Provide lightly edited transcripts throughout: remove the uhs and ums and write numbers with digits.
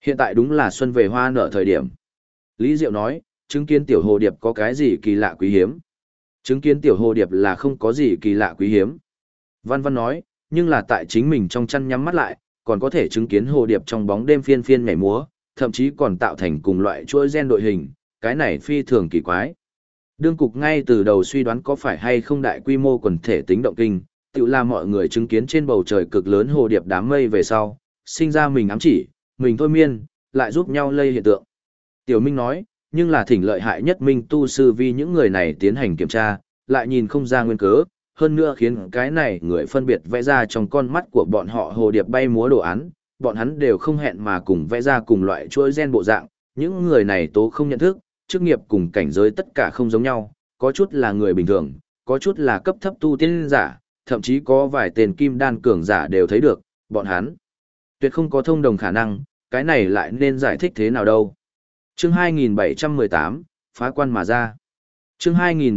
Hiện tại đúng là xuân về hoa nở thời điểm. Lý Diệu nói, chứng kiến tiểu hồ điệp có cái gì kỳ lạ quý hiếm. Chứng kiến tiểu hồ điệp là không có gì kỳ lạ quý hiếm. Văn Văn nói, nhưng là tại chính mình trong chăn nhắm mắt lại, còn có thể chứng kiến hồ điệp trong bóng đêm phiên phiên nhảy múa, thậm chí còn tạo thành cùng loại chuỗi gen đội hình, cái này phi thường kỳ quái. Đương cục ngay từ đầu suy đoán có phải hay không đại quy mô quần thể tính động kinh, tự là mọi người chứng kiến trên bầu trời cực lớn hồ điệp đám mây về sau, sinh ra mình ám chỉ, mình thôi miên, lại giúp nhau lây hiện tượng. Tiểu Minh nói, nhưng là thỉnh lợi hại nhất Minh tu sư vì những người này tiến hành kiểm tra, lại nhìn không ra nguyên cớ, hơn nữa khiến cái này người phân biệt vẽ ra trong con mắt của bọn họ hồ điệp bay múa đồ án, bọn hắn đều không hẹn mà cùng vẽ ra cùng loại chuỗi gen bộ dạng, những người này tố không nhận thức, chức nghiệp cùng cảnh giới tất cả không giống nhau, có chút là người bình thường, có chút là cấp thấp tu tiên giả, thậm chí có vài tên kim đan cường giả đều thấy được, bọn hắn tuyệt không có thông đồng khả năng, cái này lại nên giải thích thế nào đâu. Chương 2718, phá quan mà ra. Chương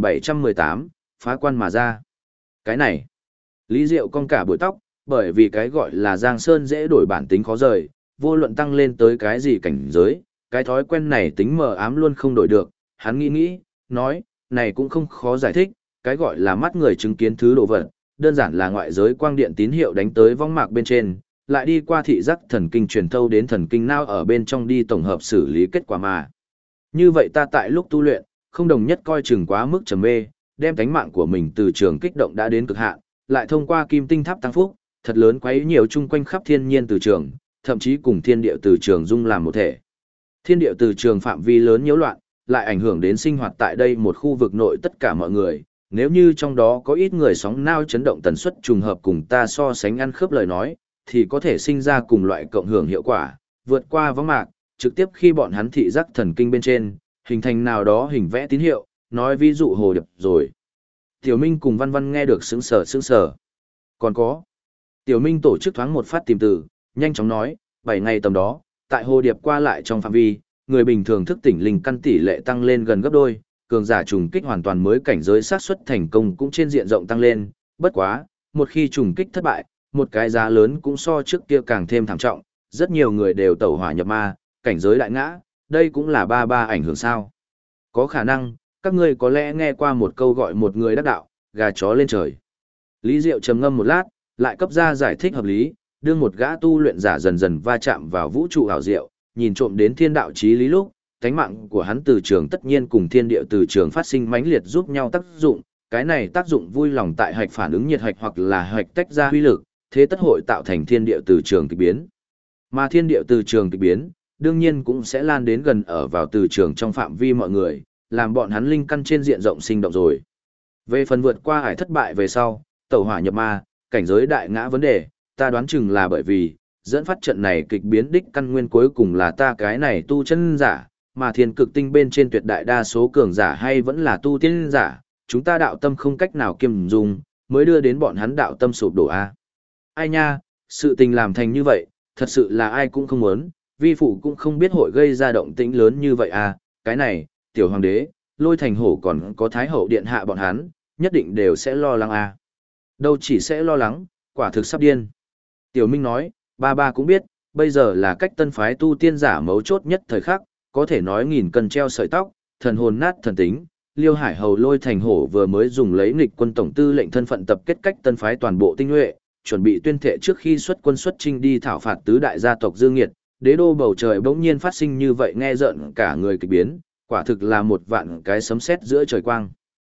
2718, phá quan mà ra. Cái này, Lý Diệu cong cả bụi tóc, bởi vì cái gọi là Giang Sơn dễ đổi bản tính khó rời, vô luận tăng lên tới cái gì cảnh giới, cái thói quen này tính mờ ám luôn không đổi được, hắn nghĩ, nói, này cũng không khó giải thích, cái gọi là mắt người chứng kiến thứ đồ vật, đơn giản là ngoại giới quang điện tín hiệu đánh tới vong mạc bên trên, lại đi qua thị giác thần kinh truyền thâu đến thần kinh não ở bên trong đi tổng hợp xử lý kết quả mà. Như vậy ta tại lúc tu luyện, không đồng nhất coi chừng quá mức trầm mê, đem tánh mạng của mình từ trường kích động đã đến cực hạn, lại thông qua kim tinh tháp tăng phúc, thật lớn quấy nhiều chung quanh khắp thiên nhiên từ trường, thậm chí cùng thiên địa từ trường dung làm một thể. Thiên địa từ trường phạm vi lớn nhiễu loạn, lại ảnh hưởng đến sinh hoạt tại đây một khu vực nội tất cả mọi người. Nếu như trong đó có ít người sóng nao chấn động tần suất trùng hợp cùng ta so sánh ăn khớp lời nói, thì có thể sinh ra cùng loại cộng hưởng hiệu quả, vượt qua võng mạc, trực tiếp khi bọn hắn thị giác thần kinh bên trên, hình thành nào đó hình vẽ tín hiệu, nói ví dụ hồ điệp rồi. Tiểu Minh cùng Văn Văn nghe được sững sờ. Còn có. Tiểu Minh tổ chức thoáng một phát tìm từ, nhanh chóng nói, 7 ngày tầm đó, tại hồ điệp qua lại trong phạm vi, người bình thường thức tỉnh linh căn tỷ lệ tăng lên gần gấp đôi, cường giả trùng kích hoàn toàn mới cảnh giới xác suất thành công cũng trên diện rộng tăng lên, bất quá, một khi trùng kích thất bại, một cái giá lớn cũng so trước kia càng thêm thảm trọng, rất nhiều người đều tẩu hỏa nhập ma, cảnh giới đại ngã, đây cũng là ba ảnh hưởng sao. Có khả năng, các ngươi có lẽ nghe qua một câu gọi một người đắc đạo, gà chó lên trời. Lý Diệu trầm ngâm một lát, lại cấp ra giải thích hợp lý, đưa một gã tu luyện giả dần dần va chạm vào vũ trụ ảo diệu, nhìn trộm đến thiên đạo chí lý lúc, cánh mạng của hắn từ trường tất nhiên cùng thiên địa từ trường phát sinh mãnh liệt giúp nhau tác dụng, cái này tác dụng vui lòng tại hạch phản ứng nhiệt hạch hoặc là hạch tách ra huy lực, thế tất hội tạo thành thiên địa từ trường kịch biến. Mà thiên địa từ trường kịch biến, đương nhiên cũng sẽ lan đến gần ở vào từ trường trong phạm vi mọi người, làm bọn hắn linh căn trên diện rộng sinh động rồi. Về phần vượt qua ải thất bại về sau, tẩu hỏa nhập ma, cảnh giới đại ngã vấn đề, ta đoán chừng là bởi vì, dẫn phát trận này kịch biến đích căn nguyên cuối cùng là ta cái này tu chân giả, mà thiên cực tinh bên trên tuyệt đại đa số cường giả hay vẫn là tu tiên giả, chúng ta đạo tâm không cách nào kiềm dung, mới đưa đến bọn hắn đạo tâm sụp đổ a. Ai nha, sự tình làm thành như vậy, thật sự là ai cũng không muốn, vi phụ cũng không biết hội gây ra động tĩnh lớn như vậy à, cái này, tiểu hoàng đế, Lôi Thành Hổ còn có Thái Hậu điện hạ bọn hắn, nhất định đều sẽ lo lắng à. Đâu chỉ sẽ lo lắng, quả thực sắp điên. Tiểu Minh nói, ba cũng biết, bây giờ là cách tân phái tu tiên giả mấu chốt nhất thời khắc, có thể nói nghìn cân treo sợi tóc, thần hồn nát thần tính. Liêu Hải Hầu Lôi Thành Hổ vừa mới dùng lấy nghịch quân tổng tư lệnh thân phận tập kết cách tân phái toàn bộ tinh nhuệ, chuẩn bị tuyên thệ trước khi xuất quân xuất chinh đi thảo phạt tứ đại gia tộc Dương Nghiệt, đế đô bầu trời bỗng nhiên phát sinh như vậy nghe rợn cả người kỳ biến, quả thực là một vạn cái sấm sét giữa trời quang.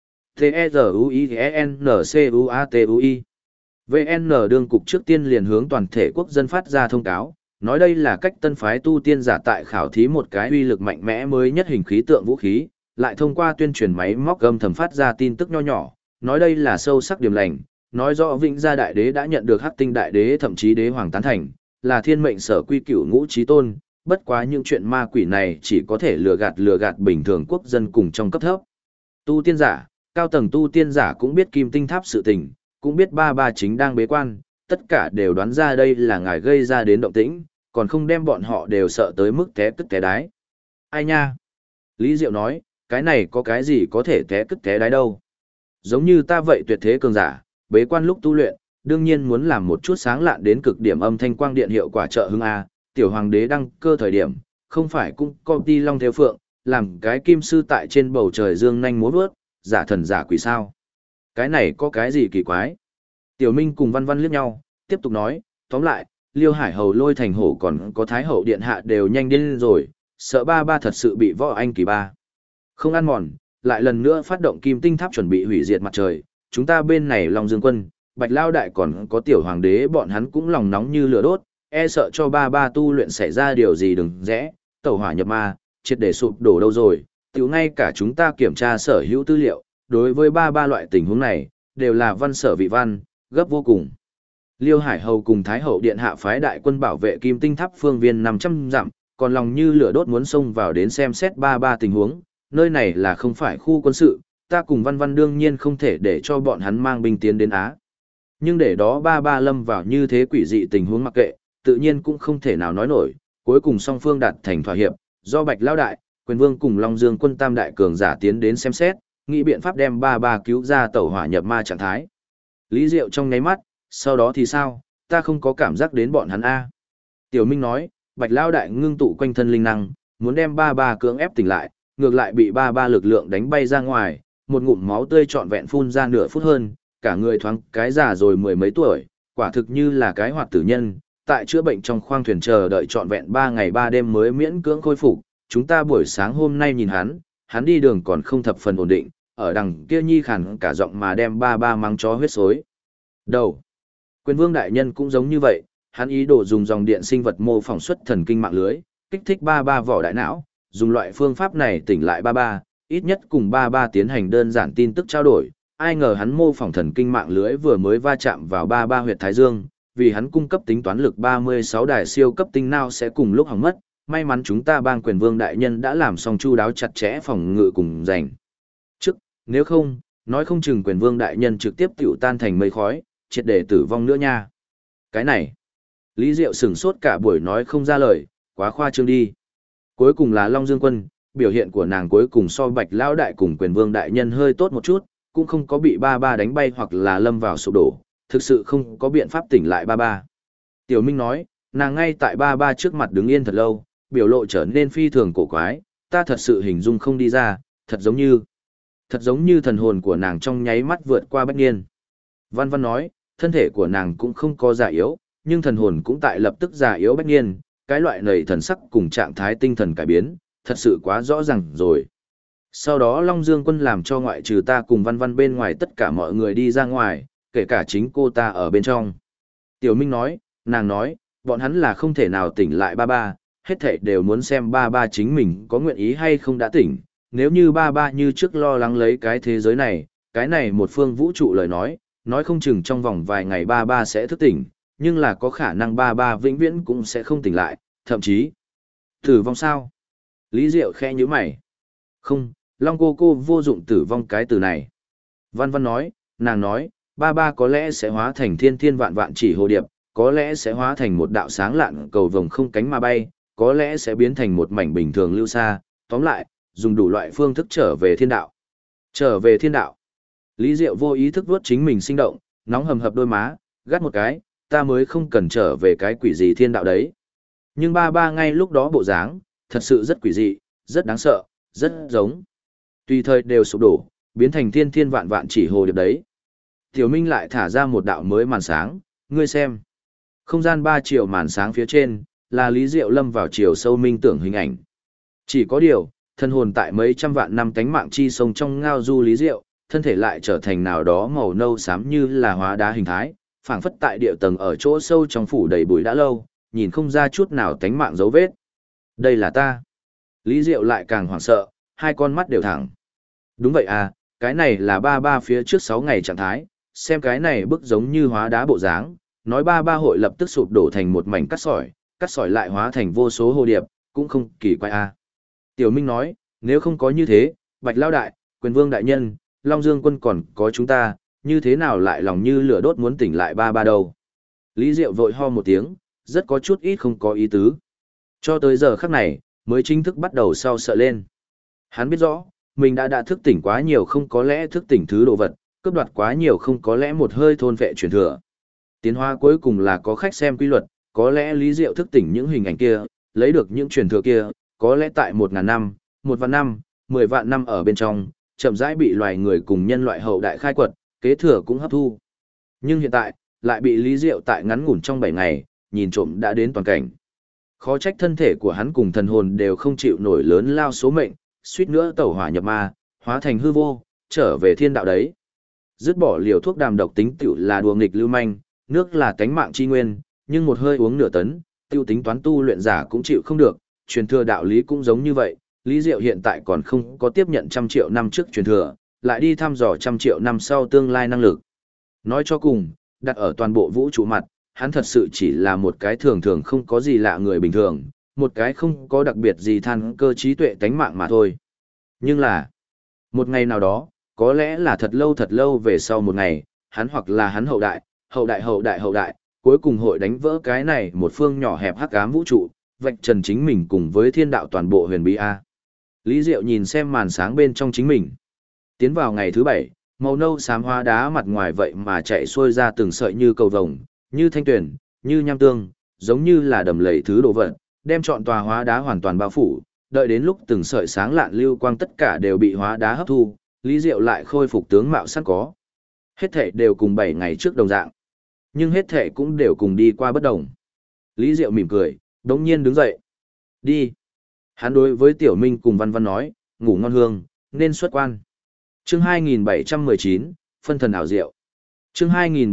T-E-Z-U-I-N-C-U-A-T-U-I VN đương cục trước tiên liền hướng toàn thể quốc dân phát ra thông cáo, nói đây là cách tân phái tu tiên giả tại khảo thí một cái uy lực mạnh mẽ mới nhất hình khí tượng vũ khí, lại thông qua tuyên truyền máy móc âm thầm phát ra tin tức nho nhỏ, nói đây là sâu sắc điểm lành, nói rõ Vĩnh Gia Đại Đế đã nhận được Hắc Tinh Đại Đế thậm chí Đế Hoàng tán thành, là thiên mệnh sở quy cửu ngũ chí tôn, bất quá những chuyện ma quỷ này chỉ có thể lừa gạt bình thường quốc dân cùng trong cấp thấp. Tu tiên giả, cao tầng tu tiên giả cũng biết Kim Tinh Tháp sự tình, cũng biết ba chính đang bế quan, tất cả đều đoán ra đây là ngài gây ra đến động tĩnh, còn không đem bọn họ đều sợ tới mức té cứt té đái. Ai nha? Lý Diệu nói, cái này có cái gì có thể té cứt té đái đâu. Giống như ta vậy tuyệt thế cường giả, bế quan lúc tu luyện, đương nhiên muốn làm một chút sáng lạn đến cực điểm âm thanh quang điện hiệu quả trợ hưng A, tiểu hoàng đế đăng cơ thời điểm, không phải cũng công ty Long Theo Phượng, làm cái kim sư tại trên bầu trời dương nhanh múa vớt, giả thần giả quỷ sao. Cái này có cái gì kỳ quái? Tiểu Minh cùng Văn Văn liếc nhau, tiếp tục nói, tóm lại, Liêu Hải Hầu Lôi Thành Hổ còn có Thái Hậu Điện Hạ đều nhanh điên rồi, sợ ba ba thật sự bị võ anh kỳ ba. Không ăn mòn, lại lần nữa phát động kim tinh tháp chuẩn bị hủy diệt mặt trời, chúng ta bên này Long Dương Quân, Bạch Lao Đại còn có Tiểu Hoàng Đế bọn hắn cũng lòng nóng như lửa đốt, e sợ cho ba ba tu luyện xảy ra điều gì đừng rẽ, tẩu hỏa nhập ma, triệt để sụp đổ đâu rồi, tiểu ngay cả chúng ta kiểm tra sở hữu tư liệu, đối với ba ba loại tình huống này, đều là văn sở vị văn, gấp vô cùng. Liêu Hải Hầu cùng Thái Hậu Điện Hạ phái đại quân bảo vệ kim tinh tháp phương viên 500 dặm, còn lòng như lửa đốt muốn xông vào đến xem xét ba ba tình huống, nơi này là không phải khu quân sự, ta cùng Văn Văn đương nhiên không thể để cho bọn hắn mang binh tiến đến Á. Nhưng để đó ba ba lâm vào như thế quỷ dị tình huống mặc kệ, tự nhiên cũng không thể nào nói nổi, cuối cùng song phương đạt thành thỏa hiệp, do Bạch Lao Đại, Quyền Vương cùng Long Dương Quân tam đại cường giả tiến đến xem xét, nghĩ biện pháp đem ba ba cứu ra tẩu hỏa nhập ma trạng thái. Lý Diệu trong nháy mắt, sau đó thì sao, ta không có cảm giác đến bọn hắn a. Tiểu Minh nói, Bạch Lao Đại ngưng tụ quanh thân linh năng, muốn đem ba ba cưỡng ép tỉnh lại, ngược lại bị ba ba lực lượng đánh bay ra ngoài, một ngụm máu tươi trọn vẹn phun ra nửa phút hơn, cả người thoáng cái già rồi mười mấy tuổi, quả thực như là cái hoạt tử nhân, tại chữa bệnh trong khoang thuyền chờ đợi trọn vẹn 3 ngày 3 đêm mới miễn cưỡng khôi phục. Chúng ta buổi sáng hôm nay nhìn hắn đi đường còn không thập phần ổn định, ở đằng kia nhi khàn cả giọng mà đem ba ba mắng chó huyết xối. Đầu. Quyền Vương đại nhân cũng giống như vậy, hắn ý đồ dùng dòng điện sinh vật mô phỏng xuất thần kinh mạng lưới, kích thích ba ba vỏ đại não, dùng loại phương pháp này tỉnh lại ba ba, ít nhất cùng ba ba tiến hành đơn giản tin tức trao đổi. Ai ngờ hắn mô phỏng thần kinh mạng lưới vừa mới va chạm vào ba ba huyệt thái dương, vì hắn cung cấp tính toán lực 36 đài siêu cấp tinh não sẽ cùng lúc hỏng mất. May mắn chúng ta bang Quyền Vương đại nhân đã làm xong chu đáo chặt chẽ phòng ngự cùng giành trước, nếu không, nói không chừng Quyền Vương đại nhân trực tiếp tiểu tan thành mây khói, triệt để tử vong nữa nha. Cái này, Lý Diệu sửng sốt cả buổi nói không ra lời, quá khoa trương đi. Cuối cùng là Long Dương Quân, biểu hiện của nàng cuối cùng so Bạch Lão Đại cùng Quyền Vương đại nhân hơi tốt một chút, cũng không có bị ba ba đánh bay hoặc là lâm vào sụp đổ, thực sự không có biện pháp tỉnh lại ba ba. Tiểu Minh nói, nàng ngay tại ba ba trước mặt đứng yên thật lâu, biểu lộ trở nên phi thường cổ quái, ta thật sự hình dung không đi ra, thật giống như thần hồn của nàng trong nháy mắt vượt qua bách niên. Văn Văn nói, thân thể của nàng cũng không có già yếu, nhưng thần hồn cũng tại lập tức già yếu bách niên, cái loại này thần sắc cùng trạng thái tinh thần cải biến, thật sự quá rõ ràng rồi. Sau đó Long Dương Quân làm cho ngoại trừ ta cùng Văn Văn bên ngoài tất cả mọi người đi ra ngoài, kể cả chính cô ta ở bên trong. Tiểu Minh nói, nàng nói, bọn hắn là không thể nào tỉnh lại ba ba, hết thảy đều muốn xem ba ba chính mình có nguyện ý hay không đã tỉnh. Nếu như ba ba như trước lo lắng lấy cái thế giới này, cái này một phương vũ trụ lời nói không chừng trong vòng vài ngày ba ba sẽ thức tỉnh, nhưng là có khả năng ba ba vĩnh viễn cũng sẽ không tỉnh lại, thậm chí tử vong sao? Lý Diệu khẽ nhíu mày. Không, Long cô vô dụng tử vong cái từ này. Văn Văn nói, nàng nói, ba ba có lẽ sẽ hóa thành thiên thiên vạn vạn chỉ hồ điệp, có lẽ sẽ hóa thành một đạo sáng lạn cầu vồng không cánh mà bay, có lẽ sẽ biến thành một mảnh bình thường lưu xa, tóm lại, dùng đủ loại phương thức trở về thiên đạo. Trở về thiên đạo. Lý Diệu vô ý thức vuốt chính mình sinh động, nóng hầm hập đôi má, gắt một cái, ta mới không cần trở về cái quỷ gì thiên đạo đấy. Nhưng ba ba ngay lúc đó bộ dáng, thật sự rất quỷ dị, rất đáng sợ, rất giống. Tùy thời đều sụp đổ, biến thành thiên thiên vạn vạn chỉ hồ điệp đấy. Tiểu Minh lại thả ra một đạo mới màn sáng, ngươi xem. Không gian 3 triệu màn sáng phía trên, là Lý Diệu lâm vào chiều sâu minh tưởng hình ảnh. Chỉ có điều, thân hồn tại mấy trăm vạn năm tánh mạng chi sông trong ngao du Lý Diệu, thân thể lại trở thành nào đó màu nâu xám như là hóa đá hình thái, phảng phất tại địa tầng ở chỗ sâu trong phủ đầy bụi đã lâu, nhìn không ra chút nào tánh mạng dấu vết. Đây là ta. Lý Diệu lại càng hoảng sợ, hai con mắt đều thẳng. Đúng vậy à, cái này là ba ba phía trước 6 ngày trạng thái, xem cái này bức giống như hóa đá bộ dáng, nói ba ba hội lập tức sụp đổ thành một mảnh cát sỏi lại hóa thành vô số hồ điệp, cũng không kỳ quái à. Tiểu Minh nói, nếu không có như thế, Bạch Lao Đại, Quyền Vương Đại Nhân, Long Dương Quân còn có chúng ta, như thế nào lại lòng như lửa đốt muốn tỉnh lại ba ba đâu. Lý Diệu vội ho một tiếng, rất có chút ít không có ý tứ. Cho tới giờ khắc này, mới chính thức bắt đầu sau sợ lên. Hắn biết rõ, mình đã thức tỉnh quá nhiều không có lẽ thức tỉnh thứ đồ vật, cướp đoạt quá nhiều không có lẽ một hơi thôn vệ truyền thừa. Tiến hóa cuối cùng là có khách xem quy luật, có lẽ Lý Diệu thức tỉnh những hình ảnh kia, lấy được những truyền thừa kia, có lẽ tại 1.000 năm, 1 vạn năm, 10 vạn năm ở bên trong, chậm rãi bị loài người cùng nhân loại hậu đại khai quật, kế thừa cũng hấp thu. Nhưng hiện tại, lại bị Lý Diệu tại ngắn ngủn trong 7 ngày, nhìn trộm đã đến toàn cảnh. Khó trách thân thể của hắn cùng thần hồn đều không chịu nổi lớn lao số mệnh, suýt nữa tẩu hỏa nhập ma, hóa thành hư vô, trở về thiên đạo đấy. Dứt bỏ liều thuốc đàm độc tính tiểu là đùa nghịch lưu manh, nước là tánh mạng chi nguyên, nhưng một hơi uống nửa tấn, tiêu tính toán tu luyện giả cũng chịu không được, truyền thừa đạo lý cũng giống như vậy. Lý Diệu hiện tại còn không có tiếp nhận 100 triệu năm trước truyền thừa, lại đi thăm dò 100 triệu năm sau tương lai năng lực. Nói cho cùng, đặt ở toàn bộ vũ trụ mặt, hắn thật sự chỉ là một cái thường thường không có gì lạ người bình thường, một cái không có đặc biệt gì than cơ trí tuệ tánh mạng mà thôi. Nhưng là, một ngày nào đó, có lẽ là thật lâu về sau một ngày, hắn hoặc là hắn hậu đại, cuối cùng hội đánh vỡ cái này một phương nhỏ hẹp hắc ám vũ trụ, vạch trần chính mình cùng với thiên đạo toàn bộ huyền bí A. Lý Diệu nhìn xem màn sáng bên trong chính mình. Tiến vào ngày thứ 7, màu nâu xám hóa đá mặt ngoài vậy mà chạy xuôi ra từng sợi như cầu vồng, như thanh tuyển, như nham tương, giống như là đầm lầy thứ đồ vật, đem trọn tòa hóa đá hoàn toàn bao phủ, đợi đến lúc từng sợi sáng lạn lưu quang tất cả đều bị hóa đá hấp thu, Lý Diệu lại khôi phục tướng mạo sẵn có. Hết thể đều cùng 7 ngày trước đồng dạng, nhưng hết thể cũng đều cùng đi qua bất đồng. Lý Diệu mỉm cười, đống nhiên đứng dậy. Đi. Hắn đối với Tiểu Minh cùng Văn Văn nói, ngủ ngon hương, nên xuất quan. Chương 2719, phân thần ảo diệu. Chương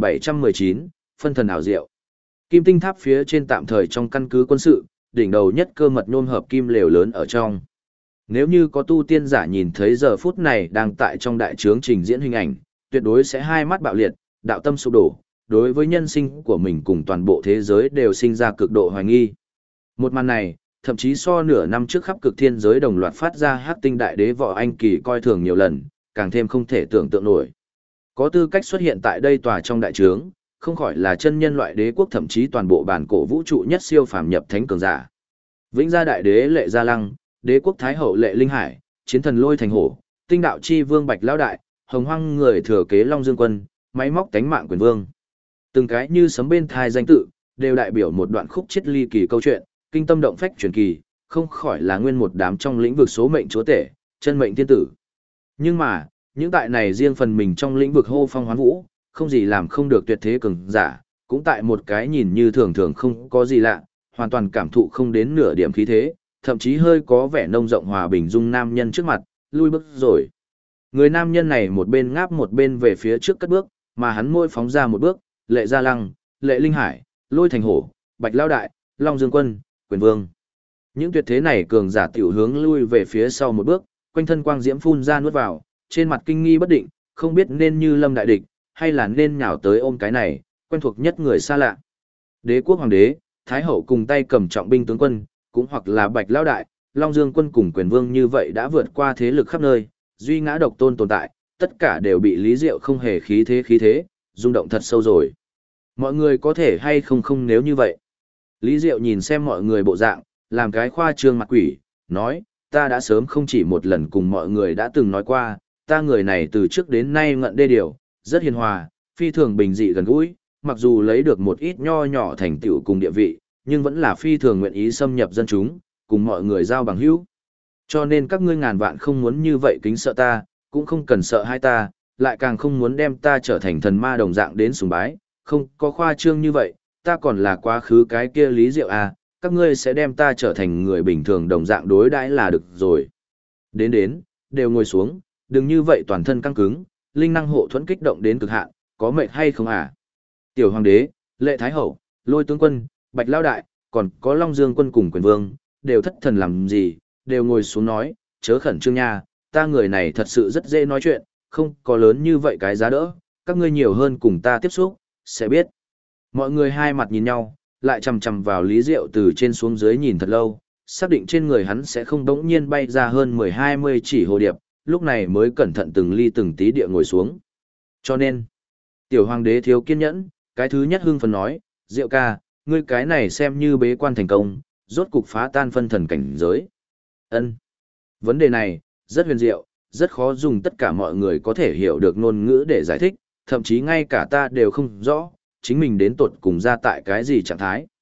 2719, phân thần ảo diệu. Kim tinh tháp phía trên tạm thời trong căn cứ quân sự, đỉnh đầu nhất cơ mật nhôm hợp kim lều lớn ở trong. Nếu như có tu tiên giả nhìn thấy giờ phút này đang tại trong đại trướng trình diễn hình ảnh, tuyệt đối sẽ hai mắt bạo liệt, đạo tâm sụp đổ, đối với nhân sinh của mình cùng toàn bộ thế giới đều sinh ra cực độ hoài nghi. Một màn này, thậm chí so nửa năm trước khắp cực thiên giới đồng loạt phát ra hắc tinh đại đế võ anh kỳ coi thường nhiều lần, càng thêm không thể tưởng tượng nổi. Có tư cách xuất hiện tại đây tòa trong đại trướng, không khỏi là chân nhân loại đế quốc, thậm chí toàn bộ bản cổ vũ trụ nhất siêu phàm nhập thánh cường giả. Vĩnh gia đại đế Lệ Gia Lăng, đế quốc thái hậu Lệ Linh Hải, chiến thần Lôi Thành Hổ, tinh đạo chi vương Bạch Lão Đại, hồng hoang người thừa kế Long Dương Quân, máy móc tánh mạng quyền vương. Từng cái như sấm bên thai danh tự, đều đại biểu một đoạn khúc triết ly kỳ câu chuyện, kinh tâm động phách truyền kỳ, không khỏi là nguyên một đám trong lĩnh vực số mệnh chúa tể, chân mệnh thiên tử. Nhưng mà, những tại này riêng phần mình trong lĩnh vực hô phong hoán vũ, không gì làm không được tuyệt thế cường giả, cũng tại một cái nhìn như thường thường không có gì lạ, hoàn toàn cảm thụ không đến nửa điểm khí thế, thậm chí hơi có vẻ nông rộng hòa bình dung nam nhân trước mặt, lui bước rồi. Người nam nhân này một bên ngáp một bên về phía trước cất bước, mà hắn môi phóng ra một bước, Lệ Gia Lăng, Lệ Linh Hải, Lôi Thành Hổ, Bạch Lão Đại, Long Dương Quân, Quyền Vương. Những tuyệt thế này cường giả tiểu hướng lui về phía sau một bước, quanh thân quang diễm phun ra nuốt vào, trên mặt kinh nghi bất định, không biết nên như lâm đại địch, hay là nên nhào tới ôm cái này, quen thuộc nhất người xa lạ. Đế quốc hoàng đế, thái hậu cùng tay cầm trọng binh tướng quân, cũng hoặc là Bạch Lão Đại, Long Dương Quân cùng Quyền Vương như vậy đã vượt qua thế lực khắp nơi, duy ngã độc tôn tồn tại, tất cả đều bị Lý Diệu không hề khí thế, rung động thật sâu rồi. Mọi người có thể hay không nếu như vậy. Lý Diệu nhìn xem mọi người bộ dạng, làm cái khoa trương mặt quỷ, nói, ta đã sớm không chỉ một lần cùng mọi người đã từng nói qua, ta người này từ trước đến nay ngận đê điều, rất hiền hòa, phi thường bình dị gần gũi, mặc dù lấy được một ít nho nhỏ thành tựu cùng địa vị, nhưng vẫn là phi thường nguyện ý xâm nhập dân chúng, cùng mọi người giao bằng hữu. Cho nên các ngươi ngàn vạn không muốn như vậy kính sợ ta, cũng không cần sợ hai ta, lại càng không muốn đem ta trở thành thần ma đồng dạng đến sùng bái, không có khoa trương như vậy, ta còn là quá khứ cái kia Lý Diệu à, các ngươi sẽ đem ta trở thành người bình thường đồng dạng đối đãi là được rồi. Đến, đều ngồi xuống, đừng như vậy toàn thân căng cứng, linh năng hộ thuẫn kích động đến cực hạn, có mệt hay không à? Tiểu hoàng đế, Lệ Thái Hậu, Lôi Tướng Quân, Bạch Lão Đại, còn có Long Dương Quân cùng Quyền Vương, đều thất thần làm gì, đều ngồi xuống nói, chớ khẩn trương nha, ta người này thật sự rất dễ nói chuyện, không có lớn như vậy cái giá đỡ, các ngươi nhiều hơn cùng ta tiếp xúc, sẽ biết. Mọi người hai mặt nhìn nhau, lại chằm chằm vào Lý Diệu từ trên xuống dưới nhìn thật lâu, xác định trên người hắn sẽ không đống nhiên bay ra hơn 10-20 chỉ hồ điệp, lúc này mới cẩn thận từng ly từng tí địa ngồi xuống. Cho nên, tiểu hoàng đế thiếu kiên nhẫn, cái thứ nhất hưng phấn nói, Diệu ca, ngươi cái này xem như bế quan thành công, rốt cục phá tan phân thần cảnh giới. Ân, vấn đề này, rất huyền diệu, rất khó dùng tất cả mọi người có thể hiểu được ngôn ngữ để giải thích, thậm chí ngay cả ta đều không rõ, chính mình đến tột cùng ra tại cái gì trạng thái.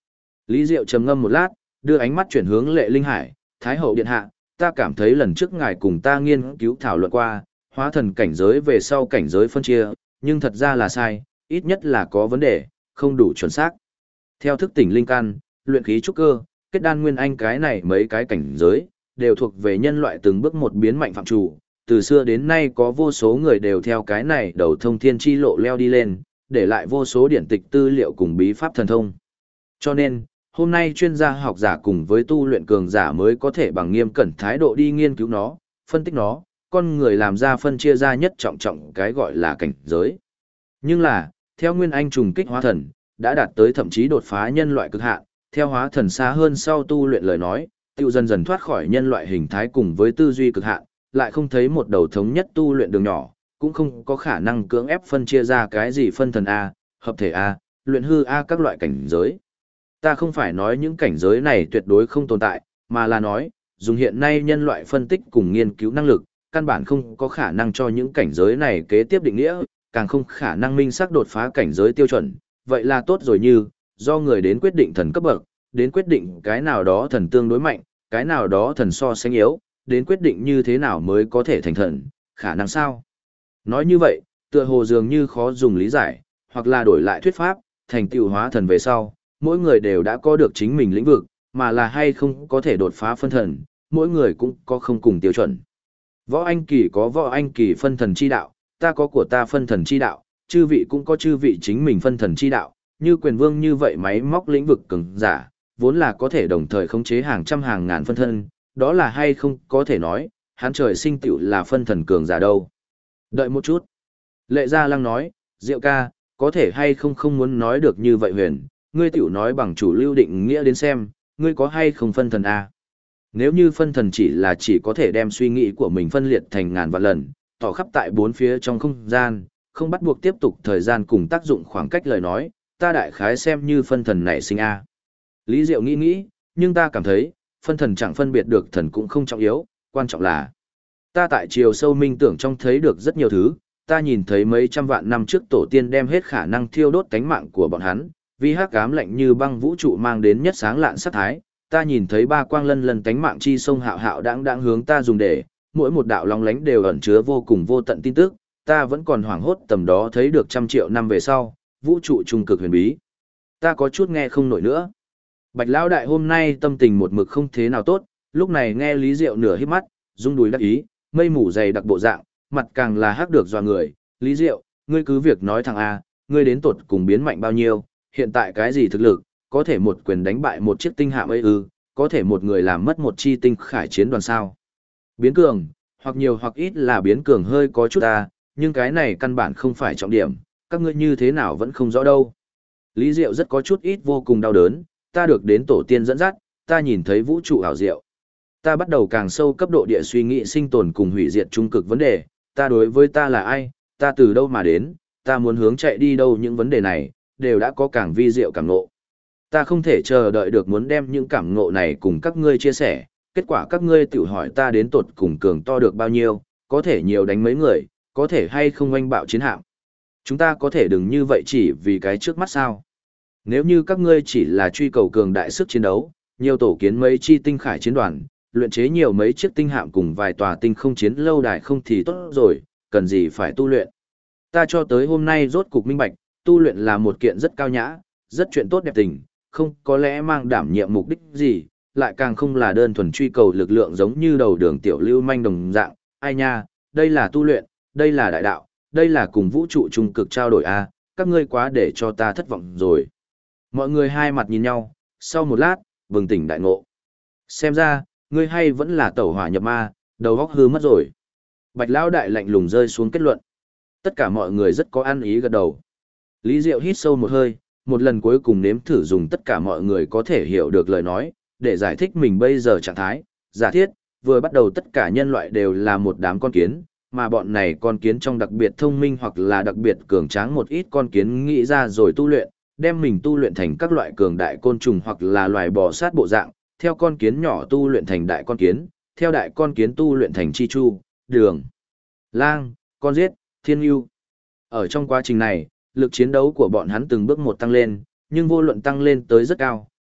Lý Diệu trầm ngâm một lát, đưa ánh mắt chuyển hướng Lệ Linh Hải, Thái hậu điện hạ, ta cảm thấy lần trước ngài cùng ta nghiên cứu thảo luận qua, hóa thần cảnh giới về sau cảnh giới phân chia, nhưng thật ra là sai, ít nhất là có vấn đề, không đủ chuẩn xác. Theo thức tỉnh linh căn, luyện khí trúc cơ, kết đan nguyên anh cái này mấy cái cảnh giới, đều thuộc về nhân loại từng bước một biến mạnh phạm chủ, từ xưa đến nay có vô số người đều theo cái này đầu thông thiên chi lộ leo đi lên, để lại vô số điển tịch tư liệu cùng bí pháp thần thông. Cho nên, hôm nay chuyên gia học giả cùng với tu luyện cường giả mới có thể bằng nghiêm cẩn thái độ đi nghiên cứu nó, phân tích nó, con người làm ra phân chia ra nhất trọng trọng cái gọi là cảnh giới. Nhưng là, theo Nguyên Anh trùng kích hóa thần, đã đạt tới thậm chí đột phá nhân loại cực hạn, theo hóa thần xa hơn sau tu luyện lời nói, tiêu dần dần thoát khỏi nhân loại hình thái cùng với tư duy cực hạn, lại không thấy một đầu thống nhất tu luyện đường nhỏ, cũng không có khả năng cưỡng ép phân chia ra cái gì phân thần A, hợp thể A, luyện hư A các loại cảnh giới. Ta không phải nói những cảnh giới này tuyệt đối không tồn tại, mà là nói, dùng hiện nay nhân loại phân tích cùng nghiên cứu năng lực, căn bản không có khả năng cho những cảnh giới này kế tiếp định nghĩa, càng không khả năng minh xác đột phá cảnh giới tiêu chuẩn, vậy là tốt rồi như, do người đến quyết định thần cấp bậc, đến quyết định cái nào đó thần tương đối mạnh, cái nào đó thần so sánh yếu, đến quyết định như thế nào mới có thể thành thần, khả năng sao? Nói như vậy, tựa hồ dường như khó dùng lý giải, hoặc là đổi lại thuyết pháp, thành tựu hóa thần về sau, mỗi người đều đã có được chính mình lĩnh vực, mà là hay không có thể đột phá phân thần, mỗi người cũng có không cùng tiêu chuẩn. Võ Anh Kỳ có võ Anh Kỳ phân thần chi đạo, ta có của ta phân thần chi đạo, chư vị cũng có chư vị chính mình phân thần chi đạo, như quyền vương như vậy máy móc lĩnh vực cường giả, vốn là có thể đồng thời khống chế hàng trăm hàng ngàn phân thân, đó là hay không có thể nói, hắn trời sinh tựu là phân thần cường giả đâu. Đợi một chút. Lệ Gia Lăng nói, Diệu ca, có thể hay không muốn nói được như vậy huyền, ngươi tiểu nói bằng chủ lưu định nghĩa đến xem, ngươi có hay không phân thần a? Nếu như phân thần chỉ có thể đem suy nghĩ của mình phân liệt thành ngàn vạn lần, tỏ khắp tại bốn phía trong không gian, không bắt buộc tiếp tục thời gian cùng tác dụng khoảng cách lời nói, ta đại khái xem như phân thần nảy sinh a. Lý Diệu nghĩ, nhưng ta cảm thấy, phân thần chẳng phân biệt được thần cũng không trọng yếu, quan trọng là ta tại chiều sâu minh tưởng trong thấy được rất nhiều thứ, ta nhìn thấy mấy trăm vạn năm trước tổ tiên đem hết khả năng thiêu đốt cánh mạng của bọn hắn, vì hắc ám lạnh như băng vũ trụ mang đến nhất sáng lạn sát thái, ta nhìn thấy ba quang lân lần cánh mạng chi sông hạo hạo đang hướng ta dùng để, mỗi một đạo long lánh đều ẩn chứa vô cùng vô tận tin tức, ta vẫn còn hoảng hốt tầm đó thấy được trăm triệu năm về sau, vũ trụ trung cực huyền bí. Ta có chút nghe không nổi nữa. Bạch Lão Đại hôm nay tâm tình một mực không thế nào tốt, lúc này nghe Lý Diệu nửa híp mắt, rung đùi đắc ý, mây mù dày đặc bộ dạng, mặt càng là hắc được dọa người. Lý Diệu, ngươi cứ việc nói thằng A, ngươi đến tột cùng biến mạnh bao nhiêu, hiện tại cái gì thực lực, có thể một quyền đánh bại một chiếc tinh hạm ấy ư, có thể một người làm mất một chi tinh khải chiến đoàn sao. Biến cường, hoặc nhiều hoặc ít là biến cường hơi có chút ta, nhưng cái này căn bản không phải trọng điểm, các ngươi như thế nào vẫn không rõ đâu. Lý Diệu rất có chút ít vô cùng đau đớn, ta được đến tổ tiên dẫn dắt, ta nhìn thấy vũ trụ ảo diệu. Ta bắt đầu càng sâu cấp độ địa suy nghĩ sinh tồn cùng hủy diệt trung cực vấn đề, ta đối với ta là ai, ta từ đâu mà đến, ta muốn hướng chạy đi đâu, những vấn đề này, đều đã có càng vi diệu cảm ngộ. Ta không thể chờ đợi được muốn đem những cảm ngộ này cùng các ngươi chia sẻ, kết quả các ngươi tự hỏi ta đến tột cùng cường to được bao nhiêu, có thể nhiều đánh mấy người, có thể hay không oanh bạo chiến hạm. Chúng ta có thể đừng như vậy chỉ vì cái trước mắt sao. Nếu như các ngươi chỉ là truy cầu cường đại sức chiến đấu, nhiều tổ kiến mấy chi tinh khải chiến đoàn, luyện chế nhiều mấy chiếc tinh hạm cùng vài tòa tinh không chiến lâu đài không thì tốt rồi, cần gì phải tu luyện. Ta cho tới hôm nay rốt cục minh bạch, tu luyện là một kiện rất cao nhã, rất chuyện tốt đẹp tình, không có lẽ mang đảm nhiệm mục đích gì, lại càng không là đơn thuần truy cầu lực lượng giống như đầu đường tiểu lưu manh đồng dạng. Ai nha, đây là tu luyện, đây là đại đạo, đây là cùng vũ trụ trung cực trao đổi a, các ngươi quá để cho ta thất vọng rồi. Mọi người hai mặt nhìn nhau, sau một lát, bừng tỉnh đại ngộ. Xem ra, ngươi hay vẫn là tẩu hỏa nhập ma, đầu óc hư mất rồi. Bạch Lão Đại lạnh lùng rơi xuống kết luận. Tất cả mọi người rất có ăn ý gật đầu. Lý Diệu hít sâu một hơi, một lần cuối cùng nếm thử dùng tất cả mọi người có thể hiểu được lời nói, để giải thích mình bây giờ trạng thái. Giả thiết, vừa bắt đầu tất cả nhân loại đều là một đám con kiến, mà bọn này con kiến trong đặc biệt thông minh hoặc là đặc biệt cường tráng một ít con kiến nghĩ ra rồi tu luyện, đem mình tu luyện thành các loại cường đại côn trùng hoặc là loài bò sát bộ dạng, theo con kiến nhỏ tu luyện thành đại con kiến, theo đại con kiến tu luyện thành chi chu, đường, lang, con giết, thiên yêu. Ở trong quá trình này, lực chiến đấu của bọn hắn từng bước một tăng lên, nhưng vô luận tăng lên tới rất cao,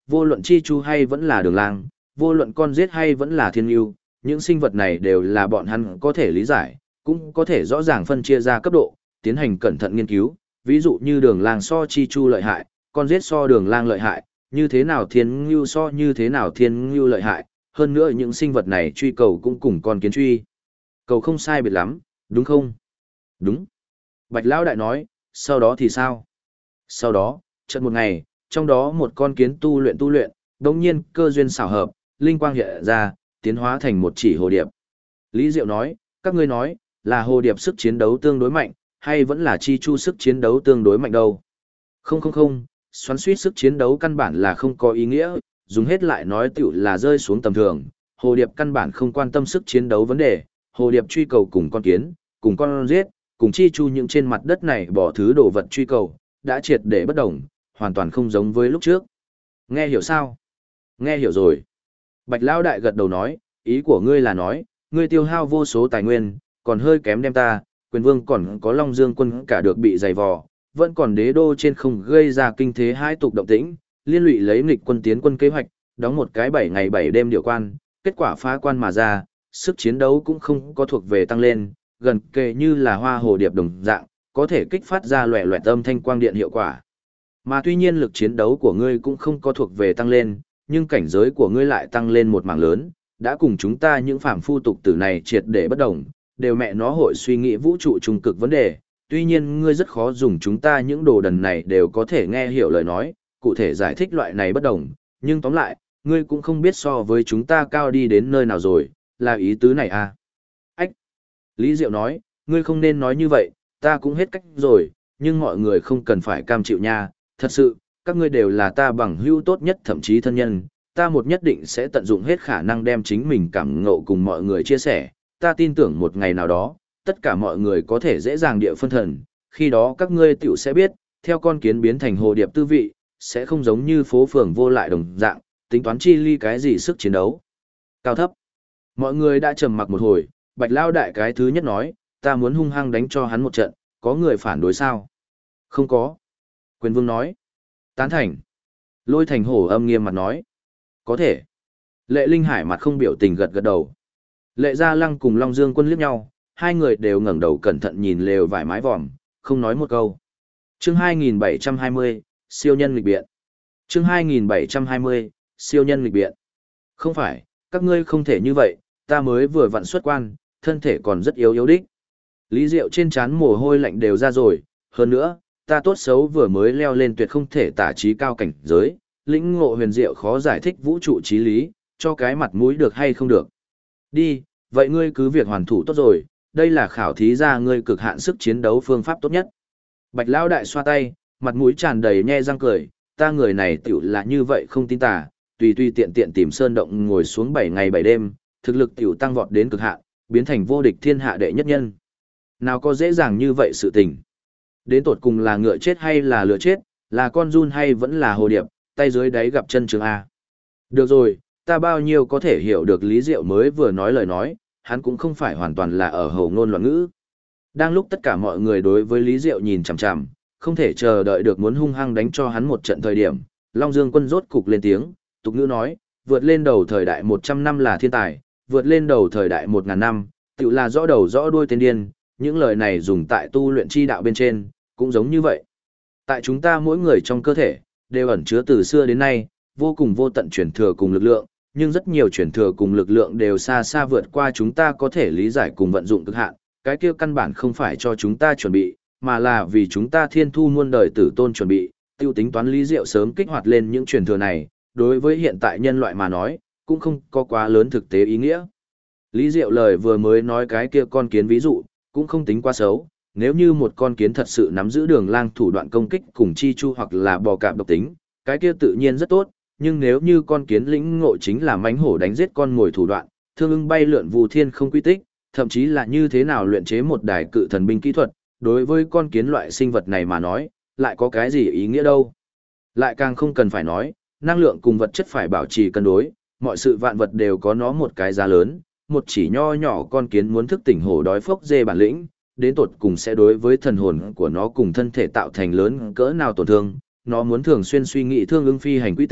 Vô luận chi chu hay vẫn là đường lang, vô luận con giết hay vẫn là thiên yêu, những sinh vật này đều là bọn hắn có thể lý giải, cũng có thể rõ ràng phân chia ra cấp độ, tiến hành cẩn thận nghiên cứu, ví dụ như đường lang so chi chu lợi hại, con giết so đường lang lợi hại, như thế nào thiên ngưu so như thế nào thiên ngưu lợi hại, hơn nữa những sinh vật này truy cầu cũng cùng con kiến truy. Cầu không sai biệt lắm, đúng không? Đúng. Bạch Lão Đại nói, sau đó thì sao? Sau đó, chợt một ngày, trong đó một con kiến tu luyện, đống nhiên cơ duyên xảo hợp, linh quang hiện ra, tiến hóa thành một chỉ hồ điệp. Lý Diệu nói, các ngươi nói, là hồ điệp sức chiến đấu tương đối mạnh, hay vẫn là chi chu sức chiến đấu tương đối mạnh đâu? Không, xoắn suýt sức chiến đấu căn bản là không có ý nghĩa, dùng hết lại nói tiểu là rơi xuống tầm thường. Hồ điệp căn bản không quan tâm sức chiến đấu vấn đề, hồ điệp truy cầu cùng con kiến, cùng con giết, cùng chi chu những trên mặt đất này bỏ thứ đồ vật truy cầu, đã triệt để bất đồng, hoàn toàn không giống với lúc trước. Nghe hiểu sao? Nghe hiểu rồi. Bạch Lão Đại gật đầu nói, ý của ngươi là nói, ngươi tiêu hao vô số tài nguyên, còn hơi kém đem ta, quyền vương còn có Long Dương quân cả được bị dày vò, vẫn còn đế đô trên không gây ra kinh thế hai tục động tĩnh, liên lụy lấy nghịch quân tiến quân kế hoạch, đóng một cái 7 ngày 7 đêm điều quan, kết quả phá quan mà ra, sức chiến đấu cũng không có thuộc về tăng lên, gần kề như là hoa hồ điệp đồng dạng, có thể kích phát ra loẻ loẹt âm thanh quang điện hiệu quả. Mà tuy nhiên lực chiến đấu của ngươi cũng không có thuộc về tăng lên, nhưng cảnh giới của ngươi lại tăng lên một mảng lớn, đã cùng chúng ta những phàm phu tục tử này triệt để bất đồng, đều mẹ nó hội suy nghĩ vũ trụ trung cực vấn đề, tuy nhiên ngươi rất khó dùng chúng ta những đồ đần này đều có thể nghe hiểu lời nói, cụ thể giải thích loại này bất đồng, nhưng tóm lại, ngươi cũng không biết so với chúng ta cao đi đến nơi nào rồi, là ý tứ này à? Ách! Lý Diệu nói, ngươi không nên nói như vậy, ta cũng hết cách rồi, nhưng mọi người không cần phải cam chịu nha, thật sự, các ngươi đều là ta bằng hữu tốt nhất thậm chí thân nhân, ta một nhất định sẽ tận dụng hết khả năng đem chính mình cảm ngộ cùng mọi người chia sẻ, ta tin tưởng một ngày nào đó, tất cả mọi người có thể dễ dàng địa phân thần, khi đó các ngươi tiểu sẽ biết, theo con kiến biến thành hồ điệp tư vị, sẽ không giống như phố phường vô lại đồng dạng, tính toán chi ly cái gì sức chiến đấu. Cao thấp. Mọi người đã trầm mặc một hồi, Bạch Lao Đại cái thứ nhất nói, ta muốn hung hăng đánh cho hắn một trận, có người phản đối sao? Không có. Quyền Vương nói. Tán thành. Lôi Thành Hổ âm nghiêm mặt nói. Có thể. Lệ Linh Hải mặt không biểu tình gật gật đầu. Lệ Gia Lăng cùng Long Dương Quân liếc nhau, hai người đều ngẩng đầu cẩn thận nhìn lều vải mái vòm, không nói một câu. Chương 2720, siêu nhân nghịch biện. Chương 2720, siêu nhân nghịch biện. Không phải, các ngươi không thể như vậy, ta mới vừa vặn xuất quan, thân thể còn rất yếu đích. Lý Diệu trên trán mồ hôi lạnh đều ra rồi, hơn nữa, ta tốt xấu vừa mới leo lên tuyệt không thể tả trí cao cảnh giới, lĩnh ngộ huyền diệu khó giải thích vũ trụ trí lý, cho cái mặt mũi được hay không được. Đi, vậy ngươi cứ việc hoàn thủ tốt rồi, đây là khảo thí ra ngươi cực hạn sức chiến đấu phương pháp tốt nhất. Bạch Lão Đại xoa tay, mặt mũi tràn đầy nhe răng cười, ta người này tiểu là như vậy không tin tà, tùy tùy tiện tiện tìm sơn động ngồi xuống 7 ngày 7 đêm, thực lực tiểu tăng vọt đến cực hạn, biến thành vô địch thiên hạ đệ nhất nhân. Nào có dễ dàng như vậy sự tình. Đến tột cùng là ngựa chết hay là lửa chết, là con giun hay vẫn là hồ điệp, tay dưới đáy gặp chân trường A. Được rồi, ta bao nhiêu có thể hiểu được Lý Diệu mới vừa nói lời nói, hắn cũng không phải hoàn toàn là ở hầu ngôn loạn ngữ. Đang lúc tất cả mọi người đối với Lý Diệu nhìn chằm chằm, không thể chờ đợi được muốn hung hăng đánh cho hắn một trận thời điểm, Long Dương Quân rốt cục lên tiếng, tục ngữ nói, vượt lên đầu thời đại 100 năm là thiên tài, vượt lên đầu thời đại 1000 năm, tự là rõ đầu rõ đuôi tên điên, những lời này dùng tại tu luyện chi đạo bên trên, cũng giống như vậy. Tại chúng ta mỗi người trong cơ thể, đều ẩn chứa từ xưa đến nay, vô cùng vô tận truyền thừa cùng lực lượng, nhưng rất nhiều truyền thừa cùng lực lượng đều xa xa vượt qua chúng ta có thể lý giải cùng vận dụng cực hạn, cái kia căn bản không phải cho chúng ta chuẩn bị, mà là vì chúng ta thiên thu muôn đời tử tôn chuẩn bị, tiêu tính toán Lý Diệu sớm kích hoạt lên những truyền thừa này, đối với hiện tại nhân loại mà nói, cũng không có quá lớn thực tế ý nghĩa. Lý Diệu lời vừa mới nói cái kia con kiến ví dụ, cũng không tính quá xấu, nếu như một con kiến thật sự nắm giữ đường lang thủ đoạn công kích cùng chi chu hoặc là bò cạp độc tính, cái kia tự nhiên rất tốt, nhưng nếu như con kiến lĩnh ngộ chính là mãnh hổ đánh giết con mồi thủ đoạn, thương ưng bay lượn vù thiên không quy tích, thậm chí là như thế nào luyện chế một đài cự thần binh kỹ thuật, đối với con kiến loại sinh vật này mà nói, lại có cái gì ý nghĩa đâu. Lại càng không cần phải nói, năng lượng cùng vật chất phải bảo trì cân đối, mọi sự vạn vật đều có nó một cái giá lớn, một chỉ nho nhỏ con kiến muốn thức tỉnh hổ đói phốc dê bản lĩnh, đến tột cùng sẽ đối với thần hồn của nó cùng thân thể tạo thành lớn cỡ nào tổn thương, nó muốn thường xuyên suy nghĩ thương ưng phi hành quy tích,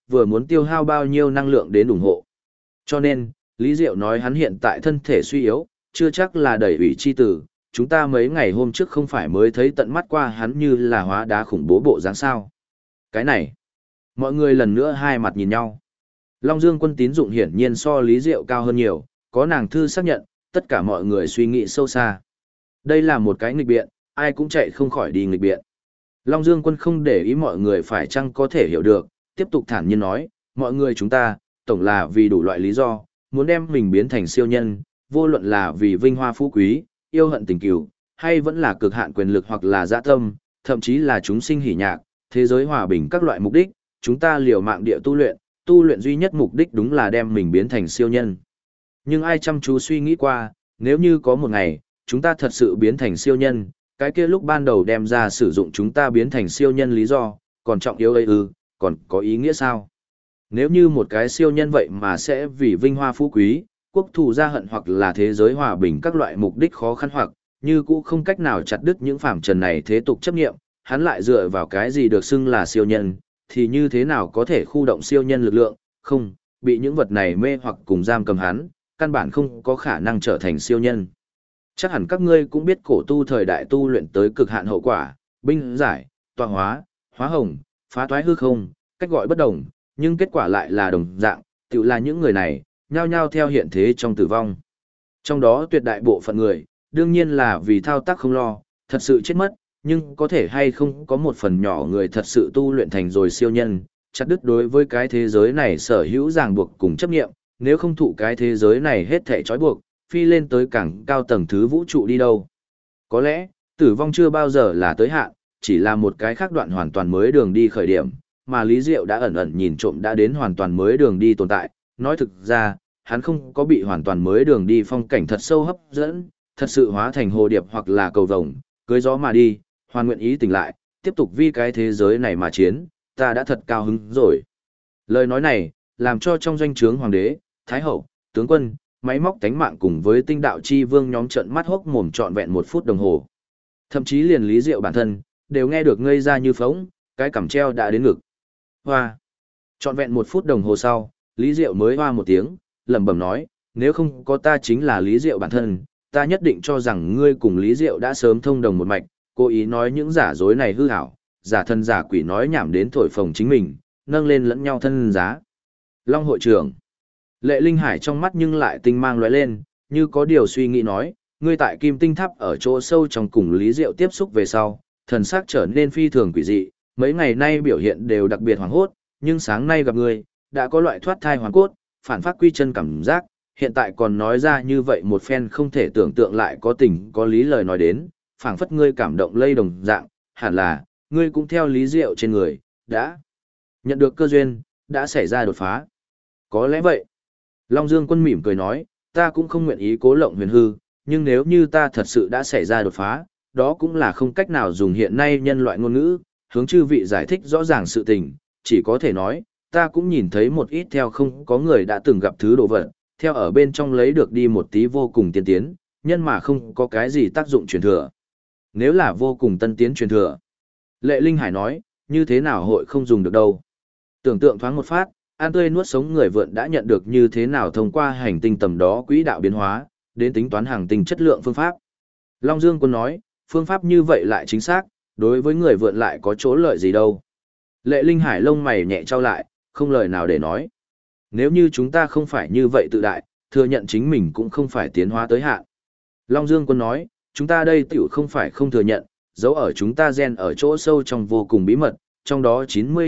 vừa muốn tiêu hao bao nhiêu năng lượng đến ủng hộ. Cho nên, Lý Diệu nói hắn hiện tại thân thể suy yếu, chưa chắc là đẩy ủy chi tử, chúng ta mấy ngày hôm trước không phải mới thấy tận mắt qua hắn như là hóa đá khủng bố bộ dáng sao. Cái này, mọi người lần nữa hai mặt nhìn nhau. Long Dương Quân tín dụng hiển nhiên so Lý Diệu cao hơn nhiều, có nàng thư xác nhận, tất cả mọi người suy nghĩ sâu xa. Đây là một cái nghịch biện, ai cũng chạy không khỏi đi nghịch biện. Long Dương Quân không để ý mọi người phải chăng có thể hiểu được, tiếp tục thản nhiên nói, mọi người chúng ta, tổng là vì đủ loại lý do, muốn đem mình biến thành siêu nhân, vô luận là vì vinh hoa phú quý, yêu hận tình cừu, hay vẫn là cực hạn quyền lực hoặc là dã tâm, thậm chí là chúng sinh hỉ nhạc, thế giới hòa bình các loại mục đích, chúng ta liều mạng địa tu luyện duy nhất mục đích đúng là đem mình biến thành siêu nhân. Nhưng ai chăm chú suy nghĩ qua, nếu như có một ngày, chúng ta thật sự biến thành siêu nhân, cái kia lúc ban đầu đem ra sử dụng chúng ta biến thành siêu nhân lý do, còn trọng yếu ấy còn có ý nghĩa sao? Nếu như một cái siêu nhân vậy mà sẽ vì vinh hoa phú quý, quốc thù gia hận hoặc là thế giới hòa bình các loại mục đích khó khăn hoặc, như cũ không cách nào chặt đứt những phàm trần này thế tục chấp nghiệm, hắn lại dựa vào cái gì được xưng là siêu nhân, thì như thế nào có thể khu động siêu nhân lực lượng, không, bị những vật này mê hoặc cùng giam cầm hắn, căn bản không có khả năng trở thành siêu nhân. Chắc hẳn các ngươi cũng biết cổ tu thời đại tu luyện tới cực hạn hậu quả, binh giải, tọa hóa, hóa hồng, phá thoái hư không, cách gọi bất đồng, nhưng kết quả lại là đồng dạng, tự là những người này, nhao nhao theo hiện thế trong tử vong. Trong đó tuyệt đại bộ phận người, đương nhiên là vì thao tác không lo, thật sự chết mất, nhưng có thể hay không có một phần nhỏ người thật sự tu luyện thành rồi siêu nhân, chặt đứt đối với cái thế giới này sở hữu ràng buộc cùng chấp nghiệm, nếu không thụ cái thế giới này hết thảy trói buộc, phi lên tới càng cao tầng thứ vũ trụ đi đâu. Có lẽ, tử vong chưa bao giờ là tới hạn, chỉ là một cái khác đoạn hoàn toàn mới đường đi khởi điểm, mà Lý Diệu đã ẩn ẩn nhìn trộm đã đến hoàn toàn mới đường đi tồn tại, nói thực ra, hắn không có bị hoàn toàn mới đường đi phong cảnh thật sâu hấp dẫn, thật sự hóa thành hồ điệp hoặc là cầu vồng, cưới gió mà đi, hoàn nguyện ý tỉnh lại, tiếp tục vì cái thế giới này mà chiến, ta đã thật cao hứng rồi. Lời nói này, làm cho trong doanh trướng hoàng đế, thái hậu, tướng quân, máy móc tánh mạng cùng với tinh đạo chi vương nhóm trận mắt hốc mồm trọn vẹn 1 phút đồng hồ. Thậm chí liền Lý Diệu bản thân, đều nghe được ngây ra như phóng, cái cằm treo đã đến ngực. Hoa! Trọn vẹn 1 phút đồng hồ sau, Lý Diệu mới hoa một tiếng, lẩm bẩm nói, nếu không có ta chính là Lý Diệu bản thân, ta nhất định cho rằng ngươi cùng Lý Diệu đã sớm thông đồng một mạch, cố ý nói những giả dối này hư ảo, giả thân giả quỷ nói nhảm đến thổi phồng chính mình, nâng lên lẫn nhau thân giá. Long hội trưởng. Lệ Linh Hải trong mắt nhưng lại tinh mang lóe lên, như có điều suy nghĩ nói, ngươi tại Kim Tinh Tháp ở chỗ sâu trong cùng Lý Diệu tiếp xúc về sau, thần sắc trở nên phi thường quỷ dị, mấy ngày nay biểu hiện đều đặc biệt hoảng hốt, nhưng sáng nay gặp ngươi, đã có loại thoát thai hoàn cốt, phản phát quy chân cảm giác, hiện tại còn nói ra như vậy một phen không thể tưởng tượng lại có tình có lý lời nói đến, phảng phất ngươi cảm động lây đồng dạng, hẳn là, ngươi cũng theo Lý Diệu trên người, đã nhận được cơ duyên, đã xảy ra đột phá. Có lẽ vậy. Long Dương Quân mỉm cười nói, ta cũng không nguyện ý cố lộng huyền hư, nhưng nếu như ta thật sự đã xảy ra đột phá, đó cũng là không cách nào dùng hiện nay nhân loại ngôn ngữ, hướng chư vị giải thích rõ ràng sự tình, chỉ có thể nói, ta cũng nhìn thấy một ít theo không có người đã từng gặp thứ đồ vật, theo ở bên trong lấy được đi một tí vô cùng tiên tiến, nhân mà không có cái gì tác dụng truyền thừa. Nếu là vô cùng tân tiến truyền thừa, Lệ Linh Hải nói, như thế nào hội không dùng được đâu. Tưởng tượng thoáng một phát, ăn tươi nuốt sống người vượn đã nhận được như thế nào thông qua hành tinh tầm đó quỹ đạo biến hóa, đến tính toán hành tinh chất lượng phương pháp. Long Dương Quân nói, phương pháp như vậy lại chính xác, đối với người vượn lại có chỗ lợi gì đâu. Lệ Linh Hải lông mày nhẹ trao lại, không lời nào để nói. Nếu như chúng ta không phải như vậy tự đại, thừa nhận chính mình cũng không phải tiến hóa tới hạn. Long Dương Quân nói, chúng ta đây tiểu không phải không thừa nhận, dấu ở chúng ta gen ở chỗ sâu trong vô cùng bí mật, trong đó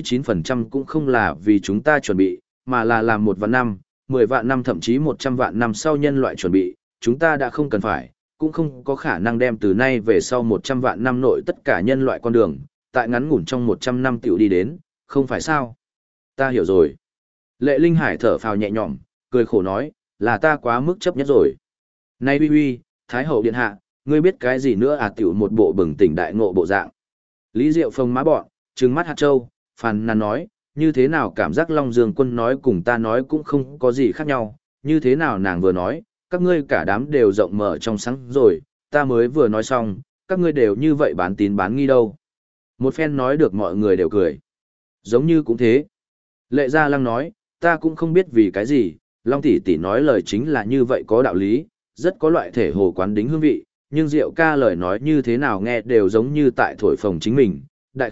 99% cũng không là vì chúng ta chuẩn bị, mà là làm 1 vạn năm, 10 vạn năm thậm chí 100 vạn năm sau nhân loại chuẩn bị, chúng ta đã không cần phải, cũng không có khả năng đem từ nay về sau 100 vạn năm nội tất cả nhân loại con đường, tại ngắn ngủn trong 100 năm tiểu đi đến, không phải sao? Ta hiểu rồi. Lệ Linh Hải thở phào nhẹ nhõm, cười khổ nói, là ta quá mức chấp nhất rồi. Này uy uy, Thái hậu điện hạ, ngươi biết cái gì nữa à, tiểu một bộ bừng tỉnh đại ngộ bộ dạng. Lý Diệu phông má bọn, trừng mắt hạt châu, phàn nàn nói, như thế nào cảm giác Long Dương Quân nói cùng ta nói cũng không có gì khác nhau, như thế nào nàng vừa nói, các ngươi cả đám đều rộng mở trong sáng rồi, ta mới vừa nói xong, các ngươi đều như vậy bán tín bán nghi đâu. Một phen nói được mọi người đều cười. Giống như cũng thế. Lệ Gia Lăng nói, ta cũng không biết vì cái gì, Long tỷ tỷ nói lời chính là như vậy có đạo lý, rất có loại thể hồ quán đính hương vị, nhưng Diệu ca lời nói như thế nào nghe đều giống như tại thổi phồng chính mình.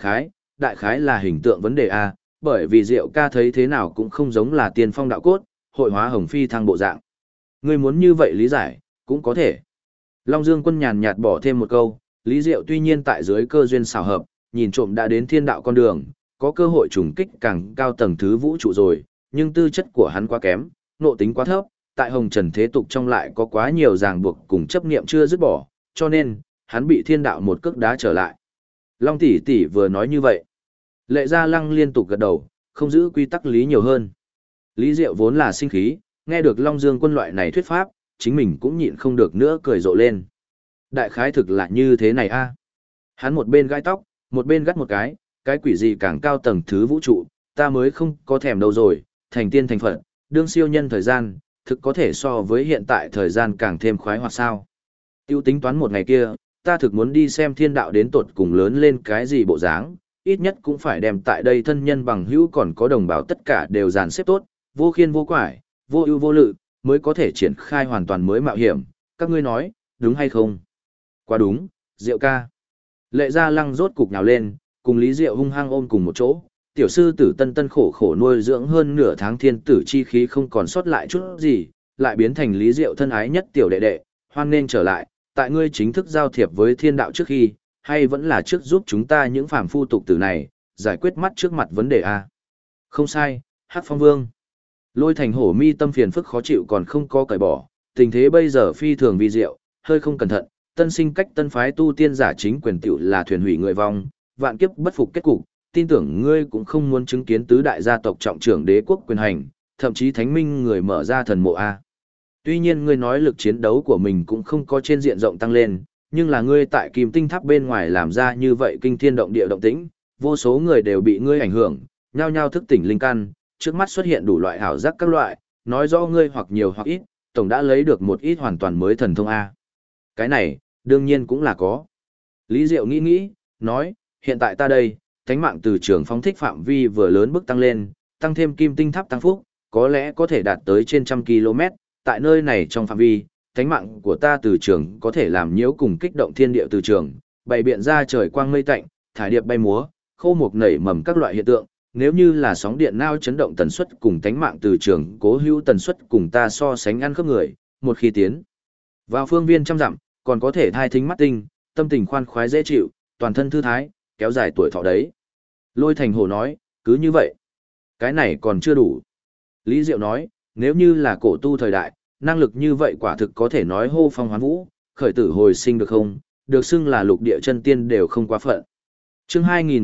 Đại khái là hình tượng vấn đề A, bởi vì Diệu ca thấy thế nào cũng không giống là tiên phong đạo cốt, hội hóa hồng phi thăng bộ dạng. Ngươi muốn như vậy lý giải, cũng có thể. Long Dương Quân nhàn nhạt bỏ thêm một câu, Lý Diệu tuy nhiên tại dưới cơ duyên xảo hợp, nhìn trộm đã đến thiên đạo con đường, có cơ hội trùng kích càng cao tầng thứ vũ trụ rồi, nhưng tư chất của hắn quá kém, nộ tính quá thấp, tại hồng trần thế tục trong lại có quá nhiều ràng buộc cùng chấp niệm chưa dứt bỏ, cho nên, hắn bị thiên đạo một cước đá trở lại. Long tỷ tỷ vừa nói như vậy. Lệ Gia Lăng liên tục gật đầu, không giữ quy tắc lý nhiều hơn. Lý Diệu vốn là sinh khí, nghe được Long Dương Quân loại này thuyết pháp, chính mình cũng nhịn không được nữa cười rộ lên. Đại khái thực là như thế này a. Hắn một bên gai tóc, một bên gắt một cái quỷ gì càng cao tầng thứ vũ trụ, ta mới không có thèm đâu rồi, thành tiên thành Phật, đương siêu nhân thời gian, thực có thể so với hiện tại thời gian càng thêm khoái hoạt sao. Tiêu tính toán một ngày kia, ta thực muốn đi xem thiên đạo đến tột cùng lớn lên cái gì bộ dáng, ít nhất cũng phải đem tại đây thân nhân bằng hữu còn có đồng bào tất cả đều dàn xếp tốt, vô khiên vô quải, vô ưu vô lự, mới có thể triển khai hoàn toàn mới mạo hiểm, các ngươi nói, đúng hay không? Quá đúng, Diệu ca. Lệ Gia Lăng rốt cục nhào lên, cùng Lý Diệu hung hăng ôm cùng một chỗ, tiểu sư tử tân tân khổ khổ nuôi dưỡng hơn nửa tháng thiên tử chi khí không còn sót lại chút gì, lại biến thành Lý Diệu thân ái nhất tiểu đệ đệ, hoan nên trở lại, tại ngươi chính thức giao thiệp với thiên đạo trước khi, hay vẫn là trước giúp chúng ta những phàm phu tục tử này, giải quyết mắt trước mặt vấn đề a. Không sai, Hắc Phong Vương. Lôi Thành Hổ mi tâm phiền phức khó chịu còn không có cởi bỏ, tình thế bây giờ phi thường vi diệu, hơi không cẩn thận, tân sinh cách tân phái tu tiên giả chính quyền tiểu là thuyền hủy người vong, vạn kiếp bất phục kết cục, tin tưởng ngươi cũng không muốn chứng kiến tứ đại gia tộc trọng trưởng đế quốc quyền hành, thậm chí thánh minh người mở ra thần mộ a. Tuy nhiên ngươi nói lực chiến đấu của mình cũng không có trên diện rộng tăng lên, nhưng là ngươi tại Kim Tinh Tháp bên ngoài làm ra như vậy kinh thiên động địa động tĩnh, vô số người đều bị ngươi ảnh hưởng, nhao nhao thức tỉnh linh căn, trước mắt xuất hiện đủ loại ảo giác các loại, nói rõ ngươi hoặc nhiều hoặc ít, tổng đã lấy được một ít hoàn toàn mới thần thông a. Cái này, đương nhiên cũng là có. Lý Diệu nghĩ, nói, hiện tại ta đây, thánh mạng từ trường phóng thích phạm vi vừa lớn bước tăng lên, tăng thêm Kim Tinh Tháp tăng phúc, có lẽ có thể đạt tới trên 100 km, tại nơi này trong phạm vi, thánh mạng của ta từ trường có thể làm nhiễu cùng kích động thiên địa từ trường, bày biện ra trời quang mây tạnh, thải điệp bay múa, khô mục nảy mầm các loại hiện tượng, nếu như là sóng điện nao chấn động tần suất cùng thánh mạng từ trường cố hữu tần suất cùng ta so sánh ăn khớp người, một khi tiến vào phương viên trăm dặm, còn có thể thai thính mắt tinh, tâm tình khoan khoái dễ chịu, toàn thân thư thái, kéo dài tuổi thọ đấy. Lôi Thành Hổ nói, cứ như vậy. Cái này còn chưa đủ. Lý Diệu nói, nếu như là cổ tu thời đại, năng lực như vậy quả thực có thể nói hô phong hoán vũ, khởi tử hồi sinh được không, được xưng là lục địa chân tiên đều không quá phận. Chương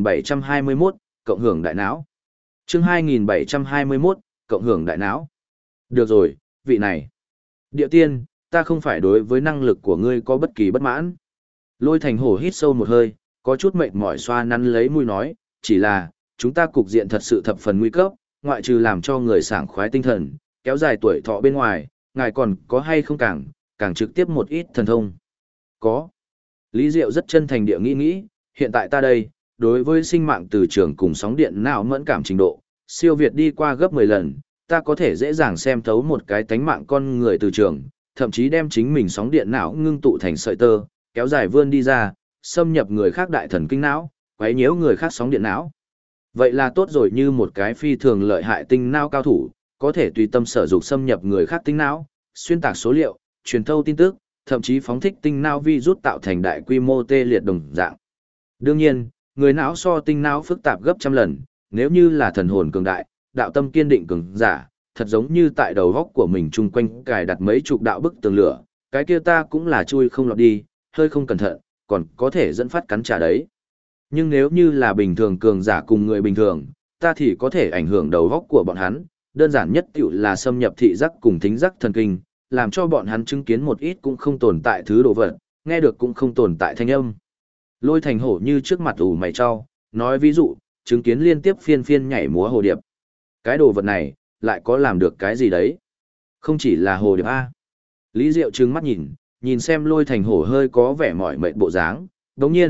2721, cộng hưởng đại não. Chương 2721, cộng hưởng đại não. Được rồi, vị này. Địa tiên, ta không phải đối với năng lực của ngươi có bất kỳ bất mãn. Lôi Thành Hổ hít sâu một hơi, có chút mệt mỏi xoa nắn lấy mũi nói, chỉ là, chúng ta cục diện thật sự thập phần nguy cấp, ngoại trừ làm cho người sảng khoái tinh thần, kéo dài tuổi thọ bên ngoài, ngài còn có hay không càng trực tiếp một ít thần thông. Có. Lý Diệu rất chân thành địa nghĩ, hiện tại ta đây, đối với sinh mạng từ trường cùng sóng điện não mẫn cảm trình độ, siêu việt đi qua gấp 10 lần, ta có thể dễ dàng xem thấu một cái tánh mạng con người từ trường, thậm chí đem chính mình sóng điện não ngưng tụ thành sợi tơ, kéo dài vươn đi ra, xâm nhập người khác đại thần kinh não, quấy nhiễu người khác sóng điện não. Vậy là tốt rồi, như một cái phi thường lợi hại tinh não cao thủ, có thể tùy tâm sở dục xâm nhập người khác tinh não, xuyên tạc số liệu, truyền thâu tin tức, thậm chí phóng thích tinh não virus tạo thành đại quy mô tê liệt đồng dạng. Đương nhiên, người não so tinh não phức tạp gấp trăm lần, nếu như là thần hồn cường đại, đạo tâm kiên định cường giả, thật giống như tại đầu góc của mình chung quanh cài đặt mấy chục đạo bức tường lửa, cái kia ta cũng là chui không lọt đi, hơi không cẩn thận, còn có thể dẫn phát cắn trả đấy. Nhưng nếu như là bình thường cường giả cùng người bình thường, ta thì có thể ảnh hưởng đầu góc của bọn hắn, đơn giản nhất tiểu là xâm nhập thị giác cùng thính giác thần kinh, làm cho bọn hắn chứng kiến một ít cũng không tồn tại thứ đồ vật, nghe được cũng không tồn tại thanh âm. Lôi Thành Hổ như trước mặt ủ mày cho, nói ví dụ, chứng kiến liên tiếp phiên nhảy múa hồ điệp. Cái đồ vật này, lại có làm được cái gì đấy? Không chỉ là hồ điệp A. Lý Diệu trừng mắt nhìn xem Lôi Thành Hổ hơi có vẻ mỏi mệt bộ dáng, đồng nhiên,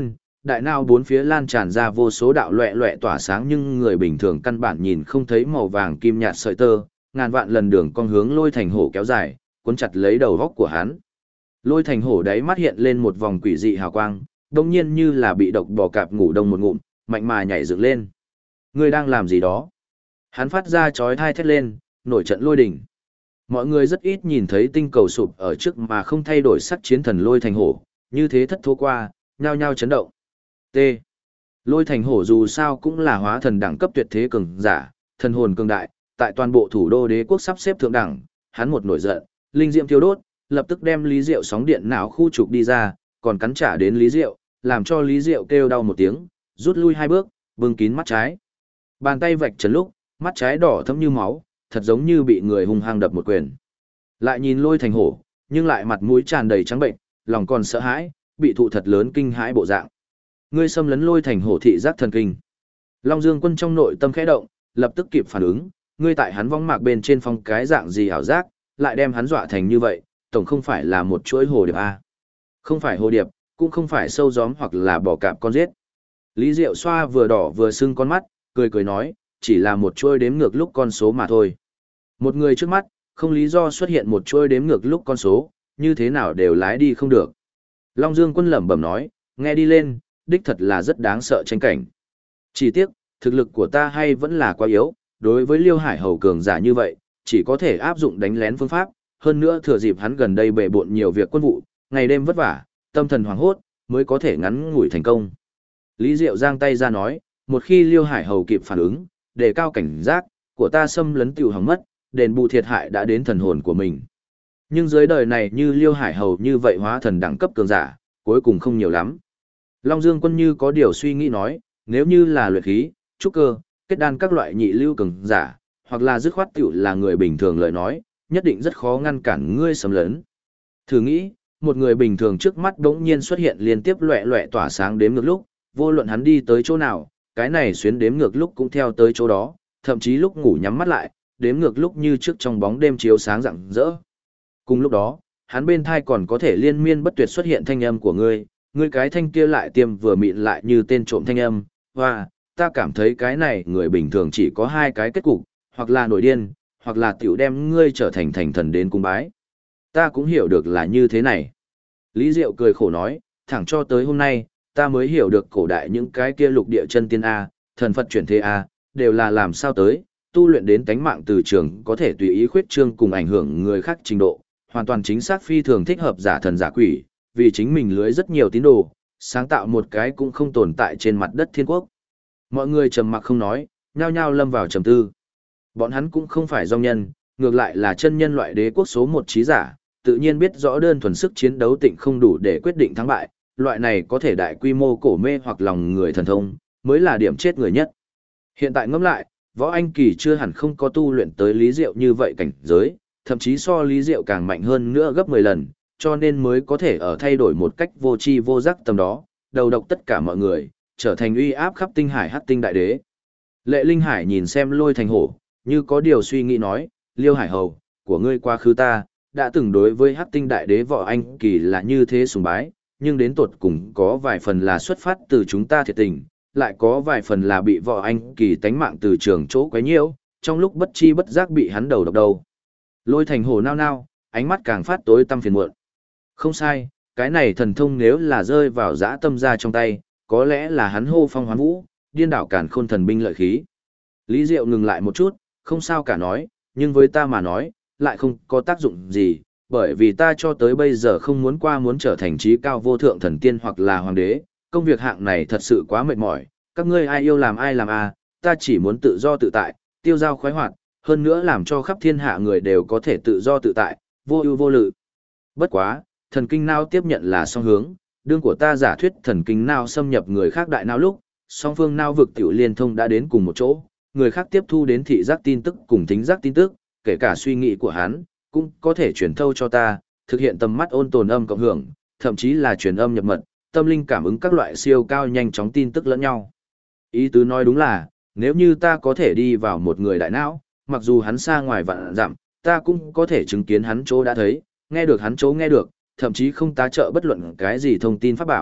Đại não bốn phía lan tràn ra vô số đạo loẹ loẹ tỏa sáng nhưng người bình thường căn bản nhìn không thấy màu vàng kim nhạt sợi tơ, ngàn vạn lần đường con hướng Lôi Thành Hổ kéo dài, cuốn chặt lấy đầu góc của hắn. Lôi Thành Hổ đáy mắt hiện lên một vòng quỷ dị hào quang, đồng nhiên như là bị độc bò cạp ngủ đông một ngụm, mạnh mà nhảy dựng lên. Ngươi đang làm gì đó? Hắn phát ra chói tai thét lên, nổi trận lôi đình. Mọi người rất ít nhìn thấy tinh cầu sụp ở trước mà không thay đổi sắc chiến thần Lôi Thành Hổ, như thế thất thố qua, nhao nhao chấn động. T. Lôi Thành Hổ dù sao cũng là hóa thần đẳng cấp tuyệt thế cường giả, thần hồn cường đại, tại toàn bộ thủ đô đế quốc sắp xếp thượng đẳng, hắn một nổi giận, linh diệm thiêu đốt, lập tức đem Lý Diệu sóng điện não khu trục đi ra, còn cắn trả đến Lý Diệu, làm cho Lý Diệu kêu đau một tiếng, rút lui 2 bước, bưng kín mắt trái. Bàn tay vạch trần lúc, mắt trái đỏ thẫm như máu, thật giống như bị người hung hăng đập một quyền. Lại nhìn Lôi Thành Hổ, nhưng lại mặt mũi tràn đầy trắng bệnh, lòng còn sợ hãi, bị thụ thật lớn kinh hãi bộ dạng. Ngươi xâm lấn Lôi Thành Hổ thị giác thần kinh. Long Dương Quân trong nội tâm khẽ động, lập tức kịp phản ứng, ngươi tại hắn vong mạc bên trên phong cái dạng gì ảo giác, lại đem hắn dọa thành như vậy, tổng không phải là một chuỗi hồ điệp a. Không phải hồ điệp, cũng không phải sâu gióm hoặc là bò cạp con giết. Lý Diệu xoa vừa đỏ vừa sưng con mắt, cười cười nói, chỉ là một chuỗi đếm ngược lúc con số mà thôi. Một người trước mắt, không lý do xuất hiện một chuỗi đếm ngược lúc con số, như thế nào đều lái đi không được. Long Dương Quân lẩm bẩm nói, nghe đi lên, đích thật là rất đáng sợ tranh cảnh. Chỉ tiếc, thực lực của ta hay vẫn là quá yếu, đối với Liêu Hải Hầu cường giả như vậy, chỉ có thể áp dụng đánh lén phương pháp, hơn nữa thừa dịp hắn gần đây bệ bộn nhiều việc quân vụ, ngày đêm vất vả, tâm thần hoảng hốt, mới có thể ngắn ngủi thành công. Lý Diệu giang tay ra nói, một khi Liêu Hải Hầu kịp phản ứng, đề cao cảnh giác, của ta xâm lấn tiểu hỏng mất, đền bù thiệt hại đã đến thần hồn của mình. Nhưng dưới đời này như Liêu Hải Hầu như vậy hóa thần đẳng cấp cường giả, cuối cùng không nhiều lắm. Long Dương Quân như có điều suy nghĩ nói, nếu như là luyện khí, trúc cơ, kết đan các loại nhị lưu cường giả, hoặc là dứt khoát tiểu là người bình thường lời nói, nhất định rất khó ngăn cản ngươi xâm lấn. Thử nghĩ, một người bình thường trước mắt đống nhiên xuất hiện liên tiếp loẹ loẹ tỏa sáng đếm ngược lúc, vô luận hắn đi tới chỗ nào, cái này xuyến đếm ngược lúc cũng theo tới chỗ đó, thậm chí lúc ngủ nhắm mắt lại, đếm ngược lúc như trước trong bóng đêm chiếu sáng rạng rỡ. Cùng lúc đó, hắn bên thai còn có thể liên miên bất tuyệt xuất hiện thanh âm của ngươi cái thanh kia lại tiêm vừa mịn lại như tên trộm thanh âm, và ta cảm thấy cái này người bình thường chỉ có 2 cái kết cục, hoặc là nổi điên, hoặc là tiểu đem ngươi trở thành thành thần đến cung bái. Ta cũng hiểu được là như thế này. Lý Diệu cười khổ nói, thẳng cho tới hôm nay, ta mới hiểu được cổ đại những cái kia lục địa chân tiên A, thần Phật chuyển thế A, đều là làm sao tới, tu luyện đến tánh mạng từ trường có thể tùy ý khuyết trương cùng ảnh hưởng người khác trình độ, hoàn toàn chính xác phi thường thích hợp giả thần giả quỷ, vì chính mình lưới rất nhiều tín đồ, sáng tạo một cái cũng không tồn tại trên mặt đất thiên quốc. Mọi người trầm mặc không nói, nhao nhao lâm vào trầm tư. Bọn hắn cũng không phải dòng nhân, ngược lại là chân nhân loại đế quốc số 1 trí giả, tự nhiên biết rõ đơn thuần sức chiến đấu tịnh không đủ để quyết định thắng bại, loại này có thể đại quy mô cổ mê hoặc lòng người thần thông, mới là điểm chết người nhất. Hiện tại ngẫm lại, Võ Anh Kỳ chưa hẳn không có tu luyện tới Lý Diệu như vậy cảnh giới, thậm chí so Lý Diệu càng mạnh hơn nữa gấp 10 lần, cho nên mới có thể ở thay đổi một cách vô tri vô giác tầm đó, đầu độc tất cả mọi người, trở thành uy áp khắp tinh hải hắc tinh đại đế. Lệ Linh Hải nhìn xem Lôi Thành Hổ, như có điều suy nghĩ nói, Liêu Hải Hầu, của ngươi quá khứ ta, đã từng đối với hắc tinh đại đế Võ Anh Kỳ là như thế sùng bái, nhưng đến tột cùng có vài phần là xuất phát từ chúng ta thiệt tình, lại có vài phần là bị Võ Anh Kỳ tánh mạng từ trường chỗ quấy nhiễu, trong lúc bất chi bất giác bị hắn đầu độc đầu. Lôi Thành Hổ nao nao, ánh mắt càng phát tối tăm phiền muộn. Không sai, cái này thần thông nếu là rơi vào dã tâm ra trong tay, có lẽ là hắn hô phong hoán vũ, điên đảo càn khôn thần binh lợi khí. Lý Diệu ngừng lại một chút, không sao cả nói, nhưng với ta mà nói, lại không có tác dụng gì, bởi vì ta cho tới bây giờ không muốn trở thành trí cao vô thượng thần tiên hoặc là hoàng đế, công việc hạng này thật sự quá mệt mỏi, các ngươi ai yêu làm ai làm à, ta chỉ muốn tự do tự tại, tiêu dao khoái hoạt, hơn nữa làm cho khắp thiên hạ người đều có thể tự do tự tại, vô ưu vô lự. Bất quá, thần kinh não tiếp nhận là song hướng, đương của ta giả thuyết thần kinh não xâm nhập người khác đại não lúc, song phương não vực tiểu liên thông đã đến cùng một chỗ, người khác tiếp thu đến thị giác tin tức cùng thính giác tin tức, kể cả suy nghĩ của hắn, cũng có thể truyền thâu cho ta, thực hiện tầm mắt ôn tồn âm cộng hưởng, thậm chí là truyền âm nhập mật, tâm linh cảm ứng các loại siêu cao nhanh chóng tin tức lẫn nhau. Ý tứ nói đúng là, nếu như ta có thể đi vào một người đại não, mặc dù hắn xa ngoài vạn dặm, ta cũng có thể chứng kiến hắn chỗ đã thấy, nghe được hắn chỗ nghe được, thậm chí không tá trợ bất luận cái gì thông tin pháp bảo,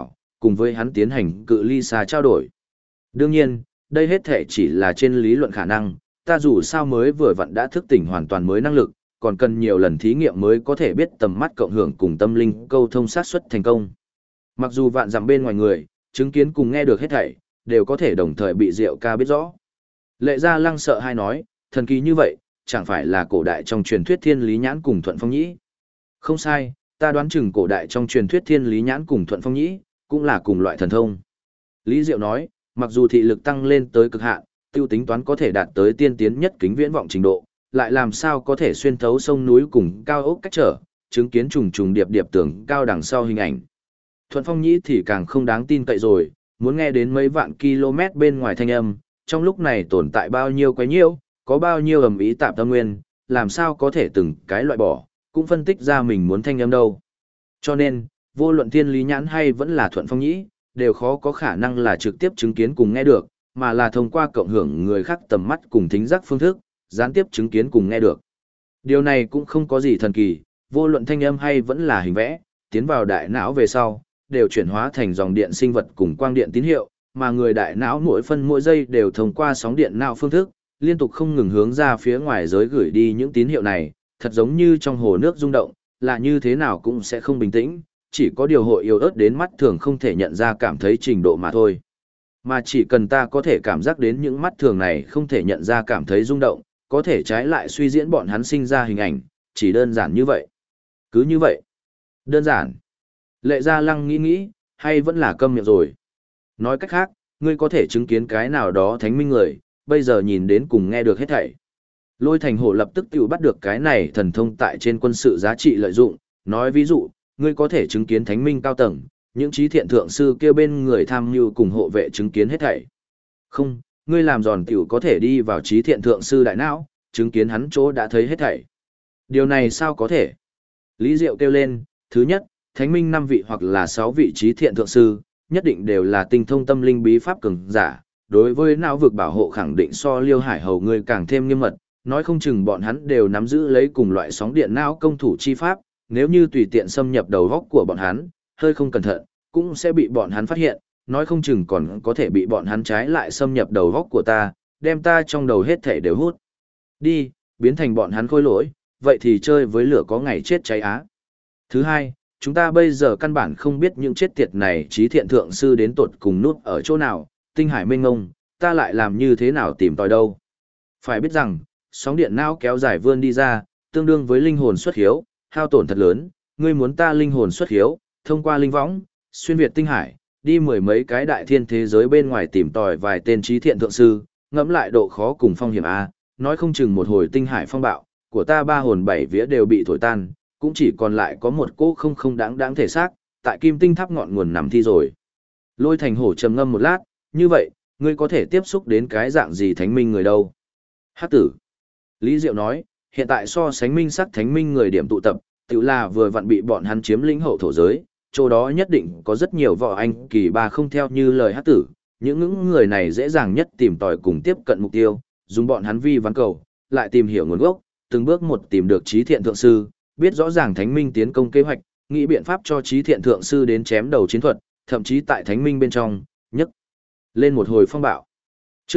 cùng với hắn tiến hành cự ly xa trao đổi. Đương nhiên, đây hết thể chỉ là trên lý luận khả năng, ta dù sao mới vừa vặn đã thức tỉnh hoàn toàn mới năng lực, còn cần nhiều lần thí nghiệm mới có thể biết tầm mắt cộng hưởng cùng tâm linh câu thông sát suất thành công. Mặc dù vạn dặm bên ngoài người, chứng kiến cùng nghe được hết thảy, đều có thể đồng thời bị Diệu ca biết rõ. Lệ Gia Lăng sợ hai nói, thần kỳ như vậy, chẳng phải là cổ đại trong truyền thuyết thiên lý nhãn cùng thuận phong nhĩ. Không sai, ta đoán chừng cổ đại trong truyền thuyết thiên lý nhãn cùng thuận phong nhĩ, cũng là cùng loại thần thông. Lý Diệu nói, mặc dù thị lực tăng lên tới cực hạn, tiêu tính toán có thể đạt tới tiên tiến nhất kính viễn vọng trình độ, lại làm sao có thể xuyên thấu sông núi cùng cao ốc cách trở, chứng kiến trùng trùng điệp điệp tường cao đằng sau hình ảnh. Thuận phong nhĩ thì càng không đáng tin cậy rồi, muốn nghe đến mấy vạn km bên ngoài thanh âm, trong lúc này tồn tại bao nhiêu quái nhiễu, có bao nhiêu ầm ĩ tạp tâm nguyên, làm sao có thể từng cái loại bỏ, cũng phân tích ra mình muốn thanh âm đâu. Cho nên, vô luận thiên lý nhãn hay vẫn là thuận phong nhĩ, đều khó có khả năng là trực tiếp chứng kiến cùng nghe được, mà là thông qua cộng hưởng người khác tầm mắt cùng thính giác phương thức, gián tiếp chứng kiến cùng nghe được. Điều này cũng không có gì thần kỳ, vô luận thanh âm hay vẫn là hình vẽ, tiến vào đại não về sau, đều chuyển hóa thành dòng điện sinh vật cùng quang điện tín hiệu, mà người đại não mỗi phân mỗi giây đều thông qua sóng điện não phương thức, liên tục không ngừng hướng ra phía ngoài giới gửi đi những tín hiệu này, thật giống như trong hồ nước rung động, là như thế nào cũng sẽ không bình tĩnh, chỉ có điều hội yếu ớt đến mắt thường không thể nhận ra cảm thấy trình độ mà thôi. Mà chỉ cần ta có thể cảm giác đến những mắt thường này không thể nhận ra cảm thấy rung động, có thể trái lại suy diễn bọn hắn sinh ra hình ảnh, chỉ đơn giản như vậy. Cứ như vậy. Đơn giản. Lệ Gia Lăng nghĩ, hay vẫn là câm miệng rồi. Nói cách khác, ngươi có thể chứng kiến cái nào đó thánh minh người, bây giờ nhìn đến cùng nghe được hết thảy. Lôi Thành Hổ lập tức tự bắt được cái này thần thông tại trên quân sự giá trị lợi dụng, nói ví dụ, ngươi có thể chứng kiến thánh minh cao tầng, những trí thiện thượng sư kêu bên người tham mưu cùng hộ vệ chứng kiến hết thảy. Không, ngươi làm giòn tiểu có thể đi vào trí thiện thượng sư đại não, chứng kiến hắn chỗ đã thấy hết thảy. Điều này sao có thể? Lý Diệu kêu lên, thứ nhất, thánh minh 5 vị hoặc là 6 vị trí thiện thượng sư, nhất định đều là tinh thông tâm linh bí pháp cường giả, đối với não vực bảo hộ khẳng định so Liêu Hải Hầu ngươi càng thêm nghiêm mật, nói không chừng bọn hắn đều nắm giữ lấy cùng loại sóng điện não công thủ chi pháp, nếu như tùy tiện xâm nhập đầu góc của bọn hắn, hơi không cẩn thận, cũng sẽ bị bọn hắn phát hiện, nói không chừng còn có thể bị bọn hắn trái lại xâm nhập đầu góc của ta, đem ta trong đầu hết thể đều hút. Đi, biến thành bọn hắn khôi lỗi, vậy thì chơi với lửa có ngày chết cháy á. Thứ hai, chúng ta bây giờ căn bản không biết những chết tiệt này trí thiện thượng sư đến tột cùng nút ở chỗ nào, tinh hải mênh ngông, ta lại làm như thế nào tìm tòi đâu. Phải biết rằng, sóng điện não kéo dài vươn đi ra, tương đương với linh hồn xuất hiếu, hao tổn thật lớn, ngươi muốn ta linh hồn xuất hiếu, thông qua linh võng, xuyên việt tinh hải, đi mười mấy cái đại thiên thế giới bên ngoài tìm tòi vài tên trí thiện thượng sư, ngẫm lại độ khó cùng phong hiểm a, nói không chừng một hồi tinh hải phong bạo, của ta 3 hồn 7 vía đều bị thổi tan, cũng chỉ còn lại có một cô không đáng thể xác, tại Kim Tinh Tháp ngọn nguồn nằm thi rồi. Lôi Thành Hổ trầm ngâm một lát, như vậy, ngươi có thể tiếp xúc đến cái dạng gì thánh minh người đâu? Hắc tử. Lý Diệu nói, hiện tại so sánh minh sắc thánh minh người điểm tụ tập, tự là vừa vặn bị bọn hắn chiếm lĩnh hậu thổ giới, chỗ đó nhất định có rất nhiều võ anh kỳ ba không theo như lời Hắc tử, những người này dễ dàng nhất tìm tòi cùng tiếp cận mục tiêu, dùng bọn hắn vi ván cầu, lại tìm hiểu nguồn gốc, từng bước một tìm được trí thiện thượng sư, biết rõ ràng thánh minh tiến công kế hoạch, nghĩ biện pháp cho trí thiện thượng sư đến chém đầu chiến thuật, thậm chí tại thánh minh bên trong, nhấc lên một hồi phong bạo. Chương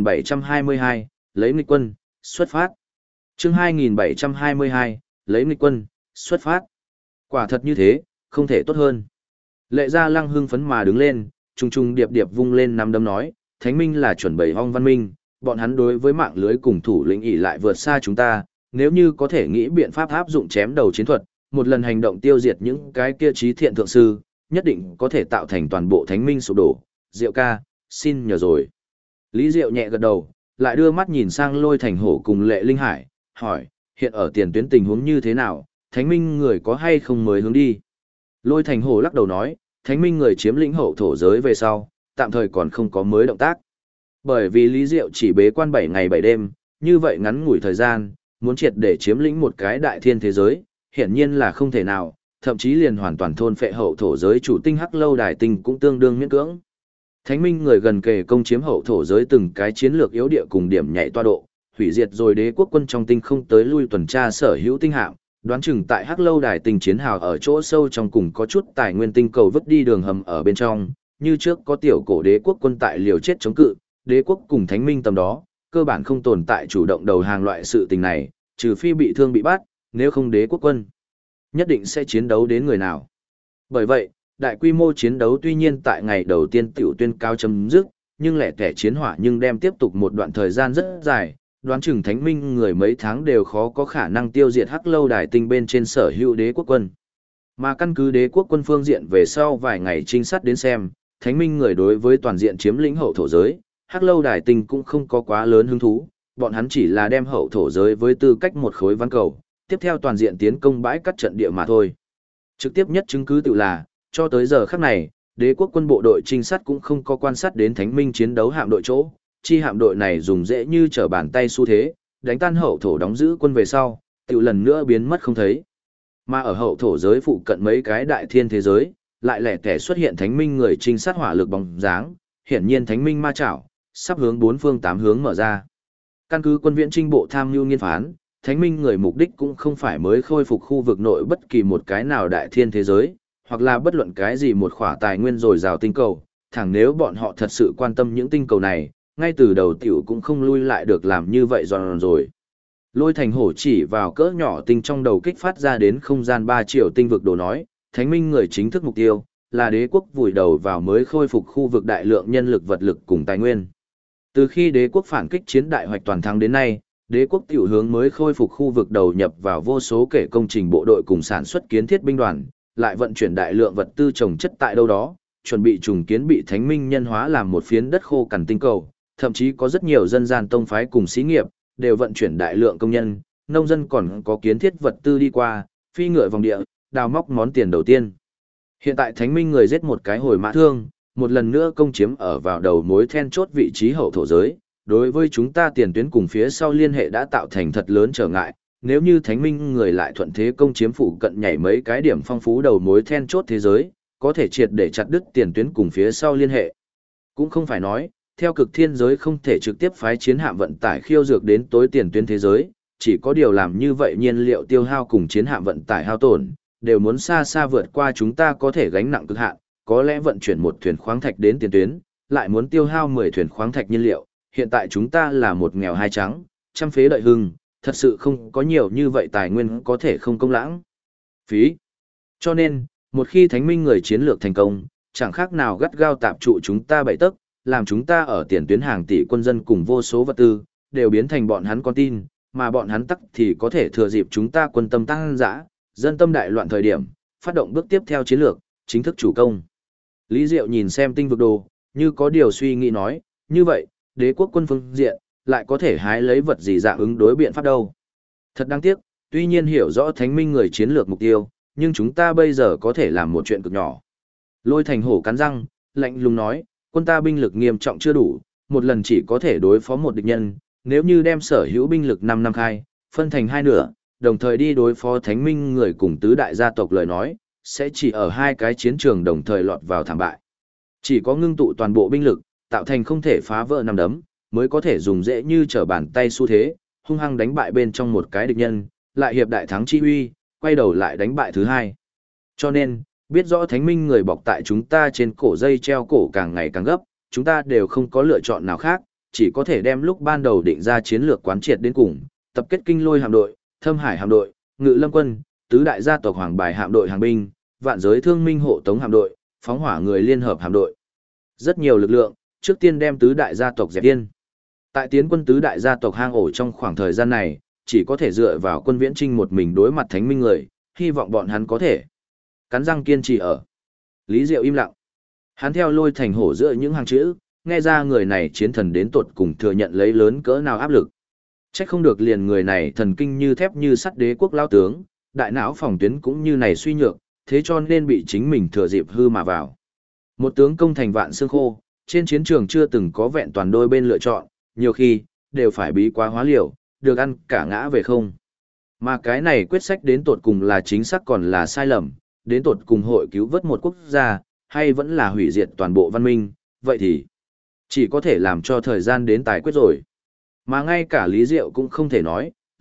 2722, lấy nghịch quân, xuất phát. Chương 2722, lấy nghịch quân, xuất phát. Quả thật như thế, không thể tốt hơn. Lệ Gia Lăng hưng phấn mà đứng lên, trùng trùng điệp điệp vung lên nắm đấm nói, thánh minh là chuẩn bày hong văn minh, bọn hắn đối với mạng lưới cùng thủ lĩnh ỷ lại vượt xa chúng ta, nếu như có thể nghĩ biện pháp áp dụng chém đầu chiến thuật, một lần hành động tiêu diệt những cái kia trí thiện thượng sư, nhất định có thể tạo thành toàn bộ thánh minh sụp đổ. Diệu ca, xin nhờ rồi. Lý Diệu nhẹ gật đầu, lại đưa mắt nhìn sang Lôi Thành Hổ cùng Lệ Linh Hải, hỏi, hiện ở tiền tuyến tình huống như thế nào, thánh minh người có hay không mới hướng đi? Lôi Thành Hổ lắc đầu nói, thánh minh người chiếm lĩnh hậu thổ giới về sau, tạm thời còn không có mới động tác. Bởi vì Lý Diệu chỉ bế quan 7 ngày 7 đêm, như vậy ngắn ngủi thời gian, muốn triệt để chiếm lĩnh một cái đại thiên thế giới, hiển nhiên là không thể nào, thậm chí liền hoàn toàn thôn phệ hậu thổ giới chủ tinh hắc lâu đài tinh cũng tương đương miễn cưỡng. Thánh minh người gần kề công chiếm hậu thổ giới từng cái chiến lược yếu địa cùng điểm nhạy toa độ, hủy diệt rồi đế quốc quân trong tinh không tới lui tuần tra sở hữu tinh hạm, Đoán chừng tại Hắc Lâu Đài Tinh chiến hào ở chỗ sâu trong cùng có chút tài nguyên tinh cầu vứt đi đường hầm ở bên trong, như trước có tiểu cổ đế quốc quân tại liều chết chống cự, đế quốc cùng thánh minh tầm đó, cơ bản không tồn tại chủ động đầu hàng loại sự tình này, trừ phi bị thương bị bắt, nếu không đế quốc quân nhất định sẽ chiến đấu đến người nào. Bởi vậy, đại quy mô chiến đấu tuy nhiên tại ngày đầu tiên tiểu tuyên cao chấm dứt, nhưng lẻ tẻ chiến hỏa nhưng đem tiếp tục một đoạn thời gian rất dài, đoán chừng thánh minh người mấy tháng đều khó có khả năng tiêu diệt Hắc Lâu Đài Tinh bên trên sở hữu đế quốc quân. Mà căn cứ đế quốc quân phương diện về sau vài ngày trinh sát đến xem, thánh minh người đối với toàn diện chiếm lĩnh hậu thổ giới, Hắc Lâu Đài Tinh cũng không có quá lớn hứng thú, bọn hắn chỉ là đem hậu thổ giới với tư cách một khối ván cầu, tiếp theo toàn diện tiến công bãi cắt trận địa mà thôi. Trực tiếp nhất chứng cứ tự là, cho tới giờ khắc này, đế quốc quân bộ đội trinh sát cũng không có quan sát đến thánh minh chiến đấu hạm đội chỗ, chi hạm đội này dùng dễ như trở bàn tay xu thế, đánh tan hậu thổ đóng giữ quân về sau, tự lần nữa biến mất không thấy. Mà ở hậu thổ giới phụ cận mấy cái đại thiên thế giới, lại lẻ tẻ xuất hiện thánh minh người trinh sát hỏa lực bóng dáng, hiển nhiên thánh minh ma chảo, sắp hướng bốn phương tám hướng mở ra. Căn cứ quân viễn trinh bộ tham mưu nghiên phán, thánh minh người mục đích cũng không phải mới khôi phục khu vực nội bất kỳ một cái nào đại thiên thế giới, hoặc là bất luận cái gì một khỏa tài nguyên dồi dào tinh cầu, thẳng nếu bọn họ thật sự quan tâm những tinh cầu này, ngay từ đầu tiểu cũng không lui lại được làm như vậy rồi. Lôi Thành Hổ chỉ vào cỡ nhỏ tinh trong đầu kích phát ra đến không gian 3 triệu tinh vực đồ nói, thánh minh người chính thức mục tiêu là đế quốc vùi đầu vào mới khôi phục khu vực đại lượng nhân lực vật lực cùng tài nguyên. Từ khi đế quốc phản kích chiến đại hoạch toàn thắng đến nay, đế quốc tiểu hướng mới khôi phục khu vực đầu nhập vào vô số kể công trình bộ đội cùng sản xuất kiến thiết binh đoàn, lại vận chuyển đại lượng vật tư trồng chất tại đâu đó, chuẩn bị trùng kiến bị thánh minh nhân hóa làm một phiến đất khô cằn tinh cầu, thậm chí có rất nhiều dân gian tông phái cùng xí nghiệp, đều vận chuyển đại lượng công nhân, nông dân còn có kiến thiết vật tư đi qua, phi ngựa vòng địa, đào móc món tiền đầu tiên. Hiện tại thánh minh người giết một cái hồi mã thương, một lần nữa công chiếm ở vào đầu mối then chốt vị trí hậu thổ giới, đối với chúng ta tiền tuyến cùng phía sau liên hệ đã tạo thành thật lớn trở ngại, nếu như thánh minh người lại thuận thế công chiếm phụ cận nhảy mấy cái điểm phong phú đầu mối then chốt thế giới, có thể triệt để chặt đứt tiền tuyến cùng phía sau liên hệ. Cũng không phải nói, theo cực thiên giới không thể trực tiếp phái chiến hạm vận tải khiêu dược đến tối tiền tuyến thế giới, chỉ có điều làm như vậy nhiên liệu tiêu hao cùng chiến hạm vận tải hao tổn, đều muốn xa xa vượt qua chúng ta có thể gánh nặng cực hạn, có lẽ vận chuyển một thuyền khoáng thạch đến tiền tuyến, lại muốn tiêu hao 10 thuyền khoáng thạch nhiên liệu, hiện tại chúng ta là một nghèo hai trắng, trăm phế đợi hưng, thật sự không có nhiều như vậy tài nguyên có thể không công lãng phí. Cho nên, một khi thánh minh người chiến lược thành công, chẳng khác nào gắt gao tạp trụ chúng ta bảy tấc, làm chúng ta ở tiền tuyến hàng tỷ quân dân cùng vô số vật tư, đều biến thành bọn hắn con tin, mà bọn hắn tắc thì có thể thừa dịp chúng ta quân tâm tăng dã, dân tâm đại loạn thời điểm, phát động bước tiếp theo chiến lược, chính thức chủ công. Lý Diệu nhìn xem tinh vực đồ, như có điều suy nghĩ nói, như vậy, đế quốc quân phương diện, lại có thể hái lấy vật gì dạng ứng đối biện pháp đâu. Thật đáng tiếc, tuy nhiên hiểu rõ thánh minh người chiến lược mục tiêu, nhưng chúng ta bây giờ có thể làm một chuyện cực nhỏ. Lôi Thành Hổ cắn răng, lạnh lùng nói, quân ta binh lực nghiêm trọng chưa đủ, một lần chỉ có thể đối phó một địch nhân, nếu như đem sở hữu binh lực 5 năm khai, phân thành hai nửa, đồng thời đi đối phó thánh minh người cùng tứ đại gia tộc lời nói, sẽ chỉ ở hai cái chiến trường đồng thời lọt vào thảm bại. Chỉ có ngưng tụ toàn bộ binh lực, tạo thành không thể phá vỡ năm đấm, mới có thể dùng dễ như trở bàn tay xu thế, hung hăng đánh bại bên trong một cái địch nhân, lại hiệp đại thắng chi uy, quay đầu lại đánh bại thứ hai. Cho nên, biết rõ thánh minh người bọc tại chúng ta trên cổ dây treo cổ càng ngày càng gấp, chúng ta đều không có lựa chọn nào khác, chỉ có thể đem lúc ban đầu định ra chiến lược quán triệt đến cùng, tập kết kinh lôi hạm đội, thâm hải hạm đội, ngự lâm quân, tứ đại gia tộc hoàng bài hạm đội hàng binh, vạn giới thương minh hộ tống hạm đội, phóng hỏa người liên hợp hạm đội. Rất nhiều lực lượng, trước tiên đem tứ đại gia tộc dẹp yên. Tại tiến quân tứ đại gia tộc hang ổ trong khoảng thời gian này, chỉ có thể dựa vào quân viễn trinh một mình đối mặt thánh minh người, hy vọng bọn hắn có thể cắn răng kiên trì ở. Lý Diệu im lặng. Hắn theo Lôi Thành Hổ giữa những hàng chữ, nghe ra người này chiến thần đến tột cùng thừa nhận lấy lớn cỡ nào áp lực. Trách không được liền người này thần kinh như thép như sắt đế quốc lao tướng, đại não phòng tuyến cũng như này suy nhược, thế cho nên bị chính mình thừa dịp hư mà vào. Một tướng công thành vạn xương khô, trên chiến trường chưa từng có vẹn toàn đôi bên lựa chọn, nhiều khi, đều phải bí quá hóa liều, được ăn cả ngã về không. Mà cái này quyết sách đến tột cùng là chính xác còn là sai lầm, đến tột cùng hội cứu vớt một quốc gia, hay vẫn là hủy diệt toàn bộ văn minh, vậy thì chỉ có thể làm cho thời gian đến tài quyết rồi. Mà ngay cả Lý Diệu cũng không thể nói,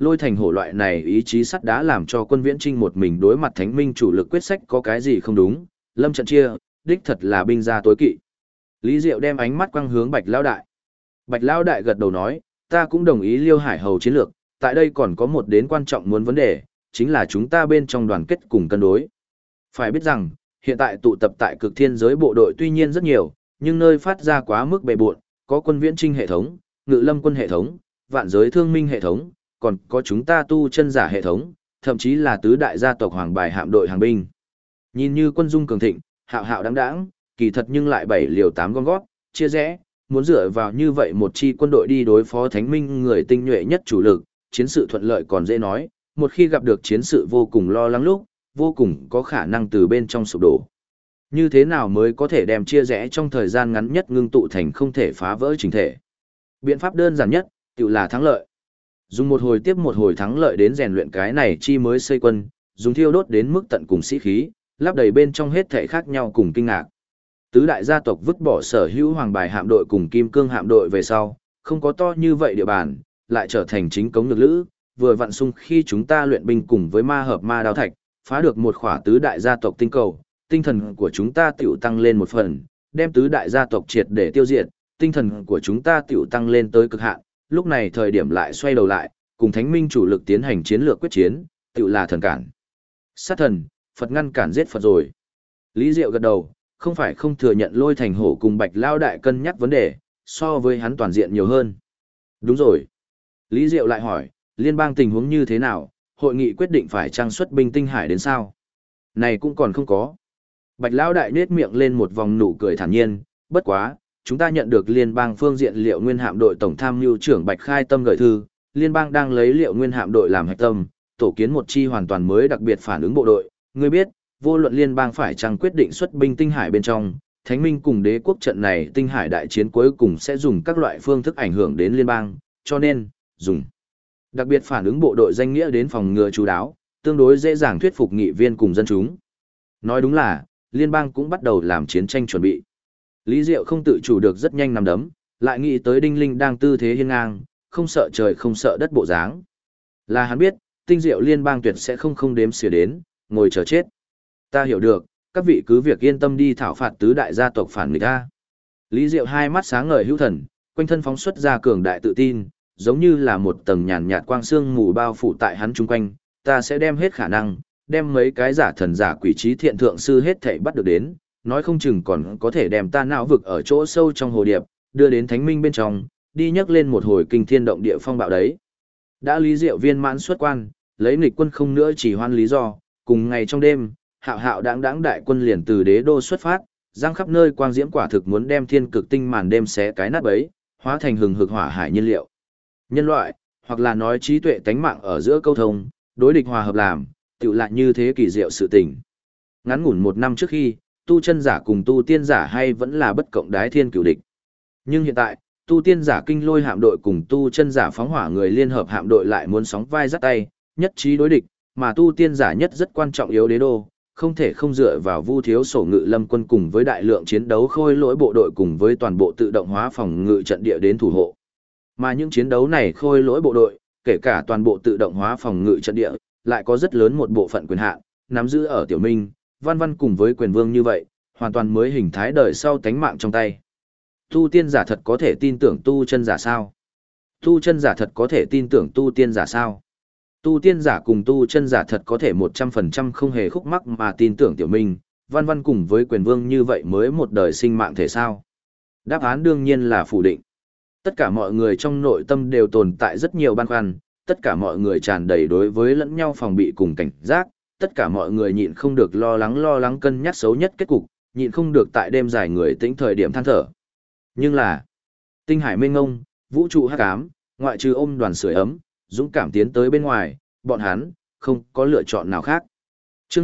Lôi Thành Hổ loại này ý chí sắt đá làm cho Quân Viễn Trinh một mình đối mặt thánh minh chủ lực quyết sách có cái gì không đúng, lâm trận chia, đích thật là binh gia tối kỵ. Lý Diệu đem ánh mắt quăng hướng Bạch Lão Đại. Bạch Lão Đại gật đầu nói, ta cũng đồng ý Liêu Hải Hầu chiến lược, tại đây còn có một đến quan trọng muốn vấn đề, chính là chúng ta bên trong đoàn kết cùng cân đối. Phải biết rằng, hiện tại tụ tập tại cực thiên giới bộ đội tuy nhiên rất nhiều, nhưng nơi phát ra quá mức bề bộn, có Quân Viễn Trinh hệ thống, Ngự Lâm quân hệ thống, Vạn Giới Thương Minh hệ thống, còn có chúng ta tu chân giả hệ thống, thậm chí là tứ đại gia tộc hoàng bài hạm đội hàng binh. Nhìn như quân dung cường thịnh, hạo hạo đáng đáng, kỳ thật nhưng lại 7 liều 8 gom gót, chia rẽ, muốn dựa vào như vậy một chi quân đội đi đối phó thánh minh người tinh nhuệ nhất chủ lực, chiến sự thuận lợi còn dễ nói, một khi gặp được chiến sự vô cùng lo lắng lúc, vô cùng có khả năng từ bên trong sụp đổ. Như thế nào mới có thể đem chia rẽ trong thời gian ngắn nhất ngưng tụ thành không thể phá vỡ chỉnh thể? Biện pháp đơn giản nhất, tự là thắng lợi. Dùng một hồi tiếp một hồi thắng lợi đến rèn luyện cái này chi mới xây quân, dùng thiêu đốt đến mức tận cùng sĩ khí, lắp đầy bên trong hết thể khác nhau cùng kinh ngạc. Tứ đại gia tộc vứt bỏ sở hữu hoàng bài hạm đội cùng kim cương hạm đội về sau, không có to như vậy địa bàn, lại trở thành chính cống lực lữ, vừa vặn sung khi chúng ta luyện binh cùng với ma hợp ma đao thạch, phá được một khỏa tứ đại gia tộc tinh cầu, tinh thần của chúng ta tiểu tăng lên một phần, đem tứ đại gia tộc triệt để tiêu diệt, tinh thần của chúng ta tiểu tăng lên tới cực hạn, lúc này thời điểm lại xoay đầu lại, cùng thánh minh chủ lực tiến hành chiến lược quyết chiến, tiểu là thần cản. Sát thần, Phật ngăn cản giết Phật rồi. Lý Diệu gật đầu, không phải không thừa nhận Lôi Thành Hổ cùng Bạch Lão Đại cân nhắc vấn đề, so với hắn toàn diện nhiều hơn. Đúng rồi. Lý Diệu lại hỏi, liên bang tình huống như thế nào, hội nghị quyết định phải trang xuất binh tinh hải đến sao? Này cũng còn không có. Bạch Lão Đại nết miệng lên một vòng nụ cười thản nhiên, bất quá, chúng ta nhận được liên bang phương diện Liệu Nguyên hạm đội tổng tham mưu trưởng Bạch Khai Tâm gửi thư, liên bang đang lấy Liệu Nguyên hạm đội làm hạch tâm, tổ kiến một chi hoàn toàn mới đặc biệt phản ứng bộ đội. Ngươi biết, vô luận liên bang phải chăng quyết định xuất binh tinh hải bên trong, thánh minh cùng đế quốc trận này tinh hải đại chiến cuối cùng sẽ dùng các loại phương thức ảnh hưởng đến liên bang, cho nên, dùng đặc biệt phản ứng bộ đội danh nghĩa đến phòng ngừa chú đáo, tương đối dễ dàng thuyết phục nghị viên cùng dân chúng. Nói đúng là, liên bang cũng bắt đầu làm chiến tranh chuẩn bị. Lý Diệu không tự chủ được rất nhanh nằm đấm, lại nghĩ tới Đinh Linh đang tư thế hiên ngang, không sợ trời không sợ đất bộ dáng. Là hắn biết, tinh diệu liên bang tuyệt sẽ không đếm xỉa đến, ngồi chờ chết. Ta hiểu được, các vị cứ việc yên tâm đi thảo phạt tứ đại gia tộc phản nghịch ta. Lý Diệu hai mắt sáng ngời hữu thần, quanh thân phóng xuất ra cường đại tự tin, giống như là một tầng nhàn nhạt quang sương mù bao phủ tại hắn chung quanh, ta sẽ đem hết khả năng, đem mấy cái giả thần giả quỷ trí thiện thượng sư hết thảy bắt được đến, nói không chừng còn có thể đem ta não vực ở chỗ sâu trong hồ điệp, đưa đến thánh minh bên trong, đi nhấc lên một hồi kinh thiên động địa phong bạo đấy. Đã Lý Diệu viên mãn xuất quan, lấy nghịch quân không nữa chỉ hoan lý do, cùng ngày trong đêm, hạo hạo đáng đáng đại quân liền từ đế đô xuất phát, giang khắp nơi quang diễm quả thực muốn đem thiên cực tinh màn đêm xé cái nát bấy, hóa thành hừng hực hỏa hải nhiên liệu. Nhân loại, hoặc là nói trí tuệ tánh mạng ở giữa câu thông, đối địch hòa hợp làm, tựu lại như thế kỳ diệu sự tình. Ngắn ngủn một năm trước khi, tu chân giả cùng tu tiên giả hay vẫn là bất cộng đái thiên cửu địch. Nhưng hiện tại, tu tiên giả kinh lôi hạm đội cùng tu chân giả phóng hỏa người liên hợp hạm đội lại muốn sóng vai dắt tay, nhất trí đối địch, mà tu tiên giả nhất rất quan trọng yếu đế đô, không thể không dựa vào Vu Thiếu Sổ Ngự Lâm quân cùng với đại lượng chiến đấu khôi lỗi bộ đội cùng với toàn bộ tự động hóa phòng ngự trận địa đến thủ hộ. Mà những chiến đấu này khôi lỗi bộ đội, kể cả toàn bộ tự động hóa phòng ngự trận địa, lại có rất lớn một bộ phận quyền hạn nắm giữ ở Tiểu Minh, Văn Văn cùng với quyền vương như vậy, hoàn toàn mới hình thái đời sau tánh mạng trong tay. Tu tiên giả thật có thể tin tưởng tu chân giả sao? Tu chân giả thật có thể tin tưởng tu tiên giả sao? Tu tiên giả cùng tu chân giả thật có thể 100% không hề khúc mắc mà tin tưởng Tiểu Minh, Văn Văn cùng với quyền vương như vậy mới một đời sinh mạng thể sao? Đáp án đương nhiên là phủ định. Tất cả mọi người trong nội tâm đều tồn tại rất nhiều băn khoăn, tất cả mọi người tràn đầy đối với lẫn nhau phòng bị cùng cảnh giác, tất cả mọi người nhịn không được lo lắng cân nhắc xấu nhất kết cục, nhịn không được tại đêm dài người tĩnh thời điểm than thở. Nhưng là, tinh hải mênh ngông, vũ trụ hắc ám, ngoại trừ ôm đoàn sưởi ấm, dũng cảm tiến tới bên ngoài, bọn hắn không có lựa chọn nào khác. Chương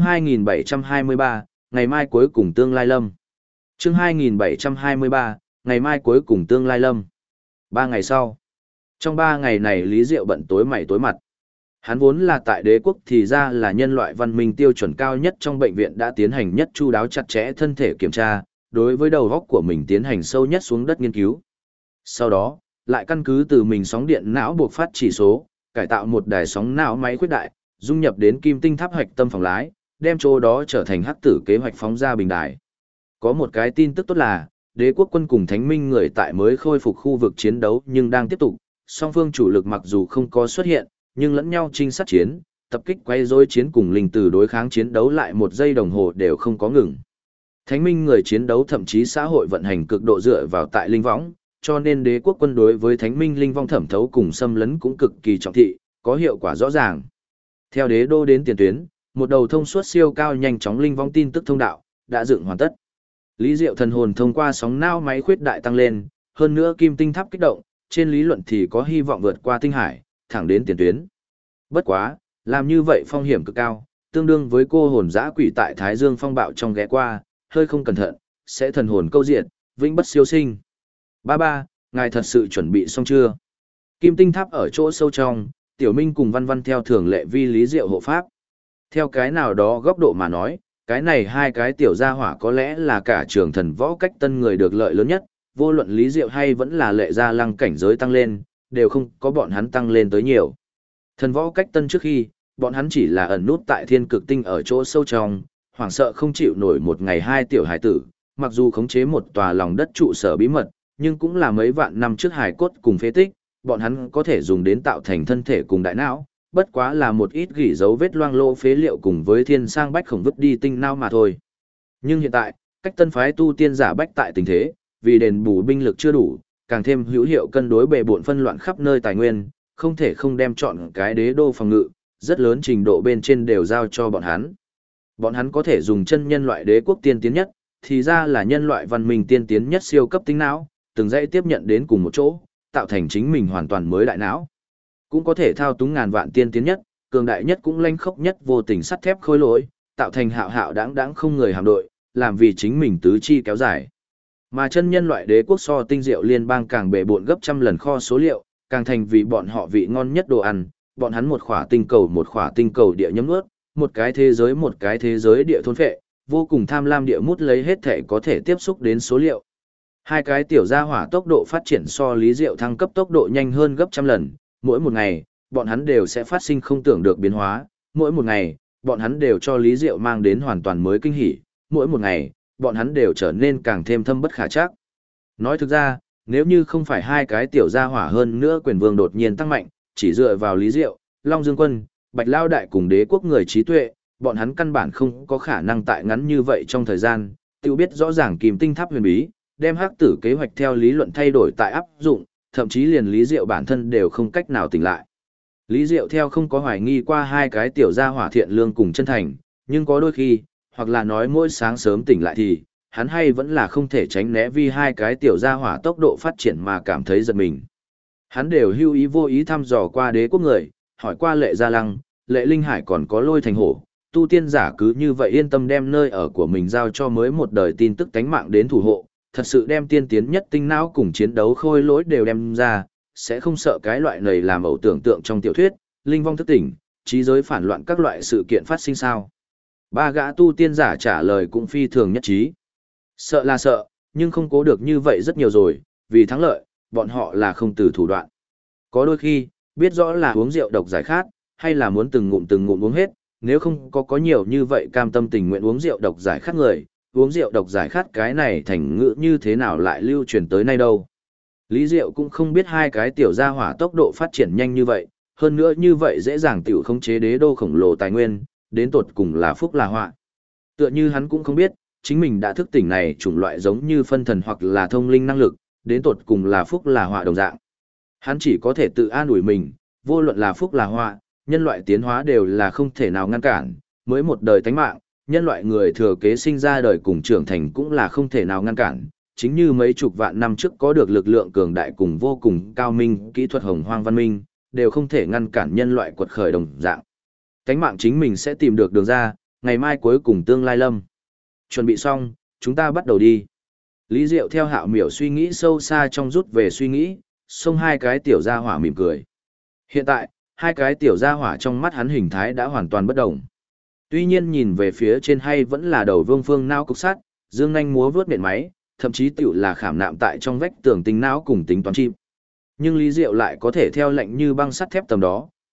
2723, ngày mai cuối cùng tương lai lâm. Chương 2723, ngày mai cuối cùng tương lai lâm. 3 ngày sau. Trong 3 ngày này Lý Diệu bận tối mày tối mặt. Hắn vốn là tại đế quốc thì ra là nhân loại văn minh tiêu chuẩn cao nhất trong bệnh viện đã tiến hành nhất chu đáo chặt chẽ thân thể kiểm tra, đối với đầu óc của mình tiến hành sâu nhất xuống đất nghiên cứu. Sau đó, lại căn cứ từ mình sóng điện não buộc phát chỉ số, cải tạo một đài sóng não máy khuyết đại, dung nhập đến kim tinh tháp hạch tâm phòng lái, đem chỗ đó trở thành hắc tử kế hoạch phóng ra bình đài. Có một cái tin tức tốt là, đế quốc quân cùng thánh minh người tại mới khôi phục khu vực chiến đấu nhưng đang tiếp tục, song phương chủ lực mặc dù không có xuất hiện, nhưng lẫn nhau trinh sát chiến, tập kích quay rối chiến cùng linh tử đối kháng chiến đấu lại 1 giây đồng hồ đều không có ngừng. Thánh minh người chiến đấu thậm chí xã hội vận hành cực độ dựa vào tại linh võng, cho nên đế quốc quân đối với thánh minh linh vong thẩm thấu cùng xâm lấn cũng cực kỳ trọng thị, có hiệu quả rõ ràng. Theo đế đô đến tiền tuyến, một đầu thông suốt siêu cao nhanh chóng linh vong tin tức thông đạo đã dựng hoàn tất. Lý Diệu thần hồn thông qua sóng não máy khuyết đại tăng lên, hơn nữa kim tinh tháp kích động, trên lý luận thì có hy vọng vượt qua tinh hải, thẳng đến tiền tuyến. Bất quá, làm như vậy phong hiểm cực cao, tương đương với cô hồn dã quỷ tại Thái Dương phong bạo trong ghé qua, hơi không cẩn thận, sẽ thần hồn câu diệt, vĩnh bất siêu sinh. Ba, ngài thật sự chuẩn bị xong chưa? Kim tinh tháp ở chỗ sâu trong, Tiểu Minh cùng Văn Văn theo thường lệ vi Lý Diệu hộ pháp. Theo cái nào đó góc độ mà nói, cái này hai cái tiểu gia hỏa có lẽ là cả trường thần võ cách tân người được lợi lớn nhất, vô luận Lý Diệu hay vẫn là Lệ Gia Lăng cảnh giới tăng lên, đều không có bọn hắn tăng lên tới nhiều. Thần võ cách tân trước khi, bọn hắn chỉ là ẩn nút tại thiên cực tinh ở chỗ sâu trong, hoảng sợ không chịu nổi một ngày hai tiểu hải tử, mặc dù khống chế một tòa lòng đất trụ sở bí mật, nhưng cũng là mấy vạn năm trước hải cốt cùng phế tích, bọn hắn có thể dùng đến tạo thành thân thể cùng đại não, bất quá là một ít gỉ dấu vết loang lô phế liệu cùng với thiên sang bách khổng vứt đi tinh não mà thôi. Nhưng hiện tại, cách tân phái tu tiên giả bách tại tình thế, vì đền bù binh lực chưa đủ, càng thêm hữu hiệu cân đối bề bộn phân loạn khắp nơi tài nguyên, không thể không đem chọn cái đế đô phòng ngự, rất lớn trình độ bên trên đều giao cho bọn hắn. Bọn hắn có thể dùng chân nhân loại đế quốc tiên tiến nhất, thì ra là nhân loại văn minh tiên tiến nhất siêu cấp tinh não, từng dãy tiếp nhận đến cùng một chỗ, tạo thành chính mình hoàn toàn mới đại não. Cũng có thể thao túng ngàn vạn tiên tiến nhất, cường đại nhất cũng lanh khốc nhất vô tình sắt thép khối lỗi, tạo thành hạo hạo đáng đáng không người hàm đội, làm vì chính mình tứ chi kéo dài. Mà chân nhân loại đế quốc so tinh diệu liên bang càng bề bộn gấp trăm lần kho số liệu, càng thành vì bọn họ vị ngon nhất đồ ăn, bọn hắn một khỏa tinh cầu địa nhấm nuốt, một cái thế giới địa thôn phệ, vô cùng tham lam địa mút lấy hết thể có thể tiếp xúc đến số liệu. Hai cái tiểu gia hỏa tốc độ phát triển so Lý Diệu thăng cấp tốc độ nhanh hơn gấp trăm lần, mỗi một ngày, bọn hắn đều sẽ phát sinh không tưởng được biến hóa, mỗi một ngày, bọn hắn đều cho Lý Diệu mang đến hoàn toàn mới kinh hỉ, mỗi một ngày, bọn hắn đều trở nên càng thêm thâm bất khả trắc. Nói thực ra, nếu như không phải hai cái tiểu gia hỏa hơn nữa quyền vương đột nhiên tăng mạnh, chỉ dựa vào Lý Diệu, Long Dương Quân, Bạch Lao Đại cùng đế quốc người trí tuệ, bọn hắn căn bản không có khả năng tại ngắn như vậy trong thời gian, tiêu biết rõ ràng Kim Tinh Tháp huyền bí, đem hắc tử kế hoạch theo lý luận thay đổi tại áp dụng, thậm chí liền Lý Diệu bản thân đều không cách nào tỉnh lại. Lý Diệu theo không có hoài nghi qua hai cái tiểu gia hỏa thiện lương cùng chân thành, nhưng có đôi khi, hoặc là nói mỗi sáng sớm tỉnh lại thì, hắn hay vẫn là không thể tránh né vì hai cái tiểu gia hỏa tốc độ phát triển mà cảm thấy giật mình. Hắn đều hưu ý vô ý thăm dò qua đế quốc người, hỏi qua Lệ Gia Lăng, Lệ Linh Hải còn có Lôi Thành Hổ, tu tiên giả cứ như vậy yên tâm đem nơi ở của mình giao cho mới một đời tin tức tánh mạng đến thủ hộ, thật sự đem tiên tiến nhất tinh não cùng chiến đấu khôi lỗi đều đem ra, sẽ không sợ cái loại này làm ẩu tưởng tượng trong tiểu thuyết, linh vong thức tỉnh, trí giới phản loạn các loại sự kiện phát sinh sao. Ba gã tu tiên giả trả lời cũng phi thường nhất trí. Sợ là sợ, nhưng không cố được như vậy rất nhiều rồi, vì thắng lợi, bọn họ là không từ thủ đoạn. Có đôi khi, biết rõ là uống rượu độc giải khát, hay là muốn từng ngụm uống hết, nếu không có nhiều như vậy cam tâm tình nguyện uống rượu độc giải khát người, uống rượu độc giải khát cái này thành ngữ như thế nào lại lưu truyền tới nay đâu. Lý Diệu cũng không biết hai cái tiểu gia hỏa tốc độ phát triển nhanh như vậy, hơn nữa như vậy dễ dàng tiểu khống chế đế đô khổng lồ tài nguyên, đến tột cùng là phúc là họa. Tựa như hắn cũng không biết, chính mình đã thức tỉnh này chủng loại giống như phân thần hoặc là thông linh năng lực, đến tột cùng là phúc là họa đồng dạng. Hắn chỉ có thể tự an ủi mình, vô luận là phúc là họa, nhân loại tiến hóa đều là không thể nào ngăn cản, mới một đời tánh mạng, nhân loại người thừa kế sinh ra đời cùng trưởng thành cũng là không thể nào ngăn cản, chính như mấy chục vạn năm trước có được lực lượng cường đại cùng vô cùng cao minh kỹ thuật hồng hoang văn minh, đều không thể ngăn cản nhân loại quật khởi đồng dạng. Tánh mạng chính mình sẽ tìm được đường ra, ngày mai cuối cùng tương lai lâm. Chuẩn bị xong, chúng ta bắt đầu đi. Lý Diệu theo Hạo Miểu suy nghĩ sâu xa trong rút về suy nghĩ, xông hai cái tiểu gia hỏa mỉm cười. Hiện tại, hai cái tiểu gia hỏa trong mắt hắn hình thái đã hoàn toàn bất động. Tuy nhiên nhìn về phía trên hay vẫn là đầu Vương Phương não cục sát, dương nhanh múa vướt nện máy, thậm chí tiểu là khảm nạm tại trong vách tường tính não cùng tính toán chim. Nhưng Lý Diệu lại có thể theo lệnh như băng sắt thép tầm đó,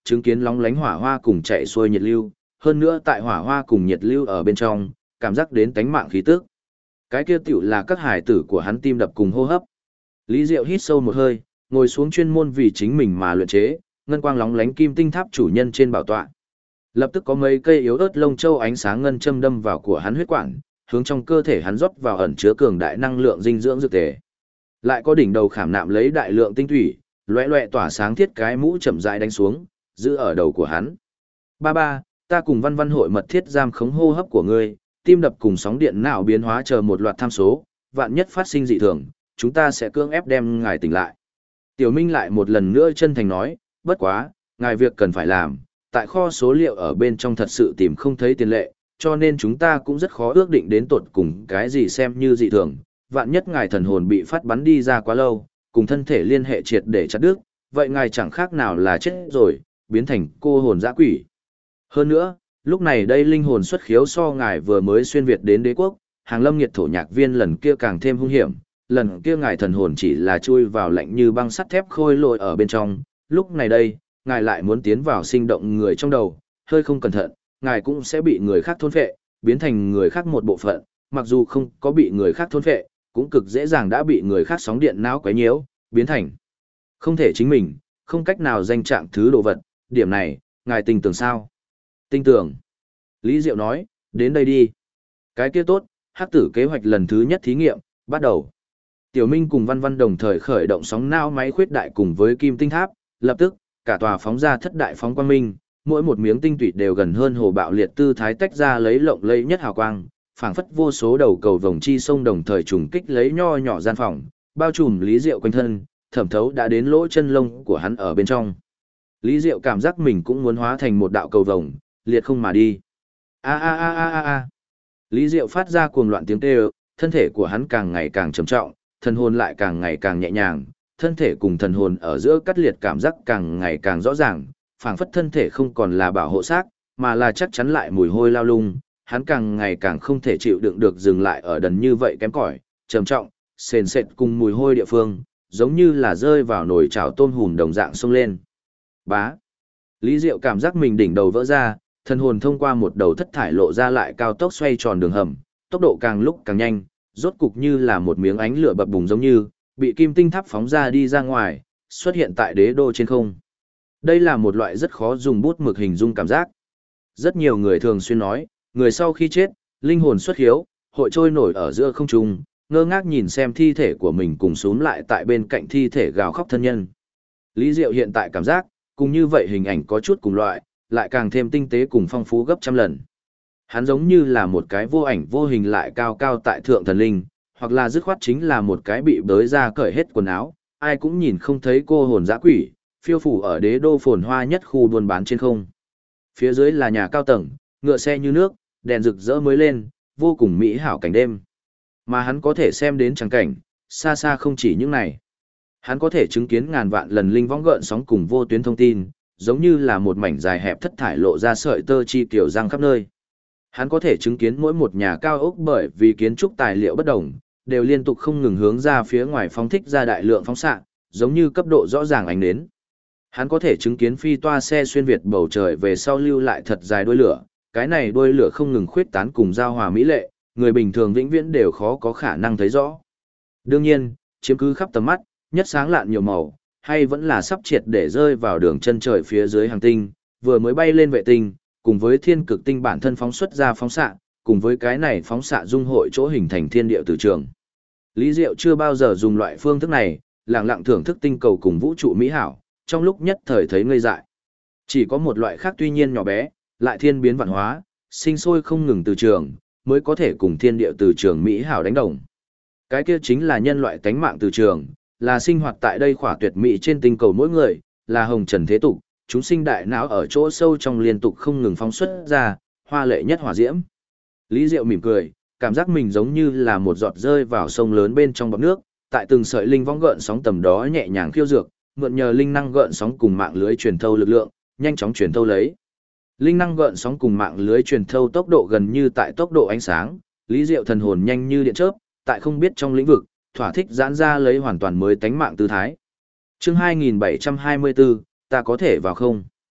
chứng kiến lóng lánh hỏa hoa cùng chạy xuôi nhiệt lưu, hơn nữa tại hỏa hoa cùng nhiệt lưu ở bên trong, cảm giác đến tánh mạng khí tức. Cái kia tiểu là các hải tử của hắn tim đập cùng hô hấp. Lý Diệu hít sâu một hơi, ngồi xuống chuyên môn vì chính mình mà luyện chế, ngân quang lóng lánh kim tinh tháp chủ nhân trên bảo tọa. Lập tức có mấy cây yếu ớt lông châu ánh sáng ngân châm đâm vào của hắn huyết quản, hướng trong cơ thể hắn rót vào ẩn chứa cường đại năng lượng dinh dưỡng dược tề. Lại có đỉnh đầu khảm nạm lấy đại lượng tinh thủy, loẻ loẻ tỏa sáng thiết cái mũ chậm rãi đánh xuống, giữ ở đầu của hắn. Ba ba, ta cùng Văn Văn hội mật thiết giam khống hô hấp của ngươi, tim đập cùng sóng điện não biến hóa chờ một loạt tham số, vạn nhất phát sinh dị thường, chúng ta sẽ cưỡng ép đem ngài tỉnh lại. Tiểu Minh lại một lần nữa chân thành nói, bất quá, ngài việc cần phải làm, tại kho số liệu ở bên trong thật sự tìm không thấy tiền lệ, cho nên chúng ta cũng rất khó ước định đến tột cùng cái gì xem như dị thường, vạn nhất ngài thần hồn bị phát bắn đi ra quá lâu, cùng thân thể liên hệ triệt để chặt đứt, vậy ngài chẳng khác nào là chết rồi, biến thành cô hồn dã quỷ. Hơn nữa, lúc này đây linh hồn xuất khiếu so ngài vừa mới xuyên Việt đến đế quốc, hàng lâm nhiệt thổ nhạc viên lần kia càng thêm hung hiểm, lần kia ngài thần hồn chỉ là chui vào lạnh như băng sắt thép khôi lội ở bên trong, lúc này đây, ngài lại muốn tiến vào sinh động người trong đầu, hơi không cẩn thận, ngài cũng sẽ bị người khác thôn phệ, biến thành người khác một bộ phận, mặc dù không có bị người khác thôn phệ, cũng cực dễ dàng đã bị người khác sóng điện não quấy nhiễu, biến thành không thể chính mình, không cách nào danh trạng thứ đồ vật, điểm này, ngài tin tưởng sao? Tin tưởng. Lý Diệu nói, đến đây đi. Cái kia tốt, hắc tử kế hoạch lần thứ nhất thí nghiệm, bắt đầu. Tiểu Minh cùng Văn Văn đồng thời khởi động sóng não máy khuyết đại cùng với kim tinh tháp, lập tức, cả tòa phóng ra thất đại phóng quang minh, mỗi một miếng tinh tụy đều gần hơn hồ bạo liệt tư thái tách ra lấy lộng lẫy nhất hào quang, phảng phất vô số đầu cầu vồng chi sông đồng thời trùng kích lấy nho nhỏ gian phòng, bao trùm Lý Diệu quanh thân, thẩm thấu đã đến lỗ chân lông của hắn ở bên trong. Lý Diệu cảm giác mình cũng muốn hóa thành một đạo cầu vồng, liệt không mà đi. A a a a a a. Lý Diệu phát ra cuồng loạn tiếng kêu, thân thể của hắn càng ngày càng trầm trọng, thần hồn lại càng ngày càng nhẹ nhàng, thân thể cùng thần hồn ở giữa cắt liệt cảm giác càng ngày càng rõ ràng, phảng phất thân thể không còn là bảo hộ xác, mà là chắc chắn lại mùi hôi lao lung, hắn càng ngày càng không thể chịu đựng được dừng lại ở đần như vậy kém cỏi, trầm trọng, sền sệt cùng mùi hôi địa phương, giống như là rơi vào nồi chảo tôm hùm đồng dạng xông lên. Bá. Lý Diệu cảm giác mình đỉnh đầu vỡ ra, thần hồn thông qua một đầu thất thải lộ ra lại cao tốc xoay tròn đường hầm, tốc độ càng lúc càng nhanh, rốt cục như là một miếng ánh lửa bập bùng giống như, bị kim tinh tháp phóng ra đi ra ngoài, xuất hiện tại đế đô trên không. Đây là một loại rất khó dùng bút mực hình dung cảm giác. Rất nhiều người thường xuyên nói, người sau khi chết, linh hồn xuất hiếu, hội trôi nổi ở giữa không trung, ngơ ngác nhìn xem thi thể của mình cùng xuống lại tại bên cạnh thi thể gào khóc thân nhân. Lý Diệu hiện tại cảm giác, cùng như vậy hình ảnh có chút cùng loại, lại càng thêm tinh tế cùng phong phú gấp trăm lần. Hắn giống như là một cái vô ảnh vô hình lại cao cao tại thượng thần linh, hoặc là dứt khoát chính là một cái bị bới ra cởi hết quần áo, ai cũng nhìn không thấy cô hồn dã quỷ, phiêu phủ ở đế đô phồn hoa nhất khu buôn bán trên không. Phía dưới là nhà cao tầng, ngựa xe như nước, đèn rực rỡ mới lên, vô cùng mỹ hảo cảnh đêm. Mà hắn có thể xem đến trắng cảnh, xa xa không chỉ những này. Hắn có thể chứng kiến ngàn vạn lần linh võng gợn sóng cùng vô tuyến thông tin, giống như là một mảnh dài hẹp thất thải lộ ra sợi tơ chi kiểu răng khắp nơi. Hắn có thể chứng kiến mỗi một nhà cao ốc bởi vì kiến trúc tài liệu bất đồng, đều liên tục không ngừng hướng ra phía ngoài phóng thích ra đại lượng phóng xạ, giống như cấp độ rõ ràng ánh nến. Hắn có thể chứng kiến phi toa xe xuyên việt bầu trời về sau lưu lại thật dài đuôi lửa, cái này đuôi lửa không ngừng khuyết tán cùng giao hòa mỹ lệ, người bình thường vĩnh viễn đều khó có khả năng thấy rõ. Đương nhiên, chiếm cứ khắp tầm mắt, nhất sáng lạn nhiều màu, hay vẫn là sắp triệt để rơi vào đường chân trời phía dưới hành tinh, vừa mới bay lên vệ tinh, cùng với thiên cực tinh bản thân phóng xuất ra phóng xạ, cùng với cái này phóng xạ dung hội chỗ hình thành thiên địa từ trường. Lý Diệu chưa bao giờ dùng loại phương thức này, lặng lặng thưởng thức tinh cầu cùng vũ trụ mỹ hảo, trong lúc nhất thời thấy ngây dại. Chỉ có một loại khác tuy nhiên nhỏ bé, lại thiên biến vạn hóa, sinh sôi không ngừng từ trường, mới có thể cùng thiên địa từ trường mỹ hảo đánh đồng. Cái kia chính là nhân loại tánh mạng từ trường, là sinh hoạt tại đây khỏa tuyệt mỹ trên tinh cầu mỗi người, là hồng trần thế tục, chúng sinh đại não ở chỗ sâu trong liên tục không ngừng phóng xuất ra, hoa lệ nhất hỏa diễm. Lý Diệu mỉm cười, cảm giác mình giống như là một giọt rơi vào sông lớn bên trong bọt nước, tại từng sợi linh vong gợn sóng tầm đó nhẹ nhàng khiêu dược, mượn nhờ linh năng gợn sóng cùng mạng lưới truyền thâu lực lượng, nhanh chóng truyền thâu lấy. Linh năng gợn sóng cùng mạng lưới truyền thâu tốc độ gần như tại tốc độ ánh sáng, Lý Diệu thần hồn nhanh như điện chớp, tại không biết trong lĩnh vực, thỏa thích giãn ra lấy hoàn toàn mới tánh mạng tư thái. Chương 2724, ta có thể vào không?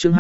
Chương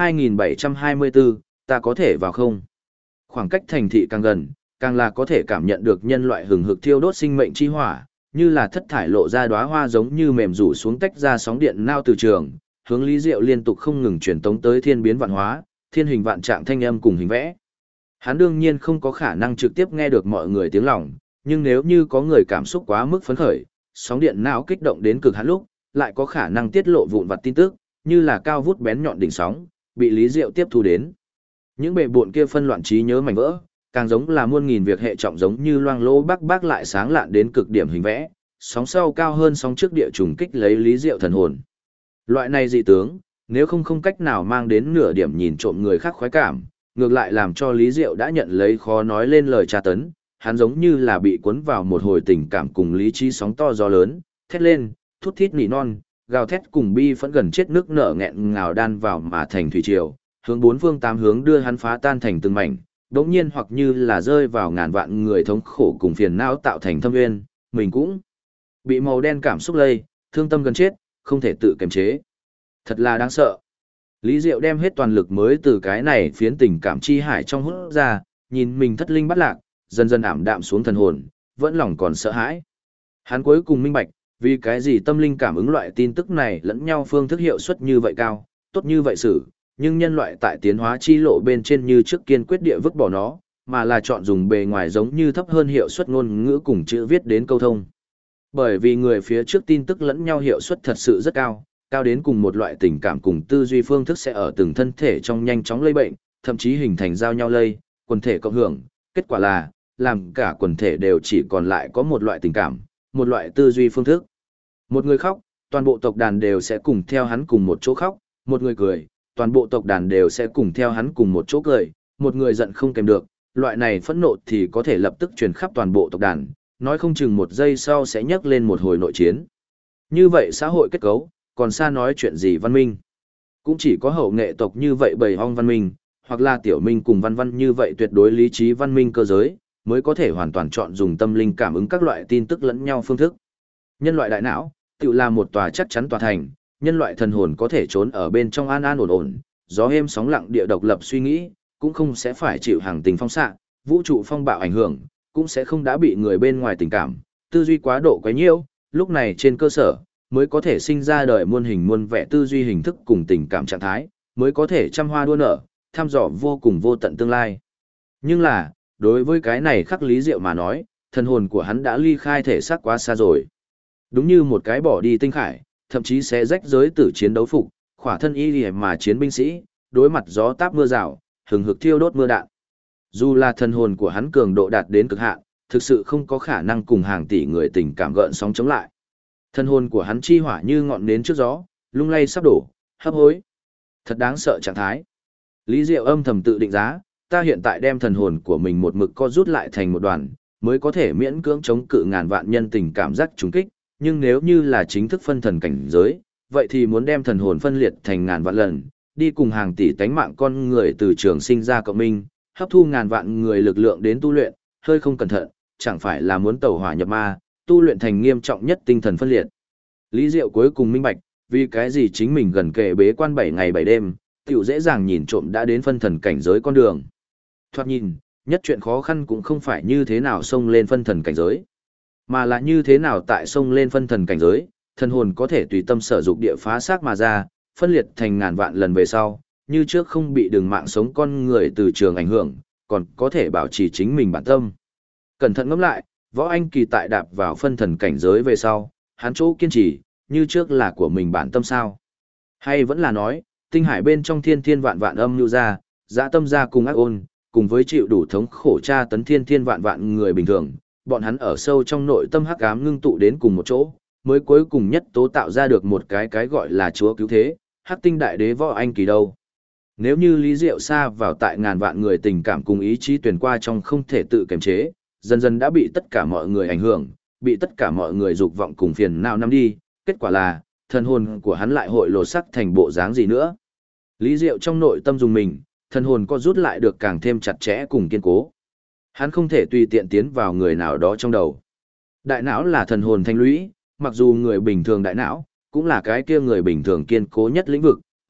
2724, ta có thể vào không? Khoảng cách thành thị càng gần, càng là có thể cảm nhận được nhân loại hừng hực thiêu đốt sinh mệnh chi hỏa, như là thất thải lộ ra đóa hoa giống như mềm rủ xuống tách ra sóng điện nao từ trường, hướng Lý Diệu liên tục không ngừng truyền tống tới thiên biến vạn hóa, thiên hình vạn trạng thanh âm cùng hình vẽ. Hắn đương nhiên không có khả năng trực tiếp nghe được mọi người tiếng lòng, nhưng nếu như có người cảm xúc quá mức phấn khởi, sóng điện não kích động đến cực hạn lúc, lại có khả năng tiết lộ vụn vặt tin tức, như là cao vút bén nhọn đỉnh sóng, bị Lý Diệu tiếp thu đến. Những bệ buộn kia phân loạn trí nhớ mảnh vỡ, càng giống là muôn nghìn việc hệ trọng giống như loang lỗ bác lại sáng lạn đến cực điểm hình vẽ, sóng sau cao hơn sóng trước địa trùng kích lấy Lý Diệu thần hồn. Loại này dị tướng, nếu không cách nào mang đến nửa điểm nhìn trộm người khác khoái cảm, ngược lại làm cho Lý Diệu đã nhận lấy khó nói lên lời tra tấn, hắn giống như là bị cuốn vào một hồi tình cảm cùng lý trí sóng to gió lớn, thét lên, thút thít nỉ non, gào thét cùng bi phẫn gần chết nước nở nghẹn ngào đan vào mà thành thủy triều, hướng bốn phương tám hướng đưa hắn phá tan thành từng mảnh, đống nhiên hoặc như là rơi vào ngàn vạn người thống khổ cùng phiền não tạo thành thâm nguyên, mình cũng bị màu đen cảm xúc lây, thương tâm gần chết, không thể tự kiềm chế. Thật là đáng sợ. Lý Diệu đem hết toàn lực mới từ cái này phiến tình cảm chi hải trong hút ra, nhìn mình thất linh bắt lạc, dần dần ảm đạm xuống thần hồn, vẫn lòng còn sợ hãi. Hắn cuối cùng minh bạch, vì cái gì tâm linh cảm ứng loại tin tức này lẫn nhau phương thức hiệu suất như vậy cao, tốt như vậy xử, nhưng nhân loại tại tiến hóa chi lộ bên trên như trước kiên quyết địa vứt bỏ nó, mà là chọn dùng bề ngoài giống như thấp hơn hiệu suất ngôn ngữ cùng chữ viết đến câu thông. Bởi vì người phía trước tin tức lẫn nhau hiệu suất thật sự rất cao, cao đến cùng một loại tình cảm cùng tư duy phương thức sẽ ở từng thân thể trong nhanh chóng lây bệnh, thậm chí hình thành giao nhau lây, quần thể cộng hưởng, kết quả là, làm cả quần thể đều chỉ còn lại có một loại tình cảm, một loại tư duy phương thức. Một người khóc, toàn bộ tộc đàn đều sẽ cùng theo hắn cùng một chỗ khóc, một người cười, toàn bộ tộc đàn đều sẽ cùng theo hắn cùng một chỗ cười, một người giận không kèm được, loại này phẫn nộ thì có thể lập tức truyền khắp toàn bộ tộc đàn, nói không chừng một giây sau sẽ nhấc lên một hồi nội chiến. Như vậy xã hội kết cấu, còn xa nói chuyện gì văn minh. Cũng chỉ có hậu nghệ tộc như vậy bầy ong văn minh, hoặc là tiểu minh cùng văn văn như vậy tuyệt đối lý trí văn minh cơ giới, mới có thể hoàn toàn chọn dùng tâm linh cảm ứng các loại tin tức lẫn nhau phương thức. Nhân loại đại não, tự là một tòa chắc chắn tòa thành, nhân loại thần hồn có thể trốn ở bên trong an an ổn ổn, gió êm sóng lặng địa độc lập suy nghĩ, cũng không sẽ phải chịu hàng tình phong xạ, vũ trụ phong bạo ảnh hưởng, cũng sẽ không đã bị người bên ngoài tình cảm, tư duy quá độ quấy nhiễu, lúc này trên cơ sở mới có thể sinh ra đời muôn hình muôn vẻ tư duy hình thức cùng tình cảm trạng thái, mới có thể trăm hoa đua nở, tham dò vô cùng vô tận tương lai. Nhưng là, đối với cái này khắc Lý Diệu mà nói, thần hồn của hắn đã ly khai thể xác quá xa rồi. Đúng như một cái bỏ đi tinh khải, thậm chí sẽ rách giới tử chiến đấu phục, khỏa thân y liễu mà chiến binh sĩ, đối mặt gió táp mưa rào, hừng hực thiêu đốt mưa đạn. Dù là thần hồn của hắn cường độ đạt đến cực hạn, thực sự không có khả năng cùng hàng tỷ người tình cảm gợn sóng chống lại. Thần hồn của hắn chi hỏa như ngọn nến trước gió, lung lay sắp đổ, hấp hối. Thật đáng sợ trạng thái. Lý Diệu âm thầm tự định giá, ta hiện tại đem thần hồn của mình một mực co rút lại thành một đoàn, mới có thể miễn cưỡng chống cự ngàn vạn nhân tình cảm giác trùng kích, nhưng nếu như là chính thức phân thần cảnh giới, vậy thì muốn đem thần hồn phân liệt thành ngàn vạn lần, đi cùng hàng tỷ tánh mạng con người từ trường sinh ra cộng minh, hấp thu ngàn vạn người lực lượng đến tu luyện, hơi không cẩn thận, chẳng phải là muốn tẩu hỏa nhập ma, tu luyện thành nghiêm trọng nhất tinh thần phân liệt. Lý Diệu cuối cùng minh bạch, vì cái gì chính mình gần kề bế quan 7 ngày 7 đêm, tiểu dễ dàng nhìn trộm đã đến phân thần cảnh giới con đường. Thoạt nhìn, nhất chuyện khó khăn cũng không phải như thế nào xông lên phân thần cảnh giới, mà là như thế nào tại xông lên phân thần cảnh giới, thần hồn có thể tùy tâm sở dục địa phá xác mà ra, phân liệt thành ngàn vạn lần về sau, như trước không bị đường mạng sống con người từ trường ảnh hưởng, còn có thể bảo trì chính mình bản tâm. Cẩn thận ngẫm lại, Võ Anh Kỳ tại đạp vào phân thần cảnh giới về sau, hắn chỗ kiên trì, như trước là của mình bản tâm sao? Hay vẫn là nói, tinh hải bên trong thiên thiên vạn vạn âm nhu ra, dã tâm ra cùng ác ôn, cùng với chịu đủ thống khổ tra tấn thiên thiên vạn vạn người bình thường, bọn hắn ở sâu trong nội tâm hắc ám ngưng tụ đến cùng một chỗ, mới cuối cùng nhất tố tạo ra được một cái gọi là chúa cứu thế, hắc tinh đại đế Võ Anh Kỳ đâu. Nếu như Lý Diệu sa vào tại ngàn vạn người tình cảm cùng ý chí tuyển qua trong không thể tự kiềm chế, dần dần đã bị tất cả mọi người ảnh hưởng, bị tất cả mọi người dục vọng cùng phiền não nắm đi, kết quả là, thần hồn của hắn lại hội lột sắc thành bộ dáng gì nữa. Lý Diệu trong nội tâm dùng mình, thần hồn có rút lại được càng thêm chặt chẽ cùng kiên cố. Hắn không thể tùy tiện tiến vào người nào đó trong đầu. Đại não là thần hồn thanh lũy, mặc dù người bình thường đại não, cũng là cái kia người bình thường kiên cố nhất lĩnh vực,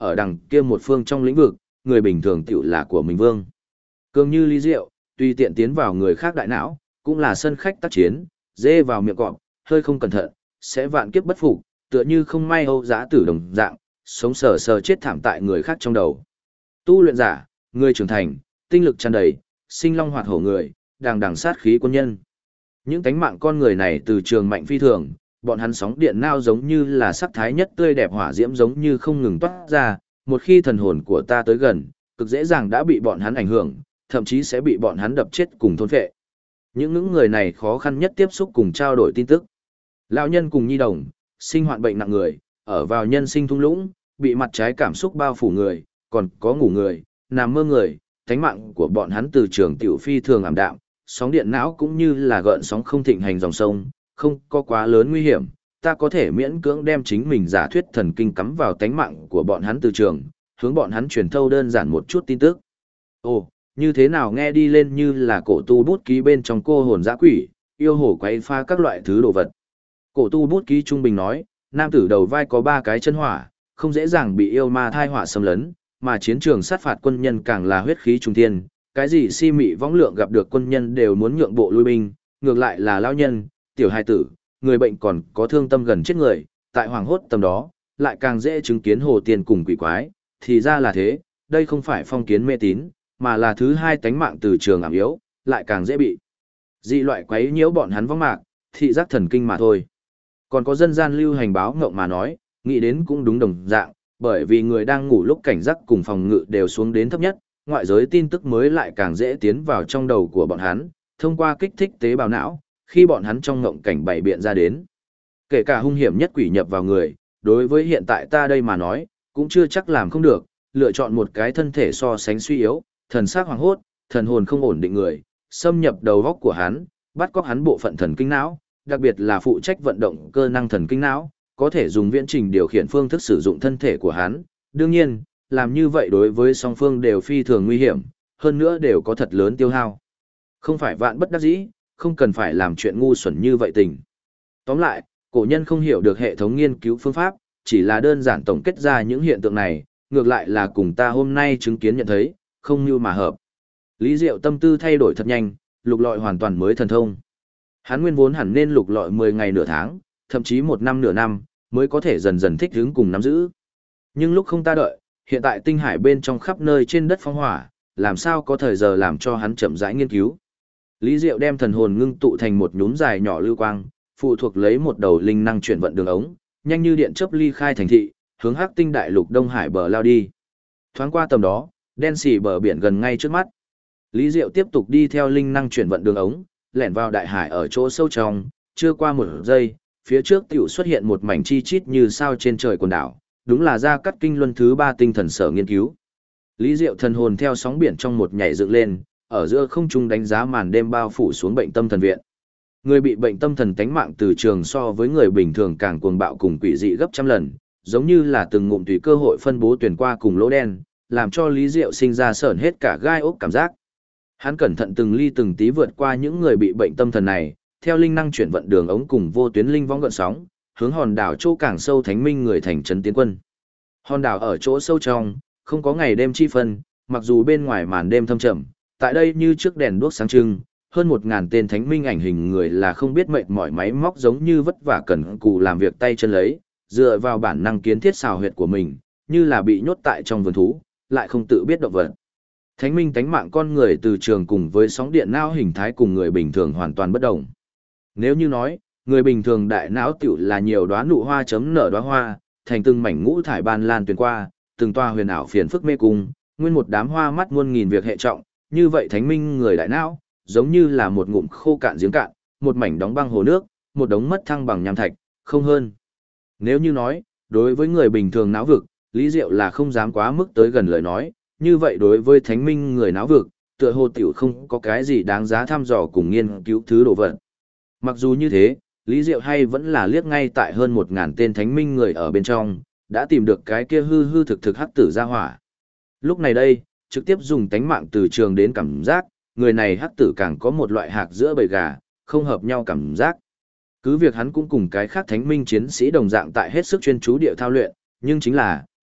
ở đằng kia một phương trong lĩnh vực, người bình thường tiểu là của mình vương. Cường như Lý Diệu, tùy tiện tiến vào người khác đại não, cũng là sân khách tác chiến, dê vào miệng cọp, hơi không cẩn thận, sẽ vạn kiếp bất phục, tựa như không may Âu Giá Tử đồng dạng, sống sờ sờ chết thảm tại người khác trong đầu. Tu luyện giả, người trưởng thành, tinh lực tràn đầy, sinh long hoạt hổ người, đằng đằng sát khí quân nhân. Những tánh mạng con người này từ trường mạnh phi thường, bọn hắn sóng điện nao giống như là sắc thái nhất tươi đẹp hỏa diễm giống như không ngừng toát ra, một khi thần hồn của ta tới gần, cực dễ dàng đã bị bọn hắn ảnh hưởng, thậm chí sẽ bị bọn hắn đập chết cùng thôn phệ. Những người này khó khăn nhất tiếp xúc cùng trao đổi tin tức. Lão nhân cùng nhi đồng, sinh hoạn bệnh nặng người, ở vào nhân sinh thung lũng, bị mặt trái cảm xúc bao phủ người, còn có ngủ người, nằm mơ người, thánh mạng của bọn hắn từ trường tiểu phi thường ảm đạm, sóng điện não cũng như là gợn sóng không thịnh hành dòng sông, không có quá lớn nguy hiểm, ta có thể miễn cưỡng đem chính mình giả thuyết thần kinh cắm vào tánh mạng của bọn hắn từ trường, hướng bọn hắn truyền thâu đơn giản một chút tin tức. Ồ, như thế nào nghe đi lên như là cổ tu bút ký bên trong cô hồn dã quỷ, yêu hổ quấy pha các loại thứ đồ vật. Cổ tu bút ký trung bình nói, nam tử đầu vai có 3 cái chân hỏa, không dễ dàng bị yêu ma thai hỏa xâm lấn, mà chiến trường sát phạt quân nhân càng là huyết khí trung thiên, cái gì si mị võng lượng gặp được quân nhân đều muốn nhượng bộ lui binh, ngược lại là lão nhân, tiểu hài tử, người bệnh còn có thương tâm gần chết người, tại hoàng hốt tầm đó, lại càng dễ chứng kiến hồ tiền cùng quỷ quái, thì ra là thế, đây không phải phong kiến mê tín, mà là thứ hai tánh mạng từ trường ảm yếu, lại càng dễ bị dị loại quấy nhiễu bọn hắn vong mạc, thị giác thần kinh mà thôi. Còn có dân gian lưu hành báo ngộng mà nói, nghĩ đến cũng đúng đồng dạng, bởi vì người đang ngủ lúc cảnh giác cùng phòng ngự đều xuống đến thấp nhất, ngoại giới tin tức mới lại càng dễ tiến vào trong đầu của bọn hắn, thông qua kích thích tế bào não, khi bọn hắn trong ngộng cảnh bày biện ra đến. Kể cả hung hiểm nhất quỷ nhập vào người, đối với hiện tại ta đây mà nói, cũng chưa chắc làm không được, lựa chọn một cái thân thể so sánh suy yếu, thần sắc hoàng hốt, thần hồn không ổn định người, xâm nhập đầu góc của hắn, bắt cóc hắn bộ phận thần kinh não, đặc biệt là phụ trách vận động cơ năng thần kinh não, có thể dùng viễn trình điều khiển phương thức sử dụng thân thể của hắn. Đương nhiên, làm như vậy đối với song phương đều phi thường nguy hiểm, hơn nữa đều có thật lớn tiêu hao. Không phải vạn bất đắc dĩ, không cần phải làm chuyện ngu xuẩn như vậy tình. Tóm lại, cổ nhân không hiểu được hệ thống nghiên cứu phương pháp, chỉ là đơn giản tổng kết ra những hiện tượng này, ngược lại là cùng ta hôm nay chứng kiến nhận thấy, không như mà hợp. Lý Diệu tâm tư thay đổi thật nhanh, lục lọi hoàn toàn mới thần thông. Hắn nguyên vốn hẳn nên lục lọi 10 ngày nửa tháng, thậm chí 1 năm nửa năm, mới có thể dần dần thích ứng cùng nắm giữ. Nhưng lúc không ta đợi, hiện tại tinh hải bên trong khắp nơi trên đất phong hỏa, làm sao có thời giờ làm cho hắn chậm rãi nghiên cứu. Lý Diệu đem thần hồn ngưng tụ thành một nhúm dài nhỏ lưu quang, phụ thuộc lấy một đầu linh năng chuyển vận đường ống, nhanh như điện chớp ly khai thành thị, hướng Hắc Tinh đại lục Đông Hải bờ lao đi. Thoáng qua tầm đó, đen xì bờ biển gần ngay trước mắt. Lý Diệu tiếp tục đi theo linh năng chuyển vận đường ống, lẻn vào đại hải ở chỗ sâu trong, chưa qua 1 giây, phía trước tiểu xuất hiện một mảnh chi chít như sao trên trời quần đảo, đúng là Gia Cát Kinh Luân thứ 3 tinh thần sở nghiên cứu. Lý Diệu thần hồn theo sóng biển trong một nhảy dựng lên, ở giữa không trung đánh giá màn đêm bao phủ xuống bệnh tâm thần viện. Người bị bệnh tâm thần tánh mạng từ trường so với người bình thường càng cuồng bạo cùng quỷ dị gấp trăm lần, giống như là từng ngụm tùy cơ hội phân bố tuyển qua cùng lỗ đen, làm cho Lý Diệu sinh ra sởn hết cả gai ốc cảm giác. Hắn cẩn thận từng ly từng tí vượt qua những người bị bệnh tâm thần này, theo linh năng chuyển vận đường ống cùng vô tuyến linh võng gợn sóng, hướng hòn đảo chỗ càng sâu thánh minh người thành trấn tiến quân. Hòn đảo ở chỗ sâu trong, không có ngày đêm chi phân, mặc dù bên ngoài màn đêm thâm trầm, tại đây như trước đèn đuốc sáng trưng, hơn 1000 tên thánh minh ảnh hình người là không biết mệt mỏi máy móc giống như vất vả cần cù làm việc tay chân lấy, dựa vào bản năng kiến thiết xào huyệt của mình, như là bị nhốt tại trong vườn thú, lại không tự biết động vật. Thánh minh tánh mạng con người từ trường cùng với sóng điện não hình thái cùng người bình thường hoàn toàn bất đồng. Nếu như nói, người bình thường đại não tiểu là nhiều đóa nụ hoa chấm nở đóa hoa, thành từng mảnh ngũ thải ban lan tuyền qua, từng toa huyền ảo phiền phức mê cung, nguyên một đám hoa mắt muôn nghìn việc hệ trọng, như vậy thánh minh người đại não, giống như là một ngụm khô cạn giếng cạn, một mảnh đóng băng hồ nước, một đống mất thăng bằng nham thạch, không hơn. Nếu như nói, đối với người bình thường não vực, Lý Diệu là không dám quá mức tới gần lời nói, như vậy đối với thánh minh người não vực, tựa hồ tiểu không có cái gì đáng giá thăm dò cùng nghiên cứu thứ đồ vật. Mặc dù như thế, Lý Diệu hay vẫn là liếc ngay tại hơn 1000 tên thánh minh người ở bên trong, đã tìm được cái kia hư hư thực thực hắc tử ra hỏa. Lúc này đây, trực tiếp dùng tánh mạng từ trường đến cảm giác, người này hắc tử càng có một loại hạc giữa bầy gà, không hợp nhau cảm giác. Cứ việc hắn cũng cùng cái khác thánh minh chiến sĩ đồng dạng tại hết sức chuyên chú địa thao luyện, nhưng chính là,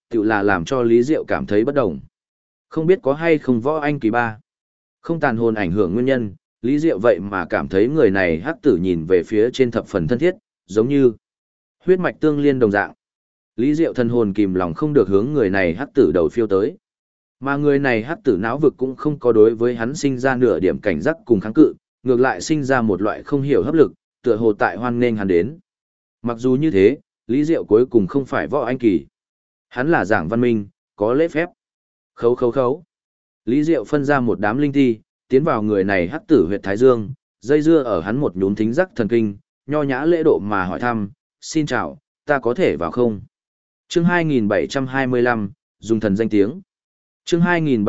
tự là làm cho Lý Diệu cảm thấy bất đồng. Không biết có hay không võ anh kỳ ba. Không tàn hồn ảnh hưởng nguyên nhân, Lý Diệu vậy mà cảm thấy người này hắc tử nhìn về phía trên thập phần thân thiết, giống như huyết mạch tương liên đồng dạng. Lý Diệu thần hồn kìm lòng không được hướng người này hắc tử đầu phiêu tới. Mà người này hắc tử não vực cũng không có đối với hắn sinh ra nửa điểm cảnh giác cùng kháng cự, ngược lại sinh ra một loại không hiểu hấp lực, tựa hồ tại hoan nghênh hắn đến. Mặc dù như thế, Lý Diệu cuối cùng không phải võ anh kỳ. Hắn là giảng văn minh, có lễ phép. Khấu khấu khấu. Lý Diệu phân ra một đám linh thi, tiến vào người này hắc tử huyệt thái dương, dây dưa ở hắn một nhúm thính giác thần kinh, nho nhã lễ độ mà hỏi thăm, xin chào, ta có thể vào không? Chương 2725, dùng thần danh tiếng. Chương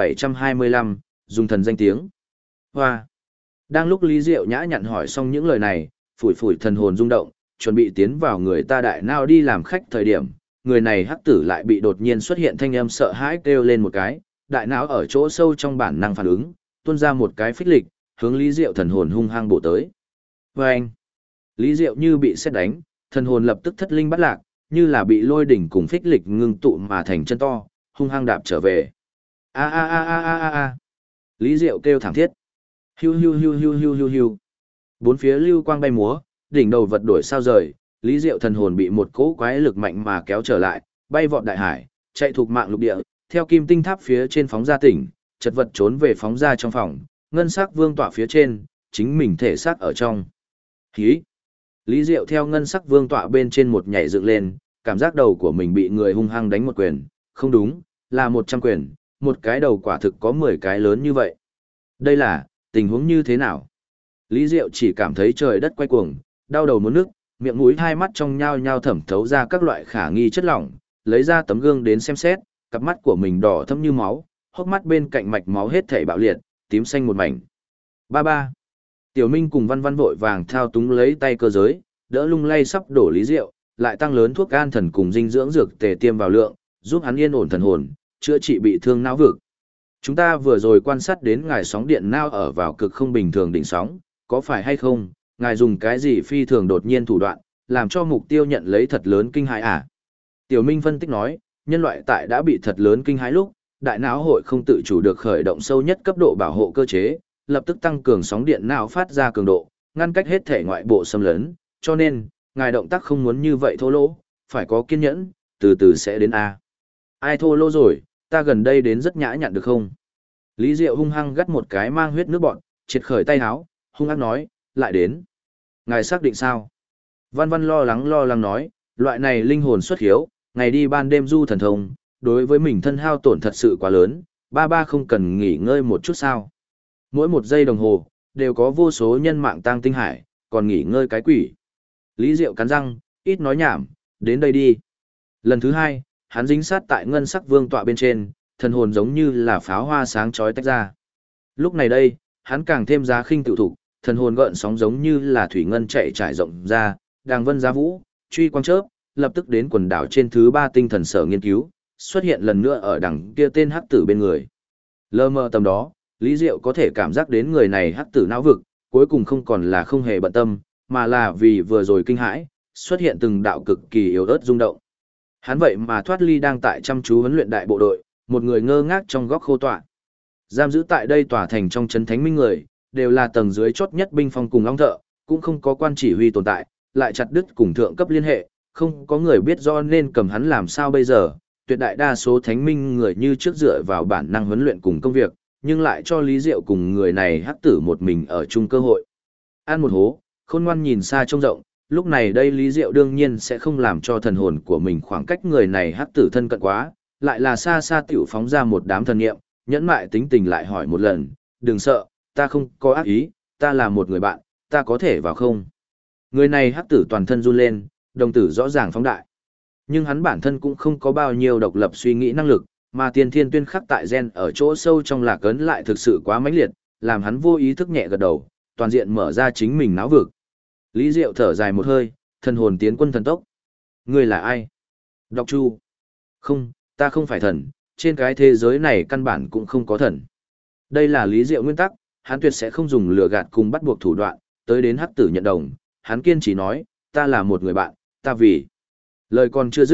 2725, dùng thần danh tiếng. Hoa. Đang lúc Lý Diệu nhã nhặn hỏi xong những lời này, phủi phủi thần hồn rung động, chuẩn bị tiến vào người ta đại nao đi làm khách thời điểm, người này hắc tử lại bị đột nhiên xuất hiện thanh âm sợ hãi kêu lên một cái, đại não ở chỗ sâu trong bản năng phản ứng, tuôn ra một cái phích lịch, hướng Lý Diệu thần hồn hung hăng bổ tới. Vâng! Lý Diệu như bị sét đánh, thần hồn lập tức thất linh bắt lạc, như là bị lôi đỉnh cùng phích lịch ngưng tụ mà thành chân to, hung hăng đạp trở về. A a a a a a a. Lý Diệu kêu thảm thiết. Hiu hiu hiu hiu hiu hiu hiu. Bốn phía lưu quang bay múa, đỉnh đầu vật đổi sao rời, Lý Diệu thần hồn bị một cỗ quái lực mạnh mà kéo trở lại, bay vọt đại hải, chạy thuộc mạng lục địa, theo kim tinh tháp phía trên phóng ra tỉnh, chật vật trốn về phóng ra trong phòng, ngân sắc vương tọa phía trên, chính mình thể xác ở trong. Hí! Lý Diệu theo ngân sắc vương tọa bên trên một nhảy dựng lên, cảm giác đầu của mình bị người hung hăng đánh một quyền, không đúng, là 100 quyền, một cái đầu quả thực có 10 cái lớn như vậy. Đây là, tình huống như thế nào? Lý Diệu chỉ cảm thấy trời đất quay cuồng, đau đầu muốn nước, miệng mũi hai mắt trong nhao nhao thẩm thấu ra các loại khả nghi chất lỏng, lấy ra tấm gương đến xem xét, cặp mắt của mình đỏ thẫm như máu, hốc mắt bên cạnh mạch máu hết thảy bạo liệt, tím xanh một mảnh. Ba ba. Tiểu Minh cùng Văn Văn vội vàng thao túng lấy tay cơ giới, đỡ lung lay sắp đổ Lý Diệu, lại tăng lớn thuốc an thần cùng dinh dưỡng dược tề tiêm vào lượng, giúp hắn yên ổn thần hồn, chữa trị bị thương não vực. Chúng ta vừa rồi quan sát đến ngài sóng điện não ở vào cực không bình thường đỉnh sóng, có phải hay không? Ngài dùng cái gì phi thường đột nhiên thủ đoạn, làm cho mục tiêu nhận lấy thật lớn kinh hãi à? Tiểu Minh phân tích nói, nhân loại tại đã bị thật lớn kinh hãi lúc, đại não hội không tự chủ được khởi động sâu nhất cấp độ bảo hộ cơ chế, lập tức tăng cường sóng điện não phát ra cường độ, ngăn cách hết thể ngoại bộ xâm lấn, cho nên, ngài động tác không muốn như vậy thô lỗ, phải có kiên nhẫn, từ từ sẽ đến A. Ai thô lỗ rồi, ta gần đây đến rất nhã nhặn được không? Lý Diệu hung hăng gắt một cái mang huyết nước bọn, triệt khởi tay háo, hung ác nói, lại đến. Ngài xác định sao? Văn Văn lo lắng nói, loại này linh hồn xuất hiếu, ngày đi ban đêm du thần thông, đối với mình thân hao tổn thật sự quá lớn, ba ba không cần nghỉ ngơi một chút sao. Mỗi một giây đồng hồ, đều có vô số nhân mạng tang tinh hải, còn nghỉ ngơi cái quỷ. Lý Diệu cắn răng, ít nói nhảm, đến đây đi. Lần thứ hai, hắn dính sát tại ngân sắc vương tọa bên trên, thần hồn giống như là pháo hoa sáng chói tách ra. Lúc này đây, hắn càng thêm giá khinh tự thủ, thần hồn gợn sóng giống như là thủy ngân chạy trải rộng ra, đàng vân giá vũ, truy quang chớp, lập tức đến quần đảo trên thứ 3 tinh thần sở nghiên cứu, xuất hiện lần nữa ở đằng kia tên hắc tử bên người. Lơ mơ tầm đó, Lý Diệu có thể cảm giác đến người này hắc tử não vực, cuối cùng không còn là không hề bận tâm, mà là vì vừa rồi kinh hãi, xuất hiện từng đạo cực kỳ yếu ớt rung động. Hắn vậy mà thoát ly đang tại chăm chú huấn luyện đại bộ đội, một người ngơ ngác trong góc khô tọa. Giam giữ tại đây tòa thành trong trấn thánh minh người, đều là tầng dưới chốt nhất binh phong cùng ong thợ, cũng không có quan chỉ huy tồn tại, lại chặt đứt cùng thượng cấp liên hệ, không có người biết do nên cầm hắn làm sao bây giờ. Tuyệt đại đa số thánh minh người như trước dựa vào bản năng huấn luyện cùng công việc, nhưng lại cho Lý Diệu cùng người này hắc tử một mình ở chung cơ hội. Ăn một hố, khôn ngoan nhìn xa trông rộng, lúc này đây Lý Diệu đương nhiên sẽ không làm cho thần hồn của mình khoảng cách người này hắc tử thân cận quá, lại là xa xa tiểu phóng ra một đám thần niệm, nhẫn mại tính tình lại hỏi một lần, đừng sợ, ta không có ác ý, ta là một người bạn, ta có thể vào không? Người này hắc tử toàn thân run lên, đồng tử rõ ràng phóng đại. Nhưng hắn bản thân cũng không có bao nhiêu độc lập suy nghĩ năng lực, mà tiên thiên tuyên khắc tại gen ở chỗ sâu trong lạc ấn lại thực sự quá mãnh liệt, làm hắn vô ý thức nhẹ gật đầu, toàn diện mở ra chính mình náo vực. Lý Diệu thở dài một hơi, thần hồn tiến quân thần tốc. Ngươi là ai? Độc Chu. Không, ta không phải thần, trên cái thế giới này căn bản cũng không có thần. Đây là Lý Diệu nguyên tắc, hắn tuyệt sẽ không dùng lừa gạt cùng bắt buộc thủ đoạn, tới đến hắc tử nhận đồng, hắn kiên trì nói, ta là một người bạn, ta vì. Lời còn chưa dứt,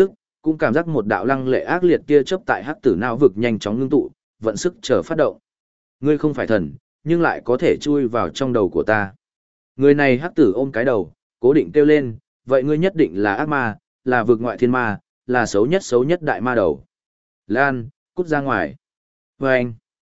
cũng cảm giác một đạo lăng lệ ác liệt tia chớp tại hắc tử não vực nhanh chóng ngưng tụ, vận sức chờ phát động. Ngươi không phải thần, nhưng lại có thể chui vào trong đầu của ta. Người này hắc tử ôm cái đầu, cố định kêu lên, vậy ngươi nhất định là ác ma, là vực ngoại thiên ma, là xấu nhất đại ma đầu. Lan, cút ra ngoài. Vâng.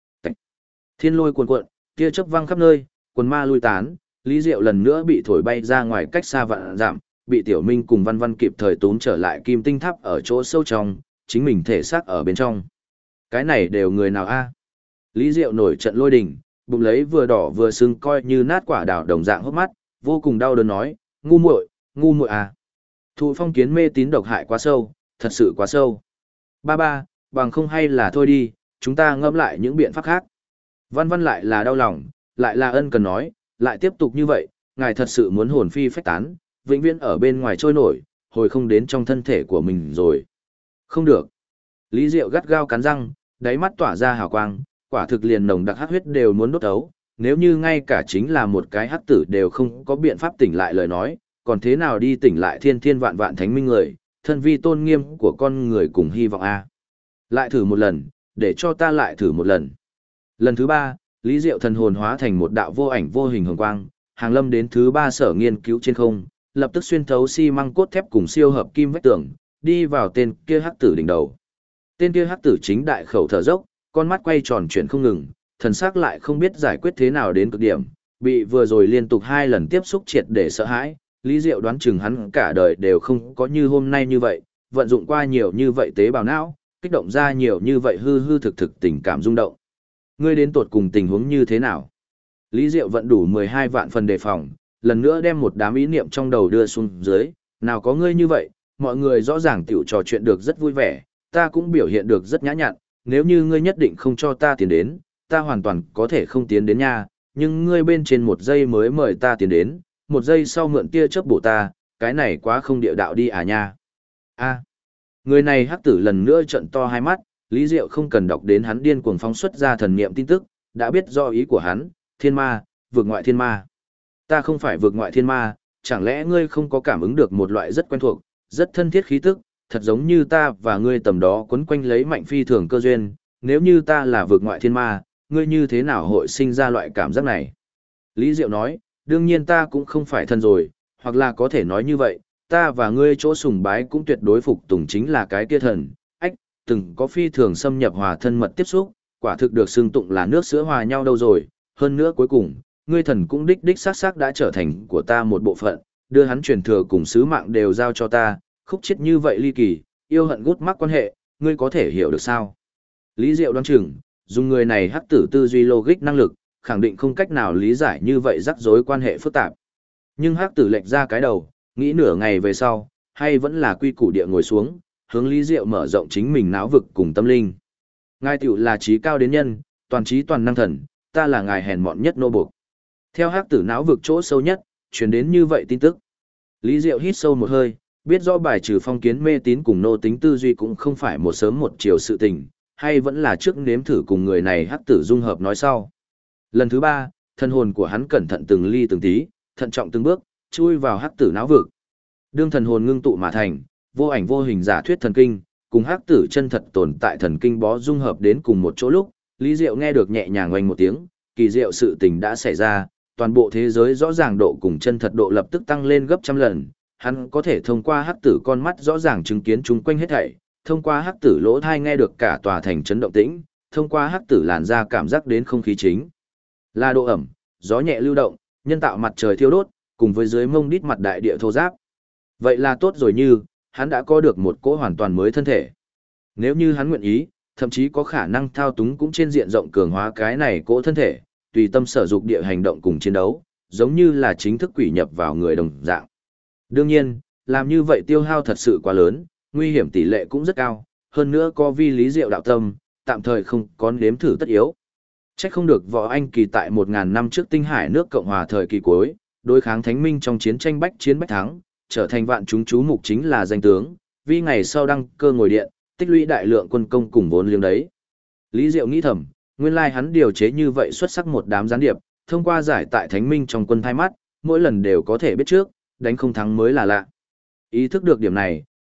Thiên lôi cuồn cuộn, tia chớp văng khắp nơi, quần ma lui tán, Lý Diệu lần nữa bị thổi bay ra ngoài cách xa vạn dặm, bị Tiểu Minh cùng Văn Văn kịp thời tốn trở lại kim tinh tháp ở chỗ sâu trong, chính mình thể xác ở bên trong. Cái này đều người nào a? Lý Diệu nổi trận lôi đình, bụng lấy vừa đỏ vừa sưng coi như nát quả đào đồng dạng hốc mắt, vô cùng đau đớn nói, ngu muội à. Thụ phong kiến mê tín độc hại quá sâu, thật sự quá sâu. Ba, bằng không hay là thôi đi, chúng ta ngẫm lại những biện pháp khác. Văn Văn lại là đau lòng, lại là ân cần nói, lại tiếp tục như vậy, ngài thật sự muốn hồn phi phách tán, vĩnh viễn ở bên ngoài trôi nổi, hồi không đến trong thân thể của mình rồi. Không được. Lý Diệu gắt gao cắn răng, đáy mắt tỏa ra hào quang, quả thực liền nồng đặc hắc huyết đều muốn đốt ấu, nếu như ngay cả chính là một cái hắc tử đều không có biện pháp tỉnh lại lời nói, còn thế nào đi tỉnh lại thiên thiên vạn vạn thánh minh người, thân vi tôn nghiêm của con người cùng hy vọng a. Lại thử một lần, để cho ta lại thử một lần. Lần thứ 3, Lý Diệu thần hồn hóa thành một đạo vô ảnh vô hình hồng quang, hàng lâm đến thứ 3 sở nghiên cứu trên không, lập tức xuyên thấu xi măng cốt thép cùng siêu hợp kim vách tường, đi vào tên kia hắc tử đỉnh đầu. Tên kia hắc tử chính đại khẩu thở dốc, con mắt quay tròn chuyển không ngừng, thần sắc lại không biết giải quyết thế nào đến cực điểm, bị vừa rồi liên tục 2 lần tiếp xúc triệt để sợ hãi, Lý Diệu đoán chừng hắn cả đời đều không có như hôm nay như vậy, vận dụng qua nhiều như vậy tế bào não, kích động ra nhiều như vậy hư thực tình cảm rung động. Ngươi đến tột cùng tình huống như thế nào? Lý Diệu vận đủ 12 vạn phần đề phòng, lần nữa đem một đám ý niệm trong đầu đưa xuống dưới, nào có ngươi như vậy, mọi người rõ ràng tiểu trò chuyện được rất vui vẻ, ta cũng biểu hiện được rất nhã nhặn, nếu như ngươi nhất định không cho ta tiến đến, ta hoàn toàn có thể không tiến đến nha, nhưng ngươi bên trên 1 giây mới mời ta tiến đến, 1 giây sau mượn tia chớp bổ ta, cái này quá không địa đạo đi à nha. A. Người này hắc tử lần nữa trợn to hai mắt, Lý Diệu không cần đọc đến hắn điên cuồng phóng xuất ra thần niệm tin tức, đã biết do ý của hắn, thiên ma, vượt ngoại thiên ma. Ta không phải vượt ngoại thiên ma, chẳng lẽ ngươi không có cảm ứng được một loại rất quen thuộc, rất thân thiết khí tức, thật giống như ta và ngươi tầm đó quấn quanh lấy mạnh phi thường cơ duyên, nếu như ta là vượt ngoại thiên ma, ngươi như thế nào hội sinh ra loại cảm giác này? Lý Diệu nói, đương nhiên ta cũng không phải thân rồi, hoặc là có thể nói như vậy, ta và ngươi chỗ sùng bái cũng tuyệt đối phục tùng chính là cái kia thần, từng có phi thường xâm nhập hòa thân mật tiếp xúc, quả thực được xưng tụng là nước sữa hòa nhau đâu rồi, hơn nữa cuối cùng, ngươi thần cũng đích xác đã trở thành của ta một bộ phận, đưa hắn truyền thừa cùng sứ mạng đều giao cho ta, khúc chết như vậy ly kỳ, yêu hận gút mắc quan hệ, ngươi có thể hiểu được sao? Lý Diệu đoán chừng, dùng người này hắc tử tư duy logic năng lực, khẳng định không cách nào lý giải như vậy rắc rối quan hệ phức tạp. Nhưng hắc tử lệch ra cái đầu, nghĩ nửa ngày về sau, hay vẫn là quy củ địa ngồi xuống, hướng Lý Diệu mở rộng chính mình não vực cùng tâm linh. Ngài tiểu là trí cao đến nhân, toàn trí toàn năng thần, ta là ngài hèn mọn nhất nô buộc. Theo hắc tử não vực chỗ sâu nhất, truyền đến như vậy tin tức. Lý Diệu hít sâu một hơi, biết rõ bài trừ phong kiến mê tín cùng nô tính tư duy cũng không phải một sớm một chiều sự tình, hay vẫn là trước nếm thử cùng người này hắc tử dung hợp nói sau. Lần thứ 3, thân hồn của hắn cẩn thận từng ly từng tí, thận trọng từng bước, chui vào hắc tử não vực. Đương thần hồn ngưng tụ mà thành, vô ảnh vô hình giả thuyết thần kinh, cùng hắc tử chân thật tồn tại thần kinh bó dung hợp đến cùng một chỗ lúc, Lý Diệu nghe được nhẹ nhàng oanh một tiếng, kỳ diệu sự tình đã xảy ra, toàn bộ thế giới rõ ràng độ cùng chân thật độ lập tức tăng lên gấp trăm lần, hắn có thể thông qua hắc tử con mắt rõ ràng chứng kiến chung quanh hết thảy, thông qua hắc tử lỗ thai nghe được cả tòa thành chấn động tĩnh, thông qua hắc tử làn da cảm giác đến không khí chính là độ ẩm, gió nhẹ lưu động, nhân tạo mặt trời thiêu đốt, cùng với dưới mông đít mặt đại địa thô giáp. Vậy là tốt rồi, như hắn đã có được một cỗ hoàn toàn mới thân thể. Nếu như hắn nguyện ý, thậm chí có khả năng thao túng cũng trên diện rộng cường hóa cái này cỗ thân thể, tùy tâm sở dục địa hành động cùng chiến đấu, giống như là chính thức quỷ nhập vào người đồng dạng. Đương nhiên, làm như vậy tiêu hao thật sự quá lớn, nguy hiểm tỷ lệ cũng rất cao, hơn nữa có vi lý diệu đạo tâm, tạm thời không có nếm thử tất yếu. Chắc không được Võ Anh Kỳ tại 1000 năm trước Tinh Hải nước Cộng hòa thời kỳ cuối, đối kháng Thánh Minh trong chiến tranh bách chiến bách thắng, trở thành vạn chúng chú mục chính là danh tướng, vì ngày sau đăng cơ ngồi điện, tích lũy đại lượng quân công cùng vốn liếng đấy. Lý Diệu nghĩ thầm, nguyên lai hắn điều chế như vậy xuất sắc một đám gián điệp, thông qua giải tại Thánh Minh trong quân thay mắt, mỗi lần đều có thể biết trước, đánh không thắng mới là lạ. Ý thức được điểm này,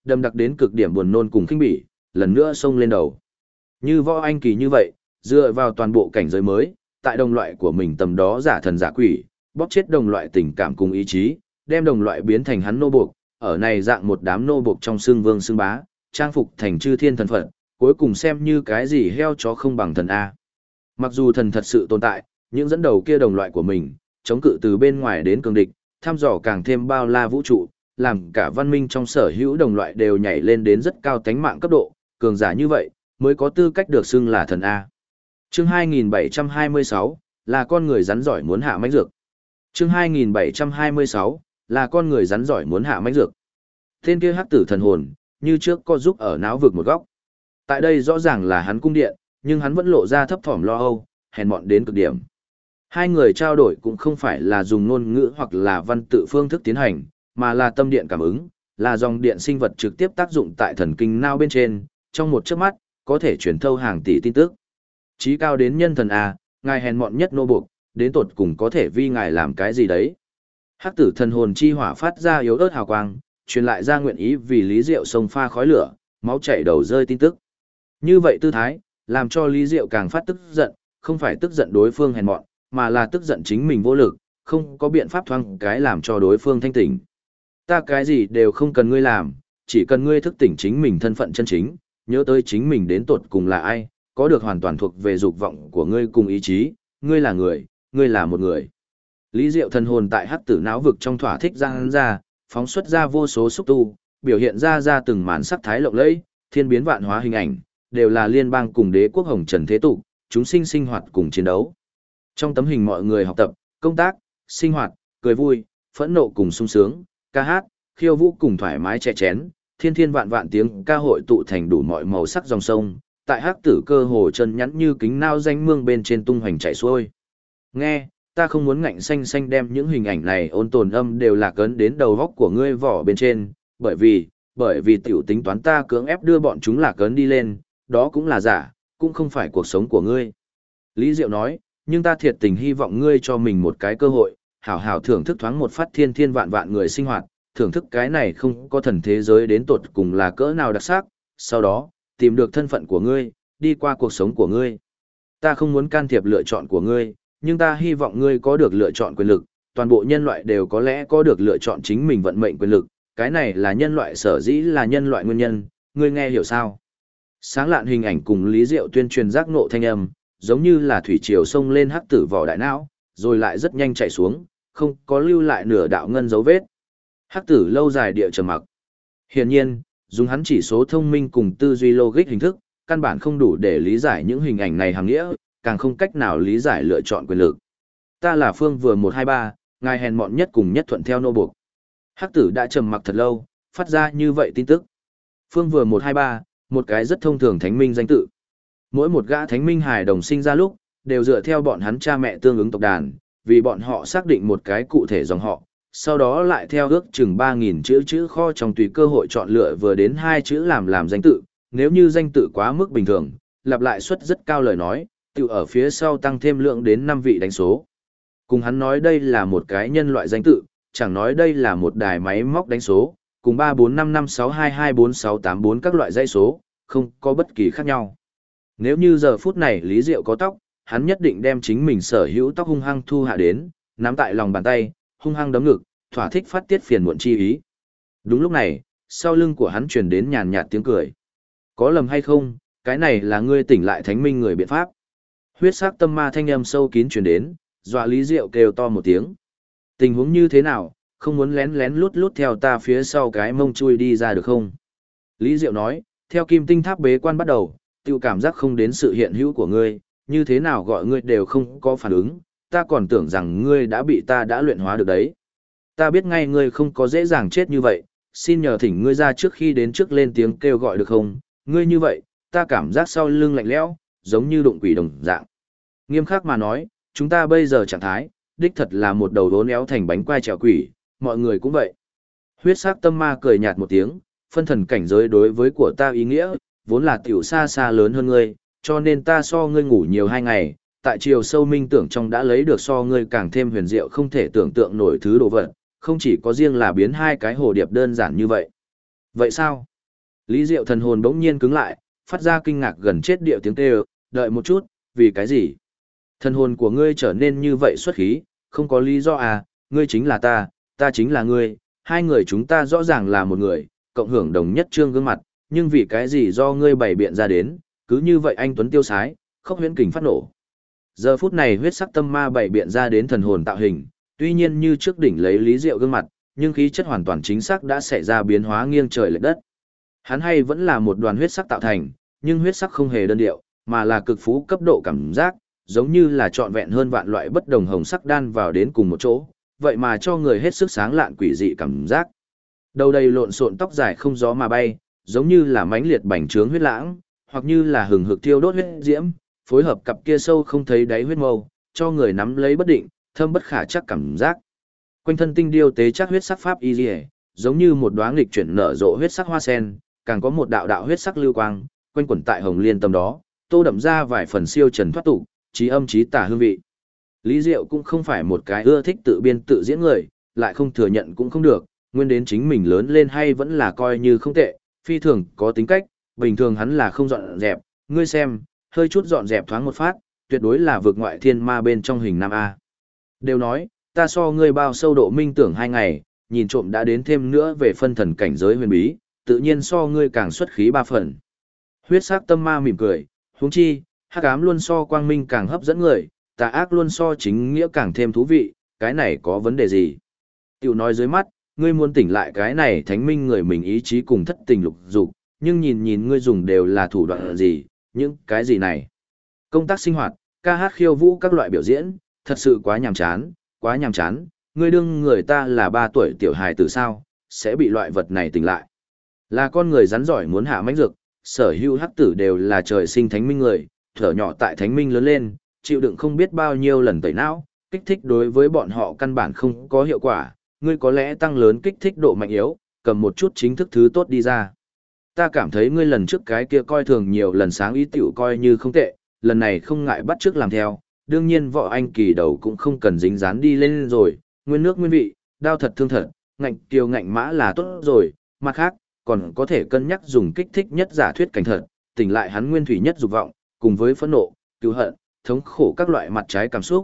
đậm đặc đến cực điểm buồn nôn cùng khinh bỉ, lần nữa xông lên đầu. Như võ anh kỳ như vậy, dựa vào toàn bộ cảnh giới mới, tại đồng loại của mình tầm đó giả thần giả quỷ, bóp chết đồng loại tình cảm cùng ý chí, đem đồng loại biến thành hắn nô buộc, ở này dạng một đám nô buộc trong xương vương xương bá, trang phục thành chư thiên thần phật, cuối cùng xem như cái gì heo chó không bằng thần A. Mặc dù thần thật sự tồn tại, những dẫn đầu kia đồng loại của mình, chống cự từ bên ngoài đến cường địch, thăm dò càng thêm bao la vũ trụ, làm cả văn minh trong sở hữu đồng loại đều nhảy lên đến rất cao tánh mạng cấp độ, cường giả như vậy, mới có tư cách được xưng là thần A. Chương 2726, là con người rắn giỏi muốn hạ mãnh dược. Chương 2726, là con người rắn giỏi muốn hạ mãnh dược. Tên kia hắc tử thần hồn, như trước co giúp ở náo vực một góc. Tại đây rõ ràng là hắn cung điện, nhưng hắn vẫn lộ ra thấp thỏm lo âu, hèn mọn đến cực điểm. Hai người trao đổi cũng không phải là dùng ngôn ngữ hoặc là văn tự phương thức tiến hành, mà là tâm điện cảm ứng, là dòng điện sinh vật trực tiếp tác dụng tại thần kinh não bên trên, trong một chớp mắt, có thể truyền thâu hàng tỷ tin tức. Chí cao đến nhân thần A, ngài hèn mọn nhất nô buộc, đến tột cùng có thể vi ngài làm cái gì đấy. Hắc tử thần hồn chi hỏa phát ra yếu ớt hào quang, truyền lại ra nguyện ý vì Lý Diệu sông pha khói lửa, máu chảy đầu rơi tin tức. Như vậy tư thái, làm cho Lý Diệu càng phát tức giận, không phải tức giận đối phương hèn mọn, mà là tức giận chính mình vô lực, không có biện pháp thoáng cái làm cho đối phương thanh tỉnh. Ta cái gì đều không cần ngươi làm, chỉ cần ngươi thức tỉnh chính mình thân phận chân chính, nhớ tới chính mình đến tột cùng là ai, có được hoàn toàn thuộc về dục vọng của ngươi cùng ý chí, ngươi là người, ngươi là một người. Lý Diệu thần hồn tại hắc tử não vực trong thỏa thích giang ra, phóng xuất ra vô số xúc tu, biểu hiện ra từng màn sắc thái lộng lẫy, thiên biến vạn hóa hình ảnh, đều là liên bang cùng đế quốc hồng trần thế tục, chúng sinh hoạt cùng chiến đấu. Trong tấm hình mọi người học tập, công tác, sinh hoạt, cười vui, phẫn nộ cùng sung sướng, ca hát, khiêu vũ cùng thoải mái chè chén, thiên thiên vạn vạn tiếng ca hội tụ thành đủ mọi màu sắc dòng sông, tại hắc tử cơ hồ chân nhắn như kính nao danh mương bên trên tung hoành chảy xuôi. Nghe, ta không muốn ngạnh xanh xanh đem những hình ảnh này ôn tồn âm đều lạc ấn đến đầu góc của ngươi vỏ bên trên, bởi vì tiểu tính toán ta cưỡng ép đưa bọn chúng lạc ấn đi lên, đó cũng là giả, cũng không phải cuộc sống của ngươi. Lý Diệu nói, nhưng ta thiệt tình hy vọng ngươi cho mình một cái cơ hội, hảo hảo thưởng thức thoáng một phát thiên thiên vạn vạn người sinh hoạt, thưởng thức cái này không có thần thế giới đến tột cùng là cỡ nào đặc sắc, sau đó, tìm được thân phận của ngươi, đi qua cuộc sống của ngươi. Ta không muốn can thiệp lựa chọn của ngươi, nhưng ta hy vọng ngươi có được lựa chọn quyền lực, toàn bộ nhân loại đều có lẽ có được lựa chọn chính mình vận mệnh quyền lực, cái này là nhân loại sở dĩ là nhân loại nguyên nhân, ngươi nghe hiểu sao? Sáng lạn hình ảnh cùng Lý Diệu tuyên truyền giác ngộ thanh âm, giống như là thủy triều sông lên hắc tử vỏ đại não, rồi lại rất nhanh chạy xuống, không có lưu lại nửa đạo ngân dấu vết. Hắc tử lâu dài địa trầm mặc. Hiển nhiên, dùng hắn chỉ số thông minh cùng tư duy logic hình thức, căn bản không đủ để lý giải những hình ảnh này hàm nghĩa, càng không cách nào lý giải lựa chọn quyền lực. Ta là Phương vừa 123, ngài hèn mọn nhất cùng nhất thuận theo nô buộc. Hắc tử đã trầm mặc thật lâu, phát ra như vậy tin tức. Phương vừa 123, một cái rất thông thường thánh minh danh tự. Mỗi một gã thánh minh hài đồng sinh ra lúc, đều dựa theo bọn hắn cha mẹ tương ứng tộc đàn, vì bọn họ xác định một cái cụ thể dòng họ, sau đó lại theo ước chừng 3.000 chữ kho trong tùy cơ hội chọn lựa vừa đến 2 chữ làm danh tự, nếu như danh tự quá mức bình thường, lặp lại suất rất cao lời nói, tự ở phía sau tăng thêm lượng đến 5 vị đánh số. Cùng hắn nói đây là một cái nhân loại danh tự, chẳng nói đây là một đài máy móc đánh số, cùng 3455622464 các loại dãy số, không có bất kỳ khác nhau. Nếu như giờ phút này Lý Diệu có tóc, hắn nhất định đem chính mình sở hữu tóc hung hăng thu hạ đến, nắm tại lòng bàn tay, hung hăng đấm ngực, thỏa thích phát tiết phiền muộn chi ý. Đúng lúc này, sau lưng của hắn truyền đến nhàn nhạt tiếng cười. Có lầm hay không, cái này là ngươi tỉnh lại thánh minh người biện pháp. Huyết sắc tâm ma thanh âm sâu kín truyền đến, dọa Lý Diệu kêu to một tiếng. Tình huống như thế nào, không muốn lén lén lút theo ta phía sau cái mông chui đi ra được không? Lý Diệu nói, theo kim tinh tháp bế quan bắt đầu, tiêu cảm giác không đến sự hiện hữu của ngươi, như thế nào gọi ngươi đều không có phản ứng, ta còn tưởng rằng ngươi đã bị ta đã luyện hóa được đấy. Ta biết ngay ngươi không có dễ dàng chết như vậy, xin nhờ thỉnh ngươi ra trước khi đến trước lên tiếng kêu gọi được không, ngươi như vậy, ta cảm giác sau lưng lạnh lẽo, giống như đụng quỷ đồng dạng. Nghiêm khắc mà nói, chúng ta bây giờ trạng thái, đích thật là một đầu đốn éo thành bánh quai trèo quỷ, mọi người cũng vậy. Huyết sắc tâm ma cười nhạt một tiếng, phân thần cảnh giới đối với của ta ý nghĩa, vốn là tiểu xa xa lớn hơn ngươi, cho nên ta so ngươi ngủ nhiều 2 ngày, tại chiều sâu minh tưởng trong đã lấy được so ngươi càng thêm huyền diệu không thể tưởng tượng nổi thứ đồ vật, không chỉ có riêng là biến 2 cái hồ điệp đơn giản như vậy. Vậy sao? Lý Diệu thần hồn bỗng nhiên cứng lại, phát ra kinh ngạc gần chết điệu tiếng kêu, đợi một chút, vì cái gì? Thần hồn của ngươi trở nên như vậy xuất khí, không có lý do à, ngươi chính là ta chính là ngươi, hai người chúng ta rõ ràng là một người, cộng hưởng đồng nhất trương gương mặt, nhưng vì cái gì do ngươi bày biện ra đến, cứ như vậy anh Tuấn tiêu sái, khốc huyễn kình phát nổ. Giờ phút này huyết sắc tâm ma bày biện ra đến thần hồn tạo hình, tuy nhiên như trước đỉnh lấy Lý Diệu gương mặt, nhưng khí chất hoàn toàn chính xác đã xảy ra biến hóa nghiêng trời lệch đất. Hắn hay vẫn là một đoàn huyết sắc tạo thành, nhưng huyết sắc không hề đơn điệu, mà là cực phú cấp độ cảm giác, giống như là trọn vẹn hơn vạn loại bất đồng hồng sắc đan vào đến cùng một chỗ, vậy mà cho người hết sức sáng lạn quỷ dị cảm giác. Đầu đầy lộn xộn tóc dài không gió mà bay, giống như là mãnh liệt bành trướng huyết lãng, hoặc như là hừng hực thiêu đốt huyết diễm, phối hợp cặp kia sâu không thấy đáy huyết mâu, cho người nắm lấy bất định, thâm bất khả chắc cảm giác. Quanh thân tinh điêu tế chắc huyết sắc pháp y liễu, giống như một đóa nghịch chuyển nở rộ huyết sắc hoa sen, càng có một đạo đạo huyết sắc lưu quang, quanh quẩn tại hồng liên tâm đó, tô đậm ra vài phần siêu trần thoát tục, trí âm trí tà hương vị. Lý Diệu cũng không phải một cái ưa thích tự biên tự diễn người, lại không thừa nhận cũng không được, nguyên đến chính mình lớn lên hay vẫn là coi như không tệ, phi thường có tính cách, bình thường hắn là không dọn dẹp, ngươi xem, hơi chút dọn dẹp thoáng một phát, tuyệt đối là vượt ngoại thiên ma bên trong hình nam A. Đều nói, ta so ngươi bao sâu độ minh tưởng 2 ngày, nhìn trộm đã đến thêm nữa về phân thần cảnh giới huyền bí, tự nhiên so ngươi càng xuất khí 3 phần. Huyết sắc tâm ma mỉm cười, huống chi, hắc ám luôn so quang minh càng hấp dẫn người, tà ác luôn so chính nghĩa càng thêm thú vị, cái này có vấn đề gì? Tiểu nói dưới mắt, ngươi muốn tỉnh lại cái này thánh minh người mình ý chí cùng thất tình lục dục, nhưng nhìn nhìn ngươi dùng đều là thủ đoạn gì, những cái gì này? Công tác sinh hoạt, ca hát khiêu vũ các loại biểu diễn, thật sự quá nhàm chán, ngươi đương người ta là 3 tuổi tiểu hài tử sao, sẽ bị loại vật này tỉnh lại. Là con người rắn giỏi muốn hạ mãnh dược, sở hữu hắc tử đều là trời sinh thánh minh người, thở nhỏ tại thánh minh lớn lên, chịu đựng không biết bao nhiêu lần tẩy não, kích thích đối với bọn họ căn bản không có hiệu quả, ngươi có lẽ tăng lớn kích thích độ mạnh yếu, cầm một chút chính thức thứ tốt đi ra. Ta cảm thấy ngươi lần trước cái kia coi thường nhiều lần sáng ý tiểu coi như không tệ, lần này không ngại bắt trước làm theo, đương nhiên võ anh kỳ đầu cũng không cần dính dán đi lên rồi, nguyên nước nguyên vị, đao thật thương thật, ngạnh kiều ngạnh mã là tốt rồi, mặt khác, còn có thể cân nhắc dùng kích thích nhất giả thuyết cảnh thật, tỉnh lại hắn nguyên thủy nhất dục vọng, cùng với phẫn nộ, cứu hận, thống khổ các loại mặt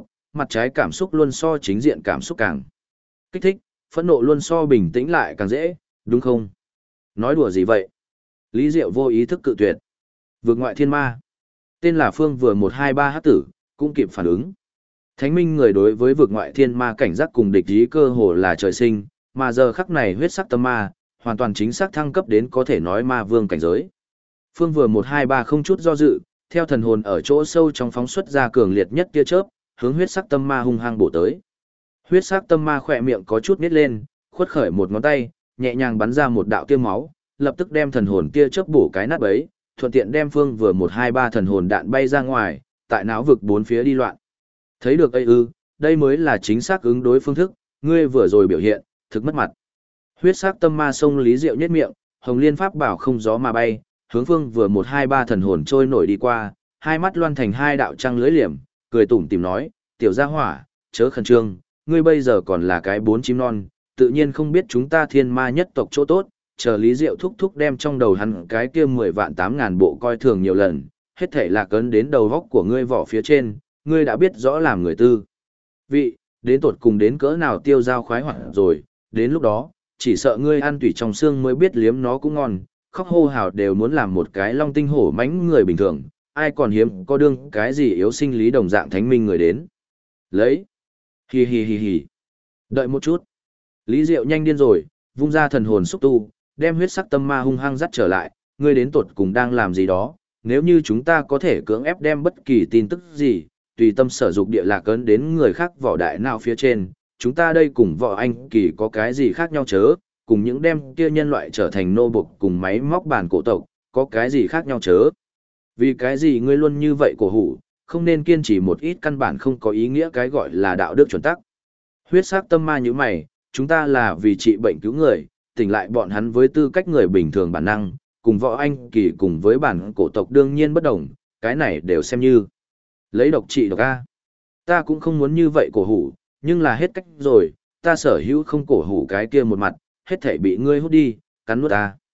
trái cảm xúc luôn so chính diện cảm xúc càng kích thích, phẫn nộ luôn so bình tĩnh lại càng dễ, đúng không? Nói đùa gì vậy? Lý Diệu vô ý thức cự tuyệt. Vượt ngoại thiên ma. Tên là Phương vừa 123 hắc tử, cũng kịp phản ứng. Thánh minh người đối với vượt ngoại thiên ma cảnh giác cùng địch ý cơ hồ là trời sinh, mà giờ khắc này huyết sắc tâm ma, hoàn toàn chính xác thăng cấp đến có thể nói ma vương cảnh giới. Phương vừa 123 không chút do dự, theo thần hồn ở chỗ sâu trong phóng xuất ra cường liệt nhất tia chớp, hướng huyết sắc tâm ma hung hăng bổ tới. Huyết sắc tâm ma khỏe miệng có chút nít lên, khuất khởi một ngón tay, nhẹ nhàng bắn ra một đạo tia máu, lập tức đem thần hồn tia chớp bổ cái nát bấy, thuận tiện đem Phương vừa 123 thần hồn đạn bay ra ngoài, tại não vực bốn phía đi loạn. Thấy được đây mới là chính xác ứng đối phương thức, ngươi vừa rồi biểu hiện, thực mất mặt. Huyết sắc tâm ma sông Lý Diệu nhếch miệng, hồng liên pháp bảo không gió mà bay, hướng Phương vừa 123 thần hồn trôi nổi đi qua, hai mắt loan thành hai đạo trăng lưới liềm, cười tủm tỉm nói, tiểu gia hỏa, chớ khẩn trương, ngươi bây giờ còn là cái 4 chim non, tự nhiên không biết chúng ta thiên ma nhất tộc chỗ tốt, chờ Lý Diệu thúc thúc đem trong đầu hắn cái kia 10 vạn 8 ngàn bộ coi thường nhiều lần, hết thể là cấn đến đầu góc của ngươi vỏ phía trên, ngươi đã biết rõ làm người tư. Vị, đến tột cùng đến cỡ nào tiêu dao khoái hoạt rồi, đến lúc đó, chỉ sợ ngươi ăn tủy trong xương mới biết liếm nó cũng ngon, khóc hô hào đều muốn làm một cái long tinh hổ mãnh người bình thường, ai còn hiếm có đương cái gì yếu sinh lý đồng dạng thánh minh người đến. Lấy. Hi hi hi hi. Đợi một chút. Lý Diệu nhanh điên rồi, vung ra thần hồn xúc tu, đem huyết sắc tâm ma hung hăng dắt trở lại, ngươi đến tột cùng đang làm gì đó, nếu như chúng ta có thể cưỡng ép đem bất kỳ tin tức gì, tùy tâm sở dục địa lạc ấn đến người khác vỏ đại nào phía trên, chúng ta đây cùng võ anh kỳ có cái gì khác nhau chớ, cùng những đem kia nhân loại trở thành nô bộc cùng máy móc bản cổ tộc, có cái gì khác nhau chớ. Vì cái gì ngươi luôn như vậy cổ hủ, không nên kiên trì một ít căn bản không có ý nghĩa cái gọi là đạo đức chuẩn tắc. Huyết sắc tâm ma như mày, chúng ta là vì trị bệnh cứu người, tỉnh lại bọn hắn với tư cách người bình thường bản năng, cùng võ anh kỳ cùng với bản cổ tộc đương nhiên bất đồng, cái này đều xem như lấy độc trị độc A. Ta cũng không muốn như vậy cổ hủ, nhưng là hết cách rồi, ta sở hữu không cổ hủ cái kia một mặt, hết thể bị ngươi hút đi, cắn nuốt ta.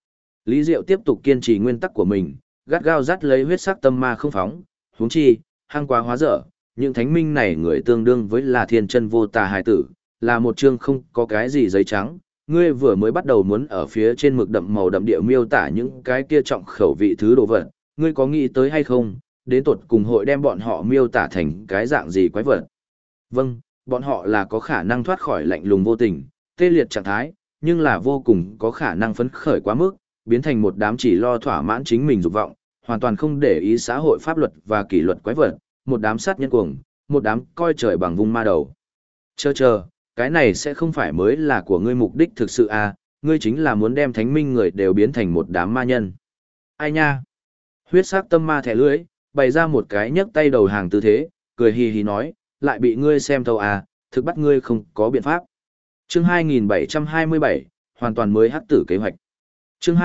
Lý Diệu tiếp tục kiên trì nguyên tắc của mình, gắt gao dắt lấy huyết sắc tâm ma không phóng, huống chi, hăng quá hóa dở, những thánh minh này người tương đương với là thiên chân vô tà hài tử, là một chương không có cái gì giấy trắng, ngươi vừa mới bắt đầu muốn ở phía trên mực đậm màu đậm địa miêu tả những cái kia trọng khẩu vị thứ đồ vật, ngươi có nghĩ tới hay không, đến tột cùng hội đem bọn họ miêu tả thành cái dạng gì quái vật. Vâng, bọn họ là có khả năng thoát khỏi lạnh lùng vô tình, tê liệt trạng thái, nhưng là vô cùng có khả năng phấn khởi quá mức, biến thành một đám chỉ lo thỏa mãn chính mình dục vọng, hoàn toàn không để ý xã hội pháp luật và kỷ luật quái vật, một đám sát nhân cuồng, một đám coi trời bằng vung ma đầu. Chờ, cái này sẽ không phải mới là của ngươi mục đích thực sự à, ngươi chính là muốn đem thánh minh người đều biến thành một đám ma nhân. Ai nha? Huyết sắc tâm ma thẻ lưỡi, bày ra một cái nhấc tay đầu hàng tư thế, cười hì hì nói, lại bị ngươi xem thấu à, thực bắt ngươi không có biện pháp. Chương 2727, hoàn toàn mới hắc tử kế hoạch. Chương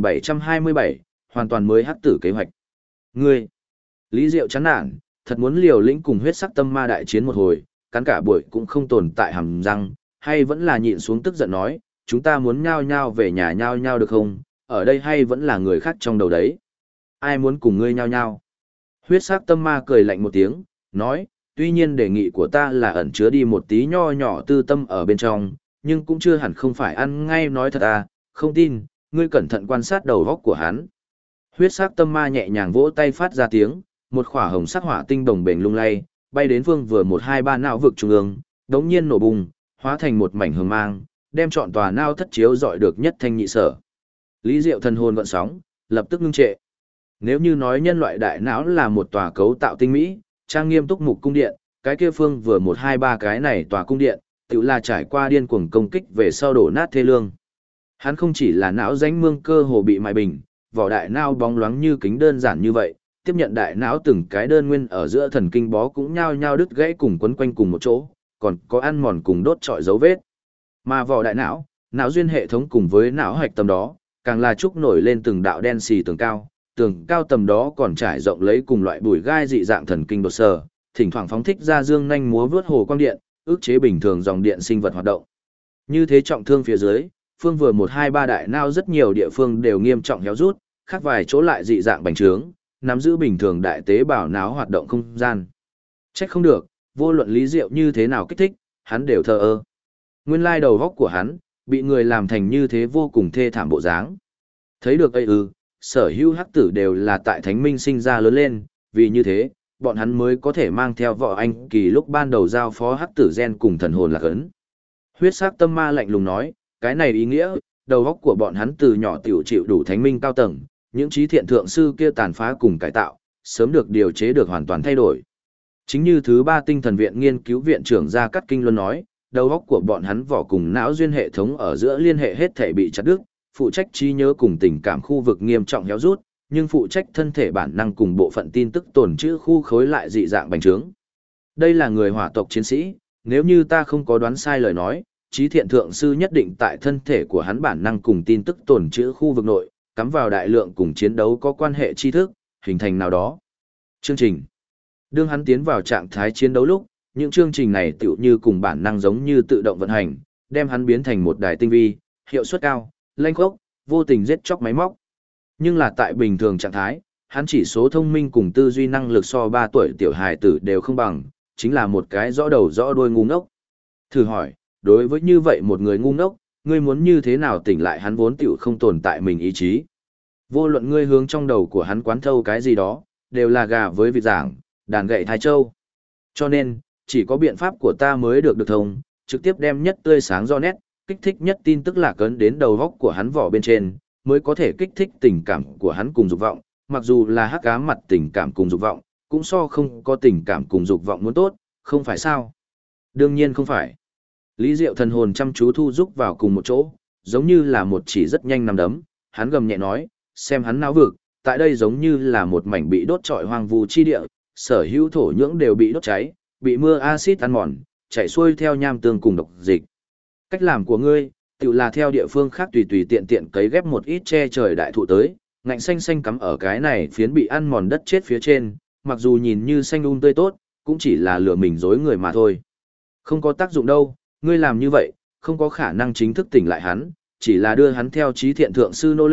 2727, hoàn toàn mới hắc tử kế hoạch. Ngươi, Lý Diệu chán nản, thật muốn liều lĩnh cùng huyết sắc tâm ma đại chiến một hồi, cắn cả buổi cũng không tồn tại hàm răng, hay vẫn là nhịn xuống tức giận nói, chúng ta muốn nhao nhao về nhà nhao nhao được không, ở đây hay vẫn là người khác trong đầu đấy. Ai muốn cùng ngươi nhao nhao? Huyết sắc tâm ma cười lạnh một tiếng, nói, tuy nhiên đề nghị của ta là ẩn chứa đi một tí nho nhỏ tư tâm ở bên trong, nhưng cũng chưa hẳn không phải ăn ngay nói thật à, không tin, ngươi cẩn thận quan sát đầu góc của hắn. Huyết sắc tâm ma nhẹ nhàng vỗ tay phát ra tiếng, một khỏa hồng sắc hỏa tinh đồng bền lung lay, bay đến phương vừa 123 não vực trung ương, đống nhiên nổ bùng, hóa thành một mảnh hương mang, đem trọn tòa nao thất chiếu dọi được nhất thanh nhị sở. Lý Diệu thần hồn gợn sóng, lập tức ngưng trệ. Nếu như nói nhân loại đại não là một tòa cấu tạo tinh mỹ, trang nghiêm túc mục cung điện, cái kia phương vừa 123 cái này tòa cung điện, tự là trải qua điên cuồng công kích về sau đổ nát thê lương. Hắn không chỉ là não rãnh mương cơ hồ bị mài bình, vỏ đại não bóng loáng như kính đơn giản như vậy, tiếp nhận đại não từng cái đơn nguyên ở giữa thần kinh bó cũng nhao nhao đứt gãy cùng quấn quanh cùng một chỗ, còn có ăn mòn cùng đốt trọi dấu vết. Mà vỏ đại não, não duyên hệ thống cùng với não hạch tâm đó, càng là trúc nổi lên từng đạo đen xì tường cao tầm đó còn trải rộng lấy cùng loại bùi gai dị dạng thần kinh đột sở, thỉnh thoảng phóng thích ra dương nhanh múa vướt hồ quang điện, ức chế bình thường dòng điện sinh vật hoạt động. Như thế trọng thương phía dưới, phương vừa 123 đại não rất nhiều địa phương đều nghiêm trọng héo rút, khác vài chỗ lại dị dạng bành trướng, nắm giữ bình thường đại tế bào não hoạt động không gian. Trách không được, vô luận Lý Diệu như thế nào kích thích, hắn đều thờ ơ. Nguyên lai đầu góc của hắn, bị người làm thành như thế vô cùng thê thảm bộ dáng. Thấy được ấy sở hữu hắc tử đều là tại Thánh Minh sinh ra lớn lên, vì như thế, bọn hắn mới có thể mang theo võ anh kỳ lúc ban đầu giao phó hắc tử gen cùng thần hồn lạc ấn. Huyết sắc tâm ma lạnh lùng nói, cái này ý nghĩa, đầu óc của bọn hắn từ nhỏ tiểu chịu đủ Thánh Minh cao tầng, những trí thiện thượng sư kia tàn phá cùng cải tạo, sớm được điều chế được hoàn toàn thay đổi. Chính như thứ 3 tinh thần viện nghiên cứu viện trưởng Gia Cát Kinh luôn nói, đầu óc của bọn hắn vỏ cùng não duyên hệ thống ở giữa liên hệ hết thể bị chặt đứt, phụ trách trí nhớ cùng tình cảm khu vực nghiêm trọng héo rút, nhưng phụ trách thân thể bản năng cùng bộ phận tin tức tồn trữ khu khối lại dị dạng bành trướng. Đây là người hỏa tộc chiến sĩ, nếu như ta không có đoán sai lời nói, trí thiện thượng sư nhất định tại thân thể của hắn bản năng cùng tin tức tồn trữ khu vực nội, cắm vào đại lượng cùng chiến đấu có quan hệ tri thức, hình thành nào đó. Chương trình. Đương hắn tiến vào trạng thái chiến đấu lúc, những chương trình này tựu như cùng bản năng giống như tự động vận hành, đem hắn biến thành một đài tinh vi, hiệu suất cao, lanh khốc, vô tình giết chóc máy móc. Nhưng là tại bình thường trạng thái, hắn chỉ số thông minh cùng tư duy năng lực so 3 tuổi tiểu hài tử đều không bằng, chính là một cái rõ đầu rõ đuôi ngu ngốc. Thử hỏi, đối với như vậy một người ngu ngốc, ngươi muốn như thế nào tỉnh lại hắn vốn tiểu không tồn tại mình ý chí. Vô luận ngươi hướng trong đầu của hắn quán thâu cái gì đó, đều là gà với vịt giảng, đàn gậy thái châu. Cho nên, chỉ có biện pháp của ta mới được thông, trực tiếp đem nhất tươi sáng do nét, kích thích nhất tin tức lạc ấn đến đầu góc của hắn vỏ bên trên, mới có thể kích thích tình cảm của hắn cùng dục vọng, mặc dù là hắc ám mặt tình cảm cùng dục vọng, cũng so không có tình cảm cùng dục vọng muốn tốt, không phải sao? Đương nhiên không phải. Lý Diệu thần hồn chăm chú thu rúc vào cùng một chỗ, giống như là một chỉ rất nhanh nằm đấm, hắn gầm nhẹ nói, xem hắn não vực, tại đây giống như là một mảnh bị đốt trọi hoang vu chi địa, sở hữu thổ nhưỡng đều bị đốt cháy, bị mưa axit ăn mòn, chảy xuôi theo nham tương cùng độc dịch. Cách làm của ngươi, tự là theo địa phương khác tùy tùy tiện tiện cấy ghép một ít che trời đại thụ tới, ngạnh xanh xanh cắm ở cái này phiến bị ăn mòn đất chết phía trên, mặc dù nhìn như xanh tươi tốt, cũng chỉ là lừa mình dối người mà thôi. Không có tác dụng đâu, ngươi làm như vậy, không có khả năng chính thức tỉnh lại hắn, chỉ là đưa hắn theo trí thiện thượng sư nô lệ,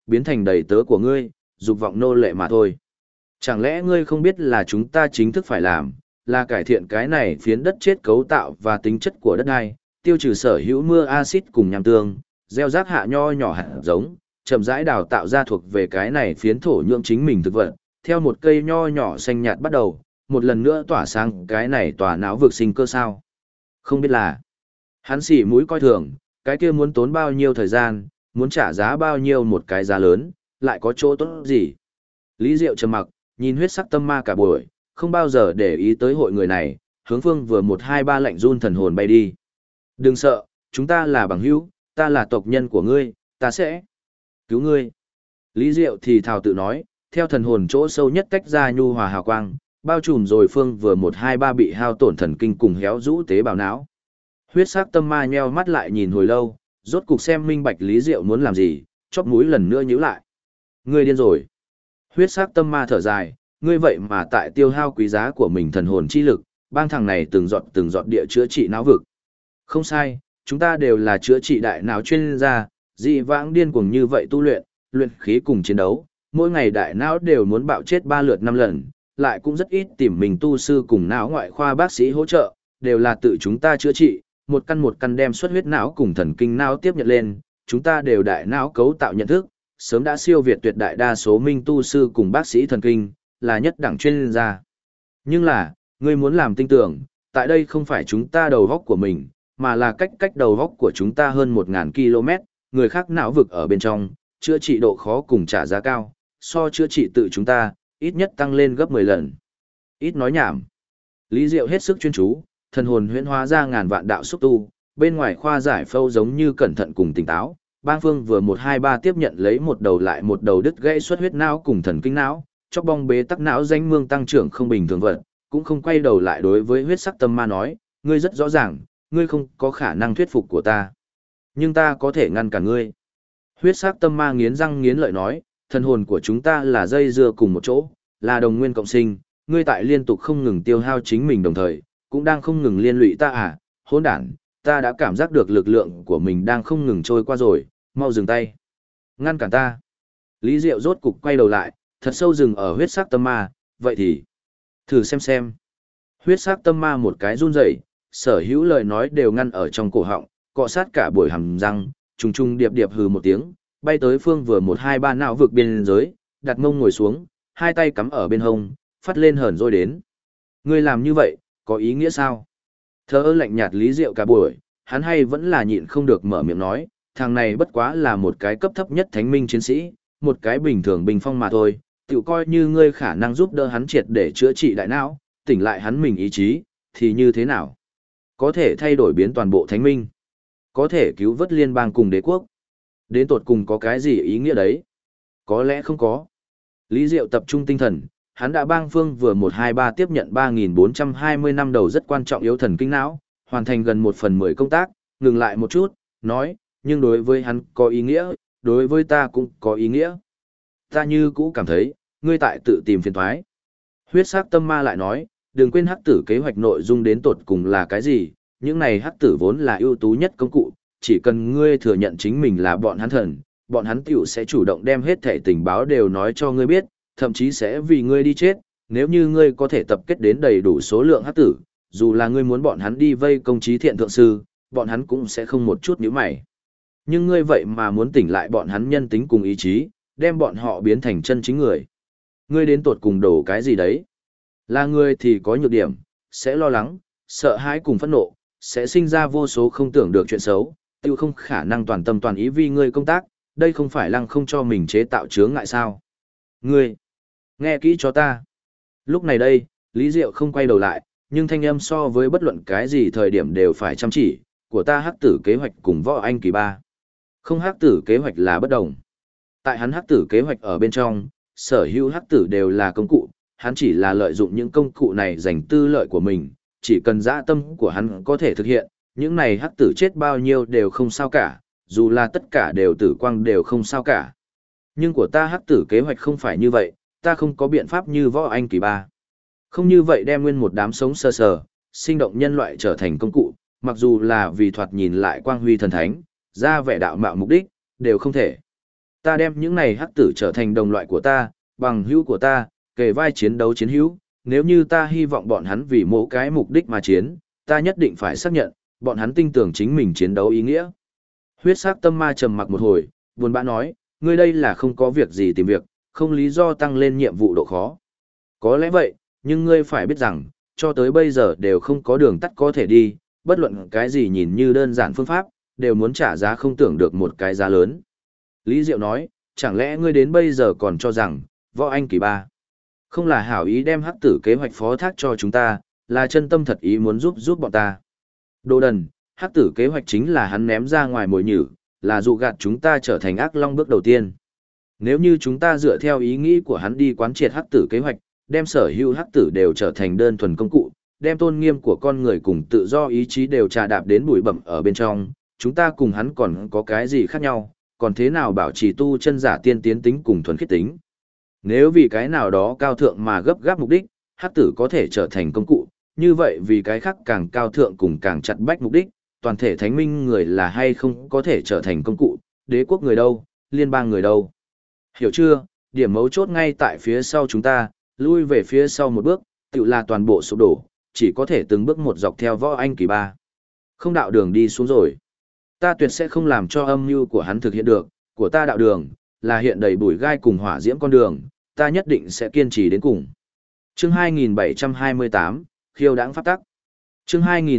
biến thành đầy tớ của ngươi, dục vọng nô lệ mà thôi. Chẳng lẽ ngươi không biết là chúng ta chính thức phải làm, là cải thiện cái này phiến đất chết cấu tạo và tính chất của đất đai, tiêu trừ sở hữu mưa axit cùng nham tương, gieo rác hạ nho nhỏ hạt giống, chậm rãi đào tạo ra thuộc về cái này phiến thổ nhưỡng chính mình thực vật, theo một cây nho nhỏ xanh nhạt bắt đầu, một lần nữa tỏa sáng cái này tỏa não vực sinh cơ sao. Không biết là, hắn xỉ mũi coi thường, cái kia muốn tốn bao nhiêu thời gian, muốn trả giá bao nhiêu một cái giá lớn, lại có chỗ tốt gì. Lý Diệu trầm mặc, nhìn huyết sắc tâm ma cả buổi, không bao giờ để ý tới hội người này, hướng phương vừa 1, 2, 3 lạnh run thần hồn bay đi. Đừng sợ, chúng ta là bằng hữu, ta là tộc nhân của ngươi, ta sẽ cứu ngươi. Lý Diệu thì thào tự nói, theo thần hồn chỗ sâu nhất tách ra nhu hòa hào quang, bao trùm rồi phương vừa 1, 2, 3 bị hao tổn thần kinh cùng héo rũ tế bào não. Huyết sắc tâm ma nheo mắt lại nhìn hồi lâu, rốt cục xem minh bạch Lý Diệu muốn làm gì, chóp mũi lần nữa nhíu lại. Ngươi điên rồi. Huyết sắc tâm ma thở dài, ngươi vậy mà tại tiêu hao quý giá của mình thần hồn chi lực, bang thằng này từng giọt địa chữa trị não vực. Không sai, chúng ta đều là chữa trị đại não chuyên gia, dị vãng điên cuồng như vậy tu luyện, luyện khí cùng chiến đấu, mỗi ngày đại não đều muốn bạo chết 3 lượt 5 lần, lại cũng rất ít tìm mình tu sư cùng não ngoại khoa bác sĩ hỗ trợ, đều là tự chúng ta chữa trị, một căn đem xuất huyết não cùng thần kinh não tiếp nhận lên, chúng ta đều đại não cấu tạo nhận thức, sớm đã siêu việt tuyệt đại đa số minh tu sư cùng bác sĩ thần kinh, là nhất đẳng chuyên gia. Nhưng là, ngươi muốn làm tinh tưởng, tại đây không phải chúng ta đầu góc của mình, mà là cách đầu góc của chúng ta hơn 1.000 km, người khác não vực ở bên trong, chữa trị độ khó cùng trả giá cao, so chữa trị tự chúng ta, ít nhất tăng lên gấp 10 lần. Ít nói nhảm. Lý Diệu hết sức chuyên chú, thần hồn huyễn hóa ra ngàn vạn đạo xúc tu, bên ngoài khoa giải phâu giống như cẩn thận cùng tỉnh táo. Bang Phương vừa 1, 2, 3 tiếp nhận lấy một đầu lại một đầu đứt gãy xuất huyết não cùng thần kinh não, chóc bong bế tắc não danh mương tăng trưởng không bình thường vật, cũng không quay đầu lại đối với huyết sắc tâm ma nói, ngươi rất rõ ràng, ngươi không có khả năng thuyết phục của ta. Nhưng ta có thể ngăn cản ngươi. Huyết sắc tâm ma nghiến răng nghiến lợi nói, thần hồn của chúng ta là dây dưa cùng một chỗ, là đồng nguyên cộng sinh, ngươi tại liên tục không ngừng tiêu hao chính mình đồng thời, cũng đang không ngừng liên lụy ta à, hỗn đản, ta đã cảm giác được lực lượng của mình đang không ngừng trôi qua rồi, mau dừng tay. Ngăn cản ta. Lý Diệu rốt cục quay đầu lại, thật sâu dừng ở huyết sắc tâm ma, vậy thì thử xem. Huyết sắc tâm ma một cái run rẩy, sở hữu lời nói đều ngăn ở trong cổ họng, cọ sát cả buổi hàm răng, trùng trùng điệp điệp hừ một tiếng, bay tới phương vừa 1, 2, 3 não vực biên giới, đặt mông ngồi xuống, hai tay cắm ở bên hông, phát lên hờn rồi đến. Ngươi làm như vậy, có ý nghĩa sao? Thơ ơ lạnh nhạt Lý Diệu cả buổi, hắn hay vẫn là nhịn không được mở miệng nói, thằng này bất quá là một cái cấp thấp nhất thánh minh chiến sĩ, một cái bình thường bình phong mà thôi, tự coi như ngươi khả năng giúp đỡ hắn triệt để chữa trị đại não, tỉnh lại hắn mình ý chí, thì như thế nào? Có thể thay đổi biến toàn bộ thánh minh, có thể cứu vớt liên bang cùng đế quốc. Đến tột cùng có cái gì ý nghĩa đấy? Có lẽ không có. Lý Diệu tập trung tinh thần, hắn đã bang Phương vừa 1, 2, 3 tiếp nhận 3.420 năm đầu rất quan trọng yếu thần kinh não, hoàn thành gần 1/10 công tác, ngừng lại một chút, nói, nhưng đối với hắn có ý nghĩa, đối với ta cũng có ý nghĩa. Ta như cũ cảm thấy, ngươi tại tự tìm phiền toái. Huyết sắc tâm ma lại nói, đừng quên hắc tử kế hoạch nội dung đến tột cùng là cái gì, những này hắc tử vốn là ưu tú nhất công cụ, chỉ cần ngươi thừa nhận chính mình là bọn hắn thần, bọn hắn tiểu sẽ chủ động đem hết thể tình báo đều nói cho ngươi biết, thậm chí sẽ vì ngươi đi chết, nếu như ngươi có thể tập kết đến đầy đủ số lượng hắc tử, dù là ngươi muốn bọn hắn đi vây công chí thiện thượng sư, bọn hắn cũng sẽ không một chút nhíu mày. Nhưng ngươi vậy mà muốn tỉnh lại bọn hắn nhân tính cùng ý chí, đem bọn họ biến thành chân chính người. Ngươi đến tột cùng đổ cái gì đấy? Là ngươi thì có nhược điểm, sẽ lo lắng, sợ hãi cùng phẫn nộ, sẽ sinh ra vô số không tưởng được chuyện xấu, tiêu không khả năng toàn tâm toàn ý vì ngươi công tác, đây không phải lăng không cho mình chế tạo chướng ngại sao. Ngươi, nghe kỹ cho ta. Lúc này đây, Lý Diệu không quay đầu lại, nhưng thanh âm so với bất luận cái gì thời điểm đều phải chăm chỉ, của ta hắc tử kế hoạch cùng võ anh kỳ ba. Không hắc tử kế hoạch là bất đồng. Tại hắn hắc tử kế hoạch ở bên trong, sở hữu hắc tử đều là công cụ, hắn chỉ là lợi dụng những công cụ này dành tư lợi của mình, chỉ cần dã tâm của hắn có thể thực hiện, những này hắc tử chết bao nhiêu đều không sao cả, dù là tất cả đều tử quang đều không sao cả. Nhưng của ta hắc tử kế hoạch không phải như vậy, ta không có biện pháp như võ anh kỳ ba. Không như vậy đem nguyên một đám sống sơ sờ, sinh động nhân loại trở thành công cụ, mặc dù là vì thoạt nhìn lại quang huy thần thánh, ra vẻ đạo mạo mục đích, đều không thể. Ta đem những này hắc tử trở thành đồng loại của ta, bằng hữu của ta, kề vai chiến đấu chiến hữu, nếu như ta hy vọng bọn hắn vì mỗi cái mục đích mà chiến, ta nhất định phải xác nhận, bọn hắn tin tưởng chính mình chiến đấu ý nghĩa. Huyết sắc tâm ma trầm mặc một hồi, buồn bã nói, ngươi đây là không có việc gì tìm việc, không lý do tăng lên nhiệm vụ độ khó. Có lẽ vậy, nhưng ngươi phải biết rằng, cho tới bây giờ đều không có đường tắt có thể đi, bất luận cái gì nhìn như đơn giản phương pháp, đều muốn trả giá không tưởng được một cái giá lớn. Lý Diệu nói, chẳng lẽ ngươi đến bây giờ còn cho rằng, võ anh kỳ ba không là hảo ý đem hắc tử kế hoạch phó thác cho chúng ta, là chân tâm thật ý muốn giúp bọn ta. Đồ đần, hắc tử kế hoạch chính là hắn ném ra ngoài mồi nhử, là dụ gạt chúng ta trở thành ác long bước đầu tiên. Nếu như chúng ta dựa theo ý nghĩ của hắn đi quán triệt hắc tử kế hoạch, đem sở hữu hắc tử đều trở thành đơn thuần công cụ, đem tôn nghiêm của con người cùng tự do ý chí đều trà đạp đến bụi bặm ở bên trong, chúng ta cùng hắn còn có cái gì khác nhau, còn thế nào bảo trì tu chân giả tiên tiến tính cùng thuần khiết tính. Nếu vì cái nào đó cao thượng mà gấp gáp mục đích, hắc tử có thể trở thành công cụ, như vậy vì cái khác càng cao thượng cùng càng chặt bách mục đích, toàn thể thánh minh người là hay không có thể trở thành công cụ, đế quốc người đâu, liên bang người đâu. Hiểu chưa, điểm mấu chốt ngay tại phía sau chúng ta, lui về phía sau một bước, tự là toàn bộ sụp đổ, chỉ có thể từng bước một dọc theo võ anh kỳ ba. Không đạo đường đi xuống rồi. Ta tuyệt sẽ không làm cho âm mưu của hắn thực hiện được, của ta đạo đường, là hiện đầy bụi gai cùng hỏa diễm con đường, ta nhất định sẽ kiên trì đến cùng. Chương 2728, khiêu đãng pháp tắc. Chương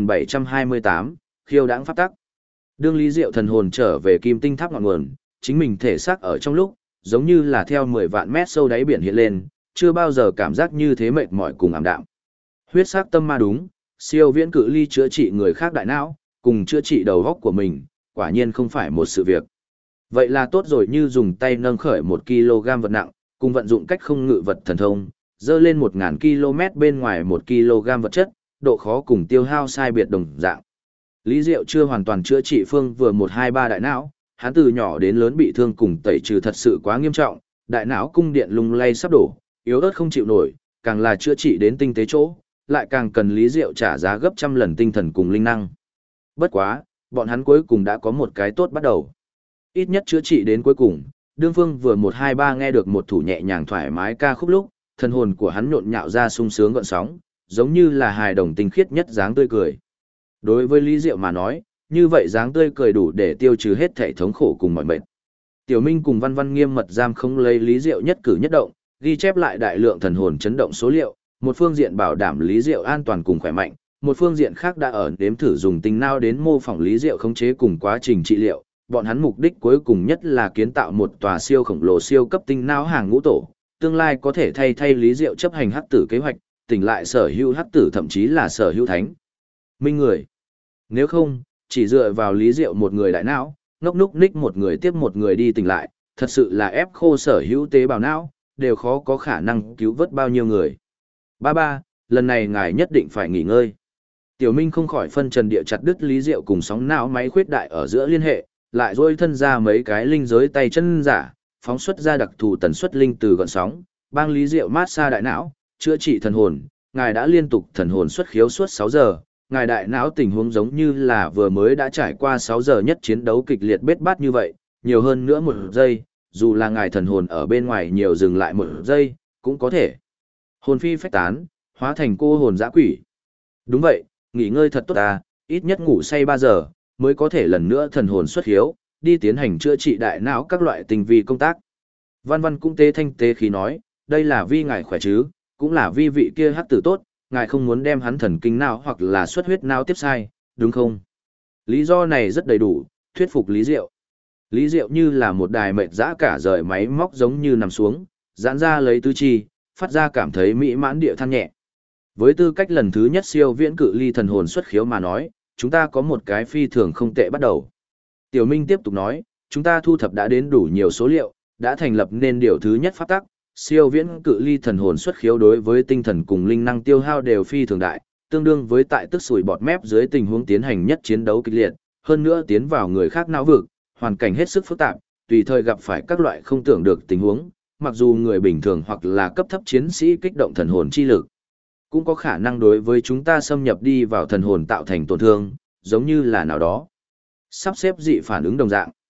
2728, khiêu đãng pháp tắc. Đương Lý Diệu thần hồn trở về Kim Tinh Tháp ngọn nguồn, chính mình thể xác ở trong lúc, giống như là theo 10 vạn mét sâu đáy biển hiện lên, chưa bao giờ cảm giác như thế mệt mỏi cùng ảm đạm. Huyết sắc tâm ma đúng, siêu viễn cự ly chữa trị người khác đại não, cùng chữa trị đầu óc của mình, quả nhiên không phải một sự việc. Vậy là tốt rồi, như dùng tay nâng khởi 1 kg vật nặng, cùng vận dụng cách không ngự vật thần thông, dơ lên 1000 km bên ngoài 1 kg vật chất, độ khó cùng tiêu hao sai biệt đồng dạng. Lý Diệu chưa hoàn toàn chữa trị Phương vừa 123 đại não, hắn từ nhỏ đến lớn bị thương cùng tẩy trừ thật sự quá nghiêm trọng, đại não cung điện lung lay sắp đổ, yếu ớt không chịu nổi, càng là chữa trị đến tinh tế chỗ, lại càng cần Lý Diệu trả giá gấp trăm lần tinh thần cùng linh năng. Bất quá, bọn hắn cuối cùng đã có một cái tốt bắt đầu. Ít nhất chữa trị đến cuối cùng, đương Phương vừa 123 nghe được một thủ nhẹ nhàng thoải mái ca khúc lúc, thần hồn của hắn nhộn nhạo ra sung sướng gợn sóng, giống như là hài đồng tinh khiết nhất dáng tươi cười. Đối với Lý Diệu mà nói, như vậy dáng tươi cười đủ để tiêu trừ hết thể thống khổ cùng mọi mệt. Tiểu Minh cùng Văn Văn nghiêm mật giam không lấy Lý Diệu nhất cử nhất động, ghi chép lại đại lượng thần hồn chấn động số liệu, một phương diện bảo đảm Lý Diệu an toàn cùng khỏe mạnh, một phương diện khác đã ở đếm thử dùng tinh não đến mô phỏng Lý Diệu khống chế cùng quá trình trị liệu. Bọn hắn mục đích cuối cùng nhất là kiến tạo một tòa siêu khổng lồ siêu cấp tinh não hàng ngũ tổ, tương lai có thể thay Lý Diệu chấp hành hắc tử kế hoạch, tỉnh lại sở hữu hắc tử thậm chí là sở hữu thánh minh người. Nếu không, chỉ dựa vào Lý Diệu một người đại não, ngốc núc ních một người tiếp một người đi tỉnh lại, thật sự là ép khô sở hữu tế bào não, đều khó có khả năng cứu vớt bao nhiêu người. Ba, lần này ngài nhất định phải nghỉ ngơi. Tiểu Minh không khỏi phân trần địa chặt đứt Lý Diệu cùng sóng não máy khuyết đại ở giữa liên hệ, lại dôi thân ra mấy cái linh giới tay chân giả, phóng xuất ra đặc thù tần suất linh từ gợn sóng, bang Lý Diệu mát xa đại não, chữa trị thần hồn. Ngài đã liên tục thần hồn xuất khiếu suốt 6 giờ, ngài đại não tình huống giống như là vừa mới đã trải qua 6 giờ nhất chiến đấu kịch liệt bết bát như vậy, nhiều hơn nữa 1 giây, dù là ngài thần hồn ở bên ngoài nhiều dừng lại 1 giây, cũng có thể hồn phi phách tán, hóa thành cô hồn dã quỷ. Đúng vậy, nghỉ ngơi thật tốt ta, ít nhất ngủ say 3 giờ, mới có thể lần nữa thần hồn xuất hiếu, đi tiến hành chữa trị đại não các loại tình vi công tác. Văn Văn cũng tế thanh tế khí nói, đây là vì ngài khỏe chứ, cũng là vì vị kia hắc tử tốt, ngài không muốn đem hắn thần kinh não hoặc là xuất huyết não tiếp sai, đúng không? Lý do này rất đầy đủ, thuyết phục Lý Diệu. Lý Diệu như là một đài mệt dã cả rời máy móc giống như nằm xuống, giãn ra lấy tứ chi, phát ra cảm thấy mỹ mãn địa than nhẹ. Với tư cách lần thứ nhất siêu viễn cự ly thần hồn xuất khiếu mà nói, chúng ta có một cái phi thường không tệ bắt đầu. Tiểu Minh tiếp tục nói, chúng ta thu thập đã đến đủ nhiều số liệu, đã thành lập nên điều thứ nhất pháp tắc, siêu viễn cự ly thần hồn xuất khiếu đối với tinh thần cùng linh năng tiêu hao đều phi thường đại, tương đương với tại tức sủi bọt mép dưới tình huống tiến hành nhất chiến đấu kịch liệt, hơn nữa tiến vào người khác não vực, hoàn cảnh hết sức phức tạp, tùy thời gặp phải các loại không tưởng được tình huống, mặc dù người bình thường hoặc là cấp thấp chiến sĩ kích động thần hồn chi lực, cũng có khả năng đối với chúng ta xâm nhập đi vào thần hồn tạo thành tổn thương, giống như là nào đó sắp xếp dị phản ứng đồng dạng.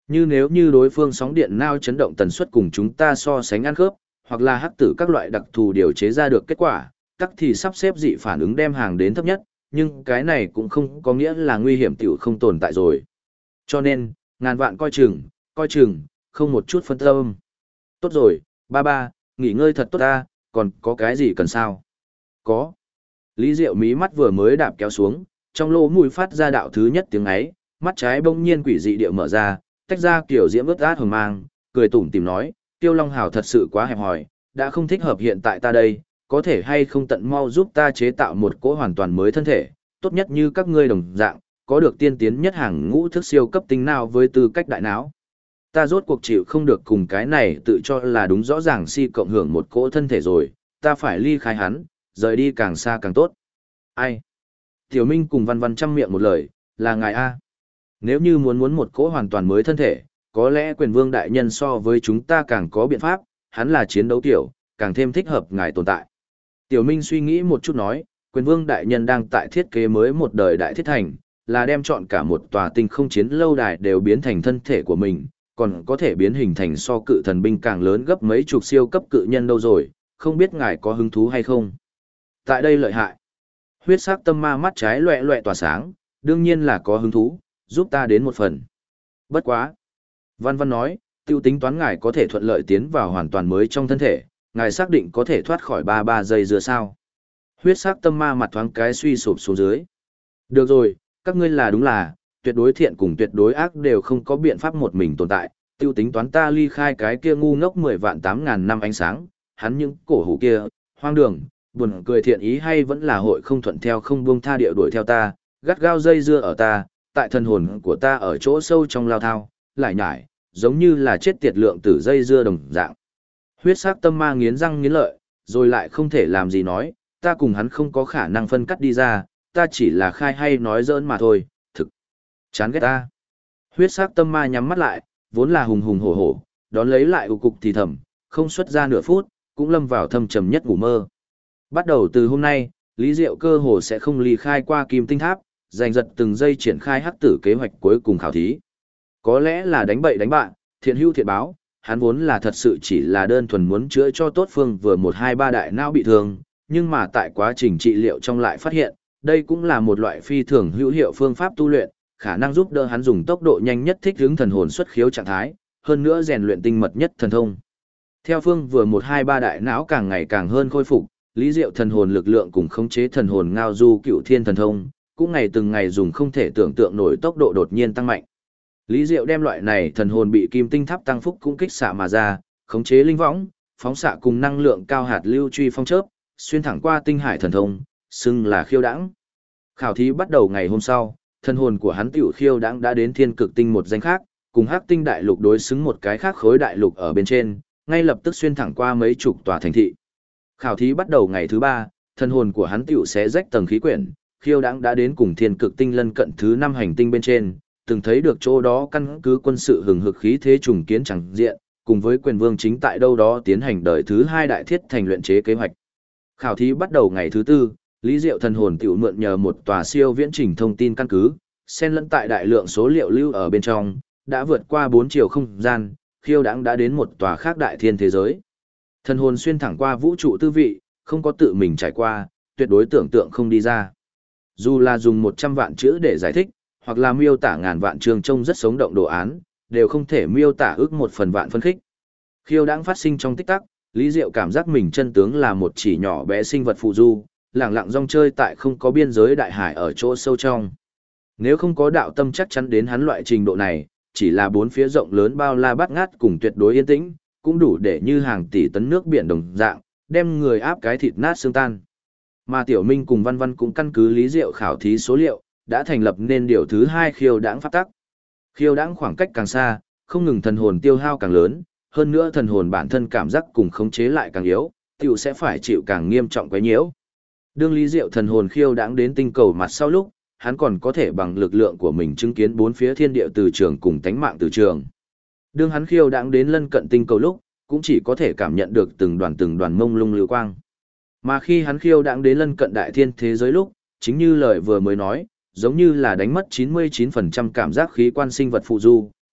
Như nếu như đối phương sóng điện nao chấn động tần suất cùng chúng ta so sánh ăn khớp, hoặc là hắc tử các loại đặc thù điều chế ra được kết quả, tắc thì sắp xếp dị phản ứng đem hàng đến thấp nhất, nhưng cái này cũng không có nghĩa là nguy hiểm tiểu không tồn tại rồi. Cho nên, ngàn vạn coi chừng, không một chút phân tâm. Tốt rồi, ba ba, nghỉ ngơi thật tốt ta, còn có cái gì cần sao? Có. Lý Diệu mí mắt vừa mới đạp kéo xuống, trong lỗ mũi phát ra đạo thứ nhất tiếng ấy, mắt trái bỗng nhiên quỷ dị điệu mở ra, tách ra kiểu diễm ướt át hừng mang, cười tủm tỉm nói, Tiêu Long Hào thật sự quá hẹp hòi, đã không thích hợp hiện tại ta đây, có thể hay không tận mau giúp ta chế tạo một cỗ hoàn toàn mới thân thể, tốt nhất như các ngươi đồng dạng, có được tiên tiến nhất hàng ngũ thức siêu cấp tinh não với tư cách đại não. Ta rốt cuộc chịu không được cùng cái này tự cho là đúng rõ ràng si cộng hưởng một cỗ thân thể rồi, ta phải ly khai hắn, rời đi càng xa càng tốt. Ai? Tiểu Minh cùng Văn Văn chăm miệng một lời, là ngài A. Nếu như muốn một cỗ hoàn toàn mới thân thể, có lẽ quyền vương đại nhân so với chúng ta càng có biện pháp, hắn là chiến đấu tiểu, càng thêm thích hợp ngài tồn tại. Tiểu Minh suy nghĩ một chút nói, quyền vương đại nhân đang tại thiết kế mới một đời đại thiết thành, là đem chọn cả một tòa tinh không chiến lâu đài đều biến thành thân thể của mình, còn có thể biến hình thành so cự thần binh càng lớn gấp mấy chục siêu cấp cự nhân đâu rồi, không biết ngài có hứng thú hay không. Tại đây lợi hại. Huyết sắc tâm ma mắt trái loẹ loẹ tỏa sáng, đương nhiên là có hứng thú, giúp ta đến một phần. Bất quá. Văn Văn nói, tiêu tính toán ngài có thể thuận lợi tiến vào hoàn toàn mới trong thân thể, ngài xác định có thể thoát khỏi 33 giây dựa sao. Huyết sắc tâm ma mặt thoáng cái suy sụp xuống dưới. Được rồi, các ngươi là đúng là, tuyệt đối thiện cùng tuyệt đối ác đều không có biện pháp một mình tồn tại, tiêu tính toán ta ly khai cái kia ngu ngốc 10 vạn 8.000 năm ánh sáng, hắn những cổ hủ kia, hoang đường, buồn cười thiện ý hay vẫn là hội không thuận theo không buông tha địa đuổi theo ta, gắt gao dây dưa ở ta, tại thần hồn của ta ở chỗ sâu trong lao thao, lại nhải, giống như là chết tiệt lượng tử dây dưa đồng dạng. Huyết sắc tâm ma nghiến răng nghiến lợi, rồi lại không thể làm gì nói, ta cùng hắn không có khả năng phân cắt đi ra, ta chỉ là khai hay nói giỡn mà thôi, thực. Chán ghét ta. Huyết sắc tâm ma nhắm mắt lại, vốn là hùng hùng hổ hổ, đón lấy lại ù cục thì thầm, không xuất ra nửa phút, cũng lâm vào thâm trầm nhất ngủ mơ. Bắt đầu từ hôm nay, Lý Diệu cơ hồ sẽ không ly khai qua Kim Tinh Tháp, giành giật từng giây triển khai hắc tử kế hoạch cuối cùng khảo thí. Có lẽ là đánh bậy đánh bạn, thiện hữu thiện báo, hắn vốn là thật sự chỉ là đơn thuần muốn chữa cho tốt phương vừa 1-2-3 đại não bị thương, nhưng mà tại quá trình trị liệu trong lại phát hiện, đây cũng là một loại phi thường hữu hiệu phương pháp tu luyện, khả năng giúp đỡ hắn dùng tốc độ nhanh nhất thích ứng thần hồn xuất khiếu trạng thái, hơn nữa rèn luyện tinh mật nhất thần thông. Theo phương vừa 1-2-3 đại não càng ngày càng hơn khôi phục, Lý Diệu thần hồn lực lượng cùng khống chế thần hồn ngao du cựu thiên thần thông, cũng ngày từng ngày dùng không thể tưởng tượng nổi tốc độ đột nhiên tăng mạnh. Lý Diệu đem loại này thần hồn bị kim tinh tháp tăng phúc cũng kích xạ mà ra, khống chế linh võng, phóng xạ cùng năng lượng cao hạt lưu truy phong chớp, xuyên thẳng qua tinh hải thần thông, xưng là khiêu đãng. Khảo thí bắt đầu ngày hôm sau, thần hồn của hắn tiểu khiêu đãng đã đến thiên cực tinh một danh khác, cùng hắc tinh đại lục đối xứng một cái khác khối đại lục ở bên trên, ngay lập tức xuyên thẳng qua mấy chục tòa thành thị. Khảo thí bắt đầu ngày thứ 3, thần hồn của hắn tiểu xé rách tầng khí quyển, khiêu đãng đã đến cùng thiên cực tinh lân cận thứ 5 hành tinh bên trên, từng thấy được chỗ đó căn cứ quân sự hừng hực khí thế trùng kiến chẳng diện, cùng với quyền vương chính tại đâu đó tiến hành đời thứ 2 đại thiết thành luyện chế kế hoạch. Khảo thí bắt đầu ngày thứ 4, Lý Diệu thần hồn tiểu mượn nhờ một tòa siêu viễn trình thông tin căn cứ, xen lẫn tại đại lượng số liệu lưu ở bên trong, đã vượt qua 4 chiều không gian, khiêu đãng đã đến một tòa khác đại thiên thế giới. Thần hồn xuyên thẳng qua vũ trụ tư vị, không có tự mình trải qua, tuyệt đối tưởng tượng không đi ra. Dù là dùng 100 vạn chữ để giải thích, hoặc là miêu tả ngàn vạn chương trông rất sống động đồ án, đều không thể miêu tả ước một phần vạn phân khích. Khiêu đãng phát sinh trong tích tắc, Lý Diệu cảm giác mình chân tướng là một chỉ nhỏ bé sinh vật phù du, lẳng lặng rong chơi tại không có biên giới đại hải ở chỗ sâu trong. Nếu không có đạo tâm chắc chắn đến hắn loại trình độ này, chỉ là bốn phía rộng lớn bao la bát ngát cùng tuyệt đối yên tĩnh, cũng đủ để như hàng tỷ tấn nước biển đồng dạng, đem người áp cái thịt nát xương tan. Mà Tiểu Minh cùng Văn Văn cũng căn cứ Lý Diệu khảo thí số liệu, đã thành lập nên điều thứ 2 khiêu đãng pháp tắc. Khiêu đãng khoảng cách càng xa, không ngừng thần hồn tiêu hao càng lớn, hơn nữa thần hồn bản thân cảm giác cùng khống chế lại càng yếu, tiểu sẽ phải chịu càng nghiêm trọng quấy nhiễu. Đương Lý Diệu thần hồn khiêu đãng đến tinh cầu mặt sau lúc, hắn còn có thể bằng lực lượng của mình chứng kiến bốn phía thiên địa từ trường cùng tánh mạng từ trường. Đương hắn khiêu đãng đến lân cận tinh cầu lúc, cũng chỉ có thể cảm nhận được từng đoàn mông lung lưu quang. Mà khi hắn khiêu đãng đến lân cận đại thiên thế giới lúc, chính như lời vừa mới nói, giống như là đánh mất 99% cảm giác khí quan sinh vật phụ du,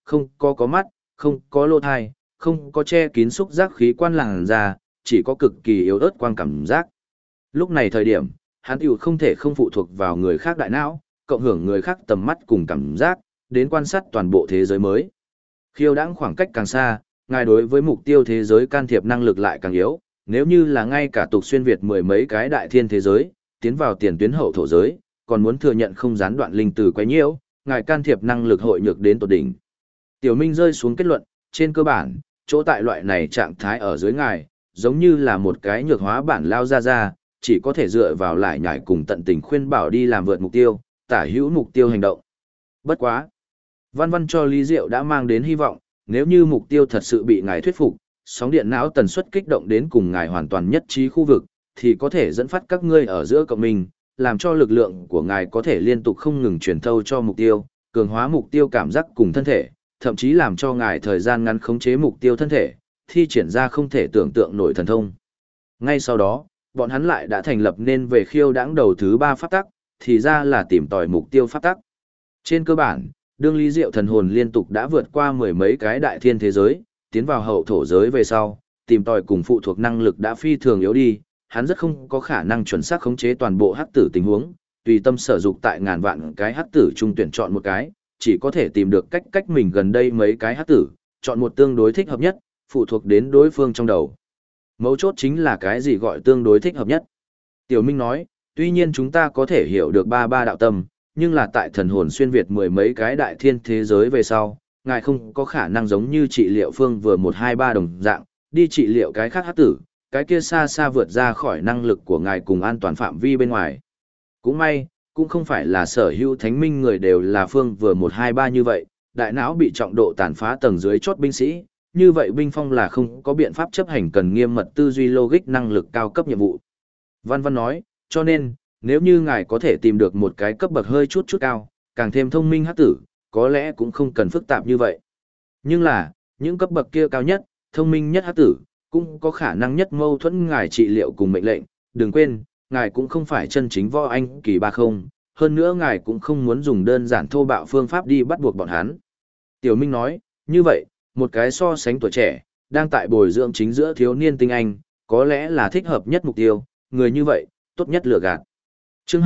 không có mắt, không có lỗ thai, không có che kín xúc giác khí quan làn da, chỉ có cực kỳ yếu ớt quang cảm giác. Lúc này thời điểm, hắn tiểu không thể không phụ thuộc vào người khác đại não, cộng hưởng người khác tầm mắt cùng cảm giác, đến quan sát toàn bộ thế giới mới. Khiêu đãng khoảng cách càng xa, ngài đối với mục tiêu thế giới can thiệp năng lực lại càng yếu, nếu như là ngay cả tục xuyên Việt mười mấy cái đại thiên thế giới, tiến vào tiền tuyến hậu thổ giới, còn muốn thừa nhận không gián đoạn linh từ quấy nhiễu, ngài can thiệp năng lực hội nhược đến tột đỉnh. Tiểu Minh rơi xuống kết luận, trên cơ bản, chỗ tại loại này trạng thái ở dưới ngài, giống như là một cái nhược hóa bản lao ra, chỉ có thể dựa vào lại nhảy cùng tận tình khuyên bảo đi làm vượt mục tiêu, tả hữu mục tiêu hành động. Bất quá. Văn Văn cho Lý Diệu đã mang đến hy vọng, nếu như mục tiêu thật sự bị ngài thuyết phục, sóng điện não tần suất kích động đến cùng ngài hoàn toàn nhất trí khu vực, thì có thể dẫn phát các ngươi ở giữa cộng minh, làm cho lực lượng của ngài có thể liên tục không ngừng truyền thâu cho mục tiêu, cường hóa mục tiêu cảm giác cùng thân thể, thậm chí làm cho ngài thời gian ngắn khống chế mục tiêu thân thể, thi triển ra không thể tưởng tượng nổi thần thông. Ngay sau đó, bọn hắn lại đã thành lập nên về khiêu đãng đầu thứ 3 pháp tắc, thì ra là tìm tòi mục tiêu pháp tắc. Trên cơ bản, đương Lý Diệu thần hồn liên tục đã vượt qua mười mấy cái đại thiên thế giới, tiến vào hậu thổ giới về sau, tìm tòi cùng phụ thuộc năng lực đã phi thường yếu đi, hắn rất không có khả năng chuẩn xác khống chế toàn bộ hắc tử tình huống, tùy tâm sở dục tại ngàn vạn cái hắc tử trung tuyển chọn một cái, chỉ có thể tìm được cách mình gần đây mấy cái hắc tử, chọn một tương đối thích hợp nhất, phụ thuộc đến đối phương trong đầu. Mấu chốt chính là cái gì gọi tương đối thích hợp nhất. Tiểu Minh nói, tuy nhiên chúng ta có thể hiểu được ba đạo tâm, nhưng là tại thần hồn xuyên Việt mười mấy cái đại thiên thế giới về sau, ngài không có khả năng giống như trị liệu phương vừa 1, 2, 3 đồng dạng, đi trị liệu cái khác hắc tử, cái kia xa xa vượt ra khỏi năng lực của ngài cùng an toàn phạm vi bên ngoài. Cũng may, cũng không phải là sở hữu thánh minh người đều là phương vừa 1, 2, 3 như vậy, đại não bị trọng độ tàn phá tầng dưới chốt binh sĩ, như vậy binh phong là không có biện pháp chấp hành cần nghiêm mật tư duy logic năng lực cao cấp nhiệm vụ. Văn Văn nói, cho nên, nếu như ngài có thể tìm được một cái cấp bậc hơi chút cao, càng thêm thông minh hắc tử, có lẽ cũng không cần phức tạp như vậy. Nhưng là, những cấp bậc kia cao nhất, thông minh nhất hắc tử, cũng có khả năng nhất mâu thuẫn ngài trị liệu cùng mệnh lệnh. Đừng quên, ngài cũng không phải chân chính võ anh kỳ 30, hơn nữa ngài cũng không muốn dùng đơn giản thô bạo phương pháp đi bắt buộc bọn hắn. Tiểu Minh nói, như vậy, một cái so sánh tuổi trẻ, đang tại bồi dưỡng chính giữa thiếu niên tinh anh, có lẽ là thích hợp nhất mục tiêu, người như vậy, tốt nhất lựa gạt. Chương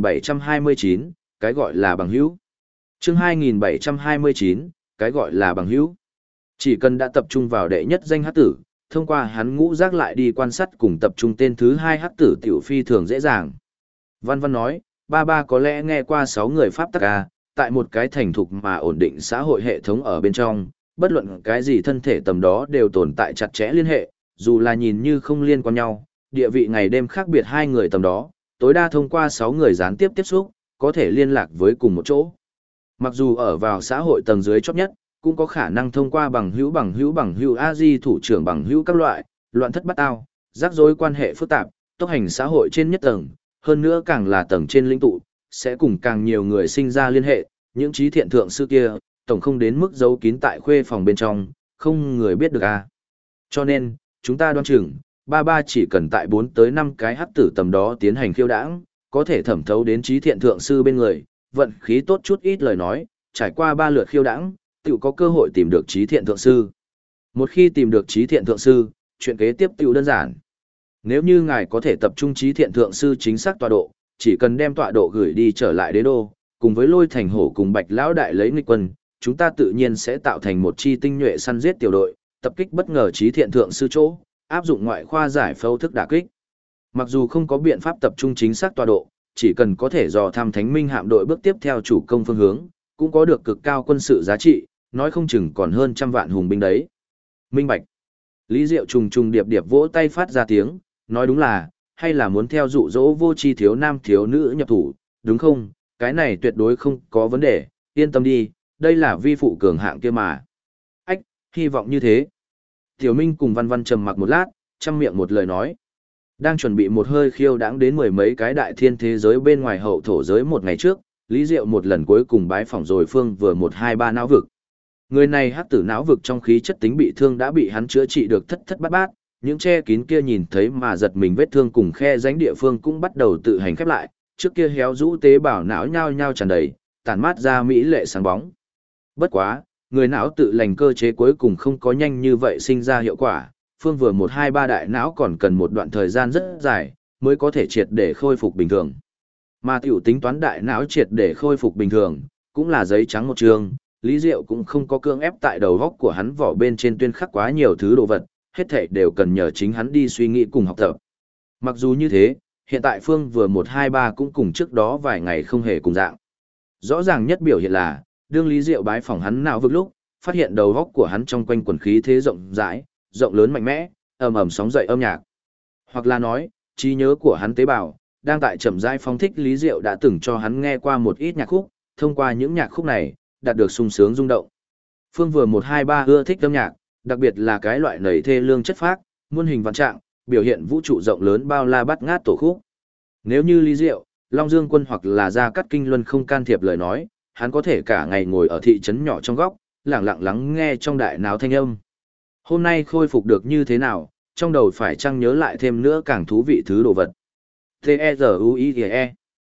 2729, cái gọi là bằng hữu. Chương 2729, cái gọi là bằng hữu. Chỉ cần đã tập trung vào đệ nhất danh hắc tử, thông qua hắn ngũ giác lại đi quan sát cùng tập trung tên thứ 2 hắc tử tiểu phi thường dễ dàng. Văn Văn nói, ba có lẽ nghe qua 6 người pháp tắc A, tại một cái thành thục mà ổn định xã hội hệ thống ở bên trong, bất luận cái gì thân thể tầm đó đều tồn tại chặt chẽ liên hệ, dù là nhìn như không liên quan nhau, địa vị ngày đêm khác biệt hai người tầm đó, tối đa thông qua 6 người gián tiếp tiếp xúc, có thể liên lạc với cùng một chỗ. Mặc dù ở vào xã hội tầng dưới chót nhất, cũng có khả năng thông qua bằng hữu A-di thủ trưởng bằng hữu các loại, loạn thất bát ao, rắc rối quan hệ phức tạp, tốc hành xã hội trên nhất tầng, hơn nữa càng là tầng trên lĩnh tụ, sẽ cùng càng nhiều người sinh ra liên hệ, những trí thiện thượng sư kia, tổng không đến mức giấu kín tại khuê phòng bên trong, không người biết được à. Cho nên, chúng ta đoán chừng, ba chỉ cần tại 4 tới 5 cái hắc tử tầm đó tiến hành khiêu đãng, có thể thẩm thấu đến trí thiện thượng sư bên người, vận khí tốt chút ít lời nói, trải qua 3 lượt khiêu đãng, tự có cơ hội tìm được trí thiện thượng sư. Một khi tìm được trí thiện thượng sư, chuyện kế tiếp tự đơn giản. Nếu như ngài có thể tập trung trí thiện thượng sư chính xác tọa độ, chỉ cần đem tọa độ gửi đi trở lại đế đô, cùng với Lôi Thành Hổ cùng Bạch Lão Đại lấy nghịch quân, chúng ta tự nhiên sẽ tạo thành một chi tinh nhuệ săn giết tiểu đội, tập kích bất ngờ trí thiện thượng sư chỗ, áp dụng ngoại khoa giải phẫu thức đả kích. Mặc dù không có biện pháp tập trung chính xác tọa độ, chỉ cần có thể dò thăm Thánh Minh hạm đội bước tiếp theo chủ công phương hướng, cũng có được cực cao quân sự giá trị, nói không chừng còn hơn 100 vạn hùng binh đấy. Minh bạch. Lý Diệu trùng trùng điệp điệp vỗ tay phát ra tiếng, nói đúng là, hay là muốn theo dụ dỗ vô tri thiếu nam thiếu nữ nhập thủ, đúng không? Cái này tuyệt đối không có vấn đề, yên tâm đi, đây là vi phụ cường hạng kia mà. Ách, hy vọng như thế. Tiểu Minh cùng Văn Văn trầm mặc một lát, chăm miệng một lời nói. Đang chuẩn bị một hơi khiêu đãng đến mười mấy cái đại thiên thế giới bên ngoài hậu thổ giới một ngày trước, Lý Diệu một lần cuối cùng bái phỏng rồi phương vừa 1, 2, 3 não vực. Người này hắc tử não vực trong khí chất tính bị thương đã bị hắn chữa trị được thất thất bát bát, những che kín kia nhìn thấy mà giật mình vết thương cùng khe rãnh địa phương cũng bắt đầu tự hành khép lại, trước kia héo rũ tế bào não nhao nhao tràn đầy, tản mát ra mỹ lệ sáng bóng. Bất quá, Người não tự lành cơ chế cuối cùng không có nhanh như vậy sinh ra hiệu quả, Phương vừa 1-2-3 đại não còn cần một đoạn thời gian rất dài, mới có thể triệt để khôi phục bình thường. Mà tiểu tính toán đại não triệt để khôi phục bình thường, cũng là giấy trắng một trường, Lý Diệu cũng không có cưỡng ép tại đầu góc của hắn vỏ bên trên tuyên khắc quá nhiều thứ đồ vật, hết thảy đều cần nhờ chính hắn đi suy nghĩ cùng học tập. Mặc dù như thế, hiện tại Phương vừa 1-2-3 cũng cùng trước đó vài ngày không hề cùng dạng. Rõ ràng nhất biểu hiện là, đương Lý Diệu bái phỏng hắn não vực lúc, phát hiện đầu góc của hắn trong quanh quần khí thế rộng rãi, rộng lớn mạnh mẽ, ầm ầm sóng dậy âm nhạc. Hoặc là nói, trí nhớ của hắn tế bào đang tại chậm rãi phóng thích Lý Diệu đã từng cho hắn nghe qua một ít nhạc khúc, thông qua những nhạc khúc này, đạt được sung sướng rung động. Phương vừa 1-2-3 ưa thích âm nhạc, đặc biệt là cái loại nảy thê lương chất phác, muôn hình vạn trạng, biểu hiện vũ trụ rộng lớn bao la bát ngát tổ khúc. Nếu như Lý Diệu, Long Dương Quân hoặc là Gia Cát Kinh Luân không can thiệp lời nói, hắn có thể cả ngày ngồi ở thị trấn nhỏ trong góc, lặng lặng lắng nghe trong đại não thanh âm. Hôm nay khôi phục được như thế nào, trong đầu phải chăng nhớ lại thêm nữa càng thú vị thứ đồ vật. T-E-Z-U-I-E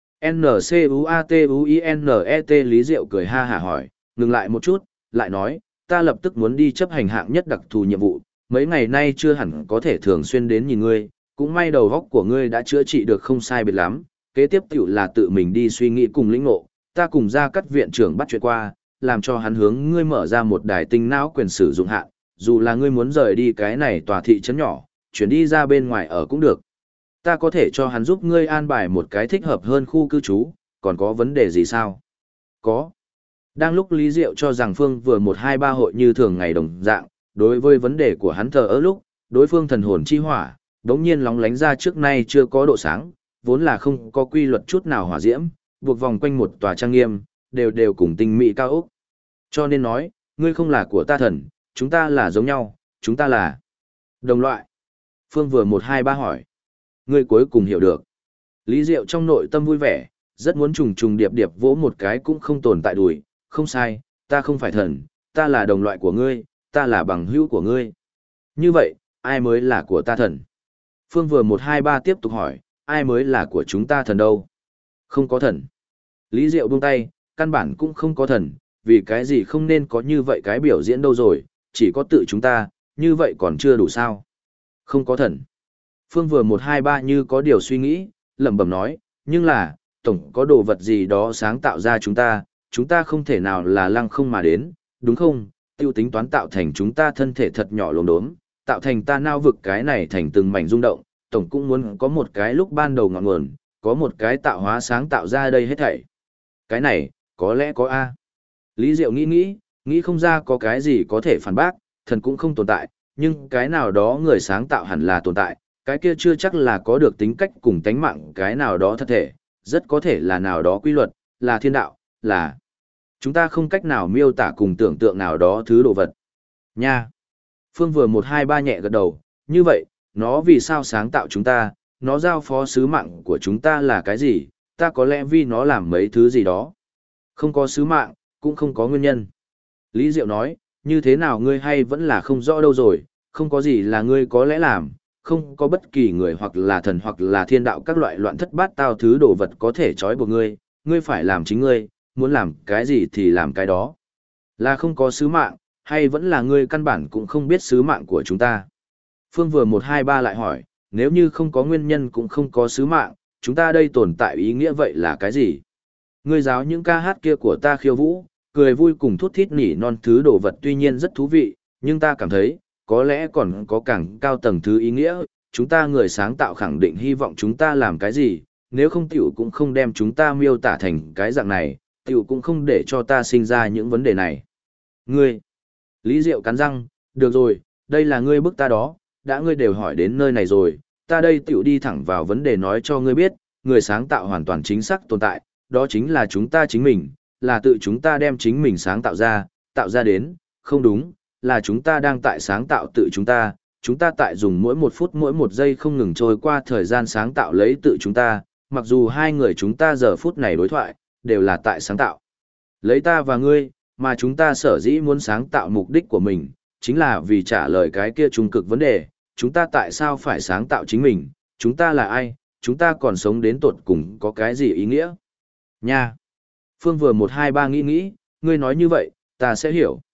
N-C-U-A-T-U-I-N-E-T Lý Diệu cười ha hả hỏi, ngừng lại một chút, lại nói, ta lập tức muốn đi chấp hành hạng nhất đặc thù nhiệm vụ, mấy ngày nay chưa hẳn có thể thường xuyên đến nhìn ngươi, cũng may đầu óc của ngươi đã chữa trị được không sai biệt lắm, kế tiếp tiểu là tự mình đi suy nghĩ cùng lĩnh ngộ, ta cùng Gia Cát viện trưởng bắt chuyện qua, làm cho hắn hướng ngươi mở ra một đài tinh não quyền sử dụng hạn, dù là ngươi muốn rời đi cái này tòa thị trấn nhỏ, chuyển đi ra bên ngoài ở cũng được. Ta có thể cho hắn giúp ngươi an bài một cái thích hợp hơn khu cư trú, còn có vấn đề gì sao? Có. Đang lúc Lý Diệu cho rằng Phương vừa 1-2-3 hội như thường ngày đồng dạng, đối với vấn đề của hắn thờ ơ lúc, đối phương thần hồn chi hỏa, đống nhiên lóng lánh ra trước nay chưa có độ sáng, vốn là không có quy luật chút nào hỏa diễm, buộc vòng quanh một tòa trang nghiêm, đều cùng tinh mỹ cao ốc. Cho nên nói, ngươi không là của ta thần, chúng ta là giống nhau, chúng ta là đồng loại. Phương vừa 1-2-3 hỏi. Ngươi cuối cùng hiểu được. Lý Diệu trong nội tâm vui vẻ, rất muốn trùng trùng điệp điệp vỗ một cái cũng không tồn tại đùi, không sai, ta không phải thần, ta là đồng loại của ngươi, ta là bằng hữu của ngươi. Như vậy, ai mới là của ta thần? Phương vừa 1-2-3 tiếp tục hỏi, ai mới là của chúng ta thần đâu? Không có thần. Lý Diệu buông tay, căn bản cũng không có thần, vì cái gì không nên có như vậy cái biểu diễn đâu rồi, chỉ có tự chúng ta, như vậy còn chưa đủ sao? Không có thần. Phương vừa 1-2-3 như có điều suy nghĩ, lẩm bẩm nói, nhưng là, tổng có đồ vật gì đó sáng tạo ra chúng ta không thể nào là lăng không mà đến, đúng không? Tiêu tính toán tạo thành chúng ta thân thể thật nhỏ lốm đốm, tạo thành ta nao vực cái này thành từng mảnh rung động, tổng cũng muốn có một cái lúc ban đầu ngọn nguồn, có một cái tạo hóa sáng tạo ra đây hết thảy. Cái này, có lẽ có A. Lý Diệu nghĩ không ra có cái gì có thể phản bác, thần cũng không tồn tại, nhưng cái nào đó người sáng tạo hẳn là tồn tại, cái kia chưa chắc là có được tính cách cùng tánh mạng cái nào đó thật thể, rất có thể là nào đó quy luật, là thiên đạo, là chúng ta không cách nào miêu tả cùng tưởng tượng nào đó thứ đồ vật. Nha! Phương vừa 1-2-3 nhẹ gật đầu, như vậy, nó vì sao sáng tạo chúng ta, nó giao phó sứ mạng của chúng ta là cái gì, ta có lẽ vì nó làm mấy thứ gì đó. Không có sứ mạng, cũng không có nguyên nhân. Lý Diệu nói, như thế nào ngươi hay vẫn là không rõ đâu rồi, không có gì là ngươi có lẽ làm, không có bất kỳ người hoặc là thần hoặc là thiên đạo các loại loạn thất bát tao thứ đồ vật có thể trói buộc ngươi, ngươi phải làm chính ngươi, muốn làm cái gì thì làm cái đó. Là không có sứ mạng, hay vẫn là ngươi căn bản cũng không biết sứ mạng của chúng ta. Phương vừa 1-2-3 lại hỏi, nếu như không có nguyên nhân cũng không có sứ mạng, chúng ta đây tồn tại ý nghĩa vậy là cái gì? Ngươi giáo những ca hát kia của ta khiêu vũ, cười vui cùng thút thít nỉ non thứ đồ vật tuy nhiên rất thú vị, nhưng ta cảm thấy, có lẽ còn có càng cao tầng thứ ý nghĩa, chúng ta người sáng tạo khẳng định hy vọng chúng ta làm cái gì, nếu không tiểu cũng không đem chúng ta miêu tả thành cái dạng này, tiểu cũng không để cho ta sinh ra những vấn đề này. Ngươi, Lý Diệu cắn răng, được rồi, đây là ngươi bức ta đó, đã ngươi đều hỏi đến nơi này rồi, ta đây tiểu đi thẳng vào vấn đề nói cho ngươi biết, người sáng tạo hoàn toàn chính xác tồn tại, đó chính là chúng ta chính mình, là tự chúng ta đem chính mình sáng tạo ra đến, không đúng, là chúng ta đang tại sáng tạo tự chúng ta tại dùng mỗi một phút mỗi một giây không ngừng trôi qua thời gian sáng tạo lấy tự chúng ta, mặc dù hai người chúng ta giờ phút này đối thoại, đều là tại sáng tạo. Lấy ta và ngươi, mà chúng ta sở dĩ muốn sáng tạo mục đích của mình, chính là vì trả lời cái kia trung cực vấn đề, chúng ta tại sao phải sáng tạo chính mình, chúng ta là ai, chúng ta còn sống đến tột cùng có cái gì ý nghĩa. Nha! Phương vừa 1-2-3 nghĩ, ngươi nói như vậy, ta sẽ hiểu.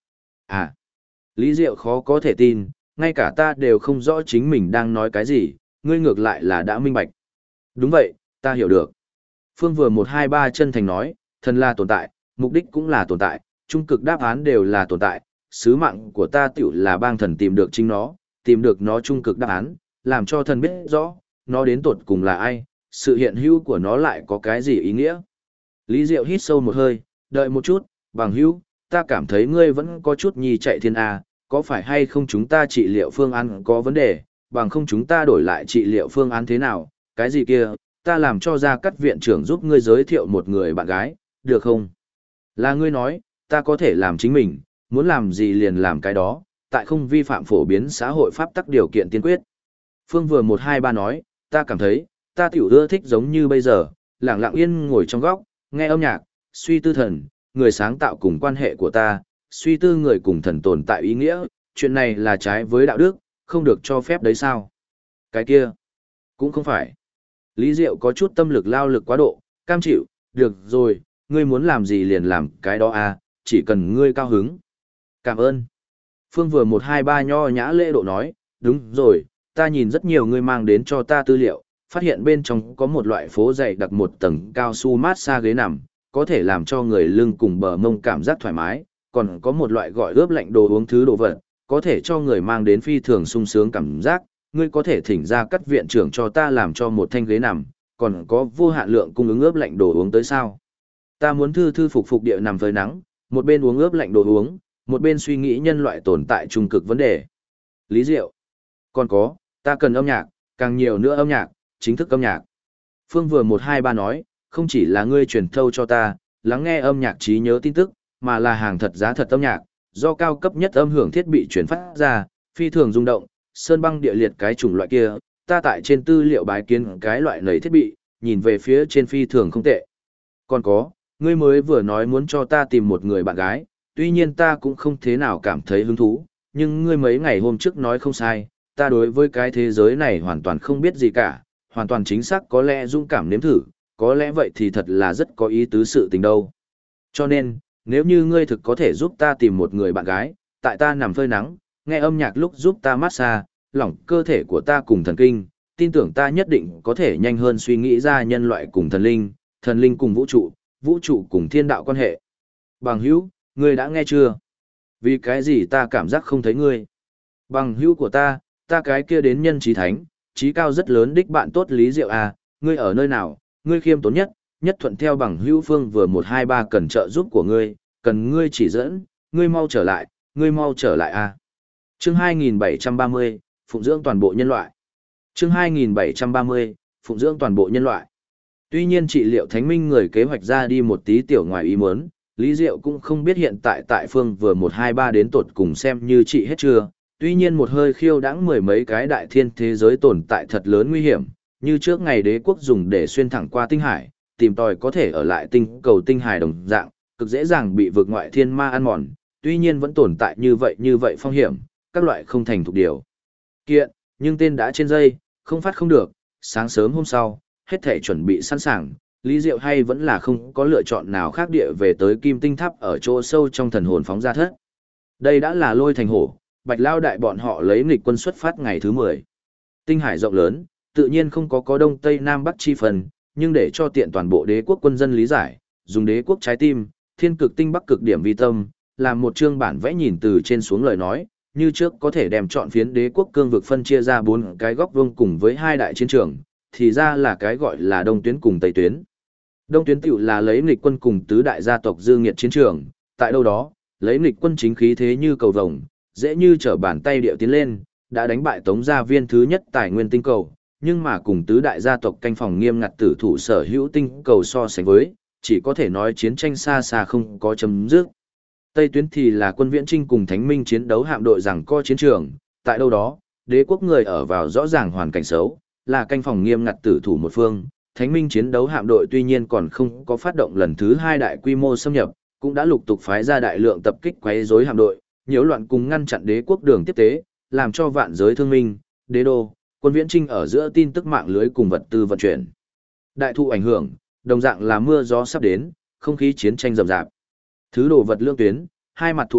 À, Lý Diệu khó có thể tin, ngay cả ta đều không rõ chính mình đang nói cái gì, ngươi ngược lại là đã minh bạch. Đúng vậy, ta hiểu được. Phương vừa 123 chân thành nói, thần là tồn tại, mục đích cũng là tồn tại, trung cực đáp án đều là tồn tại, sứ mạng của ta tiểu là bang thần tìm được chính nó, tìm được nó trung cực đáp án, làm cho thần biết rõ, nó đến tột cùng là ai, sự hiện hữu của nó lại có cái gì ý nghĩa. Lý Diệu hít sâu một hơi, đợi một chút, bằng hữu, ta cảm thấy ngươi vẫn có chút nhi chạy thiên A, có phải hay không chúng ta trị liệu phương án có vấn đề, bằng không chúng ta đổi lại trị liệu phương án thế nào, cái gì kia, ta làm cho Gia Cát viện trưởng giúp ngươi giới thiệu một người bạn gái, được không? Là ngươi nói, ta có thể làm chính mình, muốn làm gì liền làm cái đó, tại không vi phạm phổ biến xã hội pháp tắc điều kiện tiên quyết. Phương vừa 123 nói, ta cảm thấy, ta tiểu ưa thích giống như bây giờ, lặng lặng yên ngồi trong góc, nghe âm nhạc, suy tư thần, người sáng tạo cùng quan hệ của ta, suy tư người cùng thần tồn tại ý nghĩa, chuyện này là trái với đạo đức, không được cho phép đấy sao? Cái kia, cũng không phải. Lý Diệu có chút tâm lực lao lực quá độ, cam chịu, được rồi, ngươi muốn làm gì liền làm cái đó à, chỉ cần ngươi cao hứng. Cảm ơn. Phương vừa 123 nho nhã lễ độ nói, đúng rồi, ta nhìn rất nhiều ngươi mang đến cho ta tư liệu, phát hiện bên trong có một loại phố dày đặc một tầng cao su massage ghế nằm, có thể làm cho người lưng cùng bờ mông cảm giác thoải mái, còn có một loại gọi ướp lạnh đồ uống thứ đồ vật, có thể cho người mang đến phi thường sung sướng cảm giác, ngươi có thể thỉnh ra Cát viện trưởng cho ta làm cho một thanh ghế nằm, còn có vô hạn lượng cung ứng ướp lạnh đồ uống tới sao? Ta muốn thư thư phục phục địa nằm phơi nắng, một bên uống ướp lạnh đồ uống, một bên suy nghĩ nhân loại tồn tại trung cực vấn đề. Lý Diệu. Còn có, ta cần âm nhạc, càng nhiều nữa âm nhạc, chính thức âm nhạc. Phương vừa 123 nói, không chỉ là ngươi truyền thâu cho ta, lắng nghe âm nhạc trí nhớ tin tức, mà là hàng thật giá thật âm nhạc, do cao cấp nhất âm hưởng thiết bị truyền phát ra, phi thường rung động, sơn băng địa liệt cái chủng loại kia, ta tại trên tư liệu bái kiến cái loại nấy thiết bị, nhìn về phía trên phi thường không tệ. Còn có, ngươi mới vừa nói muốn cho ta tìm một người bạn gái, tuy nhiên ta cũng không thế nào cảm thấy hứng thú, nhưng ngươi mấy ngày hôm trước nói không sai, ta đối với cái thế giới này hoàn toàn không biết gì cả, hoàn toàn chính xác có lẽ dũng cảm nếm thử, có lẽ vậy thì thật là rất có ý tứ sự tình đâu. Cho nên, nếu như ngươi thực có thể giúp ta tìm một người bạn gái, tại ta nằm phơi nắng, nghe âm nhạc lúc giúp ta massage, lỏng cơ thể của ta cùng thần kinh, tin tưởng ta nhất định có thể nhanh hơn suy nghĩ ra nhân loại cùng thần linh cùng vũ trụ cùng thiên đạo quan hệ. Bằng hữu, ngươi đã nghe chưa? Vì cái gì ta cảm giác không thấy ngươi? Bằng hữu của ta cái kia đến nhân trí thánh, trí cao rất lớn đích bạn tốt Lý Diệu à, ngươi ở nơi nào? Ngươi khiêm tốn nhất, nhất thuận theo bằng hữu Phương vừa 123 cần trợ giúp của ngươi, cần ngươi chỉ dẫn, ngươi mau trở lại à. Chương 2730, phụng dưỡng toàn bộ nhân loại. Chương 2730, phụng dưỡng toàn bộ nhân loại. Tuy nhiên trị liệu thánh minh người kế hoạch ra đi một tí tiểu ngoài ý muốn, Lý Diệu cũng không biết hiện tại Phương vừa 123 đến tột cùng xem như trị hết chưa. Tuy nhiên một hơi khiêu đãng mười mấy cái đại thiên thế giới tồn tại thật lớn nguy hiểm, như trước ngày đế quốc dùng để xuyên thẳng qua tinh hải, tìm tòi có thể ở lại tinh cầu tinh hải đồng dạng, cực dễ dàng bị vực ngoại thiên ma ăn mòn, tuy nhiên vẫn tồn tại như vậy phong hiểm, các loại không thành thục điều kiện, nhưng tên đã trên dây, không phát không được, sáng sớm hôm sau, hết thể chuẩn bị sẵn sàng, Lý Diệu hay vẫn là không có lựa chọn nào khác địa về tới Kim Tinh Tháp ở chỗ sâu trong thần hồn phóng ra thất. Đây đã là Lôi Thành Hổ, Bạch Lao đại bọn họ lấy nghịch quân xuất phát ngày thứ 10. Tinh hải rộng lớn, tự nhiên không có đông tây nam bắc chi phần, nhưng để cho tiện toàn bộ đế quốc quân dân lý giải, dùng đế quốc trái tim, thiên cực tinh bắc cực điểm vi tâm, làm một chương bản vẽ nhìn từ trên xuống lời nói, như trước có thể đem chọn phiến đế quốc cương vực phân chia ra 4 cái góc vuông cùng với 2 đại chiến trường, thì ra là cái gọi là đông tuyến cùng tây tuyến. Đông tuyến tiểu là lấy nghịch quân cùng tứ đại gia tộc dương nghiệt chiến trường, tại đâu đó, lấy nghịch quân chính khí thế như cầu vồng, dễ như trở bàn tay điệu tiến lên, đã đánh bại Tống gia viên thứ nhất tài nguyên tinh cầu, nhưng mà cùng tứ đại gia tộc canh phòng nghiêm ngặt tử thủ sở hữu tinh cầu so sánh với, chỉ có thể nói chiến tranh xa xa không có chấm dứt. Tây tuyến thì là quân viễn trinh cùng thánh minh chiến đấu hạm đội giằng co chiến trường, tại đâu đó, đế quốc người ở vào rõ ràng hoàn cảnh xấu, là canh phòng nghiêm ngặt tử thủ một phương, thánh minh chiến đấu hạm đội tuy nhiên còn không có phát động lần thứ 2 đại quy mô xâm nhập, cũng đã lục tục phái ra đại lượng tập kích quấy rối hạm đội, nhiễu loạn cùng ngăn chặn đế quốc đường tiếp tế, làm cho vạn giới thương minh, đế đô, quân viễn trinh ở giữa tin tức mạng lưới cùng vật tư vận chuyển. Đại thụ ảnh hưởng, đồng dạng là mưa gió sắp đến, không khí chiến tranh rầm rạp. Thứ đồ vật lương tuyến, hai mặt thù địch,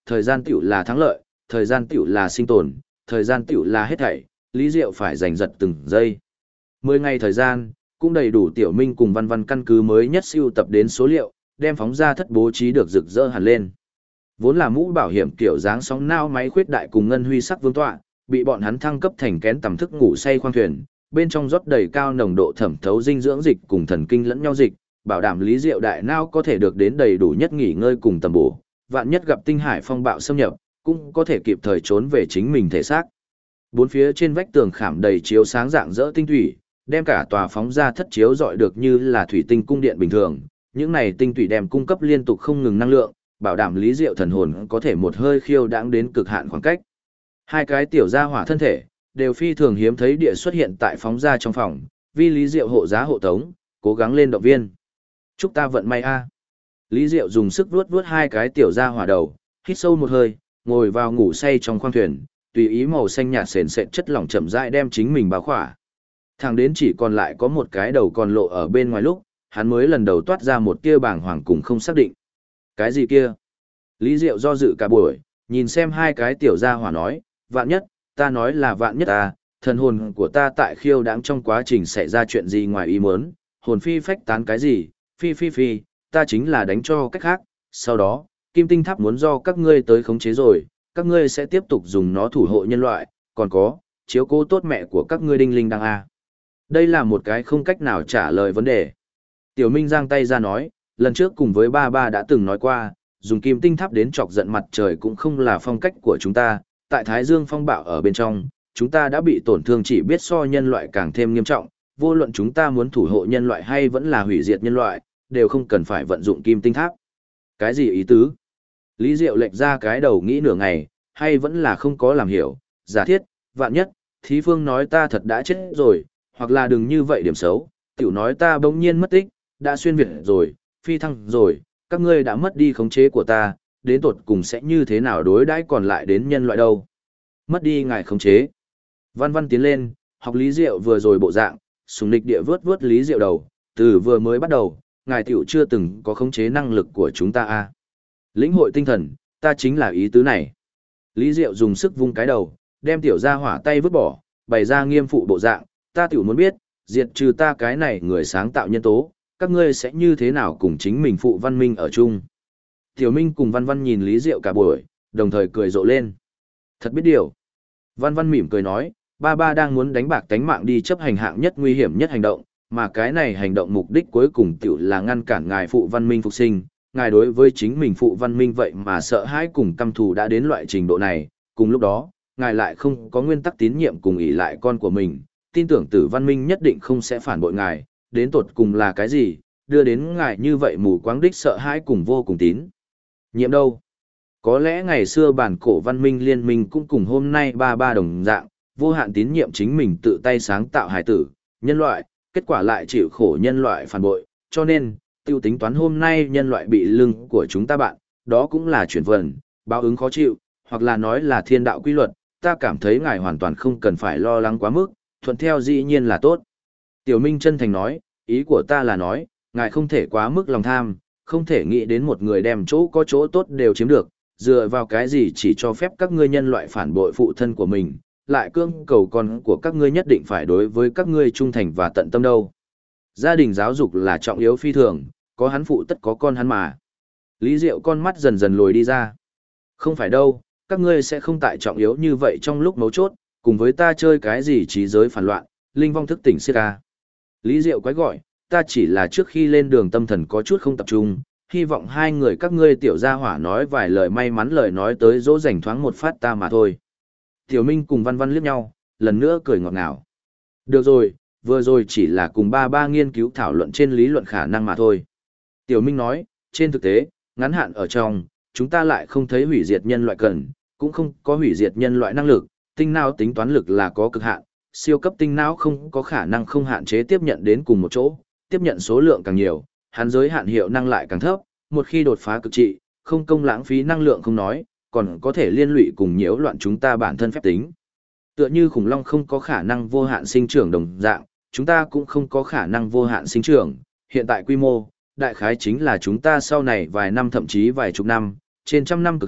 thời gian tiểu là thắng lợi, thời gian tiểu là sinh tồn, thời gian tiểu là hết thảy, Lý Diệu phải giành giật từng giây. 10 ngày thời gian, cũng đầy đủ Tiểu Minh cùng Văn Văn căn cứ mới nhất siêu tập đến số liệu, đem phóng ra thất bố trí được rực rỡ hẳn lên. Vốn là mũ bảo hiểm kiểu dáng sóng nao máy khuyết đại cùng ngân huy sắc vương tọa, bị bọn hắn thăng cấp thành kén tầm thức ngủ say khoang thuyền, bên trong rót đầy cao nồng độ thẩm thấu dinh dưỡng dịch cùng thần kinh lẫn nhau dịch, bảo đảm Lý Diệu đại não có thể được đến đầy đủ nhất nghỉ ngơi cùng tầm bổ, vạn nhất gặp tinh hải phong bạo xâm nhập, cũng có thể kịp thời trốn về chính mình thể xác. Bốn phía trên vách tường khảm đầy chiếu sáng dạng dỡ tinh thủy, đem cả tòa phóng ra thất chiếu rọi được như là thủy tinh cung điện bình thường. Những này tinh thủy đem cung cấp liên tục không ngừng năng lượng, bảo đảm Lý Diệu thần hồn có thể một hơi khiêu đãng đến cực hạn khoảng cách. Hai cái tiểu gia hỏa thân thể đều phi thường hiếm thấy địa xuất hiện tại phóng ra trong phòng, vì Lý Diệu hộ giá hộ tống, cố gắng lên động viên. Chúc ta vận may a. Lý Diệu dùng sức vuốt vuốt hai cái tiểu gia hỏa đầu, hít sâu một hơi, ngồi vào ngủ say trong khoang thuyền, tùy ý màu xanh nhạt sền sệt chất lỏng chậm rãi đem chính mình bao khỏa. Thẳng đến chỉ còn lại có một cái đầu còn lộ ở bên ngoài lúc, hắn mới lần đầu toát ra một tia bàng hoàng cùng không xác định. Cái gì kia? Lý Diệu do dự cả buổi, nhìn xem hai cái tiểu gia hỏa nói, vạn nhất, ta nói là vạn nhất ta, thần hồn của ta tại khiêu đãng trong quá trình xảy ra chuyện gì ngoài ý muốn, hồn phi phách tán cái gì, phi, ta chính là đánh cho cách khác, sau đó, kim tinh tháp muốn do các ngươi tới khống chế rồi, các ngươi sẽ tiếp tục dùng nó thủ hộ nhân loại, còn có, chiếu cố tốt mẹ của các ngươi đinh linh đăng A. Đây là một cái không cách nào trả lời vấn đề. Tiểu Minh giang tay ra nói, lần trước cùng với ba ba đã từng nói qua, dùng kim tinh tháp đến chọc giận mặt trời cũng không là phong cách của chúng ta, tại Thái Dương phong bạo ở bên trong, chúng ta đã bị tổn thương chỉ biết so nhân loại càng thêm nghiêm trọng, vô luận chúng ta muốn thủ hộ nhân loại hay vẫn là hủy diệt nhân loại, đều không cần phải vận dụng kim tinh tháp. Cái gì ý tứ? Lý Diệu lệch ra cái đầu nghĩ nửa ngày, hay vẫn là không có làm hiểu, giả thiết, vạn nhất, Thí Phương nói ta thật đã chết rồi, hoặc là đừng như vậy điểm xấu, tiểu nói ta bỗng nhiên mất tích, đã xuyên việt rồi, phi thăng rồi, các ngươi đã mất đi khống chế của ta, đến tột cùng sẽ như thế nào đối đãi còn lại đến nhân loại đâu. Mất đi ngài khống chế. Văn Văn tiến lên, học Lý Diệu vừa rồi bộ dạng, sùng nịch địa vớt vớt Lý Diệu đầu, từ vừa mới bắt đầu, ngài tiểu chưa từng có khống chế năng lực của chúng ta a. Lĩnh hội tinh thần, ta chính là ý tứ này. Lý Diệu dùng sức vung cái đầu, đem tiểu gia hỏa tay vứt bỏ, bày ra nghiêm phụ bộ dạng, ta tiểu muốn biết, diệt trừ ta cái này người sáng tạo nhân tố, các ngươi sẽ như thế nào cùng chính mình phụ Văn Minh ở chung. Tiểu Minh cùng Văn Văn nhìn Lý Diệu cả buổi, đồng thời cười rộ lên. Thật biết điều. Văn Văn mỉm cười nói, ba ba đang muốn đánh bạc tánh mạng đi chấp hành hạng nhất nguy hiểm nhất hành động, mà cái này hành động mục đích cuối cùng tiểu là ngăn cản ngài phụ Văn Minh phục sinh. Ngài đối với chính mình phụ Văn Minh vậy mà sợ hãi cùng căm thù đã đến loại trình độ này, cùng lúc đó, ngài lại không có nguyên tắc tín nhiệm cùng ỷ lại con của mình, tin tưởng Tử Văn Minh nhất định không sẽ phản bội ngài, đến tột cùng là cái gì, đưa đến ngài như vậy mù quáng đích sợ hãi cùng vô cùng tín nhiệm đâu. Có lẽ ngày xưa bản cổ văn minh liên minh cũng cùng hôm nay ba ba đồng dạng, vô hạn tín nhiệm chính mình tự tay sáng tạo hải tử, nhân loại, kết quả lại chịu khổ nhân loại phản bội, cho nên, tiêu tính toán hôm nay nhân loại bị lưng của chúng ta bạn, đó cũng là chuyển vần, báo ứng khó chịu, hoặc là nói là thiên đạo quy luật, ta cảm thấy ngài hoàn toàn không cần phải lo lắng quá mức, thuận theo dĩ nhiên là tốt. Tiểu Minh chân thành nói, ý của ta là nói, ngài không thể quá mức lòng tham, không thể nghĩ đến một người đem chỗ có chỗ tốt đều chiếm được, dựa vào cái gì chỉ cho phép các ngươi nhân loại phản bội phụ thân của mình, lại cương cầu con của các ngươi nhất định phải đối với các ngươi trung thành và tận tâm đâu. Gia đình giáo dục là trọng yếu phi thường, có hắn phụ tất có con hắn mà. Lý Diệu con mắt dần dần lồi đi ra. Không phải đâu, các ngươi sẽ không tại trọng yếu như vậy trong lúc mấu chốt, cùng với ta chơi cái gì trí giới phản loạn, linh vong thức tỉnh siết ca. Lý Diệu quái gọi, ta chỉ là trước khi lên đường tâm thần có chút không tập trung, hy vọng hai người các ngươi tiểu gia hỏa nói vài lời may mắn lời nói tới dỗ dành thoáng một phát ta mà thôi. Tiểu Minh cùng Văn Văn liếc nhau, lần nữa cười ngọt ngào. Được rồi, vừa rồi chỉ là cùng ba ba nghiên cứu thảo luận trên lý luận khả năng mà thôi. Tiểu Minh nói, trên thực tế, ngắn hạn ở trong, chúng ta lại không thấy hủy diệt nhân loại cần, cũng không có hủy diệt nhân loại năng lực, tinh não tính toán lực là có cực hạn, siêu cấp tinh não không có khả năng không hạn chế tiếp nhận đến cùng một chỗ, tiếp nhận số lượng càng nhiều, hắn giới hạn hiệu năng lại càng thấp, một khi đột phá cực trị, không công lãng phí năng lượng không nói, còn có thể liên lụy cùng nhiễu loạn chúng ta bản thân phép tính. Tựa như khủng long không có khả năng vô hạn sinh trưởng đồng dạng, chúng ta cũng không có khả năng vô hạn sinh trưởng, hiện tại quy mô, đại khái chính là chúng ta sau này vài năm thậm chí vài chục năm, trên trăm năm cực hạn,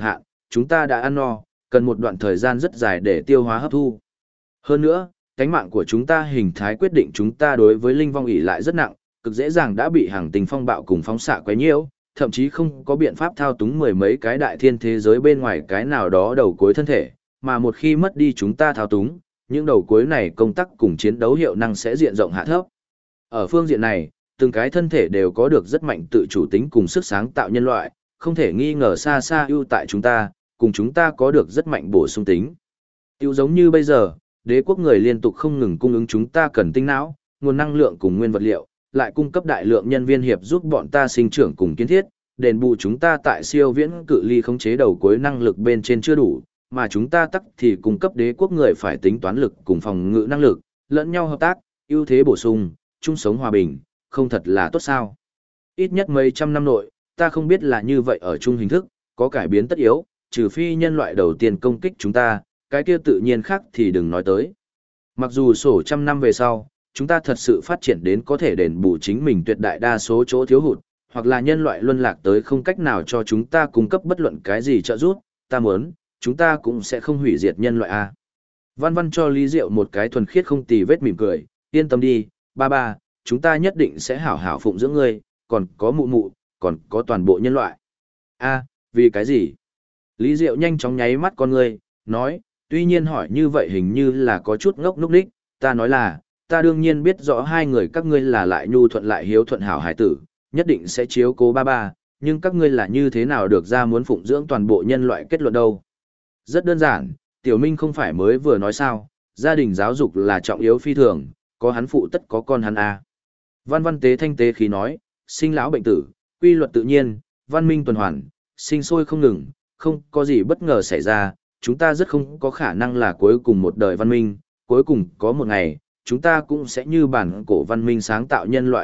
chúng ta đã ăn no, cần một đoạn thời gian rất dài để tiêu hóa hấp thu. Hơn nữa, cánh mạng của chúng ta hình thái quyết định chúng ta đối với linh vong ỷ lại rất nặng, cực dễ dàng đã bị hàng tinh phong bạo cùng phóng xạ quấy nhiễu, thậm chí không có biện pháp thao túng mười mấy cái đại thiên thế giới bên ngoài cái nào đó đầu cuối thân thể, mà một khi mất đi chúng ta thao túng, những đầu cuối này công tác cùng chiến đấu hiệu năng sẽ diện rộng hạ thấp. Ở phương diện này, từng cái thân thể đều có được rất mạnh tự chủ tính cùng sức sáng tạo nhân loại, không thể nghi ngờ xa xa ưu tại chúng ta, cùng chúng ta có được rất mạnh bổ sung tính. Tiêu giống như bây giờ, đế quốc người liên tục không ngừng cung ứng chúng ta cần tinh não, nguồn năng lượng cùng nguyên vật liệu, lại cung cấp đại lượng nhân viên hiệp giúp bọn ta sinh trưởng cùng kiến thiết, đền bù chúng ta tại siêu viễn cự ly khống chế đầu cuối năng lực bên trên chưa đủ, mà chúng ta tắc thì cung cấp đế quốc người phải tính toán lực cùng phòng ngự năng lực, lẫn nhau hợp tác, ưu thế bổ sung, chung sống hòa bình, không thật là tốt sao? Ít nhất mấy trăm năm nội, ta không biết là như vậy ở chung hình thức, có cải biến tất yếu, trừ phi nhân loại đầu tiên công kích chúng ta, cái kia tự nhiên khác thì đừng nói tới. Mặc dù sổ trăm năm về sau, chúng ta thật sự phát triển đến có thể đền bù chính mình tuyệt đại đa số chỗ thiếu hụt, hoặc là nhân loại luân lạc tới không cách nào cho chúng ta cung cấp bất luận cái gì trợ giúp, ta muốn, chúng ta cũng sẽ không hủy diệt nhân loại a. Văn Văn cho Lý Diệu một cái thuần khiết không tì vết mỉm cười, yên tâm đi, ba ba, chúng ta nhất định sẽ hảo hảo phụng dưỡng ngươi, còn có mụ mụ, còn có toàn bộ nhân loại. A, vì cái gì? Lý Diệu nhanh chóng nháy mắt con ngươi, nói, tuy nhiên hỏi như vậy hình như là có chút ngốc núc đích, ta nói là, ta đương nhiên biết rõ hai người các ngươi là lại nhu thuận lại hiếu thuận hảo hải tử, nhất định sẽ chiếu cố ba ba, nhưng các ngươi là như thế nào được ra muốn phụng dưỡng toàn bộ nhân loại kết luận đâu. Rất đơn giản, Tiểu Minh không phải mới vừa nói sao, gia đình giáo dục là trọng yếu phi thường, có hắn phụ tất có con hắn a. Văn Văn tế thanh tế khí nói, sinh lão bệnh tử, quy luật tự nhiên, văn minh tuần hoàn, sinh sôi không ngừng, không có gì bất ngờ xảy ra, chúng ta rất không có khả năng là cuối cùng một đời văn minh, cuối cùng có một ngày, chúng ta cũng sẽ như bản cổ văn minh sáng tạo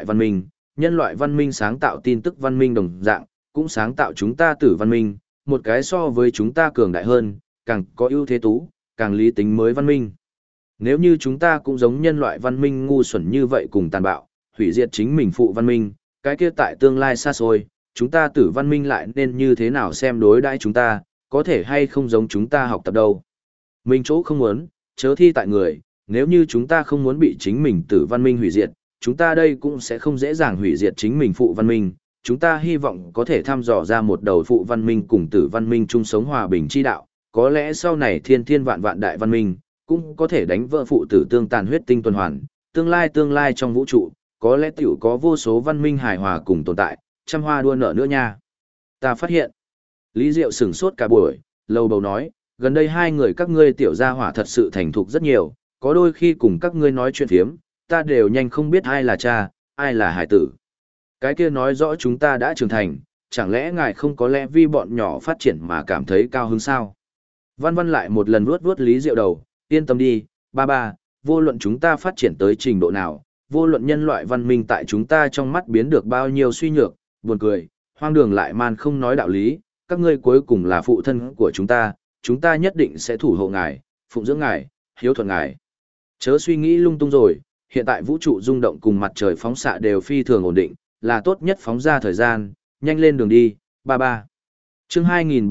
nhân loại văn minh sáng tạo tin tức văn minh đồng dạng, cũng sáng tạo chúng ta tử văn minh, một cái so với chúng ta cường đại hơn, càng có ưu thế tú, càng lý tính mới văn minh. Nếu như chúng ta cũng giống nhân loại văn minh ngu xuẩn như vậy cùng tàn bạo, hủy diệt chính mình phụ văn minh, cái kia tại tương lai xa xôi, chúng ta tử văn minh lại nên như thế nào xem đối đãi chúng ta, có thể hay không giống chúng ta học tập đâu. Mình chỗ không muốn, chớ thi tại người, nếu như chúng ta không muốn bị chính mình tử văn minh hủy diệt, chúng ta đây cũng sẽ không dễ dàng hủy diệt chính mình phụ văn minh. Chúng ta hy vọng có thể thăm dò ra một đầu phụ văn minh cùng tử văn minh chung sống hòa bình chi đạo, có lẽ sau này thiên thiên vạn vạn đại văn minh, cũng có thể đánh vỡ phụ tử tương tàn huyết tinh tuần hoàn, tương lai trong vũ trụ, có lẽ tiểu có vô số văn minh hài hòa cùng tồn tại, trăm hoa đua nở nữa nha. Ta phát hiện, Lý Diệu sửng sốt cả buổi, lâu bầu nói, gần đây hai người các ngươi tiểu gia hỏa thật sự thành thục rất nhiều, có đôi khi cùng các ngươi nói chuyện phiếm, ta đều nhanh không biết ai là cha, ai là hải tử. Cái kia nói rõ chúng ta đã trưởng thành, chẳng lẽ ngài không có lẽ vì bọn nhỏ phát triển mà cảm thấy cao hứng sao? Văn Văn lại một lần vuốt vuốt Lý Diệu đầu, yên tâm đi, ba ba, vô luận chúng ta phát triển tới trình độ nào, vô luận nhân loại văn minh tại chúng ta trong mắt biến được bao nhiêu suy nhược, buồn cười, hoang đường lại man không nói đạo lý, các ngươi cuối cùng là phụ thân của chúng ta nhất định sẽ thủ hộ ngài, phụng dưỡng ngài, hiếu thuận ngài. Chớ suy nghĩ lung tung rồi, hiện tại vũ trụ rung động cùng mặt trời phóng xạ đều phi thường ổn định, là tốt nhất phóng ra thời gian, nhanh lên đường đi, ba ba. Chương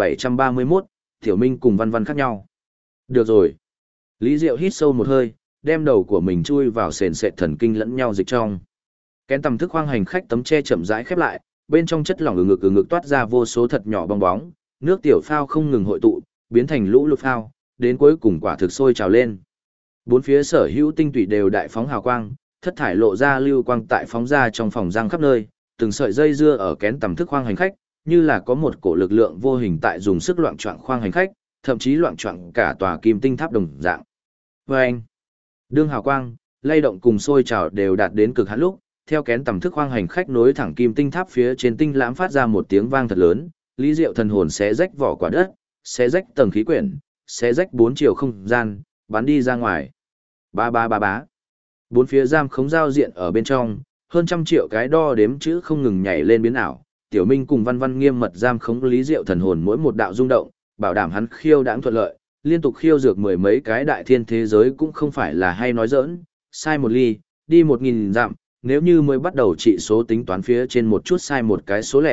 2731, Tiểu Minh cùng Văn Văn khác nhau. Được rồi. Lý Diệu hít sâu một hơi, đem đầu của mình chui vào sền sệt thần kinh lẫn nhau dịch trong. Kén tầm thức khoang hành khách tấm che chậm rãi khép lại, bên trong chất lỏng ở ngực toát ra vô số thật nhỏ bong bóng, nước tiểu phao không ngừng hội tụ, biến thành lũ lụt phao, đến cuối cùng quả thực sôi trào lên. Bốn phía sở hữu tinh tủy đều đại phóng hào quang, thất thải lộ ra lưu quang tại phóng ra trong phòng giang khắp nơi, từng sợi dây dưa ở kén tầm thức khoang hành khách, như là có một cổ lực lượng vô hình tại dùng sức loạn choạng khoang hành khách, thậm chí loạn choạng cả tòa kim tinh tháp đồng dạng. Vâng! Đương hào quang, lay động cùng sôi trào đều đạt đến cực hạn lúc, theo kén tầm thức khoang hành khách nối thẳng kim tinh tháp phía trên tinh lãm phát ra một tiếng vang thật lớn, Lý Diệu thần hồn xé rách vỏ quả đất, xé rách tầng khí quyển, xé rách bốn chiều không gian, bắn đi ra ngoài. Ba ba ba bá. Bốn phía giam khống giao diện ở bên trong, hơn trăm triệu cái đo đếm chữ không ngừng nhảy lên biến ảo. Tiểu Minh cùng Văn Văn nghiêm mật giam khống Lý Diệu thần hồn mỗi một đạo rung động, bảo đảm hắn khiêu đãng thuận lợi, liên tục khiêu dược mười mấy cái đại thiên thế giới cũng không phải là hay nói giỡn, sai một ly, đi 1000 dặm, nếu như mới bắt đầu trị số tính toán phía trên một chút sai một cái số lẻ,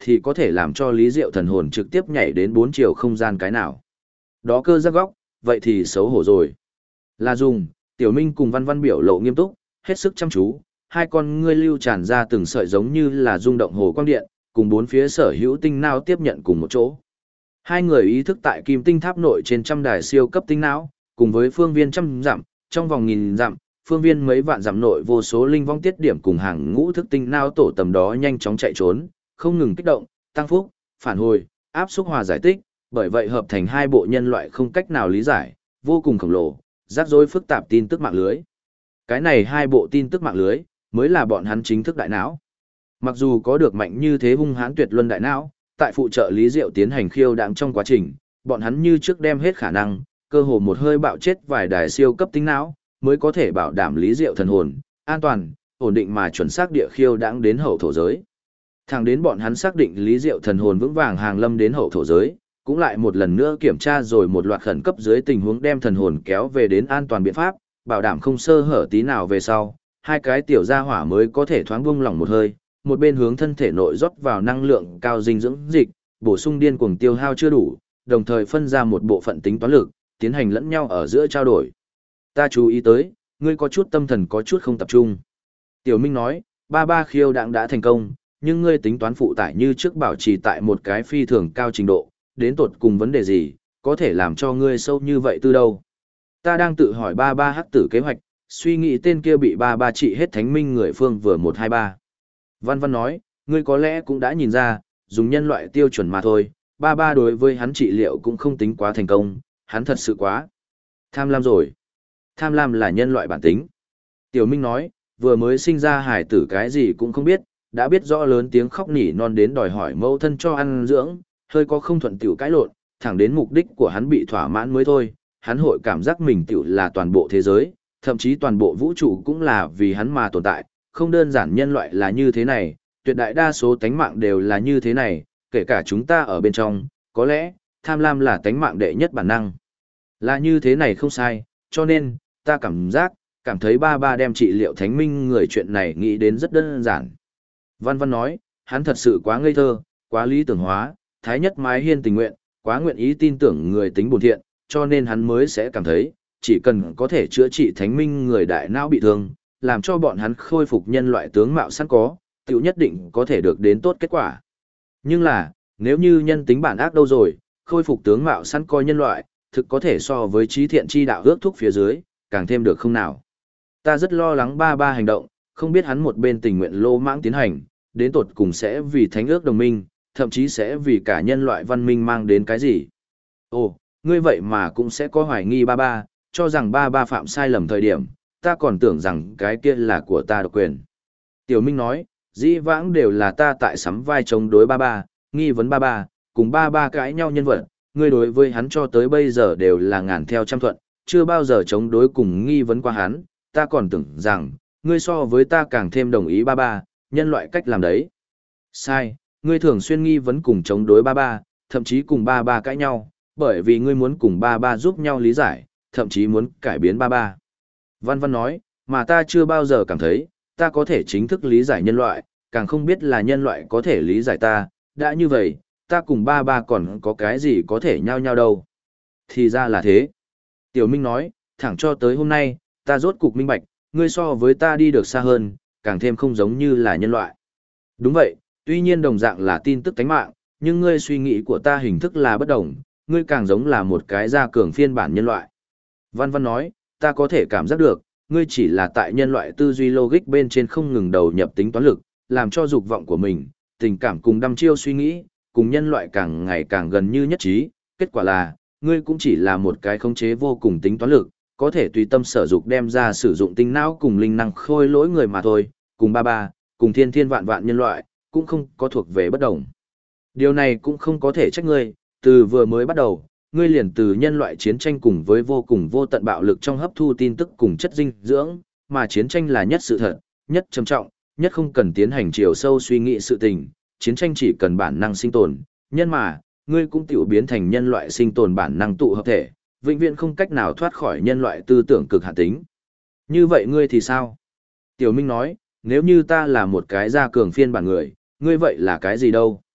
thì có thể làm cho Lý Diệu thần hồn trực tiếp nhảy đến 4 chiều không gian cái nào. Đó cơ giác góc, vậy thì xấu hổ rồi. Là dùng, Tiểu Minh cùng Văn Văn biểu lộ nghiêm túc, hết sức chăm chú, hai con ngươi lưu tràn ra từng sợi giống như là rung động hồ quang điện, cùng bốn phía sở hữu tinh não tiếp nhận cùng một chỗ. Hai người ý thức tại kim tinh tháp nội trên trăm đài siêu cấp tinh não, cùng với phương viên trăm dặm, trong vòng nghìn dặm, phương viên mấy vạn dặm nội vô số linh vong tiết điểm cùng hàng ngũ thức tinh não tổ tầm đó nhanh chóng chạy trốn, không ngừng kích động, tăng phúc, phản hồi, áp xúc hòa giải tích, bởi vậy hợp thành hai bộ nhân loại không cách nào lý giải, vô cùng khổng lồ, rắc rối phức tạp tin tức mạng lưới. Cái này hai bộ tin tức mạng lưới, mới là bọn hắn chính thức đại não. Mặc dù có được mạnh như thế hung hãn tuyệt luân đại não, tại phụ trợ Lý Diệu tiến hành khiêu đãng trong quá trình, bọn hắn như trước đem hết khả năng, cơ hồ một hơi bạo chết vài đài siêu cấp tinh não, mới có thể bảo đảm Lý Diệu thần hồn, an toàn, ổn định mà chuẩn xác địa khiêu đãng đến hậu thổ giới. Thẳng đến bọn hắn xác định Lý Diệu thần hồn vững vàng hàng lâm đến hậu thổ giới, cũng lại một lần nữa kiểm tra rồi một loạt khẩn cấp dưới tình huống đem thần hồn kéo về đến an toàn biện pháp, bảo đảm không sơ hở tí nào về sau, hai cái tiểu gia hỏa mới có thể thoáng buông lỏng một hơi, một bên hướng thân thể nội rót vào năng lượng cao dinh dưỡng dịch, bổ sung điên cuồng tiêu hao chưa đủ, đồng thời phân ra một bộ phận tính toán lực, tiến hành lẫn nhau ở giữa trao đổi. Ta chú ý tới, ngươi có chút tâm thần có chút không tập trung. Tiểu Minh nói, ba khiêu đãng đã thành công, nhưng ngươi tính toán phụ tải như trước bảo trì tại một cái phi thường cao trình độ, đến tột cùng vấn đề gì, có thể làm cho ngươi sâu như vậy từ đâu. Ta đang tự hỏi ba hắc tử kế hoạch, suy nghĩ tên kia bị ba trị hết thánh minh người phương vừa 123. Văn Văn nói, ngươi có lẽ cũng đã nhìn ra, dùng nhân loại tiêu chuẩn mà thôi, ba đối với hắn trị liệu cũng không tính quá thành công, hắn thật sự quá tham lam rồi. Tham lam là nhân loại bản tính. Tiểu Minh nói, vừa mới sinh ra hải tử cái gì cũng không biết, đã biết rõ lớn tiếng khóc nỉ non đến đòi hỏi mẫu thân cho ăn dưỡng, hơi có không thuận tiểu cãi lộn, thẳng đến mục đích của hắn bị thỏa mãn mới thôi, hắn hội cảm giác mình tiểu là toàn bộ thế giới, thậm chí toàn bộ vũ trụ cũng là vì hắn mà tồn tại, không đơn giản nhân loại là như thế này, tuyệt đại đa số tánh mạng đều là như thế này, kể cả chúng ta ở bên trong, có lẽ, tham lam là tánh mạng đệ nhất bản năng. Là như thế này không sai, cho nên, ta cảm thấy ba đem trị liệu thánh minh người chuyện này nghĩ đến rất đơn giản. Văn Văn nói, hắn thật sự quá ngây thơ, quá lý tưởng hóa, thái nhất mái hiên tình nguyện, quá nguyện ý tin tưởng người tính bổn thiện, cho nên hắn mới sẽ cảm thấy, chỉ cần có thể chữa trị thánh minh người đại não bị thương, làm cho bọn hắn khôi phục nhân loại tướng mạo sẵn có, tiểu nhất định có thể được đến tốt kết quả. Nhưng là, nếu như nhân tính bản ác đâu rồi, khôi phục tướng mạo sẵn có nhân loại, thực có thể so với trí thiện chi đạo ước thúc phía dưới, càng thêm được không nào. Ta rất lo lắng ba hành động, không biết hắn một bên tình nguyện lô mãng tiến hành, đến tột cùng sẽ vì thánh ước đồng minh, thậm chí sẽ vì cả nhân loại văn minh mang đến cái gì. Ồ, ngươi vậy mà cũng sẽ có hoài nghi ba, cho rằng ba phạm sai lầm thời điểm, ta còn tưởng rằng cái kia là của ta độc quyền. Tiểu Minh nói, dĩ vãng đều là ta tại sắm vai chống đối ba, nghi vấn ba, cùng ba cãi nhau nhân vật, ngươi đối với hắn cho tới bây giờ đều là ngàn theo trăm thuận, chưa bao giờ chống đối cùng nghi vấn qua hắn, ta còn tưởng rằng, ngươi so với ta càng thêm đồng ý ba, nhân loại cách làm đấy. Sai, ngươi thường xuyên nghi vấn cùng chống đối ba, thậm chí cùng ba cãi nhau, bởi vì ngươi muốn cùng ba giúp nhau lý giải, thậm chí muốn cải biến ba. Văn Văn nói, mà ta chưa bao giờ cảm thấy, ta có thể chính thức lý giải nhân loại, càng không biết là nhân loại có thể lý giải ta, đã như vậy, ta cùng ba còn có cái gì có thể nhau đâu. Thì ra là thế. Tiểu Minh nói, thẳng cho tới hôm nay, ta rốt cục minh bạch, ngươi so với ta đi được xa hơn, càng thêm không giống như là nhân loại. Đúng vậy, tuy nhiên đồng dạng là tin tức tánh mạng, nhưng ngươi suy nghĩ của ta hình thức là bất đồng, ngươi càng giống là một cái gia cường phiên bản nhân loại. Văn Văn nói, ta có thể cảm giác được, ngươi chỉ là tại nhân loại tư duy logic bên trên không ngừng đầu nhập tính toán lực, làm cho dục vọng của mình, tình cảm cùng đăm chiêu suy nghĩ, cùng nhân loại càng ngày càng gần như nhất trí, kết quả là, ngươi cũng chỉ là một cái khống chế vô cùng tính toán lực, có thể tùy tâm sở dục đem ra sử dụng tinh não cùng linh năng khôi lỗi người mà thôi, cùng ba, cùng thiên vạn nhân loại, cũng không có thuộc về bất đồng. Điều này cũng không có thể trách ngươi, từ vừa mới bắt đầu, ngươi liền từ nhân loại chiến tranh cùng với vô cùng vô tận bạo lực trong hấp thu tin tức cùng chất dinh dưỡng, mà chiến tranh là nhất sự thật, nhất trầm trọng, nhất không cần tiến hành chiều sâu suy nghĩ sự tình, chiến tranh chỉ cần bản năng sinh tồn, nhân mà, ngươi cũng tiểu biến thành nhân loại sinh tồn bản năng tụ hợp thể, vĩnh viễn không cách nào thoát khỏi nhân loại tư tưởng cực hạn tính. Như vậy ngươi thì sao? Tiểu Minh nói, nếu như ta là một cái gia cường phiên bản người, ngươi vậy là cái gì đâu?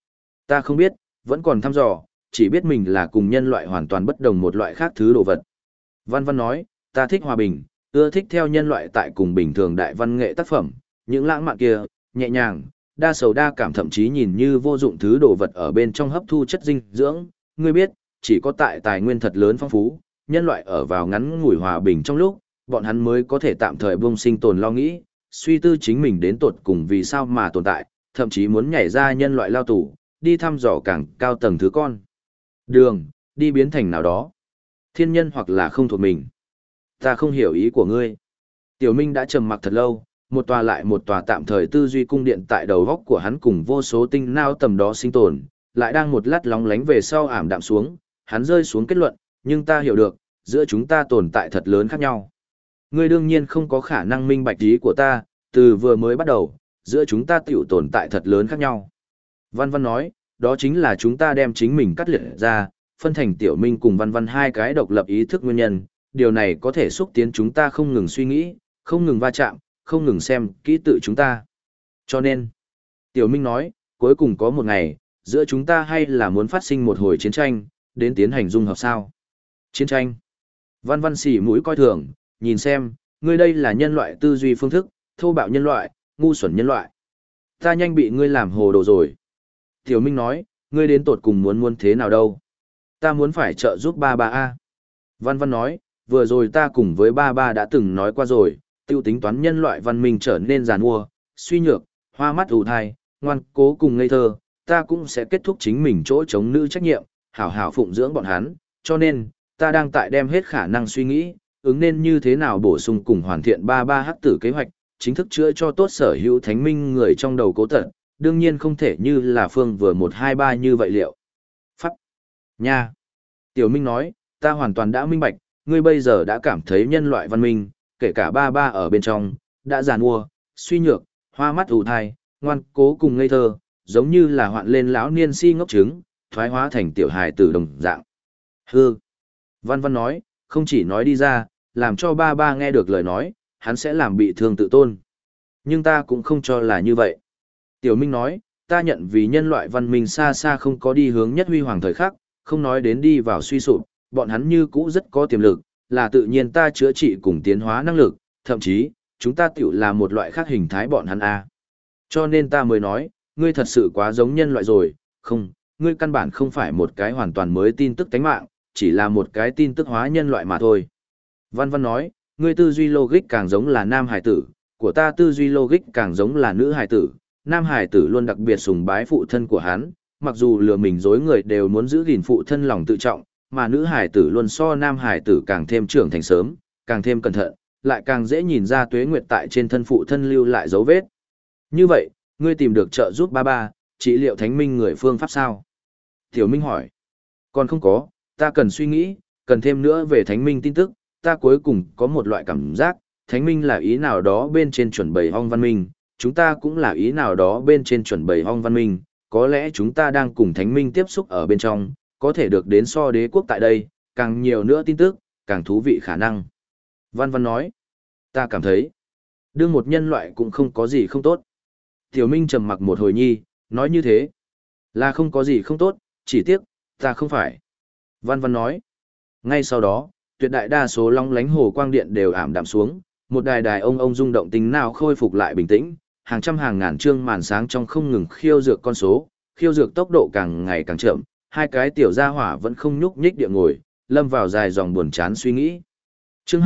Ta không biết, vẫn còn thăm dò, chỉ biết mình là cùng nhân loại hoàn toàn bất đồng một loại khác thứ đồ vật. Văn Văn nói, ta thích hòa bình, ưa thích theo nhân loại tại cùng bình thường đại văn nghệ tác phẩm, những lãng mạn kia, nhẹ nhàng, đa sầu đa cảm, thậm chí nhìn như vô dụng thứ đồ vật ở bên trong hấp thu chất dinh dưỡng. Ngươi biết, chỉ có tại tài nguyên thật lớn phong phú, nhân loại ở vào ngắn ngủi hòa bình trong lúc, bọn hắn mới có thể tạm thời buông sinh tồn lo nghĩ, suy tư chính mình đến tột cùng vì sao mà tồn tại, thậm chí muốn nhảy ra nhân loại lao tù, đi thăm dò càng cao tầng thứ con. Đường, đi biến thành nào đó. Thiên nhân hoặc là không thuộc mình. Ta không hiểu ý của ngươi. Tiểu Minh đã trầm mặc thật lâu, một tòa lại một tòa tạm thời tư duy cung điện tại đầu góc của hắn cùng vô số tinh não tầm đó sinh tồn, lại đang một lát lóng lánh về sau ảm đạm xuống, hắn rơi xuống kết luận, nhưng ta hiểu được, giữa chúng ta tồn tại thật lớn khác nhau. Ngươi đương nhiên không có khả năng minh bạch ý của ta, từ vừa mới bắt đầu, giữa chúng ta tiểu tồn tại thật lớn khác nhau. Văn Văn nói, đó chính là chúng ta đem chính mình cắt liệt ra, phân thành Tiểu Minh cùng Văn Văn hai cái độc lập ý thức nguyên nhân, điều này có thể xúc tiến chúng ta không ngừng suy nghĩ, không ngừng va chạm, không ngừng xem kỹ tự chúng ta. Cho nên, Tiểu Minh nói, cuối cùng có một ngày, giữa chúng ta hay là muốn phát sinh một hồi chiến tranh, đến tiến hành dung hợp sao? Chiến tranh. Văn Văn xỉ mũi coi thường, nhìn xem, ngươi đây là nhân loại tư duy phương thức, thô bạo nhân loại, ngu xuẩn nhân loại. Ta nhanh bị ngươi làm hồ đồ rồi. Tiểu Minh nói, ngươi đến tột cùng muốn thế nào đâu? Ta muốn phải trợ giúp ba ba a. Văn Văn nói, vừa rồi ta cùng với ba ba đã từng nói qua rồi, tiêu tính toán nhân loại văn minh trở nên giàn mua, suy nhược, hoa mắt ù thai, ngoan cố cùng ngây thơ, ta cũng sẽ kết thúc chính mình chỗ chống nữ trách nhiệm, hảo hảo phụng dưỡng bọn hắn, cho nên, ta đang tại đem hết khả năng suy nghĩ, ứng nên như thế nào bổ sung cùng hoàn thiện ba ba hắc tử kế hoạch, chính thức chữa cho tốt sở hữu thánh minh người trong đầu cố tận, đương nhiên không thể như là Phương vừa 1, 2, 3 như vậy liệu. Pháp. Nha. Tiểu Minh nói, ta hoàn toàn đã minh bạch, ngươi bây giờ đã cảm thấy nhân loại văn minh, kể cả ba ba ở bên trong, đã giàn mua, suy nhược, hoa mắt ù thai, ngoan cố cùng ngây thơ, giống như là hoạn lên lão niên si ngốc trứng, thoái hóa thành tiểu hài tử đồng dạng. Hư. Văn Văn nói, không chỉ nói đi ra, làm cho ba ba nghe được lời nói, hắn sẽ làm bị thương tự tôn. Nhưng ta cũng không cho là như vậy. Tiểu Minh nói, ta nhận vì nhân loại văn minh xa xa không có đi hướng nhất huy hoàng thời khắc, không nói đến đi vào suy sụp, bọn hắn như cũ rất có tiềm lực, là tự nhiên ta chữa trị cùng tiến hóa năng lực, thậm chí, chúng ta tiểu là một loại khác hình thái bọn hắn a. Cho nên ta mới nói, ngươi thật sự quá giống nhân loại rồi, không, ngươi căn bản không phải một cái hoàn toàn mới tin tức tánh mạng, chỉ là một cái tin tức hóa nhân loại mà thôi. Văn Văn nói, ngươi tư duy logic càng giống là nam hải tử, của ta tư duy logic càng giống là nữ hải tử, nam hải tử luôn đặc biệt sùng bái phụ thân của hắn, mặc dù lừa mình dối người đều muốn giữ gìn phụ thân lòng tự trọng, mà nữ hải tử luôn so nam hải tử càng thêm trưởng thành sớm, càng thêm cẩn thận, lại càng dễ nhìn ra tuế nguyệt tại trên thân phụ thân lưu lại dấu vết. Như vậy, ngươi tìm được trợ giúp ba ba, trị liệu thánh minh người phương pháp sao? Tiểu Minh hỏi. Còn không có, ta cần suy nghĩ, cần thêm nữa về thánh minh tin tức, ta cuối cùng có một loại cảm giác, thánh minh là ý nào đó bên trên chuẩn bày hong văn minh, chúng ta cũng là ý nào đó bên trên chuẩn bày hong văn minh, có lẽ chúng ta đang cùng thánh minh tiếp xúc ở bên trong, có thể được đến so đế quốc tại đây, càng nhiều nữa tin tức, càng thú vị khả năng. Văn Văn nói, ta cảm thấy, đương một nhân loại cũng không có gì không tốt. Tiểu Minh trầm mặc một hồi nhi, nói như thế, là không có gì không tốt, chỉ tiếc, ta không phải. Văn Văn nói, ngay sau đó, tuyệt đại đa số long lánh hồ quang điện đều ảm đạm xuống, một đài đài ông rung động tính nào khôi phục lại bình tĩnh, hàng trăm hàng ngàn trương màn sáng trong không ngừng khiêu dược con số, khiêu dược tốc độ càng ngày càng chậm, hai cái tiểu gia hỏa vẫn không nhúc nhích địa ngồi, lâm vào dài dòng buồn chán suy nghĩ. Chương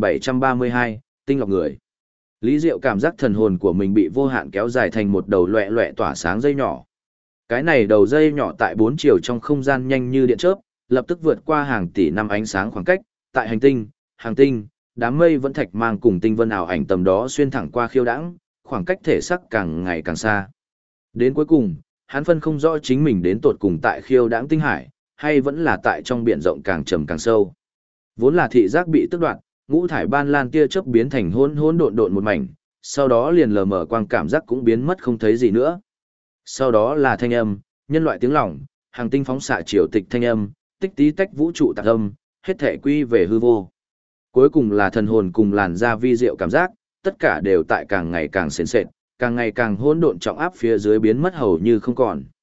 2732, tinh lọc người. Lý Diệu cảm giác thần hồn của mình bị vô hạn kéo dài thành một đầu loẹ loẹ tỏa sáng dây nhỏ. Cái này đầu dây nhỏ tại 4 chiều trong không gian nhanh như điện chớp, lập tức vượt qua hàng tỷ năm ánh sáng khoảng cách, tại hành tinh, hàng tinh, đám mây vẫn thạch mang cùng tinh vân ảo ảnh tầm đó xuyên thẳng qua khiêu đãng, khoảng cách thể sắc càng ngày càng xa. Đến cuối cùng, hắn phân không rõ chính mình đến tột cùng tại khiêu đãng tinh hải, hay vẫn là tại trong biển rộng càng trầm càng sâu. Vốn là thị giác bị tước đoạt, ngũ thải ban lan tia chớp biến thành hỗn hỗn độn độn một mảnh, sau đó liền lờ mờ quang cảm giác cũng biến mất không thấy gì nữa. Sau đó là thanh âm, nhân loại tiếng lòng, hàng tinh phóng xạ triều tịch thanh âm, tích tí tách vũ trụ tạc âm, hết thể quy về hư vô. Cuối cùng là thần hồn cùng làn da vi diệu cảm giác, tất cả đều tại càng ngày càng sền sệt, càng ngày càng hỗn độn trọng áp phía dưới biến mất hầu như không còn.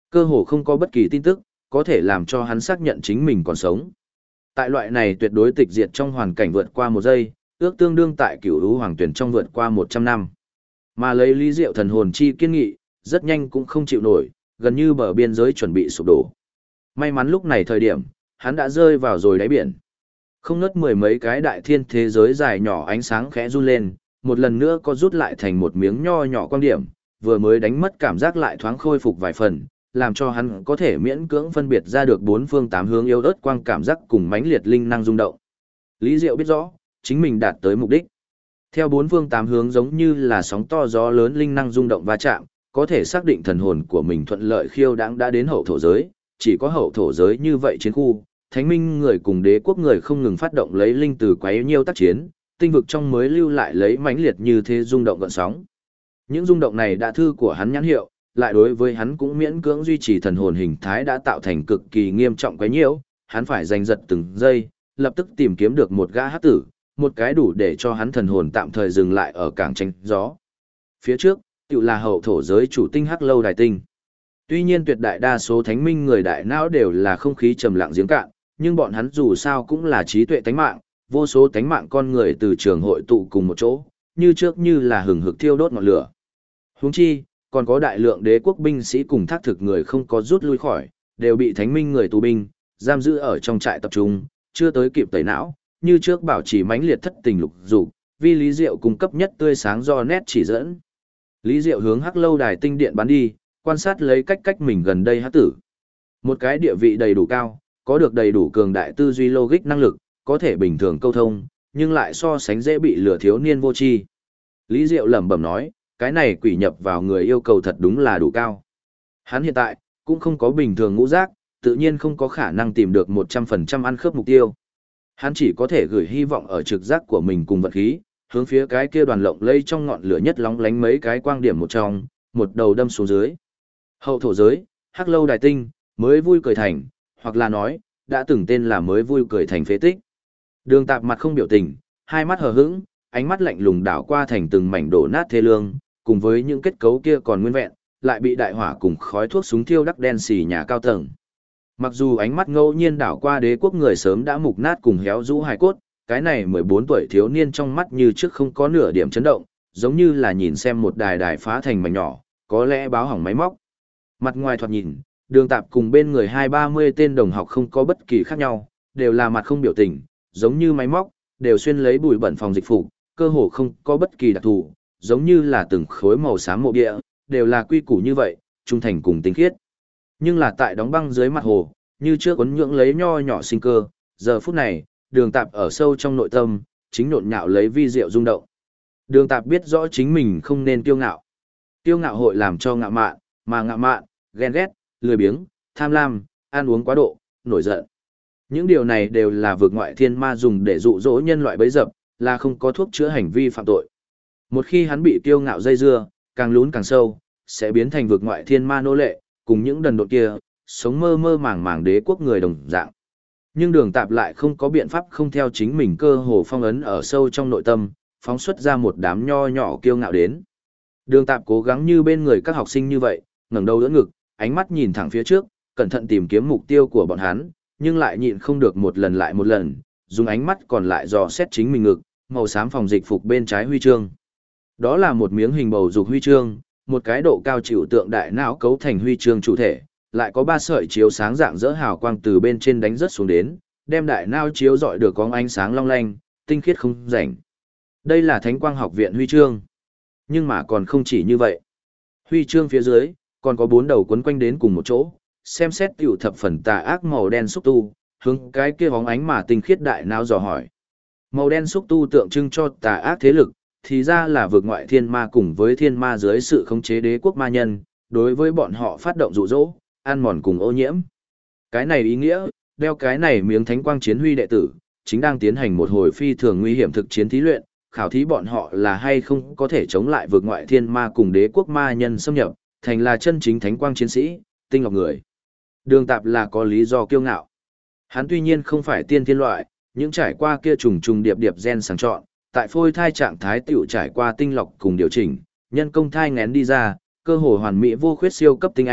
Cơ hồ không có bất kỳ tin tức, có thể làm cho hắn xác nhận chính mình còn sống. Tại loại này tuyệt đối tịch diệt trong hoàn cảnh vượt qua 1 giây, ước tương đương tại cửu lũ hoàng tuyển trong vượt qua 100 năm. Mà lấy Lý Diệu thần hồn chi kiên nghị, rất nhanh cũng không chịu nổi, gần như bờ biên giới chuẩn bị sụp đổ. May mắn lúc này thời điểm, hắn đã rơi vào rồi đáy biển. Không ngớt mười mấy cái đại thiên thế giới dài nhỏ ánh sáng khẽ run lên, một lần nữa có rút lại thành một miếng nho nhỏ quan điểm, vừa mới đánh mất cảm giác lại thoáng khôi phục vài phần, làm cho hắn có thể miễn cưỡng phân biệt ra được 4 phương 8 hướng yếu ớt quang cảm giác cùng mãnh liệt linh năng rung động. Lý Diệu biết rõ, chính mình đạt tới mục đích. Theo 4 phương 8 hướng giống như là sóng to gió lớn linh năng rung động va chạm, có thể xác định thần hồn của mình thuận lợi khiêu đãng đã đến hậu thổ giới, chỉ có hậu thổ giới như vậy chiến khu, thánh minh người cùng đế quốc người không ngừng phát động lấy linh từ quấy nhiêu tác chiến, tinh vực trong mới lưu lại lấy mãnh liệt như thế rung động gợn sóng. Những rung động này đã thư của hắn nhãn hiệu, lại đối với hắn cũng miễn cưỡng duy trì thần hồn hình thái đã tạo thành cực kỳ nghiêm trọng quấy nhiễu, hắn phải giành giật từng giây, lập tức tìm kiếm được một gã hắc tử, một cái đủ để cho hắn thần hồn tạm thời dừng lại ở cảng tranh gió. Phía trước, tự là hậu thổ giới chủ tinh hắc lâu đài tinh. Tuy nhiên tuyệt đại đa số thánh minh người đại não đều là không khí trầm lặng giếng cạn, nhưng bọn hắn dù sao cũng là trí tuệ tánh mạng, vô số tánh mạng con người từ trường hội tụ cùng một chỗ, như trước như là hừng hực thiêu đốt ngọn lửa. Huống chi, còn có đại lượng đế quốc binh sĩ cùng thác thực người không có rút lui khỏi, đều bị thánh minh người tù binh, giam giữ ở trong trại tập trung, chưa tới kịp tẩy não, như trước bảo trì mãnh liệt thất tình lục dục, vì Lý Diệu cung cấp nhất tươi sáng do nét chỉ dẫn. Lý Diệu hướng hắc lâu đài tinh điện bắn đi, quan sát lấy cách mình gần đây hắc tử. Một cái địa vị đầy đủ cao, có được đầy đủ cường đại tư duy logic năng lực, có thể bình thường câu thông, nhưng lại so sánh dễ bị lừa thiếu niên vô tri. Lý Diệu lẩm bẩm nói, cái này quỷ nhập vào người yêu cầu thật đúng là đủ cao. Hắn hiện tại, cũng không có bình thường ngũ giác, tự nhiên không có khả năng tìm được 100% ăn khớp mục tiêu. Hắn chỉ có thể gửi hy vọng ở trực giác của mình cùng vật khí, hướng phía cái kia đoàn lộng lây trong ngọn lửa nhất lóng lánh mấy cái quang điểm một trong, một đầu đâm xuống dưới. Hậu thổ giới, hắc lâu đài tinh, mới vui cười thành, hoặc là nói, đã từng tên là mới vui cười thành phế tích. Đường Tạp mặt không biểu tình, hai mắt hờ hững, ánh mắt lạnh lùng đảo qua thành từng mảnh đổ nát thê lương, cùng với những kết cấu kia còn nguyên vẹn, lại bị đại hỏa cùng khói thuốc súng thiêu đắc đen xì nhà cao tầng. Mặc dù ánh mắt ngẫu nhiên đảo qua đế quốc người sớm đã mục nát cùng héo rũ hài cốt, cái này 14 tuổi thiếu niên trong mắt như trước không có nửa điểm chấn động, giống như là nhìn xem một đài đài phá thành mảnh nhỏ, có lẽ báo hỏng máy móc. Mặt ngoài thoạt nhìn, Đường Tạp cùng bên người 2-30 tên đồng học không có bất kỳ khác nhau, đều là mặt không biểu tình, giống như máy móc, đều xuyên lấy bụi bẩn phòng dịch phục, cơ hồ không có bất kỳ đặc thù, giống như là từng khối màu xám mộ địa, đều là quy củ như vậy, trung thành cùng tinh khiết. Nhưng là tại đóng băng dưới mặt hồ, như trước quấn nhưỡng lấy nho nhỏ sinh cơ, giờ phút này, Đường Tạp ở sâu trong nội tâm, chính nhộn nhạo lấy vi diệu rung động. Đường Tạp biết rõ chính mình không nên kiêu ngạo. Kiêu ngạo hội làm cho ngạo mạn, mà ngạo mạn, ghen ghét, lười biếng, tham lam, ăn uống quá độ, nổi giận. Những điều này đều là vượt ngoại thiên ma dùng để dụ dỗ nhân loại bấy dập, là không có thuốc chữa hành vi phạm tội. Một khi hắn bị kiêu ngạo dây dưa, càng lún càng sâu, sẽ biến thành vượt ngoại thiên ma nô lệ, cùng những đần độn kia, sống mơ mơ màng màng đế quốc người đồng dạng. Nhưng Đường Tạp lại không có biện pháp không theo chính mình cơ hồ phong ấn ở sâu trong nội tâm, phóng xuất ra một đám nho nhỏ kiêu ngạo đến. Đường Tạp cố gắng như bên người các học sinh như vậy, ngẩng đầu đỡ ngực, ánh mắt nhìn thẳng phía trước, cẩn thận tìm kiếm mục tiêu của bọn hắn, nhưng lại nhịn không được một lần lại một lần, dùng ánh mắt còn lại dò xét chính mình ngực, màu xám phòng dịch phục bên trái huy chương. Đó là một miếng hình bầu dục huy chương, một cái độ cao chịu tượng đại não cấu thành huy chương chủ thể, lại có 3 sợi chiếu sáng dạng dỡ hào quang từ bên trên đánh rớt xuống đến, đem đại não chiếu rọi được có ánh sáng long lanh, tinh khiết không rảnh. Đây là Thánh Quang Học viện huy chương. Nhưng mà còn không chỉ như vậy. Huy chương phía dưới, còn có 4 đầu quấn quanh đến cùng một chỗ, xem xét tiểu thập phần tà ác màu đen xúc tu, hướng cái kia bóng ánh mà tinh khiết đại não dò hỏi. Màu đen xúc tu tượng trưng cho tà ác thế lực, thì ra là vượt ngoại thiên ma cùng với thiên ma dưới sự khống chế đế quốc ma nhân, đối với bọn họ phát động dụ dỗ, ăn mòn cùng ô nhiễm. Cái này ý nghĩa, đeo cái này miếng thánh quang chiến huy đệ tử, chính đang tiến hành một hồi phi thường nguy hiểm thực chiến thí luyện, khảo thí bọn họ là hay không có thể chống lại vượt ngoại thiên ma cùng đế quốc ma nhân xâm nhập, thành là chân chính thánh quang chiến sĩ, tinh lọc người. Đường Tạp là có lý do kiêu ngạo. Hắn tuy nhiên không phải tiên thiên loại, những trải qua kia trùng trùng điệp điệp gen sàng chọn, tại phôi thai trạng thái tiểu trải qua tinh lọc cùng điều chỉnh, nhân công thai ngén đi ra, cơ hội hoàn mỹ vô khuyết siêu cấp tinh anh,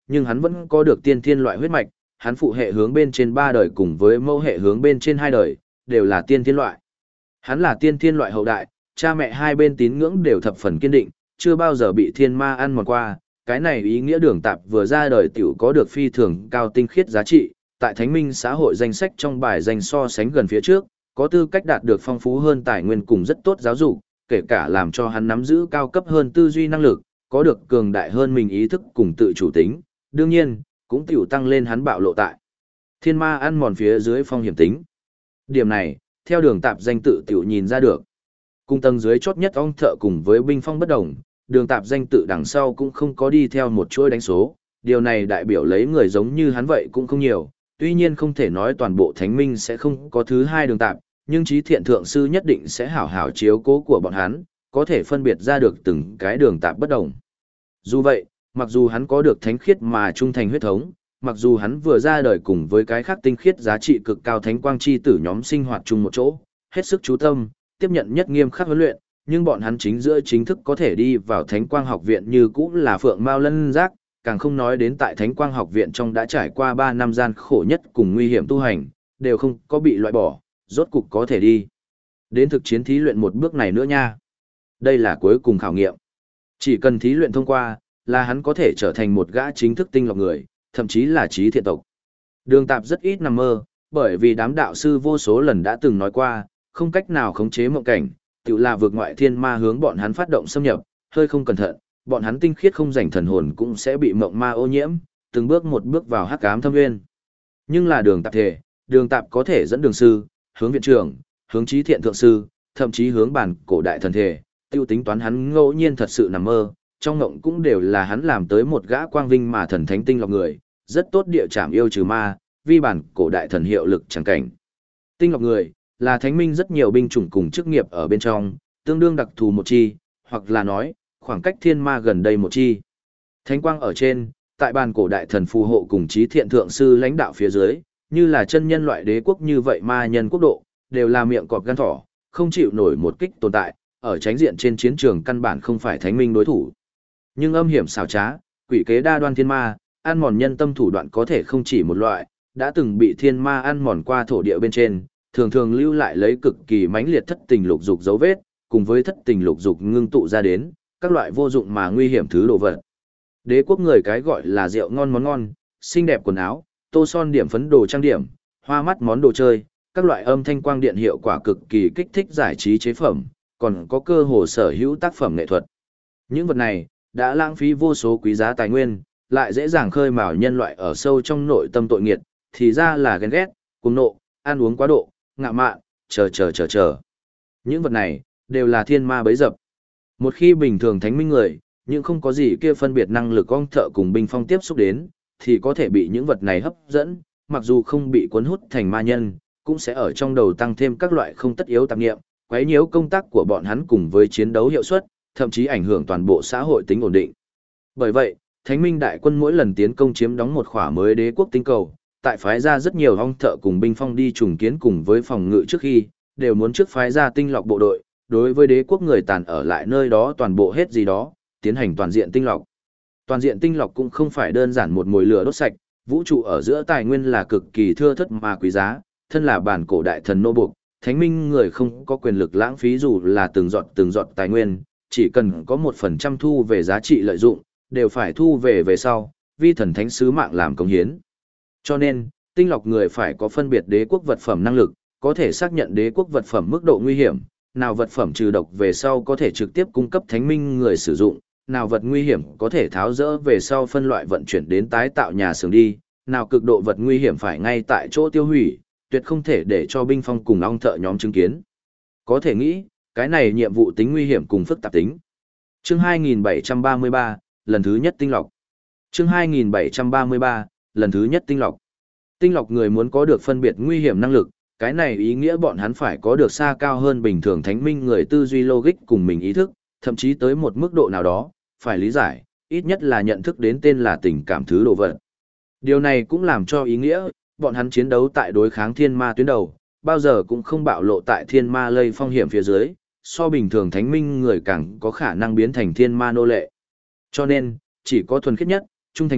nhưng hắn vẫn có được tiên thiên loại huyết mạch, hắn phụ hệ hướng bên trên 3 đời cùng với mẫu hệ hướng bên trên 2 đời, đều là tiên thiên loại. Hắn là tiên thiên loại hậu đại, cha mẹ hai bên tín ngưỡng đều thập phần kiên định, chưa bao giờ bị thiên ma ăn mòn qua. Cái này ý nghĩa Đường Tạp vừa ra đời tiểu có được phi thường cao tinh khiết giá trị, tại Thánh Minh xã hội danh sách trong bài danh so sánh gần phía trước, có tư cách đạt được phong phú hơn tài nguyên cùng rất tốt giáo dục, kể cả làm cho hắn nắm giữ cao cấp hơn tư duy năng lực, có được cường đại hơn mình ý thức cùng tự chủ tính, đương nhiên, cũng tiểu tăng lên hắn bạo lộ tại thiên ma ăn mòn phía dưới phong hiểm tính. Điểm này, theo Đường Tạp danh tự tiểu nhìn ra được. Cùng tầng dưới chót nhất ong thợ cùng với binh phong bất đồng, Đường Tạp danh tự đằng sau cũng không có đi theo một chuỗi đánh số, điều này đại biểu lấy người giống như hắn vậy cũng không nhiều, tuy nhiên không thể nói toàn bộ Thánh Minh sẽ không có thứ hai Đường Tạp, nhưng Chí Thiện Thượng Sư nhất định sẽ hảo hảo chiếu cố của bọn hắn, có thể phân biệt ra được từng cái Đường Tạp bất đồng. Dù vậy, mặc dù hắn có được thánh khiết mà trung thành huyết thống, mặc dù hắn vừa ra đời cùng với cái khác tinh khiết giá trị cực cao thánh quang chi tử nhóm sinh hoạt chung một chỗ, hết sức chú tâm, tiếp nhận nhất nghiêm khắc huấn luyện, nhưng bọn hắn chính giữa chính thức có thể đi vào Thánh Quang Học Viện như cũ là phượng mao lân giác, càng không nói đến tại Thánh Quang Học Viện trong đã trải qua 3 năm gian khổ nhất cùng nguy hiểm tu hành, đều không có bị loại bỏ, rốt cục có thể đi đến thực chiến thí luyện một bước này nữa nha. Đây là cuối cùng khảo nghiệm. Chỉ cần thí luyện thông qua, là hắn có thể trở thành một gã chính thức tinh lọc người, thậm chí là Chí Thiện tộc. Đường Tạp rất ít nằm mơ, bởi vì đám đạo sư vô số lần đã từng nói qua, không cách nào khống chế mộng cảnh, tự là vượt ngoại thiên ma hướng bọn hắn phát động xâm nhập, hơi không cẩn thận, bọn hắn tinh khiết không rảnh thần hồn cũng sẽ bị mộng ma ô nhiễm, từng bước một bước vào hắc ám thâm nguyên. Nhưng là Đường Tạp thể, Đường Tạp có thể dẫn đường sư, hướng viện trưởng, hướng Chí Thiện thượng sư, thậm chí hướng bản cổ đại thần thể, tiêu tính toán hắn ngẫu nhiên thật sự nằm mơ, trong ngộng cũng đều là hắn làm tới một gã quang vinh mà thần thánh tinh lọc người, rất tốt địa trảm yêu trừ ma, vi bản cổ đại thần hiệu lực chẳng cảnh. Tinh lọc người là Thánh Minh rất nhiều binh chủng cùng chức nghiệp ở bên trong, tương đương đặc thù một chi, hoặc là nói, khoảng cách thiên ma gần đây một chi. Thánh quang ở trên, tại bàn cổ đại thần phù hộ cùng Chí Thiện thượng sư lãnh đạo phía dưới, như là chân nhân loại đế quốc như vậy ma nhân quốc độ, đều là miệng cọp gan thỏ, không chịu nổi một kích tồn tại, ở tránh diện trên chiến trường căn bản không phải Thánh Minh đối thủ. Nhưng âm hiểm xảo trá, quỷ kế đa đoan thiên ma, ăn mòn nhân tâm thủ đoạn có thể không chỉ một loại, đã từng bị thiên ma ăn mòn qua thổ địa bên trên, thường thường lưu lại lấy cực kỳ mãnh liệt thất tình lục dục dấu vết, cùng với thất tình lục dục ngưng tụ ra đến, các loại vô dụng mà nguy hiểm thứ đồ vật. Đế quốc người cái gọi là rượu ngon món ngon, xinh đẹp quần áo, tô son điểm phấn đồ trang điểm, hoa mắt món đồ chơi, các loại âm thanh quang điện hiệu quả cực kỳ kích thích giải trí chế phẩm, còn có cơ hồ sở hữu tác phẩm nghệ thuật. Những vật này đã lãng phí vô số quý giá tài nguyên, lại dễ dàng khơi mào nhân loại ở sâu trong nội tâm tội nghiệt, thì ra là ghen ghét, cuồng nộ, ăn uống quá độ, ngạo mạn, chờ. Những vật này, đều là thiên ma bấy dập. Một khi bình thường thánh minh người, nhưng không có gì kia phân biệt năng lực ong thợ cùng binh phong tiếp xúc đến, thì có thể bị những vật này hấp dẫn, mặc dù không bị cuốn hút thành ma nhân, cũng sẽ ở trong đầu tăng thêm các loại không tất yếu tạp nghiệm, quấy nhiễu công tác của bọn hắn cùng với chiến đấu hiệu suất, thậm chí ảnh hưởng toàn bộ xã hội tính ổn định. Bởi vậy, Thánh Minh đại quân mỗi lần tiến công chiếm đóng một khỏa mới đế quốc tinh cầu, tại phái ra rất nhiều ong thợ cùng binh phong đi trùng kiến cùng với phòng ngự trước khi, đều muốn trước phái ra tinh lọc bộ đội, đối với đế quốc người tàn ở lại nơi đó toàn bộ hết gì đó, tiến hành toàn diện tinh lọc. Toàn diện tinh lọc cũng không phải đơn giản một mồi lửa đốt sạch, vũ trụ ở giữa tài nguyên là cực kỳ thưa thớt mà quý giá, thân là bản cổ đại thần nô buộc, Thánh Minh người không có quyền lực lãng phí dù là từng giọt tài nguyên, chỉ cần có 1% thu về giá trị lợi dụng, đều phải thu về sau, vi thần thánh sứ mạng làm công hiến. Cho nên, tinh lọc người phải có phân biệt đế quốc vật phẩm năng lực, có thể xác nhận đế quốc vật phẩm mức độ nguy hiểm, nào vật phẩm trừ độc về sau có thể trực tiếp cung cấp Thánh Minh người sử dụng, nào vật nguy hiểm có thể tháo rỡ về sau phân loại vận chuyển đến tái tạo nhà xưởng đi, nào cực độ vật nguy hiểm phải ngay tại chỗ tiêu hủy, tuyệt không thể để cho binh phong cùng ong thợ nhóm chứng kiến. Có thể nghĩ, cái này nhiệm vụ tính nguy hiểm cùng phức tạp tính. Chương 2733, lần thứ nhất tinh lọc. Chương 2733, lần thứ nhất tinh lọc. Tinh lọc người muốn có được phân biệt nguy hiểm năng lực, cái này ý nghĩa bọn hắn phải có được xa cao hơn bình thường Thánh Minh người tư duy logic cùng mình ý thức, thậm chí tới một mức độ nào đó, phải lý giải, ít nhất là nhận thức đến tên là tình cảm thứ đồ vật. Điều này cũng làm cho ý nghĩa, bọn hắn chiến đấu tại đối kháng thiên ma tuyến đầu, bao giờ cũng không bạo lộ tại thiên ma lây phong hiểm phía dưới, so bình thường Thánh Minh người càng có khả năng biến thành thiên ma nô lệ. Cho nên, chỉ có thuần khiết nhất, trung thành nhất,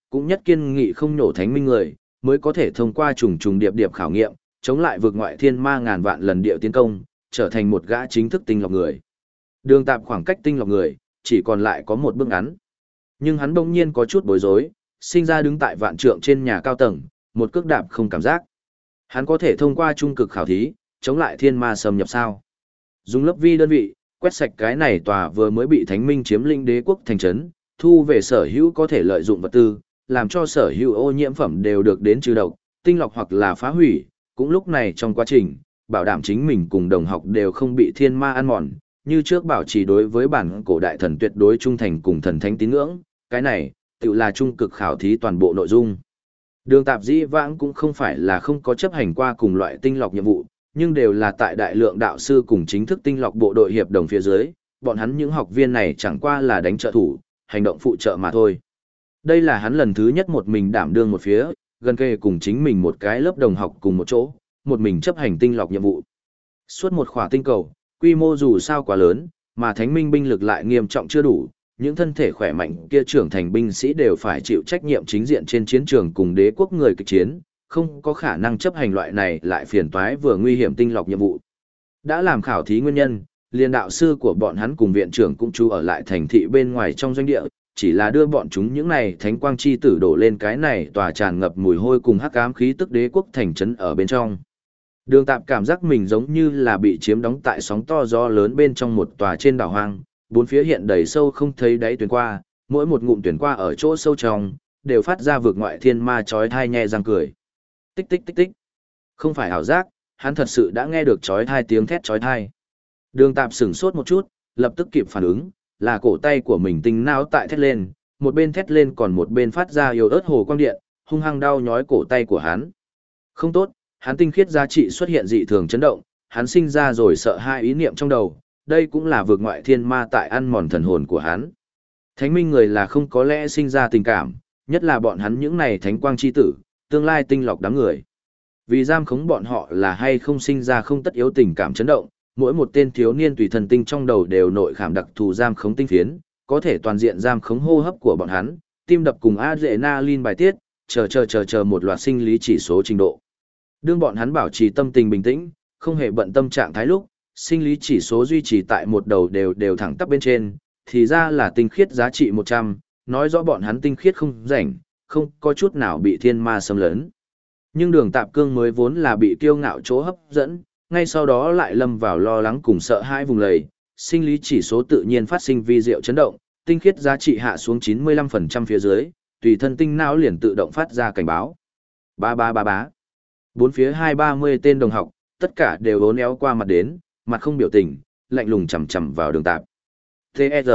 cũng nhất kiên nghị không nhổ thánh minh người, mới có thể thông qua trùng trùng điệp điệp khảo nghiệm, chống lại vượt ngoại thiên ma ngàn vạn lần điệu tiến công, trở thành một gã chính thức tinh lọc người. Đường Tạp khoảng cách tinh lọc người, chỉ còn lại có một bước ngắn. Nhưng hắn bỗng nhiên có chút bối rối, sinh ra đứng tại vạn trượng trên nhà cao tầng, một cước đạp không cảm giác. Hắn có thể thông qua trung cực khảo thí, chống lại thiên ma xâm nhập sao? Dùng lớp vi đơn vị, quét sạch cái này tòa vừa mới bị thánh minh chiếm lĩnh đế quốc thành trấn, thu về sở hữu có thể lợi dụng vật tư, làm cho sở hữu ô nhiễm phẩm đều được đến trừ độc, tinh lọc hoặc là phá hủy, cũng lúc này trong quá trình, bảo đảm chính mình cùng đồng học đều không bị thiên ma ăn mòn, như trước bảo trì đối với bản cổ đại thần tuyệt đối trung thành cùng thần thánh tín ngưỡng, cái này, tự là trung cực khảo thí toàn bộ nội dung. Đường Tạp dĩ vãng cũng không phải là không có chấp hành qua cùng loại tinh lọc nhiệm vụ, nhưng đều là tại đại lượng đạo sư cùng chính thức tinh lọc bộ đội hiệp đồng phía dưới, bọn hắn những học viên này chẳng qua là đánh trợ thủ, hành động phụ trợ mà thôi. Đây là hắn lần thứ nhất một mình đảm đương một phía, gần kề cùng chính mình một cái lớp đồng học cùng một chỗ, một mình chấp hành tinh lọc nhiệm vụ. Suốt một khỏa tinh cầu, quy mô dù sao quá lớn, mà thánh minh binh lực lại nghiêm trọng chưa đủ, những thân thể khỏe mạnh kia trưởng thành binh sĩ đều phải chịu trách nhiệm chính diện trên chiến trường cùng đế quốc người kịch chiến, không có khả năng chấp hành loại này lại phiền toái vừa nguy hiểm tinh lọc nhiệm vụ. Đã làm khảo thí nguyên nhân, liên đạo sư của bọn hắn cùng viện trưởng cũng chú ở lại thành thị bên ngoài trong doanh địa, chỉ là đưa bọn chúng những này thánh quang chi tử đổ lên cái này tòa tràn ngập mùi hôi cùng hắc ám khí tức đế quốc thành trấn ở bên trong. Đường Tạp cảm giác mình giống như là bị chiếm đóng tại sóng to gió lớn bên trong một tòa trên đảo hoang, bốn phía hiện đầy sâu không thấy đáy tuyển qua, mỗi một ngụm tuyển qua ở chỗ sâu trong, đều phát ra vượt ngoại thiên ma chói tai nhe răng cười. Tích tích tích tích. Không phải ảo giác, hắn thật sự đã nghe được chói tai tiếng thét chói tai. Đường Tạp sửng sốt một chút, lập tức kịp phản ứng, là cổ tay của mình tinh não tại thét lên, một bên thét lên còn một bên phát ra yếu ớt hồ quang điện, hung hăng đau nhói cổ tay của hắn. Không tốt, hắn tinh khiết giá trị xuất hiện dị thường chấn động, hắn sinh ra rồi sợ hai ý niệm trong đầu, đây cũng là vượt ngoại thiên ma tại ăn mòn thần hồn của hắn. Thánh minh người là không có lẽ sinh ra tình cảm, nhất là bọn hắn những này thánh quang chi tử, tương lai tinh lọc đám người. Vì giam khống bọn họ là hay không sinh ra không tất yếu tình cảm chấn động, mỗi một tên thiếu niên tùy thần tinh trong đầu đều nội khảm đặc thù giam khống tinh phiến, có thể toàn diện giam khống hô hấp của bọn hắn, tim đập cùng adrenaline bài tiết, chờ một loạt sinh lý chỉ số trình độ. Đương bọn hắn bảo trì tâm tình bình tĩnh, không hề bận tâm trạng thái lúc, sinh lý chỉ số duy trì tại một đầu đều thẳng tắp bên trên, thì ra là tinh khiết giá trị 100, nói rõ bọn hắn tinh khiết không rảnh, không có chút nào bị thiên ma xâm lấn. Nhưng Đường Tạp Cương mới vốn là bị kiêu ngạo chỗ hấp dẫn, ngay sau đó lại lâm vào lo lắng cùng sợ hãi vùng lầy, sinh lý chỉ số tự nhiên phát sinh vi diệu chấn động, tinh khiết giá trị hạ xuống 95% phía dưới, tùy thân tinh não liền tự động phát ra cảnh báo. Ba ba ba bá. Bốn phía 230 tên đồng học, tất cả đều uốn éo qua mặt đến, mặt không biểu tình, lạnh lùng chằm chằm vào Đường Tạp. T.E.R.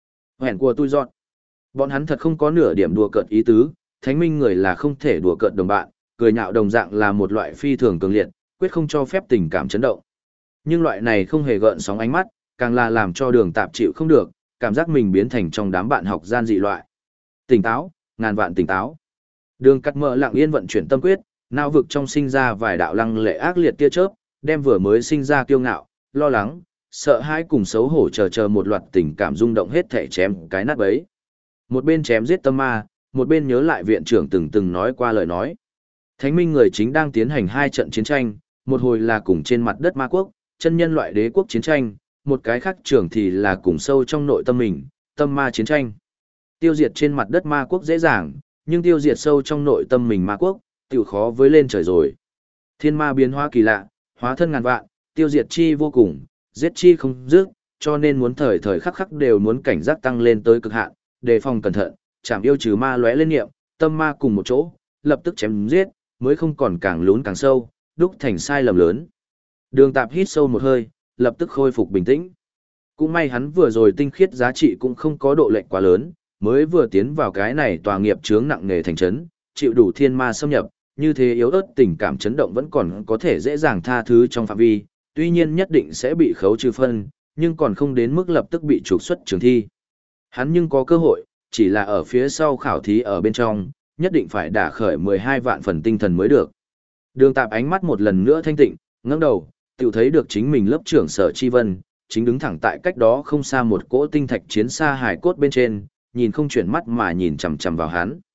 Hẹn của tôi dọn. Bọn hắn thật không có nửa điểm đùa cợt ý tứ, thánh minh người là không thể đùa cợt đồng bạn, cười nhạo đồng dạng là một loại phi thường cường liệt, quyết không cho phép tình cảm chấn động. Nhưng loại này không hề gợn sóng ánh mắt, càng là làm cho Đường Tạp chịu không được, cảm giác mình biến thành trong đám bạn học gian dị loại. Tỉnh táo, ngàn vạn tỉnh táo. Đường Cắt Mợ lặng yên vận chuyển tâm quyết, não vực trong sinh ra vài đạo lăng lệ ác liệt tia chớp, đem vừa mới sinh ra kiêu ngạo, lo lắng, sợ hãi cùng xấu hổ chờ một loạt tình cảm rung động hết thể chém cái nát bấy. Một bên chém giết tâm ma, một bên nhớ lại viện trưởng từng nói qua lời nói. Thánh minh người chính đang tiến hành hai trận chiến tranh, một hồi là cùng trên mặt đất ma quốc, chân nhân loại đế quốc chiến tranh, một cái khác trưởng thì là cùng sâu trong nội tâm mình, tâm ma chiến tranh. Tiêu diệt trên mặt đất ma quốc dễ dàng, nhưng tiêu diệt sâu trong nội tâm mình ma quốc, tiểu khó với lên trời rồi. Thiên ma biến hóa kỳ lạ, hóa thân ngàn vạn, tiêu diệt chi vô cùng, giết chi không dứt, cho nên muốn thời thời khắc khắc đều muốn cảnh giác tăng lên tới cực hạn, đề phòng cẩn thận, chảm yêu trừ ma lóe lên niệm, tâm ma cùng một chỗ, lập tức chém giết, mới không còn càng lún càng sâu, đúc thành sai lầm lớn. Đường Tạp hít sâu một hơi, lập tức khôi phục bình tĩnh. Cũng may hắn vừa rồi tinh khiết giá trị cũng không có độ lệch quá lớn, mới vừa tiến vào cái này tòa nghiệp chướng nặng nề thành trấn, chịu đủ thiên ma xâm nhập, như thế yếu ớt tình cảm chấn động vẫn còn có thể dễ dàng tha thứ trong phạm vi, tuy nhiên nhất định sẽ bị khấu trừ phân, nhưng còn không đến mức lập tức bị trục xuất trường thi. Hắn nhưng có cơ hội, chỉ là ở phía sau khảo thí ở bên trong, nhất định phải đả khởi 12 vạn phần tinh thần mới được. Đường Tạp ánh mắt một lần nữa thanh tịnh, ngẩng đầu, tự thấy được chính mình lớp trưởng Sở Chi Vân, chính đứng thẳng tại cách đó không xa một cỗ tinh thạch chiến xa hải cốt bên trên, nhìn không chuyển mắt mà nhìn chằm chằm vào hắn.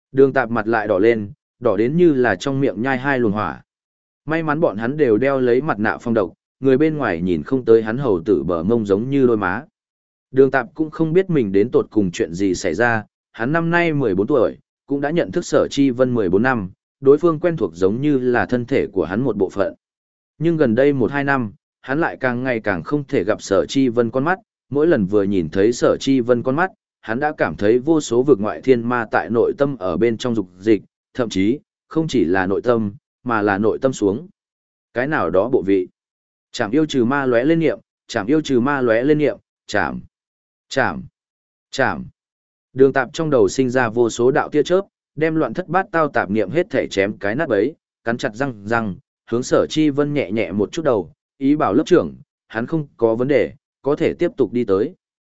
Đường Tạp mặt lại đỏ lên, đỏ đến như là trong miệng nhai hai luồng hỏa. May mắn bọn hắn đều đeo lấy mặt nạ phong độc, người bên ngoài nhìn không tới hắn hầu tử bờ mông giống như đôi má. Đường Tạp cũng không biết mình đến tột cùng chuyện gì xảy ra, hắn năm nay 14 tuổi, cũng đã nhận thức Sở Chi Vân 14 năm, đối phương quen thuộc giống như là thân thể của hắn một bộ phận. Nhưng gần đây 1-2 năm, hắn lại càng ngày càng không thể gặp Sở Chi Vân con mắt, mỗi lần vừa nhìn thấy Sở Chi Vân con mắt, hắn đã cảm thấy vô số vực ngoại thiên ma tại nội tâm ở bên trong dục dịch, thậm chí, không chỉ là nội tâm, mà là nội tâm xuống. Cái nào đó bộ vị. Chảm yêu trừ ma lóe lên niệm, chảm yêu trừ ma lóe lên niệm, chảm, chảm, chảm. Đường Tạp trong đầu sinh ra vô số đạo tia chớp, đem loạn thất bát tao tạp niệm hết thể chém cái nát bấy, cắn chặt răng răng, hướng Sở Chi Vân nhẹ nhẹ một chút đầu, ý bảo lớp trưởng, hắn không có vấn đề, có thể tiếp tục đi tới.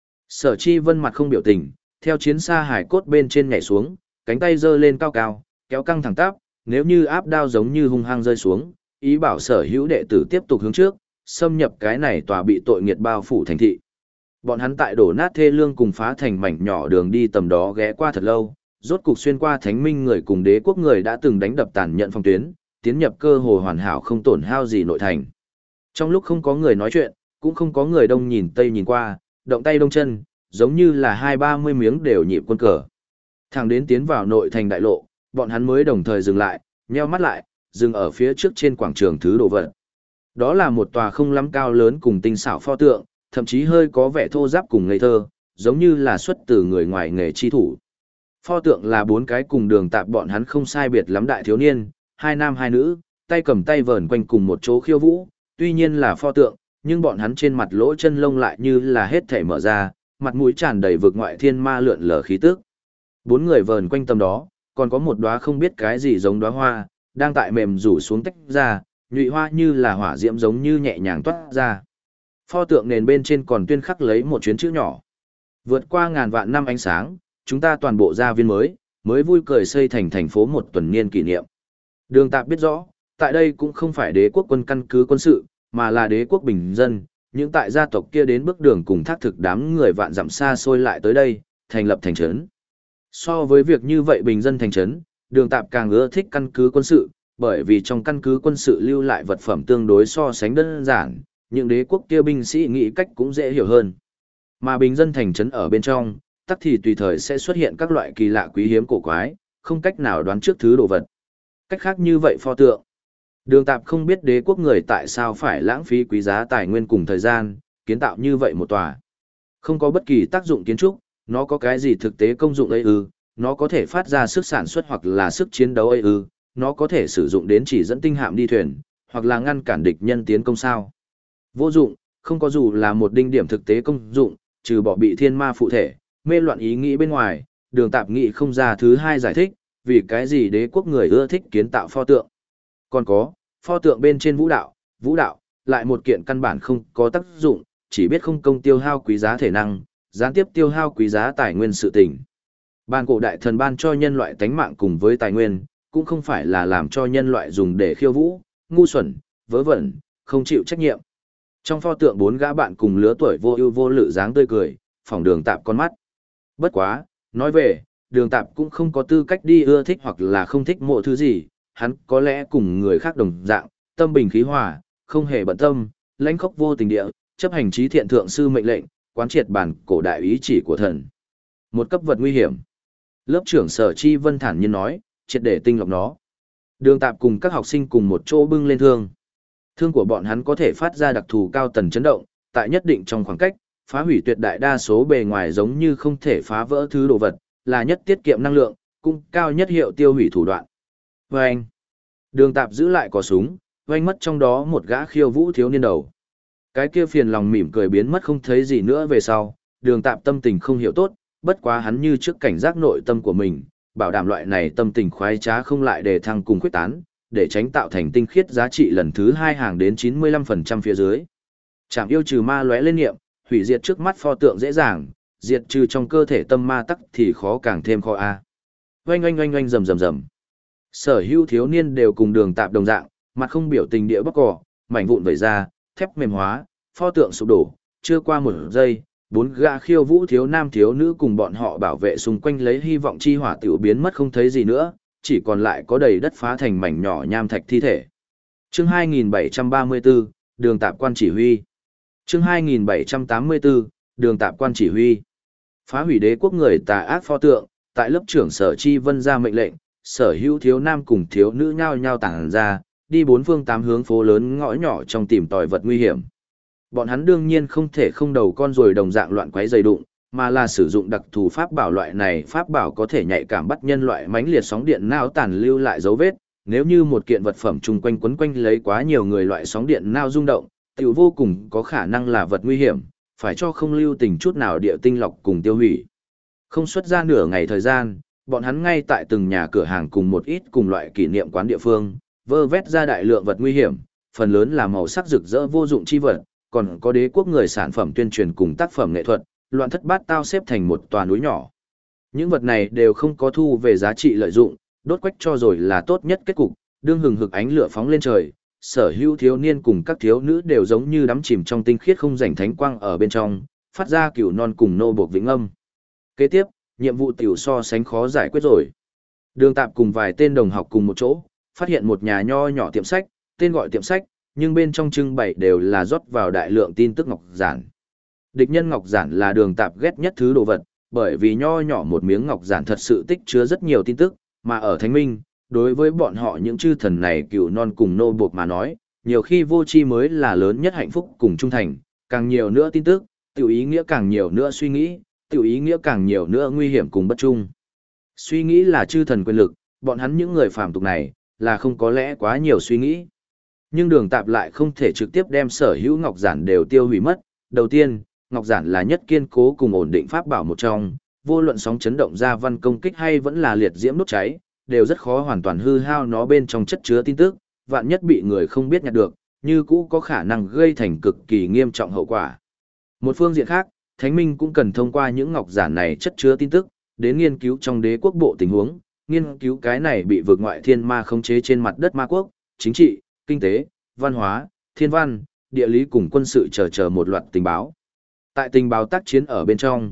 Sở Chi Vân mặt không biểu tình, theo chiến xa hải cốt bên trên nhảy xuống, cánh tay giơ lên cao cao, kéo căng thẳng tắp, nếu như áp đao giống như hung hăng rơi xuống, ý bảo sở hữu đệ tử tiếp tục hướng trước, xâm nhập cái này tòa bị tội nghiệt bao phủ thành thị. Bọn hắn tại đổ nát thê lương cùng phá thành mảnh nhỏ đường đi tầm đó ghé qua thật lâu, rốt cục xuyên qua thánh minh người cùng đế quốc người đã từng đánh đập tàn nhận phong tuyến, tiến nhập cơ hồ hoàn hảo không tổn hao gì nội thành. Trong lúc không có người nói chuyện, cũng không có người đông nhìn tây nhìn qua, động tay đông chân, giống như là 20-30 miếng đều nhịp quân cờ. Thẳng đến tiến vào nội thành đại lộ, bọn hắn mới đồng thời dừng lại, nheo mắt lại, dừng ở phía trước trên quảng trường thứ đồ vật. Đó là một tòa không lắm cao lớn cùng tinh xảo pho tượng, thậm chí hơi có vẻ thô ráp cùng ngây thơ, giống như là xuất từ người ngoài nghề chi thủ. Pho tượng là 4 cái cùng Đường Tạp bọn hắn không sai biệt lắm đại thiếu niên, 2 nam 2 nữ, tay cầm tay vờn quanh cùng một chỗ khiêu vũ, tuy nhiên là pho tượng, nhưng bọn hắn trên mặt lỗ chân lông lại như là hết thảy mở ra, mặt mũi tràn đầy vực ngoại thiên ma lượn lờ khí tức. 4 người vờn quanh tầm đó, còn có một đóa không biết cái gì giống đóa hoa, đang tại mềm rủ xuống tách ra, nhụy hoa như là hỏa diễm giống như nhẹ nhàng toát ra. Pho tượng nền bên trên còn tuyên khắc lấy một chuyến chữ nhỏ. Vượt qua ngàn vạn năm ánh sáng, chúng ta toàn bộ gia viên mới vui cười xây thành thành phố một tuần niên kỷ niệm. Đường Tạp biết rõ, tại đây cũng không phải đế quốc quân căn cứ quân sự, mà là đế quốc bình dân, những tại gia tộc kia đến bước đường cùng thác thực đám người vạn dặm xa xôi lại tới đây, thành lập thành trấn. So với việc như vậy bình dân thành trấn, Đường Tạp càng ưa thích căn cứ quân sự, bởi vì trong căn cứ quân sự lưu lại vật phẩm tương đối so sánh đơn giản, những đế quốc kia binh sĩ nghĩ cách cũng dễ hiểu hơn. Mà bình dân thành trấn ở bên trong, tắc thì tùy thời sẽ xuất hiện các loại kỳ lạ quý hiếm cổ quái, không cách nào đoán trước thứ đồ vật. Cách khác như vậy pho tượng. Đường Tạp không biết đế quốc người tại sao phải lãng phí quý giá tài nguyên cùng thời gian, kiến tạo như vậy một tòa. Không có bất kỳ tác dụng kiến trúc, nó có cái gì thực tế công dụng ấy ư, nó có thể phát ra sức sản xuất hoặc là sức chiến đấu ấy ư, nó có thể sử dụng đến chỉ dẫn tinh hạm đi thuyền, hoặc là ngăn cản địch nhân tiến công sao. Vô dụng, không có dù là một đinh điểm thực tế công dụng, trừ bỏ bị thiên ma phụ thể, mê loạn ý nghĩ bên ngoài, Đường Tạp nghĩ không ra thứ hai giải thích, vì cái gì đế quốc người ưa thích kiến tạo pho tượng. Còn có, pho tượng bên trên vũ đạo, lại một kiện căn bản không có tác dụng, chỉ biết không công tiêu hao quý giá thể năng, gián tiếp tiêu hao quý giá tài nguyên sự tình. Ban cổ đại thần ban cho nhân loại tánh mạng cùng với tài nguyên, cũng không phải là làm cho nhân loại dùng để khiêu vũ, ngu xuẩn, vớ vẩn, không chịu trách nhiệm. Trong pho tượng 4 gã bạn cùng lứa tuổi vô ưu vô lự dáng tươi cười, phỏng Đường Tạp con mắt. Bất quá, nói về, Đường Tạp cũng không có tư cách đi ưa thích hoặc là không thích mộ thứ gì, hắn có lẽ cùng người khác đồng dạng, tâm bình khí hòa, không hề bận tâm, lãnh khốc vô tình địa, chấp hành trí thiện thượng sư mệnh lệnh, quán triệt bản cổ đại ý chỉ của thần. Một cấp vật nguy hiểm. Lớp trưởng Sở Chi Vân thản nhiên nói, triệt để tinh lọc nó. Đường Tạp cùng các học sinh cùng một chỗ bưng lên thương. Thương của bọn hắn có thể phát ra đặc thù cao tần chấn động, tại nhất định trong khoảng cách, phá hủy tuyệt đại đa số bề ngoài giống như không thể phá vỡ thứ đồ vật, là nhất tiết kiệm năng lượng, cũng cao nhất hiệu tiêu hủy thủ đoạn. Vâng! Đường Tạp giữ lại cò súng, vanh mất trong đó một gã khiêu vũ thiếu niên đầu. Cái kia phiền lòng mỉm cười biến mất không thấy gì nữa về sau, Đường Tạp tâm tình không hiểu tốt, bất quá hắn như trước cảnh giác nội tâm của mình, bảo đảm loại này tâm tình khoái trá không lại đề thăng cùng khuyết tán, để tránh tạo thành tinh khiết giá trị lần thứ 2 hàng đến 95% phía dưới. Trảm yêu trừ ma lóe lên niệm, hủy diệt trước mắt pho tượng dễ dàng, diệt trừ trong cơ thể tâm ma tắc thì khó càng thêm khó a. Oanh oanh oanh oanh rầm rầm rầm. Sở hữu thiếu niên đều cùng Đường Tạp đồng dạng, mặt không biểu tình địa bóc cỏ, mảnh vụn vẩy ra, thép mềm hóa, pho tượng sụp đổ, chưa qua một giây, bốn gã khiêu vũ thiếu nam thiếu nữ cùng bọn họ bảo vệ xung quanh lấy hy vọng chi hỏa tiểu biến mất không thấy gì nữa, chỉ còn lại có đầy đất phá thành mảnh nhỏ nham thạch thi thể. Chương 2734, Đường Tạp Quan chỉ huy. Chương 2784, Đường Tạp Quan chỉ huy. Phá hủy đế quốc người tà ác pho tượng, tại lớp trưởng Sở Chi Vân ra mệnh lệnh, sở hữu thiếu nam cùng thiếu nữ nhao nhao tản ra, đi bốn phương tám hướng phố lớn ngõ nhỏ trong tìm tòi vật nguy hiểm. Bọn hắn đương nhiên không thể không đầu con ruồi đồng dạng loạn quấy dày đụng, mà là sử dụng đặc thù pháp bảo loại này, pháp bảo có thể nhạy cảm bắt nhân loại mãnh liệt sóng điện não tàn lưu lại dấu vết, nếu như một kiện vật phẩm chung quanh quấn quanh lấy quá nhiều người loại sóng điện não rung động, tiểu vô cùng có khả năng là vật nguy hiểm, phải cho không lưu tình chút nào địa tinh lọc cùng tiêu hủy. Không xuất ra nửa ngày thời gian, bọn hắn ngay tại từng nhà cửa hàng cùng một ít cùng loại kỷ niệm quán địa phương, vơ vét ra đại lượng vật nguy hiểm, phần lớn là màu sắc rực rỡ vô dụng chi vật, còn có đế quốc người sản phẩm tuyên truyền cùng tác phẩm nghệ thuật, loạn thất bát tao xếp thành một tòa núi nhỏ. Những vật này đều không có thu về giá trị lợi dụng, đốt quách cho rồi là tốt nhất kết cục, đương hừng hực ánh lửa phóng lên trời, sở hữu thiếu niên cùng các thiếu nữ đều giống như đắm chìm trong tinh khiết không rảnh thánh quang ở bên trong, phát ra cửu non cùng nô buộc vĩnh âm. Kế tiếp, nhiệm vụ tiểu so sánh khó giải quyết rồi. Đường Tạp cùng vài tên đồng học cùng một chỗ, phát hiện một nhà nho nhỏ tiệm sách, tên gọi tiệm sách, nhưng bên trong trưng bày đều là rót vào đại lượng tin tức ngọc giản. Địch nhân ngọc giản là Đường Tạp ghét nhất thứ đồ vật, bởi vì nho nhỏ một miếng ngọc giản thật sự tích chứa rất nhiều tin tức, mà ở Thánh Minh, đối với bọn họ những chư thần này cựu non cùng nô buộc mà nói, nhiều khi vô tri mới là lớn nhất hạnh phúc cùng trung thành, càng nhiều nữa tin tức, tiểu ý nghĩa càng nhiều nữa suy nghĩ, tiểu ý nghĩa càng nhiều nữa nguy hiểm cùng bất trung. Suy nghĩ là chư thần quyền lực, bọn hắn những người phàm tục này, là không có lẽ quá nhiều suy nghĩ. Nhưng Đường Tạp lại không thể trực tiếp đem sở hữu ngọc giản đều tiêu hủy mất. Đầu tiên, ngọc giản là nhất kiên cố cùng ổn định pháp bảo một trong, vô luận sóng chấn động ra văn công kích hay vẫn là liệt diễm đốt cháy, đều rất khó hoàn toàn hư hao nó bên trong chất chứa tin tức, vạn nhất bị người không biết nhặt được, như cũ có khả năng gây thành cực kỳ nghiêm trọng hậu quả. Một phương diện khác, Thánh Minh cũng cần thông qua những ngọc giản này chất chứa tin tức, đến nghiên cứu trong đế quốc bộ tình huống, nghiên cứu cái này bị vượt ngoại thiên ma khống chế trên mặt đất ma quốc, chính trị, kinh tế, văn hóa, thiên văn, địa lý cùng quân sự chờ một loạt tình báo. Tại tình báo tác chiến ở bên trong,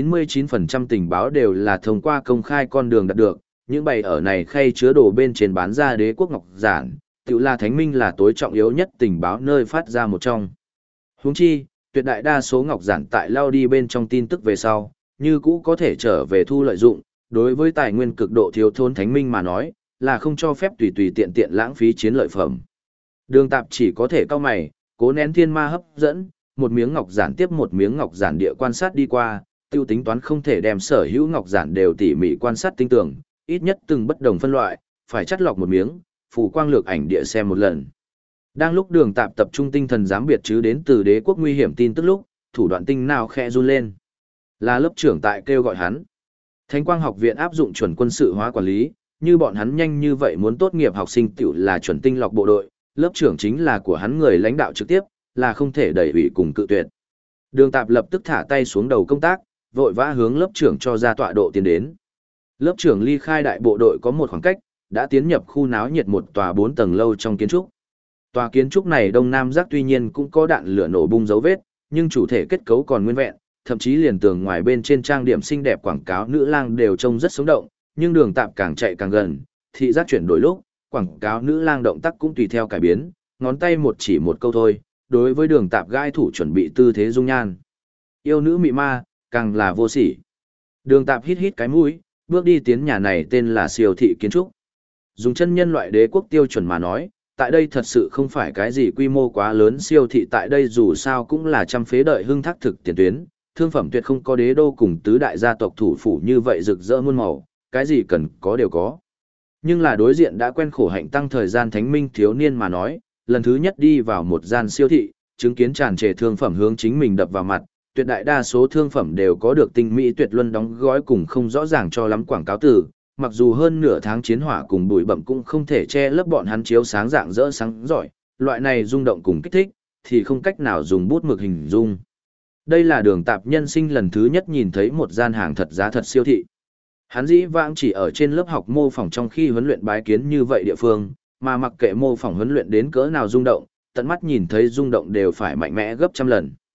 99% tình báo đều là thông qua công khai con đường đạt được, những bày ở này khay chứa đồ bên trên bán ra đế quốc ngọc giản, tự là Thánh Minh là tối trọng yếu nhất tình báo nơi phát ra một trong. Huống chi, tuyệt đại đa số ngọc giản tại lao đi bên trong tin tức về sau, như cũ có thể trở về thu lợi dụng, đối với tài nguyên cực độ thiếu thốn Thánh Minh mà nói, là không cho phép tùy tùy tiện tiện lãng phí chiến lợi phẩm. Đường Tạp chỉ có thể cao mày, cố nén thiên ma hấp dẫn, một miếng ngọc giản tiếp một miếng ngọc giản địa quan sát đi qua, tiêu tính toán không thể đem sở hữu ngọc giản đều tỉ mỉ quan sát tinh tường, ít nhất từng bất đồng phân loại, phải chắt lọc một miếng, phủ quang lược ảnh địa xem một lần. Đang lúc Đường Tạp tập trung tinh thần giám biệt chứ đến từ đế quốc nguy hiểm tin tức lúc, thủ đoạn tinh nào khẽ run lên. Là lớp trưởng tại kêu gọi hắn. Thánh Quang học viện áp dụng chuẩn quân sự hóa quản lý, như bọn hắn nhanh như vậy muốn tốt nghiệp học sinh tiểu là chuẩn tinh lọc bộ đội, lớp trưởng chính là của hắn người lãnh đạo trực tiếp, là không thể đẩy ủy cùng cự tuyệt. Đường Tạp lập tức thả tay xuống đầu công tác, vội vã hướng lớp trưởng cho ra tọa độ tiến đến. Lớp trưởng ly khai đại bộ đội có một khoảng cách, đã tiến nhập khu náo nhiệt một tòa 4 tầng lâu trong kiến trúc. Tòa kiến trúc này đông nam giác tuy nhiên cũng có đạn lửa nổ bung dấu vết, nhưng chủ thể kết cấu còn nguyên vẹn, thậm chí liền tường ngoài bên trên trang điểm xinh đẹp quảng cáo nữ lang đều trông rất sống động, nhưng Đường Tạp càng chạy càng gần, thị giác chuyển đổi lúc, quảng cáo nữ lang động tác cũng tùy theo cải biến, ngón tay một chỉ một câu thôi, đối với Đường Tạp gai thủ chuẩn bị tư thế dung nhan. Yêu nữ mị ma, càng là vô sỉ. Đường Tạp hít hít cái mũi, bước đi tiến nhà này tên là siêu thị kiến trúc. Dùng chân nhân loại đế quốc tiêu chuẩn mà nói, tại đây thật sự không phải cái gì quy mô quá lớn, siêu thị tại đây dù sao cũng là trăm phế đợi hưng thác thực tiền tuyến, thương phẩm tuyệt không có đế đô cùng tứ đại gia tộc thủ phủ như vậy rực rỡ muôn màu, cái gì cần có đều có. Nhưng là đối diện đã quen khổ hạnh tăng thời gian Thánh Minh thiếu niên mà nói, lần thứ nhất đi vào một gian siêu thị, chứng kiến tràn trề thương phẩm hướng chính mình đập vào mặt, tuyệt đại đa số thương phẩm đều có được tinh mỹ tuyệt luân đóng gói cùng không rõ ràng cho lắm quảng cáo từ, mặc dù hơn nửa tháng chiến hỏa cùng bụi bặm cũng không thể che lấp bọn hắn chiếu sáng rạng rỡ sáng giỏi, loại này rung động cùng kích thích, thì không cách nào dùng bút mực hình dung. Đây là Đường Tạp nhân sinh lần thứ nhất nhìn thấy một gian hàng thật giá thật siêu thị. Hắn dĩ vãng chỉ ở trên lớp học mô phỏng trong khi huấn luyện bái kiến như vậy địa phương, mà mặc kệ mô phỏng huấn luyện đến cỡ nào rung động, tận mắt nhìn thấy rung động đều phải mạnh mẽ gấp trăm lần.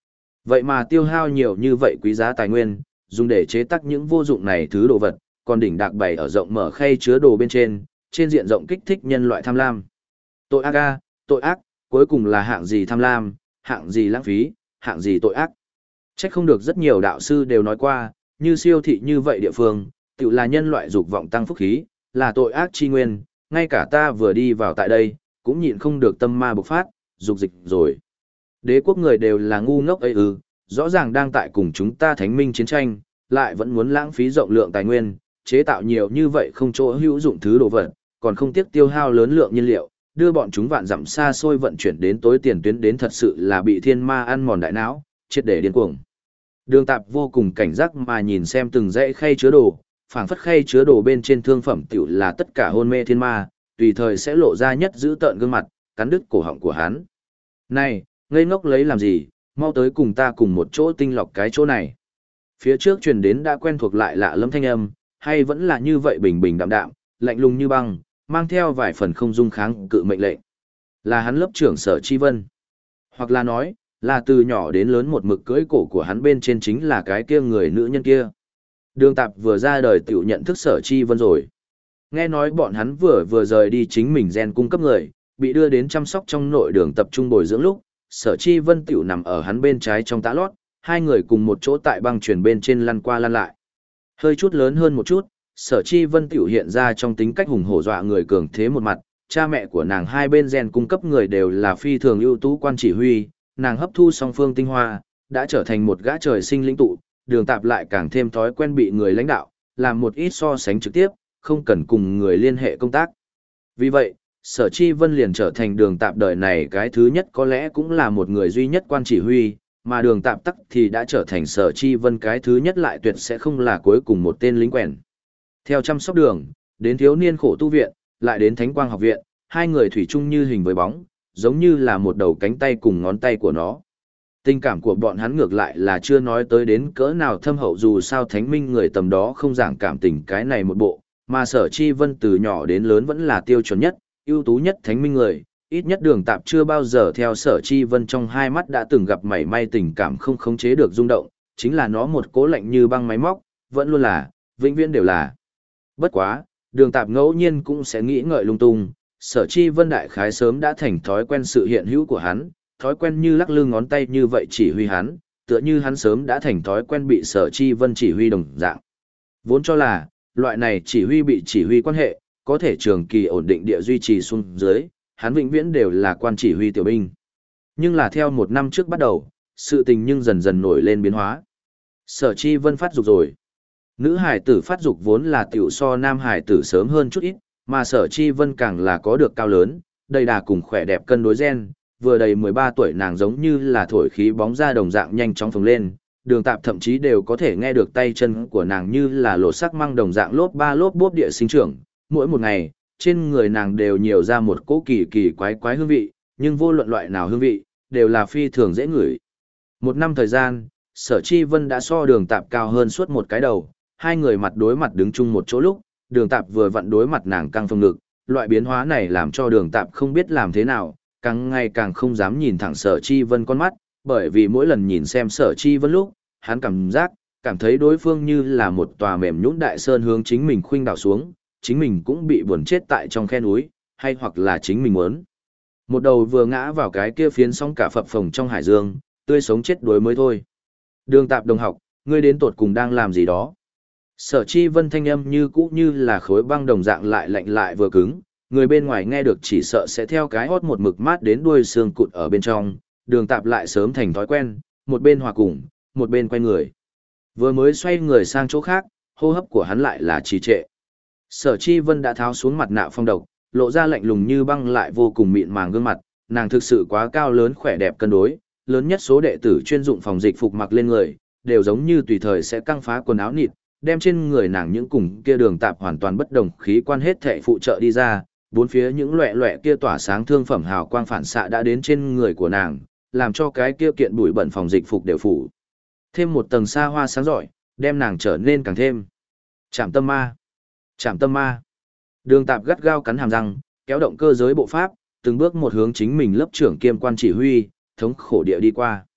Vậy mà tiêu hao nhiều như vậy quý giá tài nguyên, dùng để chế tác những vô dụng này thứ đồ vật, còn đỉnh đạc bày ở rộng mở khay chứa đồ bên trên diện rộng kích thích nhân loại tham lam. Tội ác a, tội ác, cuối cùng là hạng gì tham lam, hạng gì lãng phí, hạng gì tội ác. Chắc không được rất nhiều đạo sư đều nói qua, như siêu thị như vậy địa phương, tự là nhân loại dục vọng tăng phúc khí, là tội ác chi nguyên, ngay cả ta vừa đi vào tại đây, cũng nhịn không được tâm ma bộc phát, dục dịch rồi. Đế quốc người đều là ngu ngốc ấy ư, rõ ràng đang tại cùng chúng ta thánh minh chiến tranh, lại vẫn muốn lãng phí rộng lượng tài nguyên, chế tạo nhiều như vậy không chỗ hữu dụng thứ đồ vật, còn không tiếc tiêu hao lớn lượng nhiên liệu, đưa bọn chúng vạn dặm xa xôi vận chuyển đến tối tiền tuyến đến, thật sự là bị thiên ma ăn mòn đại não, triệt để điên cuồng. Đường Tạp vô cùng cảnh giác mà nhìn xem từng dãy khay chứa đồ, phảng phất khay chứa đồ bên trên thương phẩm tiểu là tất cả hôn mê thiên ma, tùy thời sẽ lộ ra nhất giữ tợn gương mặt, cắn đứt cổ họng của hắn. Này, ngây ngốc lấy làm gì, mau tới cùng ta cùng một chỗ tinh lọc cái chỗ này. Phía trước truyền đến đã quen thuộc lại lạ lẫm thanh âm, hay vẫn là như vậy bình bình đạm đạm, lạnh lùng như băng, mang theo vài phần không dung kháng cự mệnh lệnh. Là hắn lớp trưởng Sở Chi Vân. Hoặc là nói, là từ nhỏ đến lớn một mực cưỡi cổ của hắn bên trên chính là cái kia người nữ nhân kia. Đường Tạp vừa ra đời tiểu nhận thức Sở Chi Vân rồi. Nghe nói bọn hắn vừa rời đi chính mình gen cung cấp người, bị đưa đến chăm sóc trong nội đường tập trung bồi dưỡng lúc, Sở Chi Vân tiểu nằm ở hắn bên trái trong tã lót, hai người cùng một chỗ tại băng truyền bên trên lăn qua lăn lại. Hơi chút lớn hơn một chút, Sở Chi Vân tiểu hiện ra trong tính cách hùng hổ dọa người cường thế một mặt, cha mẹ của nàng hai bên gen cung cấp người đều là phi thường ưu tú quan chỉ huy, nàng hấp thu song phương tinh hoa, đã trở thành một gã trời sinh lĩnh tụ, Đường Tạp lại càng thêm thói quen bị người lãnh đạo, làm một ít so sánh trực tiếp, không cần cùng người liên hệ công tác. Vì vậy, Sở Chi Vân liền trở thành Đường Tạp đời này cái thứ nhất, có lẽ cũng là một người duy nhất quan chỉ huy, mà Đường Tạp tắc thì đã trở thành Sở Chi Vân cái thứ nhất, lại tuyệt sẽ không là cuối cùng một tên lính quèn. Theo chăm sóc Đường, đến thiếu niên khổ tu viện, lại đến Thánh Quang học viện, hai người thủy chung như hình với bóng, giống như là một đầu cánh tay cùng ngón tay của nó. Tình cảm của bọn hắn ngược lại là chưa nói tới đến cỡ nào thâm hậu, dù sao thánh minh người tầm đó không giảng cảm tình cái này một bộ, mà Sở Chi Vân từ nhỏ đến lớn vẫn là tiêu chuẩn nhất, ưu tú nhất thánh minh người, ít nhất Đường Tạp chưa bao giờ theo Sở Chi Vân trong hai mắt đã từng gặp mảy may tình cảm không khống chế được rung động, chính là nó một cố lạnh như băng máy móc, vẫn luôn là, vĩnh viễn đều là. Bất quá, Đường Tạp ngẫu nhiên cũng sẽ nghĩ ngợi lung tung, Sở Chi Vân đại khái sớm đã thành thói quen sự hiện hữu của hắn, thói quen như lắc lư ngón tay như vậy chỉ huy hắn, tựa như hắn sớm đã thành thói quen bị Sở Chi Vân chỉ huy đồng dạng. Vốn cho là, loại này chỉ huy bị chỉ huy quan hệ, có thể trường kỳ ổn định địa duy trì xuống dưới, hắn vĩnh viễn đều là quan chỉ huy tiểu binh. Nhưng là theo một năm trước bắt đầu, sự tình nhưng dần dần nổi lên biến hóa. Sở Chi Vân phát dục rồi. Nữ hải tử phát dục vốn là tiểu so nam hải tử sớm hơn chút ít, mà Sở Chi Vân càng là có được cao lớn, đầy đà cùng khỏe đẹp cân đối gen, vừa đầy 13 tuổi nàng giống như là thổi khí bóng ra đồng dạng nhanh chóng phồng lên, Đường Tạp thậm chí đều có thể nghe được tay chân của nàng như là lột sắc măng đồng dạng lốp ba lốp bốp địa sinh trưởng, mỗi một ngày, trên người nàng đều nhiều ra một cỗ kỳ kỳ quái quái hương vị, nhưng vô luận loại nào hương vị, đều là phi thường dễ ngửi. Một năm thời gian, Sở Chi Vân đã so Đường Tạp cao hơn suốt một cái đầu, hai người mặt đối mặt đứng chung một chỗ lúc, Đường Tạp vừa vặn đối mặt nàng căng phồng ngực, loại biến hóa này làm cho Đường Tạp không biết làm thế nào, càng ngày càng không dám nhìn thẳng Sở Chi Vân con mắt, bởi vì mỗi lần nhìn xem Sở Chi Vân lúc, hắn cảm thấy đối phương như là một tòa mềm nhũn đại sơn hướng chính mình khuynh đảo xuống, chính mình cũng bị buồn chết tại trong khe núi, hay hoặc là chính mình muốn một đầu vừa ngã vào cái kia phiến sóng cả phập phồng trong hải dương, tươi sống chết đuối mới thôi. Đường Tạp đồng học, ngươi đến tột cùng đang làm gì đó? Sở Chi Vân thanh âm như cũ như là khối băng đồng dạng, lại lạnh lại vừa cứng, người bên ngoài nghe được chỉ sợ sẽ theo cái hót một mực mát đến đuôi xương cụt ở bên trong. Đường Tạp lại sớm thành thói quen, một bên hòa cùng, một bên quay người. Vừa mới xoay người sang chỗ khác, hô hấp của hắn lại là trì trệ. Sở Chi Vân đã tháo xuống mặt nạ phong độc, lộ ra lạnh lùng như băng lại vô cùng mịn màng gương mặt, nàng thực sự quá cao lớn khỏe đẹp cân đối, lớn nhất số đệ tử chuyên dụng phòng dịch phục mặc lên người, đều giống như tùy thời sẽ căng phá quần áo nịt, đem trên người nàng những cùng kia Đường Tạp hoàn toàn bất đồng khí quan hết thảy phụ trợ đi ra, bốn phía những loẻ loẻ kia tỏa sáng thương phẩm hào quang phản xạ đã đến trên người của nàng, làm cho cái kia kiện bụi bẩn phòng dịch phục đều phủ thêm một tầng xa hoa sáng rọi, đem nàng trở nên càng thêm chạm tâm ma. Chạm tâm ma. Đường Tạp gắt gao cắn hàm răng, kéo động cơ giới bộ pháp, từng bước một hướng chính mình lớp trưởng kiêm quan chỉ huy, thống khổ địa đi qua.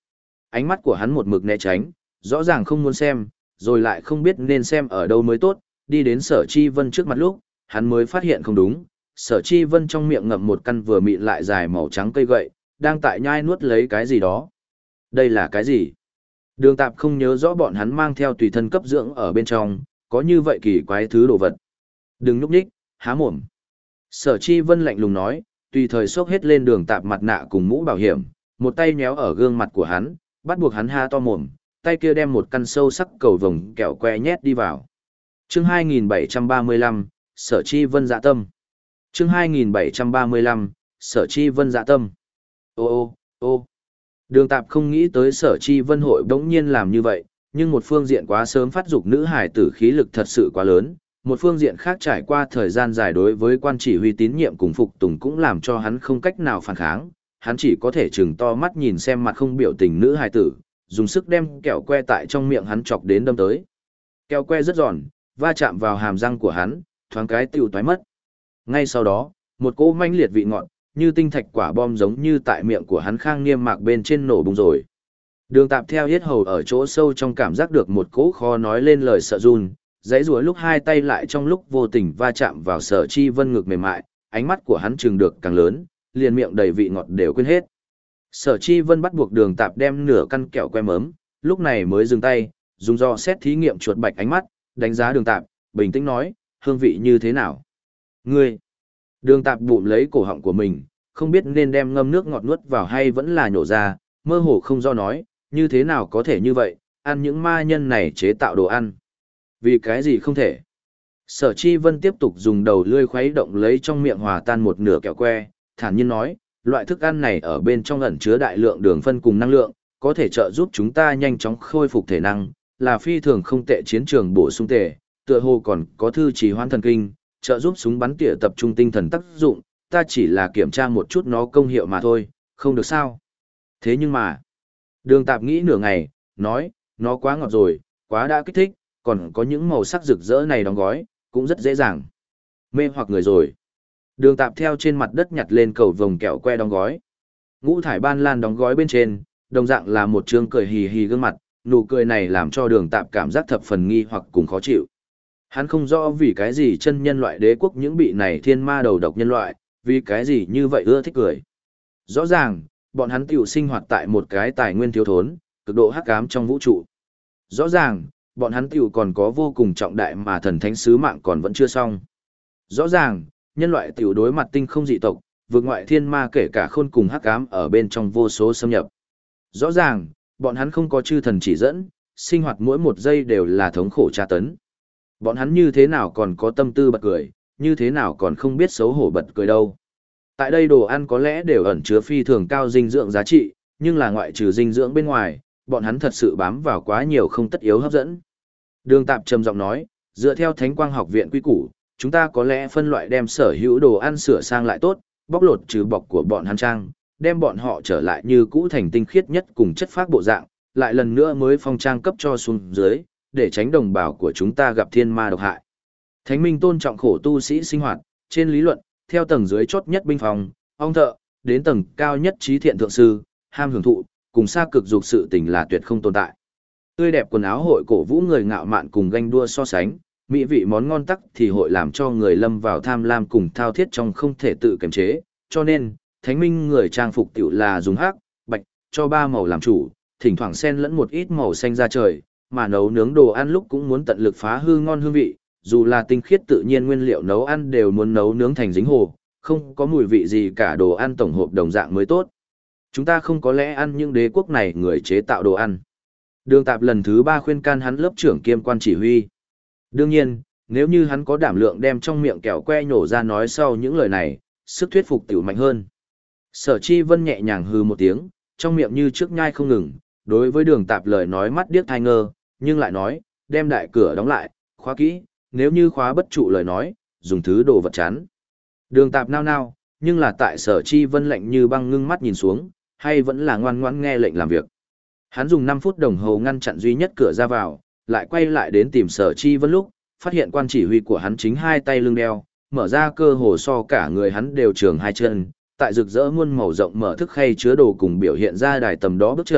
Ánh mắt của hắn một mực né tránh, rõ ràng không muốn xem, rồi lại không biết nên xem ở đâu mới tốt, đi đến Sở Chi Vân trước mặt lúc, hắn mới phát hiện không đúng. Sở Chi Vân trong miệng ngậm một căn vừa mịn lại dài màu trắng cây gậy, đang tại nhai nuốt lấy cái gì đó. Đây là cái gì? Đường Tạp không nhớ rõ bọn hắn mang theo tùy thân cấp dưỡng ở bên trong, có như vậy kỳ quái thứ đồ vật. Đừng núp nhích, há mồm. Sở Chi Vân lạnh lùng nói, tùy thời xốc hết lên Đường Tạp mặt nạ cùng mũ bảo hiểm, một tay nhéo ở gương mặt của hắn, bắt buộc hắn ha to mồm, tay kia đem một căn sâu sắc cầu vồng kẹo que nhét đi vào. Chương 2735, Sở Chi Vân dạ tâm. Chương 2735, Sở Chi Vân dạ tâm. Ô. Đường Tạp không nghĩ tới Sở Chi Vân hội bỗng nhiên làm như vậy, nhưng một phương diện quá sớm phát dục nữ hải tử khí lực thật sự quá lớn, một phương diện khác trải qua thời gian dài đối với quan chỉ huy tín nhiệm cùng phục tùng cũng làm cho hắn không cách nào phản kháng, hắn chỉ có thể trừng to mắt nhìn xem mặt không biểu tình nữ hải tử, dùng sức đem kẹo que tại trong miệng hắn chọc đến đâm tới. Kẹo que rất giòn, va chạm vào hàm răng của hắn, thoáng cái tiêu toái mất. Ngay sau đó, một cỗ manh liệt vị ngọt, như tinh thạch quả bom giống như tại miệng của hắn khang niêm mạc bên trên nổ bùng rồi. Đường Tạp theo yết hầu ở chỗ sâu trong cảm giác được một cỗ khó nói lên lời sợ run, dãy rủa lúc hai tay lại trong lúc vô tình va chạm vào Sở Chi Vân ngực mềm mại, ánh mắt của hắn trừng được càng lớn, liền miệng đầy vị ngọt đều quên hết. Sở Chi Vân bắt buộc Đường Tạp đem nửa căn kẹo que mớm, lúc này mới dừng tay, dùng dò xét thí nghiệm chuột bạch ánh mắt, đánh giá Đường Tạp, bình tĩnh nói, hương vị như thế nào? Ngươi! Đường Tạp bụm lấy cổ họng của mình, không biết nên đem ngâm nước ngọt nuốt vào hay vẫn là nhổ ra, mơ hồ không do nói, như thế nào có thể như vậy, ăn những ma nhân này chế tạo đồ ăn. Vì cái gì không thể? Sở Chi Vân tiếp tục dùng đầu lưỡi khuấy động lấy trong miệng hòa tan một nửa kẹo que, thản nhiên nói, loại thức ăn này ở bên trong ẩn chứa đại lượng đường phân cùng năng lượng, có thể trợ giúp chúng ta nhanh chóng khôi phục thể năng, là phi thường không tệ chiến trường bổ sung tệ, tựa hồ còn có thư trì hoãn thần kinh, trợ giúp súng bắn tỉa tập trung tinh thần tác dụng, ta chỉ là kiểm tra một chút nó công hiệu mà thôi, không được sao. Thế nhưng mà, Đường Tạp nghĩ nửa ngày, nói, nó quá ngọt rồi, quá đã kích thích, còn có những màu sắc rực rỡ này đóng gói, cũng rất dễ dàng. Mê hoặc người rồi. Đường Tạp theo trên mặt đất nhặt lên cầu vồng kẹo que đóng gói. Ngũ thải ban lan đóng gói bên trên, đồng dạng là một trương cười hì hì gương mặt, nụ cười này làm cho Đường Tạp cảm giác thập phần nghi hoặc cùng khó chịu. Hắn không rõ vì cái gì chân nhân loại đế quốc những bị này thiên ma đầu độc nhân loại, vì cái gì như vậy ưa thích cười. Rõ ràng, bọn hắn tiểu sinh hoạt tại một cái tài nguyên thiếu thốn, cực độ hắc ám trong vũ trụ. Rõ ràng, bọn hắn tiểu còn có vô cùng trọng đại mà thần thánh sứ mạng còn vẫn chưa xong. Rõ ràng, nhân loại tiểu đối mặt tinh không dị tộc, vượt ngoại thiên ma kể cả khôn cùng hắc ám ở bên trong vô số xâm nhập. Rõ ràng, bọn hắn không có chư thần chỉ dẫn, sinh hoạt mỗi một giây đều là thống khổ tra tấn. Bọn hắn như thế nào còn có tâm tư bật cười, như thế nào còn không biết xấu hổ bật cười đâu. Tại đây đồ ăn có lẽ đều ẩn chứa phi thường cao dinh dưỡng giá trị, nhưng là ngoại trừ dinh dưỡng bên ngoài, bọn hắn thật sự bám vào quá nhiều không tất yếu hấp dẫn. Đường Tạp trầm giọng nói, dựa theo Thánh Quang học viện quy củ, chúng ta có lẽ phân loại đem sở hữu đồ ăn sửa sang lại tốt, bóc lột trừ bọc của bọn hắn trang, đem bọn họ trở lại như cũ thành tinh khiết nhất cùng chất phác bộ dạng, lại lần nữa mới phong trang cấp cho xuống dưới, để tránh đồng bào của chúng ta gặp thiên ma độc hại. Thánh Minh tôn trọng khổ tu sĩ sinh hoạt, trên lý luận, theo tầng dưới chốt nhất binh phòng, ong thợ, đến tầng cao nhất trí thiện thượng sư, ham hưởng thụ, cùng xa cực dục sự tình là tuyệt không tồn tại. Tươi đẹp quần áo hội cổ vũ người ngạo mạn cùng ganh đua so sánh, mỹ vị món ngon tắc thì hội làm cho người lâm vào tham lam cùng thao thiết trong không thể tự kiềm chế, cho nên, Thánh Minh người trang phục tiểu là dùng hắc, bạch, cho ba màu làm chủ, thỉnh thoảng xen lẫn một ít màu xanh ra trời, mà nấu nướng đồ ăn lúc cũng muốn tận lực phá hư ngon hương vị, dù là tinh khiết tự nhiên nguyên liệu nấu ăn đều muốn nấu nướng thành dính hồ, không có mùi vị gì cả đồ ăn tổng hộp đồng dạng mới tốt. Chúng ta không có lẽ ăn những đế quốc này người chế tạo đồ ăn. Đường Tạp lần thứ 3 khuyên can hắn lớp trưởng kiêm quan chỉ huy. Đương nhiên, nếu như hắn có đảm lượng đem trong miệng kẹo que nhổ ra nói sau những lời này, sức thuyết phục tiểu mạnh hơn. Sở Chi Vân nhẹ nhàng hừ một tiếng, trong miệng như trước nhai không ngừng, đối với Đường Tạp lời nói mắt điếc thai ngơ, nhưng lại nói, đem đại cửa đóng lại, khóa kỹ, nếu như khóa bất trụ lời nói, dùng thứ đồ vật chắn. Đường Tạp nao nao, nhưng là tại Sở Chi Vân lạnh như băng ngưng mắt nhìn xuống, hay vẫn là ngoan ngoãn nghe lệnh làm việc. Hắn dùng 5 phút đồng hồ ngăn chặn duy nhất cửa ra vào, lại quay lại đến tìm Sở Chi Vân lúc, phát hiện quan chỉ huy của hắn chính hai tay lưng đeo, mở ra cơ hồ so cả người hắn đều trường hai chân, tại rực rỡ muôn màu rộng mở thức khay chứa đồ cùng biểu hiện ra đài tầm đó bước chậm,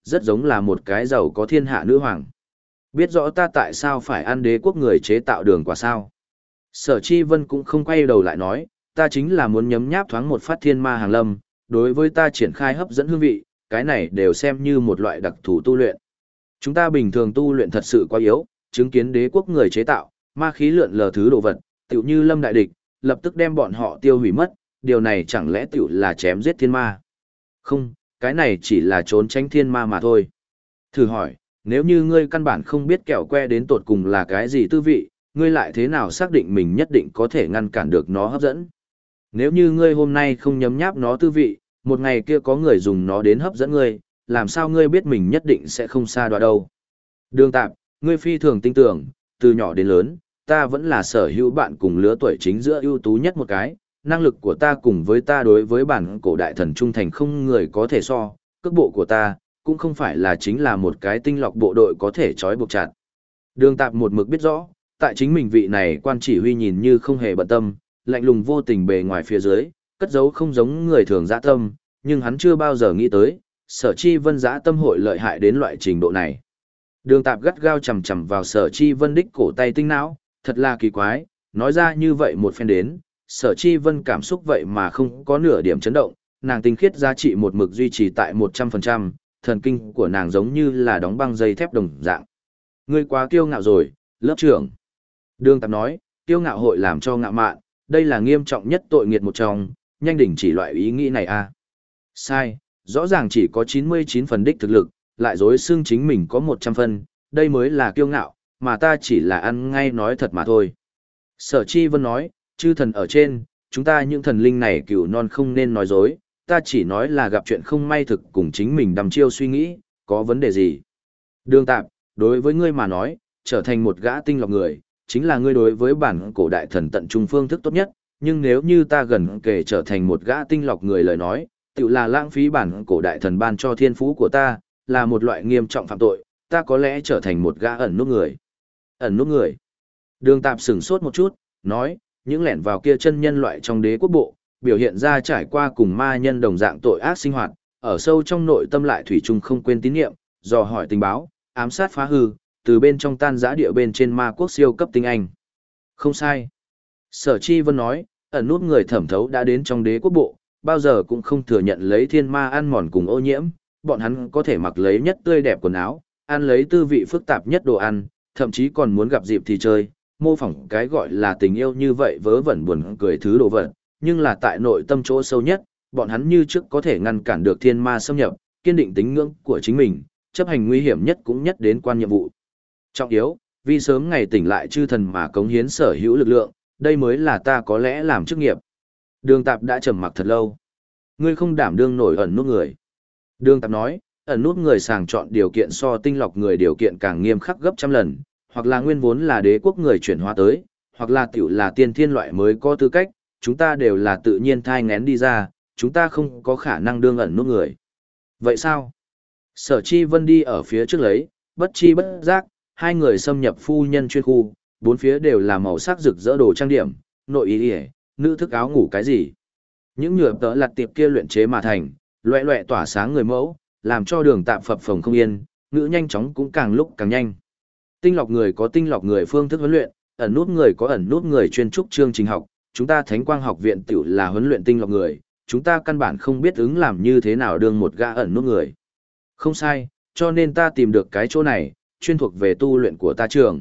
rất giống là một cái giàu có thiên hạ nữ hoàng. Biết rõ ta tại sao phải ăn đế quốc người chế tạo đường quả sao? Sở Chi Vân cũng không quay đầu lại nói, ta chính là muốn nhấm nháp thoáng một phát thiên ma hàng lâm, đối với ta triển khai hấp dẫn hương vị, cái này đều xem như một loại đặc thù tu luyện. Chúng ta bình thường tu luyện thật sự quá yếu, chứng kiến đế quốc người chế tạo, ma khí lượn lờ thứ đồ vật, tựu như lâm đại địch, lập tức đem bọn họ tiêu hủy mất, điều này chẳng lẽ tựu là chém giết thiên ma? Không, cái này chỉ là trốn tránh thiên ma mà thôi. Thử hỏi, nếu như ngươi căn bản không biết kẹo que đến tột cùng là cái gì tư vị, ngươi lại thế nào xác định mình nhất định có thể ngăn cản được nó hấp dẫn? Nếu như ngươi hôm nay không nhấm nháp nó tư vị, một ngày kia có người dùng nó đến hấp dẫn ngươi, làm sao ngươi biết mình nhất định sẽ không xa đoạ đâu? Đường Tạp, ngươi phi thường tin tưởng, từ nhỏ đến lớn, ta vẫn là sở hữu bạn cùng lứa tuổi chính giữa ưu tú nhất một cái, năng lực của ta cùng với ta đối với bản cổ đại thần trung thành không người có thể so, cước bộ của ta, cũng không phải là chính là một cái tinh lọc bộ đội có thể trói buộc chặt. Đường Tạp một mực biết rõ, tại chính mình vị này quan chỉ huy nhìn như không hề bận tâm, lạnh lùng vô tình bề ngoài phía dưới, cất giấu không giống người thường dã tâm, nhưng hắn chưa bao giờ nghĩ tới, Sở Chi Vân dã tâm hội lợi hại đến loại trình độ này. Đường Tạp gắt gao chầm chầm vào Sở Chi Vân đích cổ tay tinh não, thật là kỳ quái, nói ra như vậy một phen đến, Sở Chi Vân cảm xúc vậy mà không có nửa điểm chấn động, nàng tinh khiết giá trị một mực duy trì tại 100%, thần kinh của nàng giống như là đóng băng dây thép đồng dạng. Ngươi quá kiêu ngạo rồi, lớp trưởng. Đường Tạp nói, kiêu ngạo hội làm cho ngạo mạn, đây là nghiêm trọng nhất tội nghiệt một trong, nhanh đỉnh chỉ loại ý nghĩ này a. Sai, rõ ràng chỉ có 99 phần đích thực lực, lại dối xưng chính mình có 100 phần, đây mới là kiêu ngạo, mà ta chỉ là ăn ngay nói thật mà thôi. Sở Chi Vân nói, chư thần ở trên, chúng ta những thần linh này cừu non không nên nói dối, ta chỉ nói là gặp chuyện không may thực cùng chính mình đăm chiêu suy nghĩ, có vấn đề gì. Đường Tạp, đối với ngươi mà nói, trở thành một gã tinh lọc người, chính là ngươi đối với bản cổ đại thần tận trung phương thức tốt nhất, nhưng nếu như ta gần kể trở thành một gã tinh lọc người lời nói, tự là lãng phí bản cổ đại thần ban cho thiên phú của ta, là một loại nghiêm trọng phạm tội, ta có lẽ trở thành một gã ẩn nút người. Ẩn nút người. Đường Tạp sửng sốt một chút, nói, những lẻn vào kia chân nhân loại trong đế quốc bộ, biểu hiện ra trải qua cùng ma nhân đồng dạng tội ác sinh hoạt, ở sâu trong nội tâm lại thủy chung không quên tín nhiệm, dò hỏi tình báo, ám sát phá hư, từ bên trong tan giã địa bên trên ma quốc siêu cấp tinh anh. Không sai. Sở Chi Vân nói, ẩn nút người thẩm thấu đã đến trong đế quốc bộ, bao giờ cũng không thừa nhận lấy thiên ma ăn mòn cùng ô nhiễm, bọn hắn có thể mặc lấy nhất tươi đẹp quần áo, ăn lấy tư vị phức tạp nhất đồ ăn, thậm chí còn muốn gặp dịp thì chơi, mô phỏng cái gọi là tình yêu như vậy vớ vẩn buồn cười thứ đồ vật, nhưng là tại nội tâm chỗ sâu nhất, bọn hắn như trước có thể ngăn cản được thiên ma xâm nhập, kiên định tín ngưỡng của chính mình, chấp hành nguy hiểm nhất cũng nhất đến quan nhiệm vụ. Trọng yếu, vì sớm ngày tỉnh lại chư thần mà cống hiến sở hữu lực lượng, đây mới là ta có lẽ làm chức nghiệp. Đường Tạp đã trầm mặc thật lâu. Ngươi không đảm đương nổi ẩn nút người. Đường Tạp nói, ẩn nút người sàng chọn điều kiện so tinh lọc người điều kiện càng nghiêm khắc gấp trăm lần, hoặc là nguyên vốn là đế quốc người chuyển hóa tới, hoặc là tiểu là tiên thiên loại mới có tư cách, chúng ta đều là tự nhiên thai ngén đi ra, chúng ta không có khả năng đương ẩn nút người. Vậy sao? Sở Chi Vân đi ở phía trước lấy, bất chi bất giác, hai người xâm nhập phu nhân chuyên khu, bốn phía đều là màu sắc rực rỡ đồ trang điểm, nội y ỉa, nữ thức áo ngủ cái gì. Những nhựa tớ lặt tiệp kia luyện chế mà thành, loẹ loẹ tỏa sáng người mẫu, làm cho đường tạm phập phồng không yên, ngữ nhanh chóng cũng càng lúc càng nhanh. Tinh lọc người có tinh lọc người phương thức huấn luyện, ẩn nút người có ẩn nút người chuyên trúc chương trình học, chúng ta Thánh Quang học viện tiểu là huấn luyện tinh lọc người, chúng ta căn bản không biết ứng làm như thế nào đương một gã ẩn nút người. Không sai, cho nên ta tìm được cái chỗ này, chuyên thuộc về tu luyện của ta trường.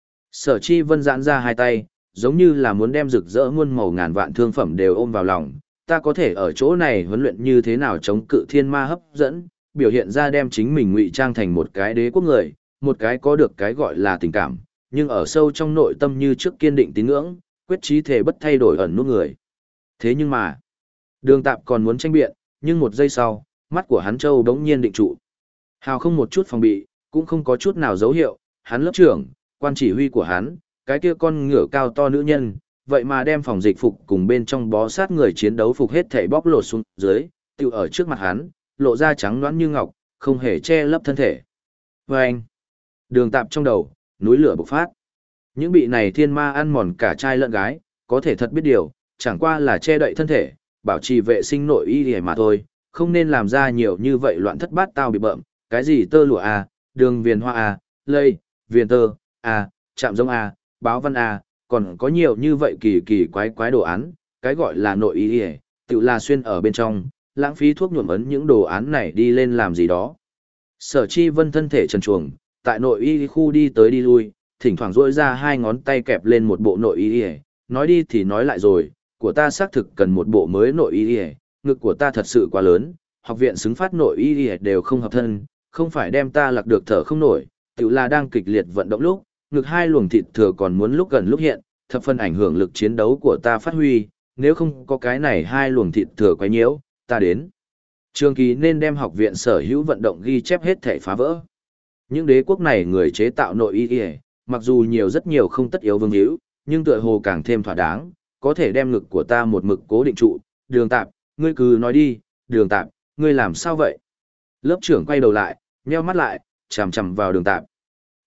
Sở Chi Vân giãn ra hai tay, giống như là muốn đem rực rỡ muôn màu ngàn vạn thương phẩm đều ôm vào lòng. Ta có thể ở chỗ này huấn luyện như thế nào chống cự thiên ma hấp dẫn, biểu hiện ra đem chính mình ngụy trang thành một cái đế quốc người, một cái có được cái gọi là tình cảm, nhưng ở sâu trong nội tâm như trước kiên định tín ngưỡng, quyết chí thể bất thay đổi ẩn nút người. Thế nhưng mà, Đường Tạp còn muốn tranh biện, nhưng một giây sau, mắt của hắn Châu đống nhiên định trụ. Hào không một chút phòng bị, cũng không có chút nào dấu hiệu, hắn lớp trưởng, quan chỉ huy của hắn, cái kia con ngựa cao to nữ nhân, vậy mà đem phòng dịch phục cùng bên trong bó sát người chiến đấu phục hết thảy bóc lột xuống dưới, tiêu ở trước mặt hắn, lộ ra trắng nõn như ngọc, không hề che lấp thân thể. Và anh, Đường Tạp trong đầu, núi lửa bộc phát. Những bị này thiên ma ăn mòn cả trai lẫn gái, có thể thật biết điều, chẳng qua là che đậy thân thể, bảo trì vệ sinh nội y mà thôi, không nên làm ra nhiều như vậy loạn thất bát tao bị bợm, Cái gì tơ lụa à, đường viền hoa à, lây, viền tơ, à, chạm giống à, báo văn à, còn có nhiều như vậy kỳ kỳ quái quái đồ án, cái gọi là nội y y, tự là xuyên ở bên trong, lãng phí thuốc nhuộm ấn những đồ án này đi lên làm gì đó. Sở Chi Vân thân thể trần truồng, tại nội y khu đi tới đi lui, thỉnh thoảng duỗi ra hai ngón tay kẹp lên một bộ nội y y, nói đi thì nói lại rồi, của ta xác thực cần một bộ mới nội y y, ngực của ta thật sự quá lớn, học viện xứng phát nội y y đều không hợp thân, không phải đem ta lạc được thở không nổi, tự là đang kịch liệt vận động lúc, ngực hai luồng thịt thừa còn muốn lúc gần lúc hiện, thập phần ảnh hưởng lực chiến đấu của ta phát huy, nếu không có cái này hai luồng thịt thừa quấy nhiễu, ta đến. Trường kỳ nên đem học viện sở hữu vận động ghi chép hết thể phá vỡ. Những đế quốc này người chế tạo nội y y, mặc dù nhiều rất nhiều không tất yếu vương hữu, nhưng tựa hồ càng thêm thỏa đáng, có thể đem ngực của ta một mực cố định trụ. Đường Tạp, ngươi cứ nói đi, Đường Tạp, ngươi làm sao vậy? Lớp trưởng quay đầu lại, nheo mắt lại, chằm chằm vào Đường Tạp.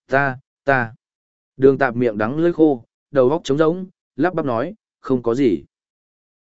Ta. Đường Tạp miệng đắng lưỡi khô, đầu óc trống rỗng, lắp bắp nói, không có gì.